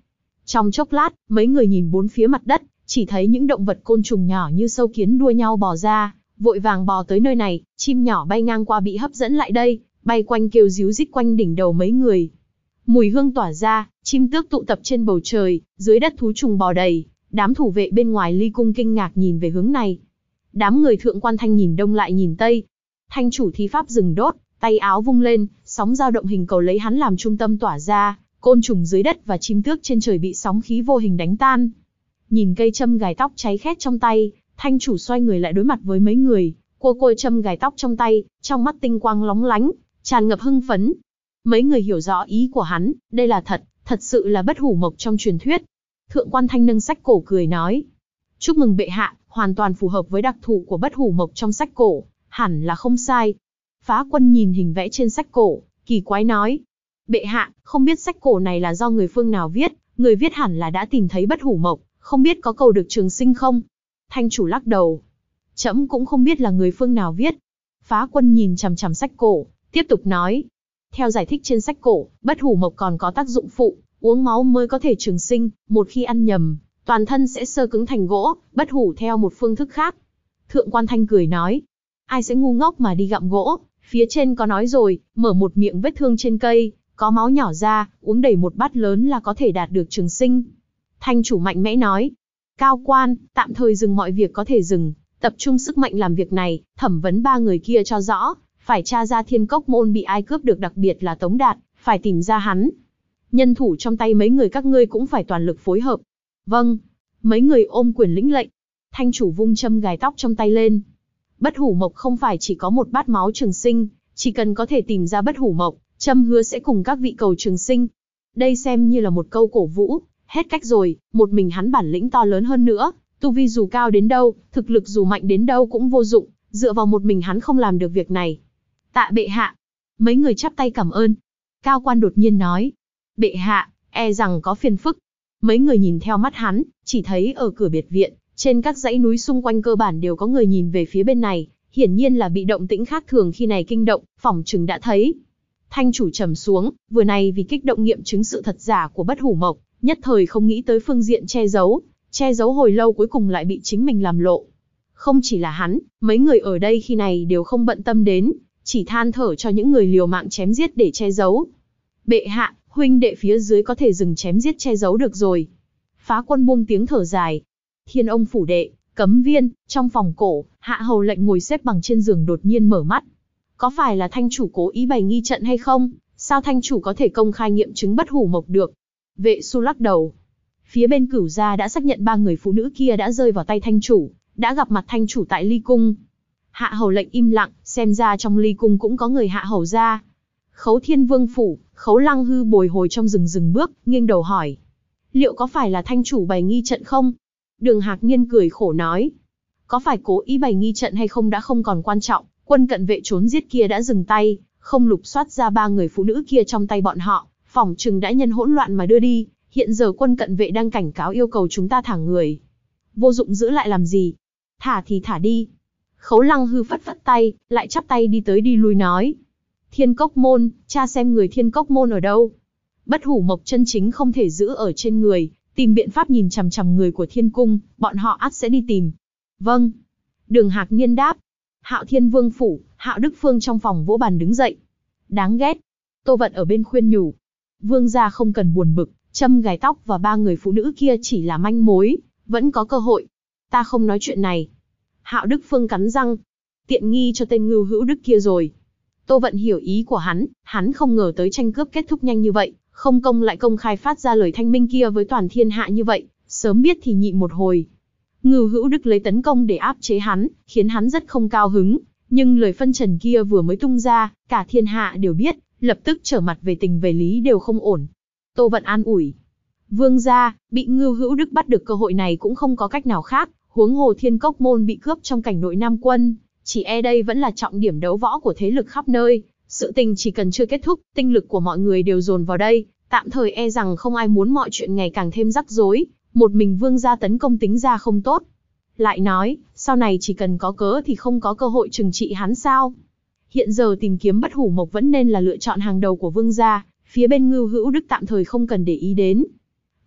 Trong chốc lát, mấy người nhìn bốn phía mặt đất, chỉ thấy những động vật côn trùng nhỏ như sâu kiến đua nhau bò ra, vội vàng bò tới nơi này, chim nhỏ bay ngang qua bị hấp dẫn lại đây, bay quanh kêu ríu rít quanh đỉnh đầu mấy người. Mùi hương tỏa ra, chim tước tụ tập trên bầu trời, dưới đất thú trùng bò đầy, đám thủ vệ bên ngoài ly cung kinh ngạc nhìn về hướng này. Đám người Thượng Quan Thanh nhìn đông lại nhìn tây. Thanh chủ thi pháp rừng đốt, tay áo vung lên, sóng dao động hình cầu lấy hắn làm trung tâm tỏa ra, côn trùng dưới đất và chim tước trên trời bị sóng khí vô hình đánh tan. Nhìn cây châm gài tóc cháy khét trong tay, Thanh chủ xoay người lại đối mặt với mấy người, cua châm gài tóc trong tay, trong mắt tinh quang lóng lánh, tràn ngập hưng phấn. Mấy người hiểu rõ ý của hắn, đây là thật sự là bất hủ mộc trong truyền thuyết. Thượng Quan Thanh nâng sách cổ cười nói, chúc mừng bệ hạ, hoàn toàn phù hợp với đặc thù của bất hủ mộc trong sách cổ, hẳn là không sai. Phá Quân nhìn hình vẽ trên sách cổ, kỳ quái nói, bệ hạ, không biết sách cổ này là do người phương nào viết, người viết hẳn là đã tìm thấy bất hủ mộc, không biết có cầu được trường sinh không? Thanh chủ lắc đầu, trẫm cũng không biết là người phương nào viết. Phá Quân nhìn chằm chằm sách cổ, tiếp tục nói, theo giải thích trên sách cổ, bất hủ mộc còn có tác dụng phụ, uống máu mới có thể trường sinh, một khi ăn nhầm, toàn thân sẽ sơ cứng thành gỗ, bất hủ theo một phương thức khác. Thượng Quan Thanh cười nói, ai sẽ ngu ngốc mà đi gặm gỗ, phía trên có nói rồi, mở một miệng vết thương trên cây, có máu nhỏ ra, uống đầy một bát lớn là có thể đạt được trường sinh. Thanh chủ mạnh mẽ nói, cao quan, tạm thời dừng mọi việc có thể dừng, tập trung sức mạnh làm việc này, thẩm vấn ba người kia cho rõ, phải tra ra Thiên Cốc Môn bị ai cướp được, đặc biệt là Tống Đạt, phải tìm ra hắn. Nhân thủ trong tay mấy người các ngươi cũng phải toàn lực phối hợp. Vâng. Mấy người ôm quyền lĩnh lệnh. Thanh chủ vung châm gài tóc trong tay lên. Bất hủ mộc không phải chỉ có một bát máu trường sinh, chỉ cần có thể tìm ra bất hủ mộc, châm hứa sẽ cùng các vị cầu trường sinh. Đây xem như là một câu cổ vũ, hết cách rồi, một mình hắn bản lĩnh to lớn hơn nữa, tu vi dù cao đến đâu, thực lực dù mạnh đến đâu cũng vô dụng, dựa vào một mình hắn không làm được việc này. Tạ bệ hạ. Mấy người chắp tay cảm ơn. Cao quan đột nhiên nói, bệ hạ, e rằng có phiền phức. Mấy người nhìn theo mắt hắn, chỉ thấy ở cửa biệt viện, trên các dãy núi xung quanh cơ bản đều có người nhìn về phía bên này, hiển nhiên là bị động tĩnh khác thường khi này kinh động, phỏng chừng đã thấy. Thanh chủ trầm xuống, vừa này vì kích động nghiệm chứng sự thật giả của bất hủ mộc, nhất thời không nghĩ tới phương diện che giấu hồi lâu cuối cùng lại bị chính mình làm lộ. Không chỉ là hắn, mấy người ở đây khi này đều không bận tâm đến, chỉ than thở cho những người liều mạng chém giết để che giấu. Bệ hạ, huynh đệ phía dưới có thể dừng chém giết che giấu được rồi. Phá Quân buông tiếng thở dài. Thiên Ông phủ đệ, cấm viên, trong phòng cổ, Hạ Hầu Lệnh ngồi xếp bằng trên giường đột nhiên mở mắt. Có phải là thanh chủ cố ý bày nghi trận hay không? Sao thanh chủ có thể công khai nghiệm chứng bất hủ mộc được? Vệ Su lắc đầu. Phía bên Cửu gia đã xác nhận ba người phụ nữ kia đã rơi vào tay thanh chủ, đã gặp mặt thanh chủ tại Ly Cung. Hạ Hầu Lệnh im lặng, xem ra trong Ly Cung cũng có người Hạ Hầu gia. Khấu Thiên Vương phủ, Khấu Lăng Hư bồi hồi trong rừng dừng bước, nghiêng đầu hỏi. Liệu có phải là thanh chủ bày nghi trận không? Đường Hạc Niên cười khổ nói. Có phải cố ý bày nghi trận hay không đã không còn quan trọng, quân cận vệ trốn giết kia đã dừng tay, không lục soát ra ba người phụ nữ kia trong tay bọn họ, phỏng chừng đã nhân hỗn loạn mà đưa đi, hiện giờ quân cận vệ đang cảnh cáo yêu cầu chúng ta thả người. Vô dụng giữ lại làm gì? Thả thì thả đi. Khấu Lăng Hư phất phất tay, lại chắp tay đi tới đi lui nói. Thiên Cốc Môn, cha xem người Thiên Cốc Môn ở đâu? Bất hủ mộc chân chính không thể giữ ở trên người, tìm biện pháp nhìn chằm chằm người của Thiên Cung, bọn họ ắt sẽ đi tìm. Vâng. Đường Hạc Niên đáp. Hạo Thiên Vương phủ, Hạo Đức Phương trong phòng vỗ bàn đứng dậy. Đáng ghét. Tô Vận ở bên khuyên nhủ. Vương gia không cần buồn bực, châm gài tóc và ba người phụ nữ kia chỉ là manh mối, vẫn có cơ hội. Ta không nói chuyện này. Hạo Đức Phương cắn răng. Tiện nghi cho tên Ngưu Hữu Đức kia rồi. Tô Vận hiểu ý của hắn không ngờ tới tranh cướp kết thúc nhanh như vậy, không công lại công khai phát ra lời thanh minh kia với toàn thiên hạ như vậy, sớm biết thì nhịn một hồi. Ngưu Hữu Đức lấy tấn công để áp chế hắn, khiến hắn rất không cao hứng, nhưng lời phân trần kia vừa mới tung ra, cả thiên hạ đều biết, lập tức trở mặt về tình về lý đều không ổn. Tô Vận an ủi. Vương gia, bị Ngưu Hữu Đức bắt được cơ hội này cũng không có cách nào khác, huống hồ Thiên Cốc Môn bị cướp trong cảnh nội Nam Quân, chỉ e đây vẫn là trọng điểm đấu võ của thế lực khắp nơi, sự tình chỉ cần chưa kết thúc, tinh lực của mọi người đều dồn vào đây, tạm thời e rằng không ai muốn mọi chuyện ngày càng thêm rắc rối, một mình vương gia tấn công tính ra không tốt. Lại nói, sau này chỉ cần có cớ thì không có cơ hội trừng trị hắn sao? Hiện giờ tìm kiếm bất hủ mộc vẫn nên là lựa chọn hàng đầu của vương gia, phía bên Ngưu Hữu Đức tạm thời không cần để ý đến.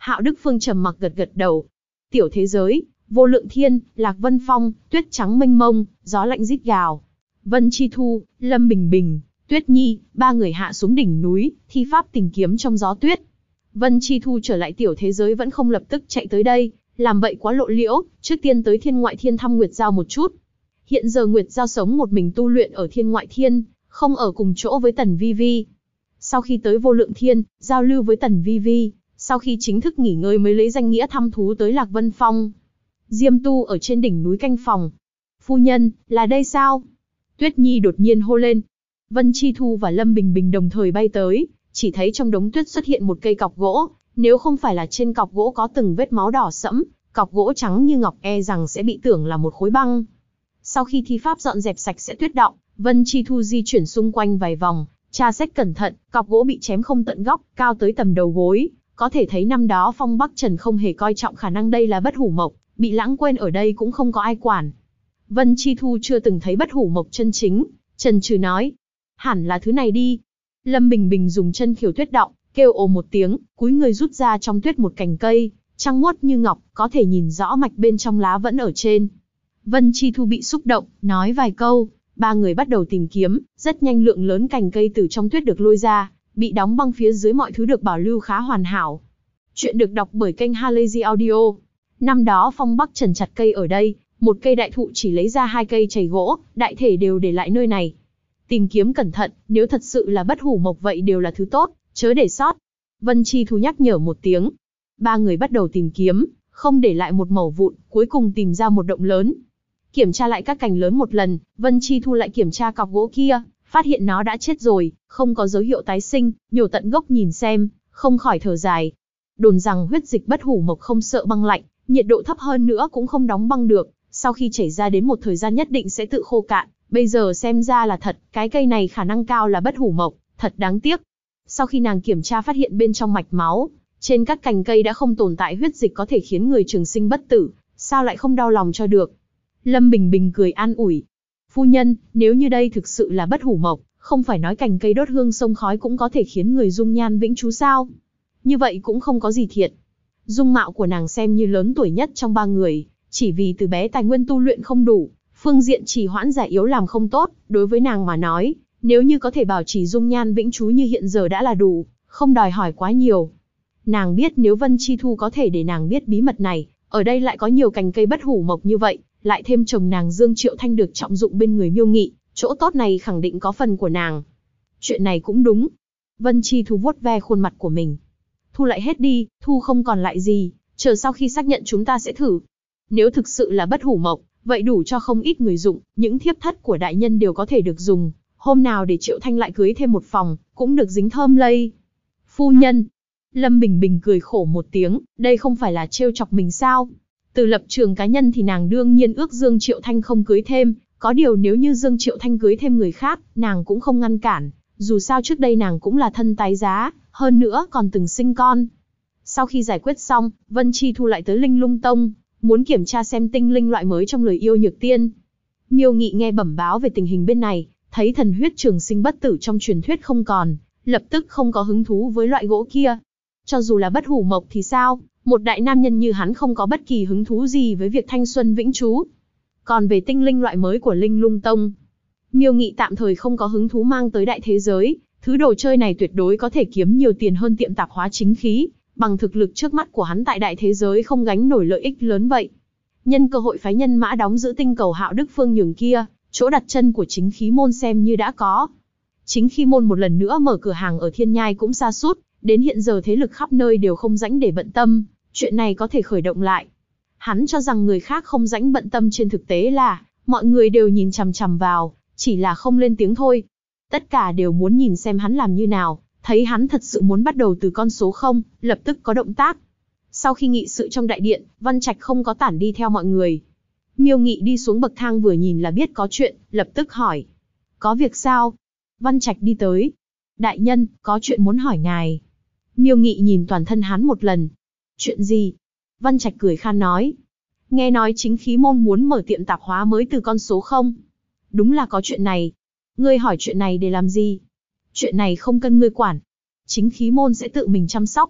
Hạo Đức Phương trầm mặc gật gật đầu. Tiểu thế giới, Vô Lượng Thiên, Lạc Vân Phong, tuyết trắng mênh mông, gió lạnh rít gào. Vân Chi Thu, Lâm Bình Bình, Tuyết Nhi, ba người hạ xuống đỉnh núi, thi pháp tìm kiếm trong gió tuyết. Vân Chi Thu trở lại tiểu thế giới vẫn không lập tức chạy tới đây, làm vậy quá lộ liễu, trước tiên tới Thiên Ngoại Thiên thăm Nguyệt Giao một chút. Hiện giờ Nguyệt Giao sống một mình tu luyện ở Thiên Ngoại Thiên, không ở cùng chỗ với Tần Vi Vi. Sau khi tới Vô Lượng Thiên, giao lưu với Tần Vi Vi, sau khi chính thức nghỉ ngơi mới lấy danh nghĩa thăm thú tới Lạc Vân Phong. Diêm Tu ở trên đỉnh núi canh phòng. Phu nhân, là đây sao? Tuyết Nhi đột nhiên hô lên. Vân Chi Thu và Lâm Bình Bình đồng thời bay tới, chỉ thấy trong đống tuyết xuất hiện một cây cọc gỗ, nếu không phải là trên cọc gỗ có từng vết máu đỏ sẫm, cọc gỗ trắng như ngọc e rằng sẽ bị tưởng là một khối băng. Sau khi thi pháp dọn dẹp sạch sẽ tuyết đọng, Vân Chi Thu di chuyển xung quanh vài vòng, tra xét cẩn thận, cọc gỗ bị chém không tận góc, cao tới tầm đầu gối, có thể thấy năm đó Phong Bắc Trần không hề coi trọng khả năng đây là bất hủ mộc, bị lãng quên ở đây cũng không có ai quản. Vân Chi Thu chưa từng thấy bất hủ mộc chân chính, chần chừ nói, hẳn là thứ này đi. Lâm Bình Bình dùng chân khiêu tuyết đọng, kêu ồ một tiếng, cúi người rút ra trong tuyết một cành cây, trắng muốt như ngọc, có thể nhìn rõ mạch bên trong lá vẫn ở trên. Vân Chi Thu bị xúc động, nói vài câu, ba người bắt đầu tìm kiếm, rất nhanh lượng lớn cành cây từ trong tuyết được lôi ra, bị đóng băng phía dưới mọi thứ được bảo lưu khá hoàn hảo. Chuyện được đọc bởi kênh Halazy Audio. Năm đó Phong Bắc Trần chặt cây ở đây, một cây đại thụ chỉ lấy ra 2 cây chày gỗ, đại thể đều để lại nơi này. Tìm kiếm cẩn thận, nếu thật sự là bất hủ mộc vậy đều là thứ tốt, chớ để sót. Vân Chi Thu nhắc nhở một tiếng. Ba người bắt đầu tìm kiếm, không để lại một mẩu vụn, cuối cùng tìm ra một động lớn. Kiểm tra lại các cành lớn một lần, Vân Chi Thu lại kiểm tra cọc gỗ kia, phát hiện nó đã chết rồi, không có dấu hiệu tái sinh, nhổ tận gốc nhìn xem, không khỏi thở dài. Đồn rằng huyết dịch bất hủ mộc không sợ băng lạnh, nhiệt độ thấp hơn nữa cũng không đóng băng được, sau khi chảy ra đến một thời gian nhất định sẽ tự khô cạn. Bây giờ xem ra là thật, cái cây này khả năng cao là bất hủ mộc, thật đáng tiếc. Sau khi nàng kiểm tra phát hiện bên trong mạch máu, trên các cành cây đã không tồn tại huyết dịch có thể khiến người trường sinh bất tử, sao lại không đau lòng cho được. Lâm Bình Bình cười an ủi. Phu nhân, nếu như đây thực sự là bất hủ mộc, không phải nói cành cây đốt hương xông khói cũng có thể khiến người dung nhan vĩnh trú sao? Như vậy cũng không có gì thiệt. Dung mạo của nàng xem như lớn tuổi nhất trong ba người, chỉ vì từ bé tài nguyên tu luyện không đủ, phương diện trì hoãn già yếu làm không tốt, đối với nàng mà nói, nếu như có thể bảo trì dung nhan vĩnh trú như hiện giờ đã là đủ, không đòi hỏi quá nhiều. Nàng biết nếu Vân Chi Thu có thể để nàng biết bí mật này, ở đây lại có nhiều cành cây bất hủ mộc như vậy, lại thêm chồng nàng Dương Triệu Thanh được trọng dụng bên người Miêu Nghị, chỗ tốt này khẳng định có phần của nàng. Chuyện này cũng đúng. Vân Chi Thu vuốt ve khuôn mặt của mình. Thu lại hết đi, thu không còn lại gì, chờ sau khi xác nhận chúng ta sẽ thử. Nếu thực sự là bất hủ mộc, vậy đủ cho không ít người dụng, những thiếp thất của đại nhân đều có thể được dùng. Hôm nào để Triệu Thanh lại cưới thêm một phòng, cũng được dính thơm lây. Phu nhân. Lâm Bình Bình cười khổ một tiếng, đây không phải là trêu chọc mình sao? Từ lập trường cá nhân thì nàng đương nhiên ước Dương Triệu Thanh không cưới thêm, có điều nếu như Dương Triệu Thanh cưới thêm người khác, nàng cũng không ngăn cản, dù sao trước đây nàng cũng là thân tái giá, hơn nữa còn từng sinh con. Sau khi giải quyết xong, Vân Chi Thu lại tới Linh Lung Tông, muốn kiểm tra xem tinh linh loại mới trong lời yêu nhược tiên. Miêu Nghị nghe bẩm báo về tình hình bên này, thấy thần huyết trường sinh bất tử trong truyền thuyết không còn, lập tức không có hứng thú với loại gỗ kia. Cho dù là bất hủ mộc thì sao, một đại nam nhân như hắn không có bất kỳ hứng thú gì với việc thanh xuân vĩnh trú. Còn về tinh linh loại mới của Linh Lung Tông, Miêu Nghị tạm thời không có hứng thú mang tới đại thế giới, thứ đồ chơi này tuyệt đối có thể kiếm nhiều tiền hơn tiệm tạp hóa chính khí, bằng thực lực trước mắt của hắn tại đại thế giới không gánh nổi lợi ích lớn vậy. Nhân cơ hội phái nhân mã đóng giữ tinh cầu Hạo Đức Phương nhường kia, chỗ đặt chân của chính khí môn xem như đã có. Chính khí môn một lần nữa mở cửa hàng ở Thiên Nhai cũng sa sút, đến hiện giờ thế lực khắp nơi đều không rảnh để bận tâm, chuyện này có thể khởi động lại. Hắn cho rằng người khác không rảnh bận tâm trên thực tế là, mọi người đều nhìn chằm chằm vào, chỉ là không lên tiếng thôi. Tất cả đều muốn nhìn xem hắn làm như nào, thấy hắn thật sự muốn bắt đầu từ con số 0, lập tức có động tác. Sau khi nghị sự trong đại điện, Văn Trạch không có tản đi theo mọi người. Miêu Nghị đi xuống bậc thang vừa nhìn là biết có chuyện, lập tức hỏi. Có việc sao? Văn Trạch đi tới. Đại nhân, có chuyện muốn hỏi ngài. Miêu Nghị nhìn toàn thân hắn một lần. Chuyện gì? Văn Trạch cười khan nói. Nghe nói chính khí môn muốn mở tiệm tạp hóa mới từ con số 0. Đúng là có chuyện này. Ngươi hỏi chuyện này để làm gì? Chuyện này không cần ngươi quản. Chính khí môn sẽ tự mình chăm sóc.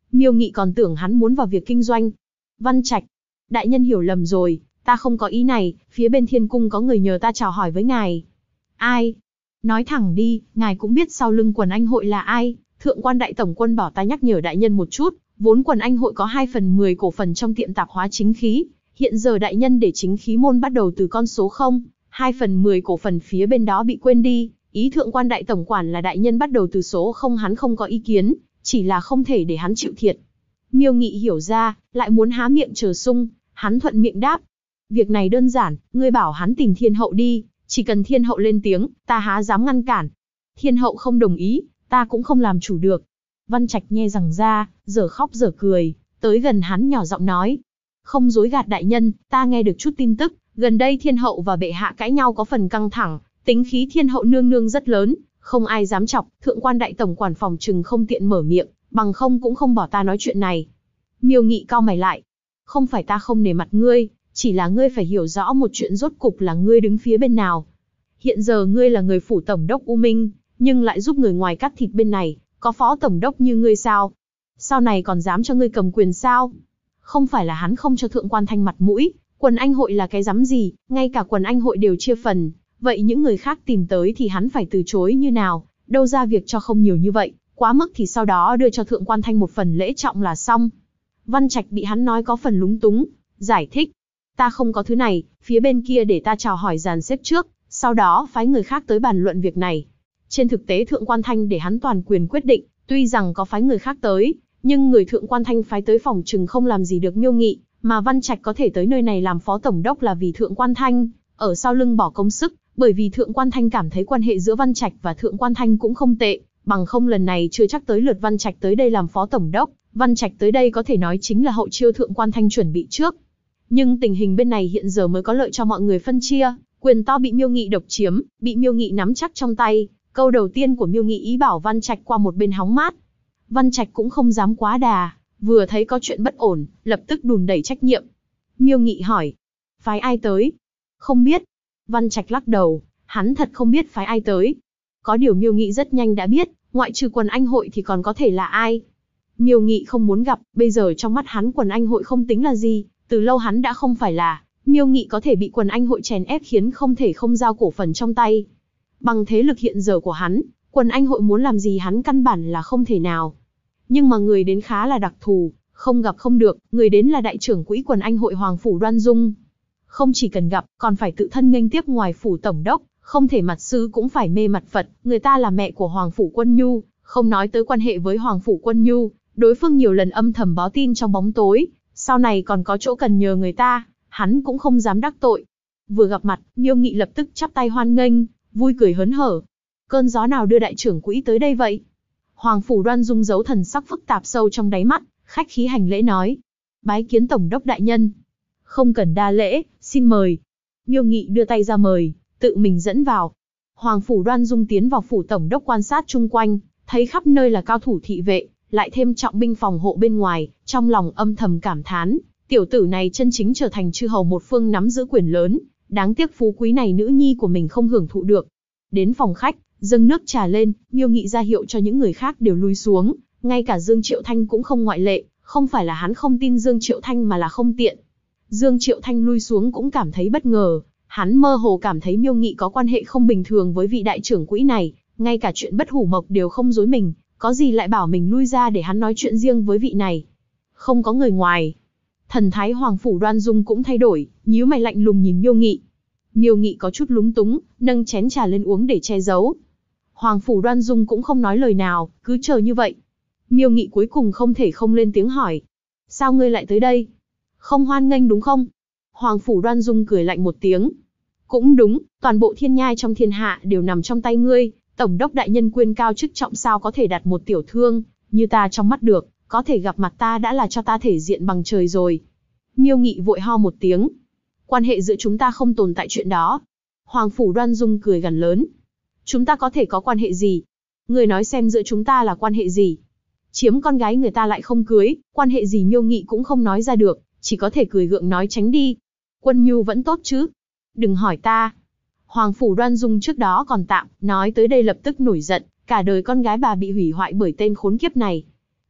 Miêu Nghị còn tưởng hắn muốn vào việc kinh doanh. Văn Trạch, đại nhân hiểu lầm rồi, ta không có ý này, phía bên Thiên Cung có người nhờ ta chào hỏi với ngài. Ai? Nói thẳng đi, ngài cũng biết sau lưng Quần Anh Hội là ai. Thượng quan đại tổng quân bảo ta nhắc nhở đại nhân một chút, vốn Quần Anh Hội có 2/10 cổ phần trong tiệm tạp hóa chính khí. Hiện giờ đại nhân để chính khí môn bắt đầu từ con số 0, 2/10 cổ phần phía bên đó bị quên đi. Ý thượng quan đại tổng quản là đại nhân bắt đầu từ số 0, hắn không có ý kiến, chỉ là không thể để hắn chịu thiệt. Miêu Nghị hiểu ra, lại muốn há miệng chờ sung, hắn thuận miệng đáp. Việc này đơn giản, ngươi bảo hắn tìm Thiên Hậu đi, chỉ cần Thiên Hậu lên tiếng, ta há dám ngăn cản. Thiên Hậu không đồng ý, ta cũng không làm chủ được. Văn Trạch nghe rằng ra, giờ khóc giờ cười, tới gần hắn nhỏ giọng nói. Không dối gạt đại nhân, ta nghe được chút tin tức, gần đây Thiên Hậu và bệ hạ cãi nhau có phần căng thẳng, tính khí Thiên Hậu nương nương rất lớn, không ai dám chọc, thượng quan đại tổng quản phòng trừng không tiện mở miệng, bằng không cũng không bỏ ta nói chuyện này. Miêu Nghị cau mày lại. Không phải ta không nể mặt ngươi, chỉ là ngươi phải hiểu rõ một chuyện, rốt cục là ngươi đứng phía bên nào. Hiện giờ ngươi là người phủ tổng đốc U Minh, nhưng lại giúp người ngoài cắt thịt bên này, có phó tổng đốc như ngươi sao? Sau này còn dám cho ngươi cầm quyền sao? Không phải là hắn không cho thượng quan Thanh mặt mũi, Quần Anh Hội là cái rắm gì, ngay cả Quần Anh Hội đều chia phần, vậy những người khác tìm tới thì hắn phải từ chối như nào, đâu ra việc cho không nhiều như vậy, quá mức thì sau đó đưa cho thượng quan Thanh một phần lễ trọng là xong. Văn Trạch bị hắn nói có phần lúng túng, giải thích. Ta không có thứ này, phía bên kia để ta chào hỏi dàn xếp trước, sau đó phái người khác tới bàn luận việc này. Trên thực tế thượng quan Thanh để hắn toàn quyền quyết định, tuy rằng có phái người khác tới, nhưng người thượng quan Thanh phái tới phòng trừng không làm gì được Miêu Nghị, mà Văn Trạch có thể tới nơi này làm phó tổng đốc là vì thượng quan Thanh, ở sau lưng bỏ công sức, bởi vì thượng quan Thanh cảm thấy quan hệ giữa Văn Trạch và thượng quan Thanh cũng không tệ, bằng không lần này chưa chắc tới lượt Văn Trạch tới đây làm phó tổng đốc, Văn Trạch tới đây có thể nói chính là hậu chiêu thượng quan Thanh chuẩn bị trước. Nhưng tình hình bên này hiện giờ mới có lợi cho mọi người phân chia, quyền to bị Miêu Nghị độc chiếm, bị Miêu Nghị nắm chắc trong tay, câu đầu tiên của Miêu Nghị ý bảo Văn Trạch qua một bên hóng mát. Văn Trạch cũng không dám quá đà, vừa thấy có chuyện bất ổn, lập tức đùn đẩy trách nhiệm. Miêu Nghị hỏi, phái ai tới? Không biết. Văn Trạch lắc đầu, hắn thật không biết phái ai tới. Có điều Miêu Nghị rất nhanh đã biết, ngoại trừ Quần Anh Hội thì còn có thể là ai. Miêu Nghị không muốn gặp, bây giờ trong mắt hắn Quần Anh Hội không tính là gì, từ lâu hắn đã không phải là. Miêu Nghị có thể bị Quần Anh Hội chèn ép khiến không thể không giao cổ phần trong tay. Bằng thế lực hiện giờ của hắn, Quần Anh Hội muốn làm gì hắn căn bản là không thể nào. Nhưng mà người đến khá là đặc thù, không gặp không được, người đến là đại trưởng quỹ Quần Anh Hội Hoàng Phủ Đoan Dung. Không chỉ cần gặp, còn phải tự thân nghênh tiếp ngoài phủ tổng đốc, không thể mặt sư cũng phải mê mặt Phật, người ta là mẹ của Hoàng Phủ Quân Nhu, không nói tới quan hệ với Hoàng Phủ Quân Nhu, đối phương nhiều lần âm thầm báo tin trong bóng tối, sau này còn có chỗ cần nhờ người ta, hắn cũng không dám đắc tội. Vừa gặp mặt, Miêu Nghị lập tức chắp tay hoan nghênh, vui cười hớn hở. Cơn gió nào đưa đại trưởng quỹ tới đây vậy? Hoàng Phủ Đoan Dung giấu thần sắc phức tạp sâu trong đáy mắt, khách khí hành lễ nói. Bái kiến tổng đốc đại nhân. Không cần đa lễ, xin mời. Miêu Nghị đưa tay ra mời, tự mình dẫn vào. Hoàng Phủ Đoan Dung tiến vào phủ tổng đốc quan sát chung quanh, thấy khắp nơi là cao thủ thị vệ, lại thêm trọng binh phòng hộ bên ngoài, trong lòng âm thầm cảm thán, tiểu tử này chân chính trở thành chư hầu một phương nắm giữ quyền lớn, đáng tiếc phú quý này nữ nhi của mình không hưởng thụ được. Đến phòng khách, dâng nước trà lên, Miêu Nghị ra hiệu cho những người khác đều lui xuống, ngay cả Dương Triệu Thanh cũng không ngoại lệ, không phải là hắn không tin Dương Triệu Thanh mà là không tiện. Dương Triệu Thanh lui xuống cũng cảm thấy bất ngờ, hắn mơ hồ cảm thấy Miêu Nghị có quan hệ không bình thường với vị đại trưởng quỹ này, ngay cả chuyện Bất Hủ Mộc đều không dối mình, có gì lại bảo mình lui ra để hắn nói chuyện riêng với vị này. Không có người ngoài. Thần thái Hoàng Phủ Đoan Dung cũng thay đổi, nhíu mày lạnh lùng nhìn Miêu Nghị. Miêu Nghị có chút lúng túng, nâng chén trà lên uống để che giấu. Hoàng Phủ Đoan Dung cũng không nói lời nào, cứ chờ như vậy. Miêu Nghị cuối cùng không thể không lên tiếng hỏi. Sao ngươi lại tới đây? Không hoan nghênh đúng không? Hoàng Phủ Đoan Dung cười lạnh một tiếng. Cũng đúng, toàn bộ thiên nhai trong thiên hạ đều nằm trong tay ngươi, tổng đốc đại nhân quyền cao chức trọng sao có thể đặt một tiểu thương như ta trong mắt được, có thể gặp mặt ta đã là cho ta thể diện bằng trời rồi. Miêu Nghị vội ho một tiếng. Quan hệ giữa chúng ta không tồn tại chuyện đó. Hoàng Phủ Đoan Dung cười gằn lớn. Chúng ta có thể có quan hệ gì? Người nói xem giữa chúng ta là quan hệ gì? Chiếm con gái người ta lại không cưới, quan hệ gì Miêu Nghị cũng không nói ra được, chỉ có thể cười gượng nói tránh đi. Quân Nhu vẫn tốt chứ? Đừng hỏi ta. Hoàng Phủ Đoan Dung trước đó còn tạm, nói tới đây lập tức nổi giận, cả đời con gái bà bị hủy hoại bởi tên khốn kiếp này.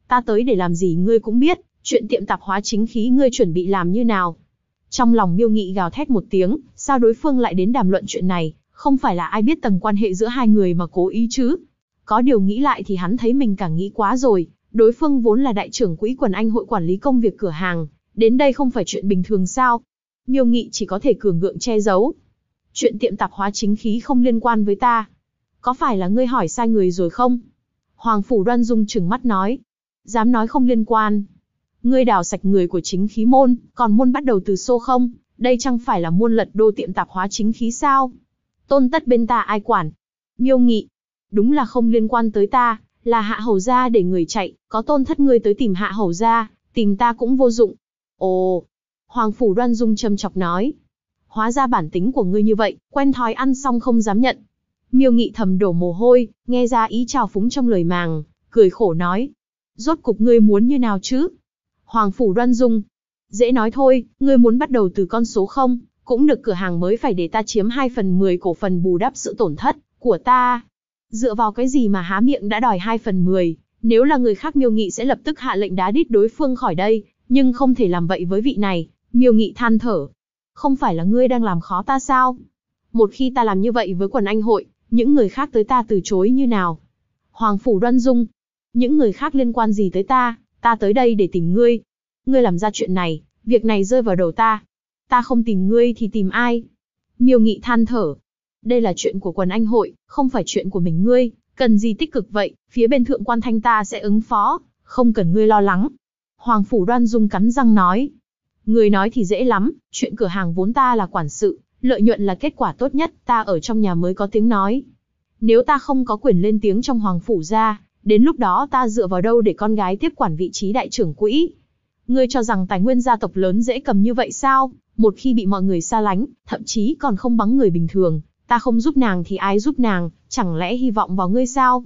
Ta tới để làm gì ngươi cũng biết, chuyện tiệm tạp hóa chính khí ngươi chuẩn bị làm như nào. Trong lòng Miêu Nghị gào thét một tiếng, sao đối phương lại đến đàm luận chuyện này, không phải là ai biết tầng quan hệ giữa hai người mà cố ý chứ. Có điều nghĩ lại thì hắn thấy mình càng nghĩ quá rồi, đối phương vốn là đại trưởng quỹ Quần Anh hội quản lý công việc cửa hàng, đến đây không phải chuyện bình thường sao. Miêu Nghị chỉ có thể cường gượng che giấu. Chuyện tiệm tạp hóa chính khí không liên quan với ta. Có phải là ngươi hỏi sai người rồi không? Hoàng Phủ Đoan Dung trừng mắt nói. Dám nói không liên quan. Ngươi đào sạch người của chính khí môn, còn môn bắt đầu từ xô không? Đây chẳng phải là môn lật đổ tiệm tạp hóa chính khí sao? Tôn tất bên ta ai quản? Miêu Nghị. Đúng là không liên quan tới ta, là Hạ Hầu gia để người chạy, có Tôn thất ngươi tới tìm Hạ Hầu gia, tìm ta cũng vô dụng. Ồ. Hoàng Phủ Đoan Dung châm chọc nói. Hóa ra bản tính của ngươi như vậy, quen thói ăn xong không dám nhận. Miêu Nghị thầm đổ mồ hôi, nghe ra ý trào phúng trong lời màng, cười khổ nói. Rốt cục ngươi muốn như nào chứ? Hoàng Phủ Đoan Dung. Dễ nói thôi, ngươi muốn bắt đầu từ con số 0, cũng được cửa hàng mới phải để ta chiếm 2/10 cổ phần bù đắp sự tổn thất của ta. Dựa vào cái gì mà há miệng đã đòi 2/10, nếu là người khác Miêu Nghị sẽ lập tức hạ lệnh đá đít đối phương khỏi đây, nhưng không thể làm vậy với vị này. Miêu Nghị than thở. Không phải là ngươi đang làm khó ta sao? Một khi ta làm như vậy với Quần Anh hội, những người khác tới ta từ chối như nào? Hoàng Phủ Đoan Dung. Những người khác liên quan gì tới ta tới đây để tìm ngươi. Ngươi làm ra chuyện này, việc này rơi vào đầu ta. Ta không tìm ngươi thì tìm ai? Miêu Nghị than thở. Đây là chuyện của Quần Anh hội, không phải chuyện của mình ngươi, cần gì tích cực vậy, phía bên Thượng Quan Thanh ta sẽ ứng phó, không cần ngươi lo lắng. Hoàng Phủ Đoan Dung cắn răng nói. Ngươi nói thì dễ lắm, chuyện cửa hàng vốn ta là quản sự, lợi nhuận là kết quả tốt nhất, ta ở trong nhà mới có tiếng nói. Nếu ta không có quyền lên tiếng trong Hoàng Phủ gia, đến lúc đó ta dựa vào đâu để con gái tiếp quản vị trí đại trưởng quỹ? Ngươi cho rằng tài nguyên gia tộc lớn dễ cầm như vậy sao? Một khi bị mọi người xa lánh, thậm chí còn không bằng người bình thường, ta không giúp nàng thì ai giúp nàng, chẳng lẽ hy vọng vào ngươi sao?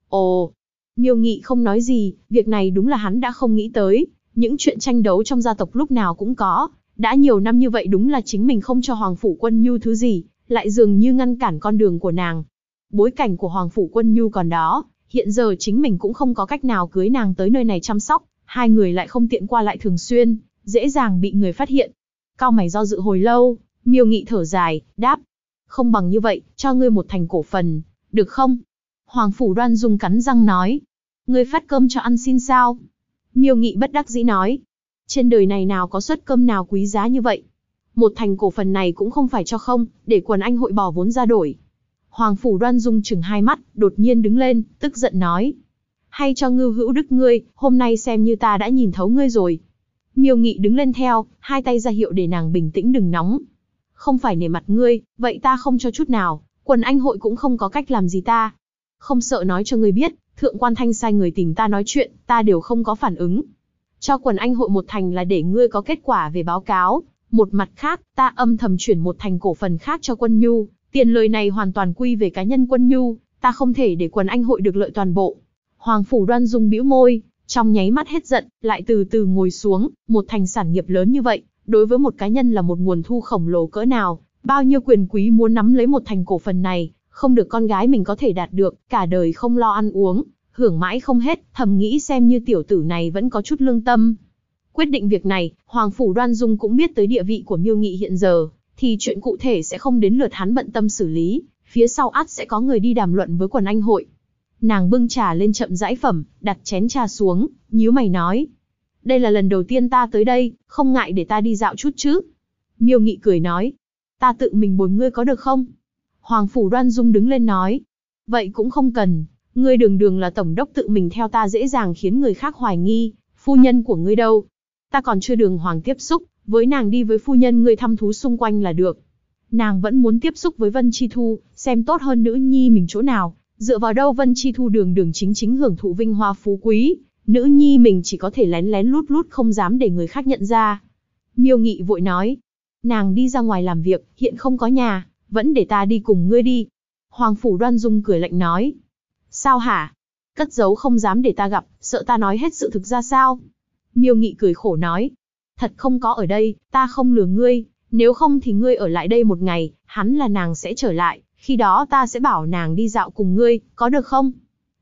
Ồ, Miêu Nghị không nói gì, việc này đúng là hắn đã không nghĩ tới, những chuyện tranh đấu trong gia tộc lúc nào cũng có, đã nhiều năm như vậy đúng là chính mình không cho Hoàng Phủ Quân Nhu thứ gì, lại dường như ngăn cản con đường của nàng. Bối cảnh của Hoàng Phủ Quân Nhu còn đó, hiện giờ chính mình cũng không có cách nào cưới nàng tới nơi này chăm sóc, hai người lại không tiện qua lại thường xuyên, dễ dàng bị người phát hiện. Cao mày do dự hồi lâu, Miêu Nghị thở dài, đáp. Không bằng như vậy, cho ngươi 1/10 cổ phần, được không? Hoàng Phủ Đoan Dung cắn răng nói. Ngươi phát cơm cho ăn xin sao? Miêu Nghị bất đắc dĩ nói. Trên đời này nào có suất cơm nào quý giá như vậy? 1/10 cổ phần này cũng không phải cho không, để Quần Anh hội bỏ vốn ra đổi. Hoàng Phủ Đoan Dung chừng hai mắt, đột nhiên đứng lên, tức giận nói. Hay cho Ngưu Hữu Đức ngươi, hôm nay xem như ta đã nhìn thấu ngươi rồi. Miêu Nghị đứng lên theo, hai tay ra hiệu để nàng bình tĩnh đừng nóng. Không phải nể mặt ngươi, vậy ta không cho chút nào, Quần Anh hội cũng không có cách làm gì ta. Không sợ nói cho ngươi biết, Thượng Quan Thanh sai người tìm ta nói chuyện, ta đều không có phản ứng. Cho Quần Anh hội 1/10 là để ngươi có kết quả về báo cáo. Một mặt khác, ta âm thầm chuyển 1/10 cổ phần khác cho Quân Nhu, tiền lời này hoàn toàn quy về cá nhân Quân Nhu, ta không thể để Quần Anh hội được lợi toàn bộ. Hoàng Phủ Đoan Dung bĩu môi, trong nháy mắt hết giận, lại từ từ ngồi xuống, 1/10 sản nghiệp lớn như vậy, đối với một cá nhân là một nguồn thu khổng lồ cỡ nào, bao nhiêu quyền quý muốn nắm lấy 1/10 cổ phần này, không được con gái mình có thể đạt được, cả đời không lo ăn uống, hưởng mãi không hết, thầm nghĩ xem như tiểu tử này vẫn có chút lương tâm. Quyết định việc này, Hoàng Phủ Đoan Dung cũng biết tới địa vị của Miêu Nghị hiện giờ, thì chuyện cụ thể sẽ không đến lượt hắn bận tâm xử lý, phía sau ắt sẽ có người đi đàm luận với Quần Anh hội. Nàng bưng trà lên chậm rãi phẩm, đặt chén trà xuống, nhíu mày nói. Đây là lần đầu tiên ta tới đây, không ngại để ta đi dạo chút chứ? Miêu Nghị cười nói. Ta tự mình bồi ngươi có được không? Hoàng Phủ Đoan Dung đứng lên nói. Vậy cũng không cần, ngươi đường đường là tổng đốc tự mình theo ta dễ dàng khiến người khác hoài nghi, phu nhân của ngươi đâu? Ta còn chưa đường hoàng tiếp xúc, với nàng đi với phu nhân ngươi thăm thú xung quanh là được. Nàng vẫn muốn tiếp xúc với Vân Chi Thu, xem tốt hơn nữ nhi mình chỗ nào, dựa vào đâu Vân Chi Thu đường đường chính chính hưởng thụ vinh hoa phú quý, nữ nhi mình chỉ có thể lén lén lút lút không dám để người khác nhận ra. Miêu Nghị vội nói, nàng đi ra ngoài làm việc, hiện không có nhà, vẫn để ta đi cùng ngươi đi. Hoàng Phủ Đoan Dung cười lạnh nói, sao hả? Cất giấu không dám để ta gặp, sợ ta nói hết sự thực ra sao? Miêu Nghị cười khổ nói, thật không có ở đây, ta không lừa ngươi, nếu không thì ngươi ở lại đây một ngày, hắn là nàng sẽ trở lại, khi đó ta sẽ bảo nàng đi dạo cùng ngươi, có được không?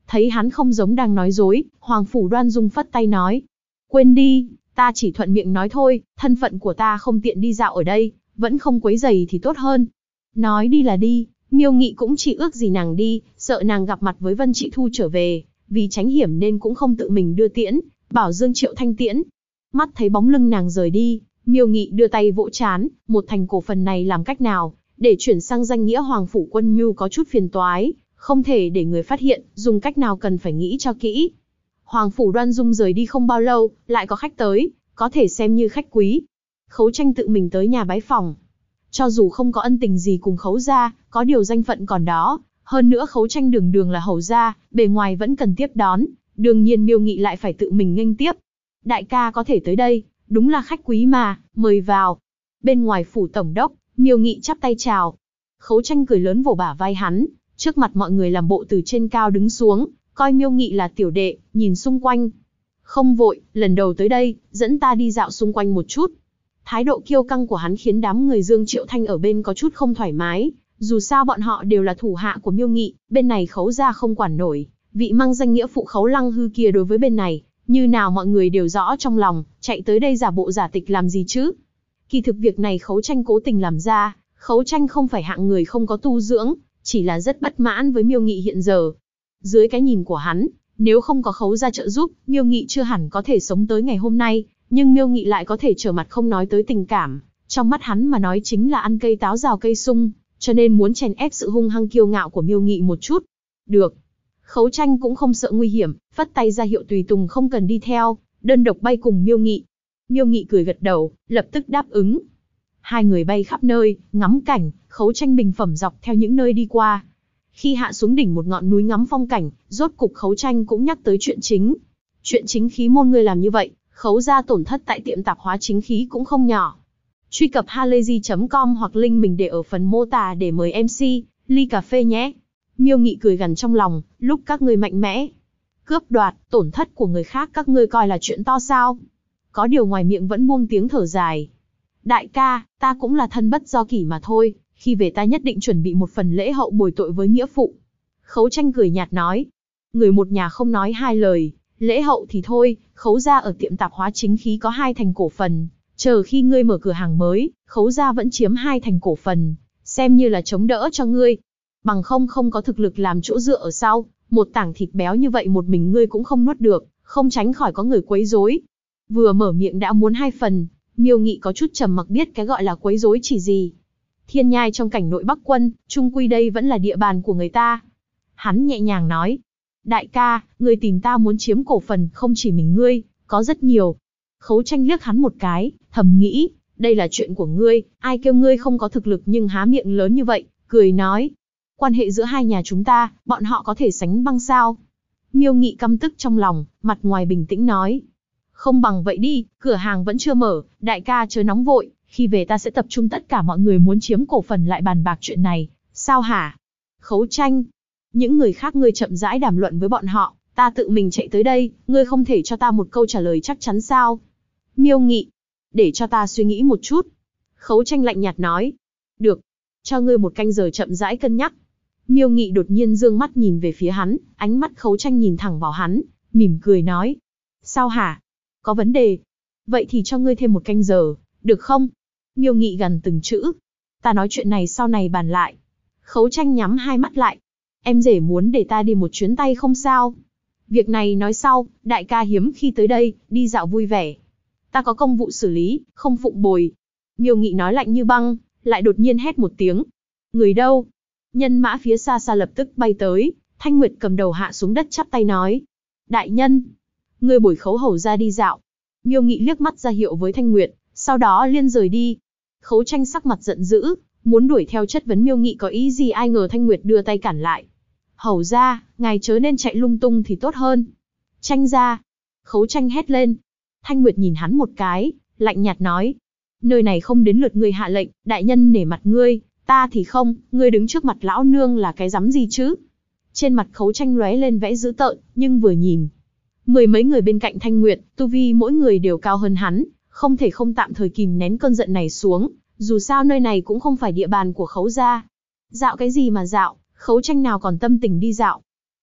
Thấy hắn không giống đang nói dối, Hoàng Phủ Đoan Dung phất tay nói. Quên đi, ta chỉ thuận miệng nói thôi, thân phận của ta không tiện đi dạo ở đây, vẫn không quấy rầy thì tốt hơn. Nói đi là đi, Miêu Nghị cũng chỉ ước gì nàng đi, sợ nàng gặp mặt với Vân Trị Thu trở về, vì tránh hiểm nên cũng không tự mình đưa tiễn, bảo Dương Triệu Thanh tiễn. Mắt thấy bóng lưng nàng rời đi, Miêu Nghị đưa tay vỗ trán, một thành cổ phần này làm cách nào, để chuyển sang danh nghĩa Hoàng Phủ Quân Nhu có chút phiền toái, không thể để người phát hiện, dùng cách nào cần phải nghĩ cho kỹ. Hoàng Phủ Đoan Dung rời đi không bao lâu, lại có khách tới, có thể xem như khách quý. Khấu Tranh tự mình tới nhà bái phòng. Cho dù không có ân tình gì cùng Khấu gia, có điều danh phận còn đó, hơn nữa Khấu Tranh đường đường là hầu gia, bề ngoài vẫn cần tiếp đón, đương nhiên Miêu Nghị lại phải tự mình nghênh tiếp. Đại ca có thể tới đây, đúng là khách quý mà, mời vào. Bên ngoài phủ tổng đốc, Miêu Nghị chắp tay chào. Khấu Tranh cười lớn vỗ bả vai hắn, trước mặt mọi người làm bộ từ trên cao đứng xuống, coi Miêu Nghị là tiểu đệ, nhìn xung quanh. Không vội, lần đầu tới đây, dẫn ta đi dạo xung quanh một chút. Thái độ kiêu căng của hắn khiến đám người Dương Triệu Thanh ở bên có chút không thoải mái, dù sao bọn họ đều là thủ hạ của Miêu Nghị, bên này Khấu gia không quản nổi, vị mang danh nghĩa phụ Khấu Lăng Hư kia đối với bên này, như nào mọi người đều rõ trong lòng, chạy tới đây giả bộ giả tịch làm gì chứ? Kỳ thực việc này Khấu Tranh cố tình làm ra, Khấu Tranh không phải hạng người không có tu dưỡng, chỉ là rất bất mãn với Miêu Nghị hiện giờ. Dưới cái nhìn của hắn, nếu không có Khấu gia trợ giúp, Miêu Nghị chưa hẳn có thể sống tới ngày hôm nay, nhưng Miêu Nghị lại có thể trở mặt không nói tới tình cảm, trong mắt hắn mà nói chính là ăn cây táo rào cây sung, cho nên muốn chèn ép sự hung hăng kiêu ngạo của Miêu Nghị một chút. Được. Khấu Tranh cũng không sợ nguy hiểm, phất tay ra hiệu tùy tùng không cần đi theo, đơn độc bay cùng Miêu Nghị. Miêu Nghị cười gật đầu, lập tức đáp ứng. Hai người bay khắp nơi, ngắm cảnh, Khấu Tranh bình phẩm dọc theo những nơi đi qua. Khi hạ xuống đỉnh một ngọn núi ngắm phong cảnh, rốt cục Khấu Tranh cũng nhắc tới chuyện chính. Chuyện chính khí môn ngươi làm như vậy, Khấu gia tổn thất tại tiệm tạp hóa chính khí cũng không nhỏ. Truy cập halayzi.com hoặc link mình để ở phần mô tả để mời MC, ly cà phê nhé. Miêu Nghị cười gằn trong lòng, lúc các ngươi mạnh mẽ, cướp đoạt, tổn thất của người khác các ngươi coi là chuyện to sao? Có điều ngoài miệng vẫn buông tiếng thở dài. Đại ca, ta cũng là thân bất do kỷ mà thôi, khi về ta nhất định chuẩn bị một phần lễ hậu bồi tội với nghĩa phụ. Khấu Tranh cười nhạt nói. Người một nhà không nói hai lời, lễ hậu thì thôi, Khấu gia ở tiệm tạp hóa chính khí có 2 thành cổ phần, chờ khi ngươi mở cửa hàng mới, Khấu gia vẫn chiếm 2 thành cổ phần, xem như là chống đỡ cho ngươi. Bằng không có thực lực làm chỗ dựa ở sau, một tảng thịt béo như vậy một mình ngươi cũng không nuốt được, không tránh khỏi có người quấy rối. Vừa mở miệng đã muốn 2 phần, Miêu Nghị có chút trầm mặc biết cái gọi là quấy rối chỉ gì. Thiên nhai trong cảnh nội Bắc Quân, chung quy đây vẫn là địa bàn của người ta. Hắn nhẹ nhàng nói. Đại ca, ngươi tìm ta muốn chiếm cổ phần không chỉ mình ngươi, có rất nhiều. Khấu Tranh liếc hắn một cái, thầm nghĩ, đây là chuyện của ngươi, ai kêu ngươi không có thực lực nhưng há miệng lớn như vậy, cười nói. Quan hệ giữa hai nhà chúng ta, bọn họ có thể sánh băng sao? Miêu Nghị căm tức trong lòng, mặt ngoài bình tĩnh nói. Không bằng vậy đi, cửa hàng vẫn chưa mở, đại ca chớ nóng vội, khi về ta sẽ tập trung tất cả mọi người muốn chiếm cổ phần lại bàn bạc chuyện này, sao hả? Khấu Tranh, những người khác ngươi chậm rãi đàm luận với bọn họ, ta tự mình chạy tới đây, ngươi không thể cho ta một câu trả lời chắc chắn sao? Miêu Nghị, để cho ta suy nghĩ một chút. Khấu Tranh lạnh nhạt nói. Được, cho ngươi 1 canh giờ chậm rãi cân nhắc. Miêu Nghị đột nhiên dương mắt nhìn về phía hắn, ánh mắt Khấu Tranh nhìn thẳng vào hắn, mỉm cười nói. Sao hả? Có vấn đề? Vậy thì cho ngươi thêm 1 canh giờ, được không? Miêu Nghị gằn từng chữ. Ta nói chuyện này sau này bàn lại. Khấu Tranh nhắm hai mắt lại. Em rể muốn để ta đi một chuyến tay không sao? Việc này nói sau, đại ca hiếm khi tới đây, đi dạo vui vẻ. Ta có công vụ xử lý, không phụng bồi. Miêu Nghị nói lạnh như băng, lại đột nhiên hét một tiếng. Người đâu? Nhân mã phía xa xa lập tức bay tới, Thanh Nguyệt cầm đầu hạ xuống đất chắp tay nói. Đại nhân, ngươi bồi Khấu hầu ra đi dạo. Miêu Nghị liếc mắt ra hiệu với Thanh Nguyệt, sau đó liên rời đi. Khấu Tranh sắc mặt giận dữ, muốn đuổi theo chất vấn Miêu Nghị có ý gì, ai ngờ Thanh Nguyệt đưa tay cản lại. Hầu ra, ngài chớ nên chạy lung tung thì tốt hơn. Tranh ra. Khấu Tranh hét lên. Thanh Nguyệt nhìn hắn một cái, lạnh nhạt nói. Nơi này không đến lượt ngươi hạ lệnh, đại nhân nể mặt ngươi, ta thì không, ngươi đứng trước mặt lão nương là cái rắm gì chứ? Trên mặt Khấu Tranh lóe lên vẻ dữ tợn, nhưng vừa nhìn, 10 mấy người bên cạnh Thanh Nguyệt, tu vi mỗi người đều cao hơn hắn, không thể không tạm thời kìm nén cơn giận này xuống, dù sao nơi này cũng không phải địa bàn của Khấu gia. Dạo cái gì mà dạo, Khấu Tranh nào còn tâm tình đi dạo.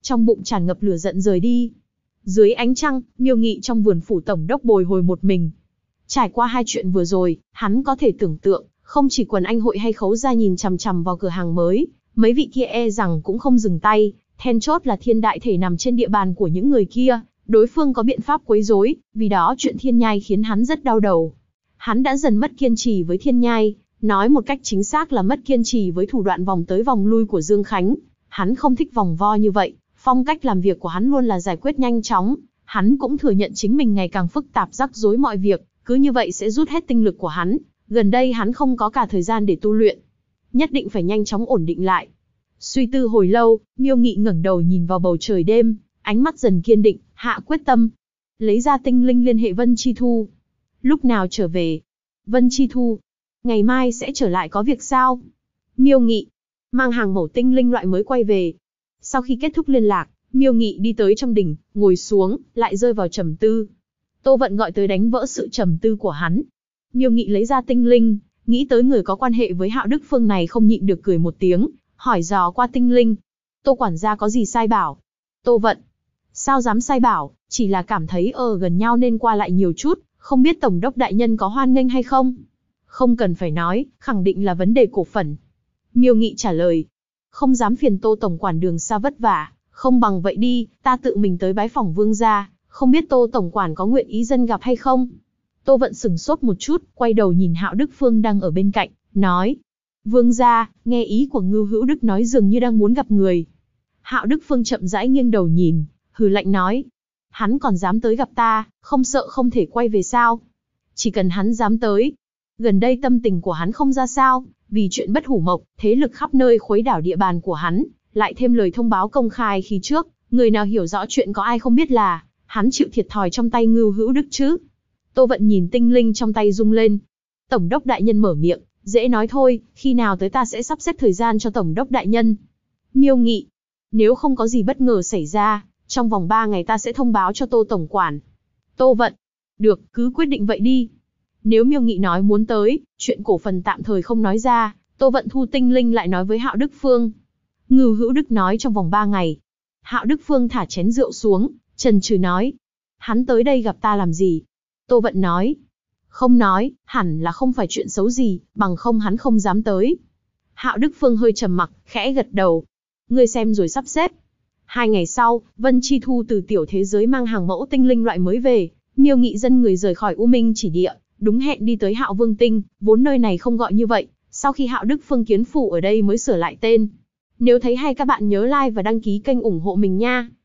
trong bụng tràn ngập lửa giận rời đi. Dưới ánh trăng, Miêu Nghị trong vườn phủ tổng đốc bồi hồi một mình. Trải qua hai chuyện vừa rồi, hắn có thể tưởng tượng, không chỉ Quần Anh hội hay Khấu gia nhìn chằm chằm vào cửa hàng mới, mấy vị kia e rằng cũng không dừng tay, then chốt là Thiên Đại Thể nằm trên địa bàn của những người kia, đối phương có biện pháp quấy rối, vì đó chuyện Thiên Nhai khiến hắn rất đau đầu. Hắn đã dần mất kiên trì với Thiên Nhai, nói một cách chính xác là mất kiên trì với thủ đoạn vòng tới vòng lui của Dương Khánh. Hắn không thích vòng vo như vậy, phong cách làm việc của hắn luôn là giải quyết nhanh chóng, hắn cũng thừa nhận chính mình ngày càng phức tạp rắc rối mọi việc, cứ như vậy sẽ rút hết tinh lực của hắn, gần đây hắn không có cả thời gian để tu luyện. Nhất định phải nhanh chóng ổn định lại. Suy tư hồi lâu, Miêu Nghị ngẩng đầu nhìn vào bầu trời đêm, ánh mắt dần kiên định, hạ quyết tâm. Lấy ra tinh linh liên hệ Vân Chi Thu. Lúc nào trở về? Vân Chi Thu. Ngày mai sẽ trở lại có việc sao? Miêu Nghị. Mang hàng mẫu tinh linh loại mới quay về. Sau khi kết thúc liên lạc, Miêu Nghị đi tới trong đỉnh, ngồi xuống, lại rơi vào trầm tư. Tô Vận gọi tới đánh vỡ sự trầm tư của hắn. Miêu Nghị lấy ra tinh linh, nghĩ tới người có quan hệ với Hạo Đức Phương này không nhịn được cười một tiếng, hỏi dò qua tinh linh. Tô quản gia có gì sai bảo? Tô Vận. Sao dám sai bảo, chỉ là cảm thấy ở gần nhau nên qua lại nhiều chút, không biết tổng đốc đại nhân có hoan nghênh hay không? Không cần phải nói, khẳng định là vấn đề cổ phần. Miêu Nghị trả lời. Không dám phiền Tô tổng quản đường xa vất vả, không bằng vậy đi, ta tự mình tới bái phỏng vương gia, không biết Tô tổng quản có nguyện ý dân gặp hay không? Tô Vận sửng sốt một chút, quay đầu nhìn Hạo Đức Phương đang ở bên cạnh, nói. Vương gia, nghe ý của Ngưu Hữu Đức nói dường như đang muốn gặp người. Hạo Đức Phương chậm rãi nghiêng đầu nhìn, hừ lạnh nói. Hắn còn dám tới gặp ta, không sợ không thể quay về sao? Chỉ cần hắn dám tới. Gần đây tâm tình của hắn không ra sao, vì chuyện Bất Hủ Mộc, thế lực khắp nơi khuấy đảo địa bàn của hắn, lại thêm lời thông báo công khai khi trước, người nào hiểu rõ chuyện có ai không biết là, hắn chịu thiệt thòi trong tay Ngưu Hữu Đức chứ. Tô Vận nhìn tinh linh trong tay rung lên. Tổng đốc đại nhân mở miệng, dễ nói thôi, khi nào tới ta sẽ sắp xếp thời gian cho tổng đốc đại nhân. Miêu Nghị. Nếu không có gì bất ngờ xảy ra, trong vòng 3 ngày ta sẽ thông báo cho Tô tổng quản. Tô Vận. Được, cứ quyết định vậy đi. Nếu Miêu Nghị nói muốn tới, chuyện cổ phần tạm thời không nói ra, Tô Vận thu tinh linh lại nói với Hạo Đức Phương. Ngưu Hữu Đức nói trong vòng 3 ngày. Hạo Đức Phương thả chén rượu xuống, chần chừ nói. Hắn tới đây gặp ta làm gì? Tô Vận nói. Không nói, hẳn là không phải chuyện xấu gì, bằng không hắn không dám tới. Hạo Đức Phương hơi trầm mặc, khẽ gật đầu. Ngươi xem rồi sắp xếp. 2 ngày sau, Vân Chi Thu từ tiểu thế giới mang hàng mẫu tinh linh loại mới về. Miêu Nghị dân người rời khỏi U Minh chỉ địa, đúng hẹn đi tới Hạo Vương Tinh, vốn nơi này không gọi như vậy, sau khi Hạo Đức Phương kiến phủ ở đây mới sửa lại tên. Nếu thấy hay các bạn nhớ like và đăng ký kênh ủng hộ mình nha.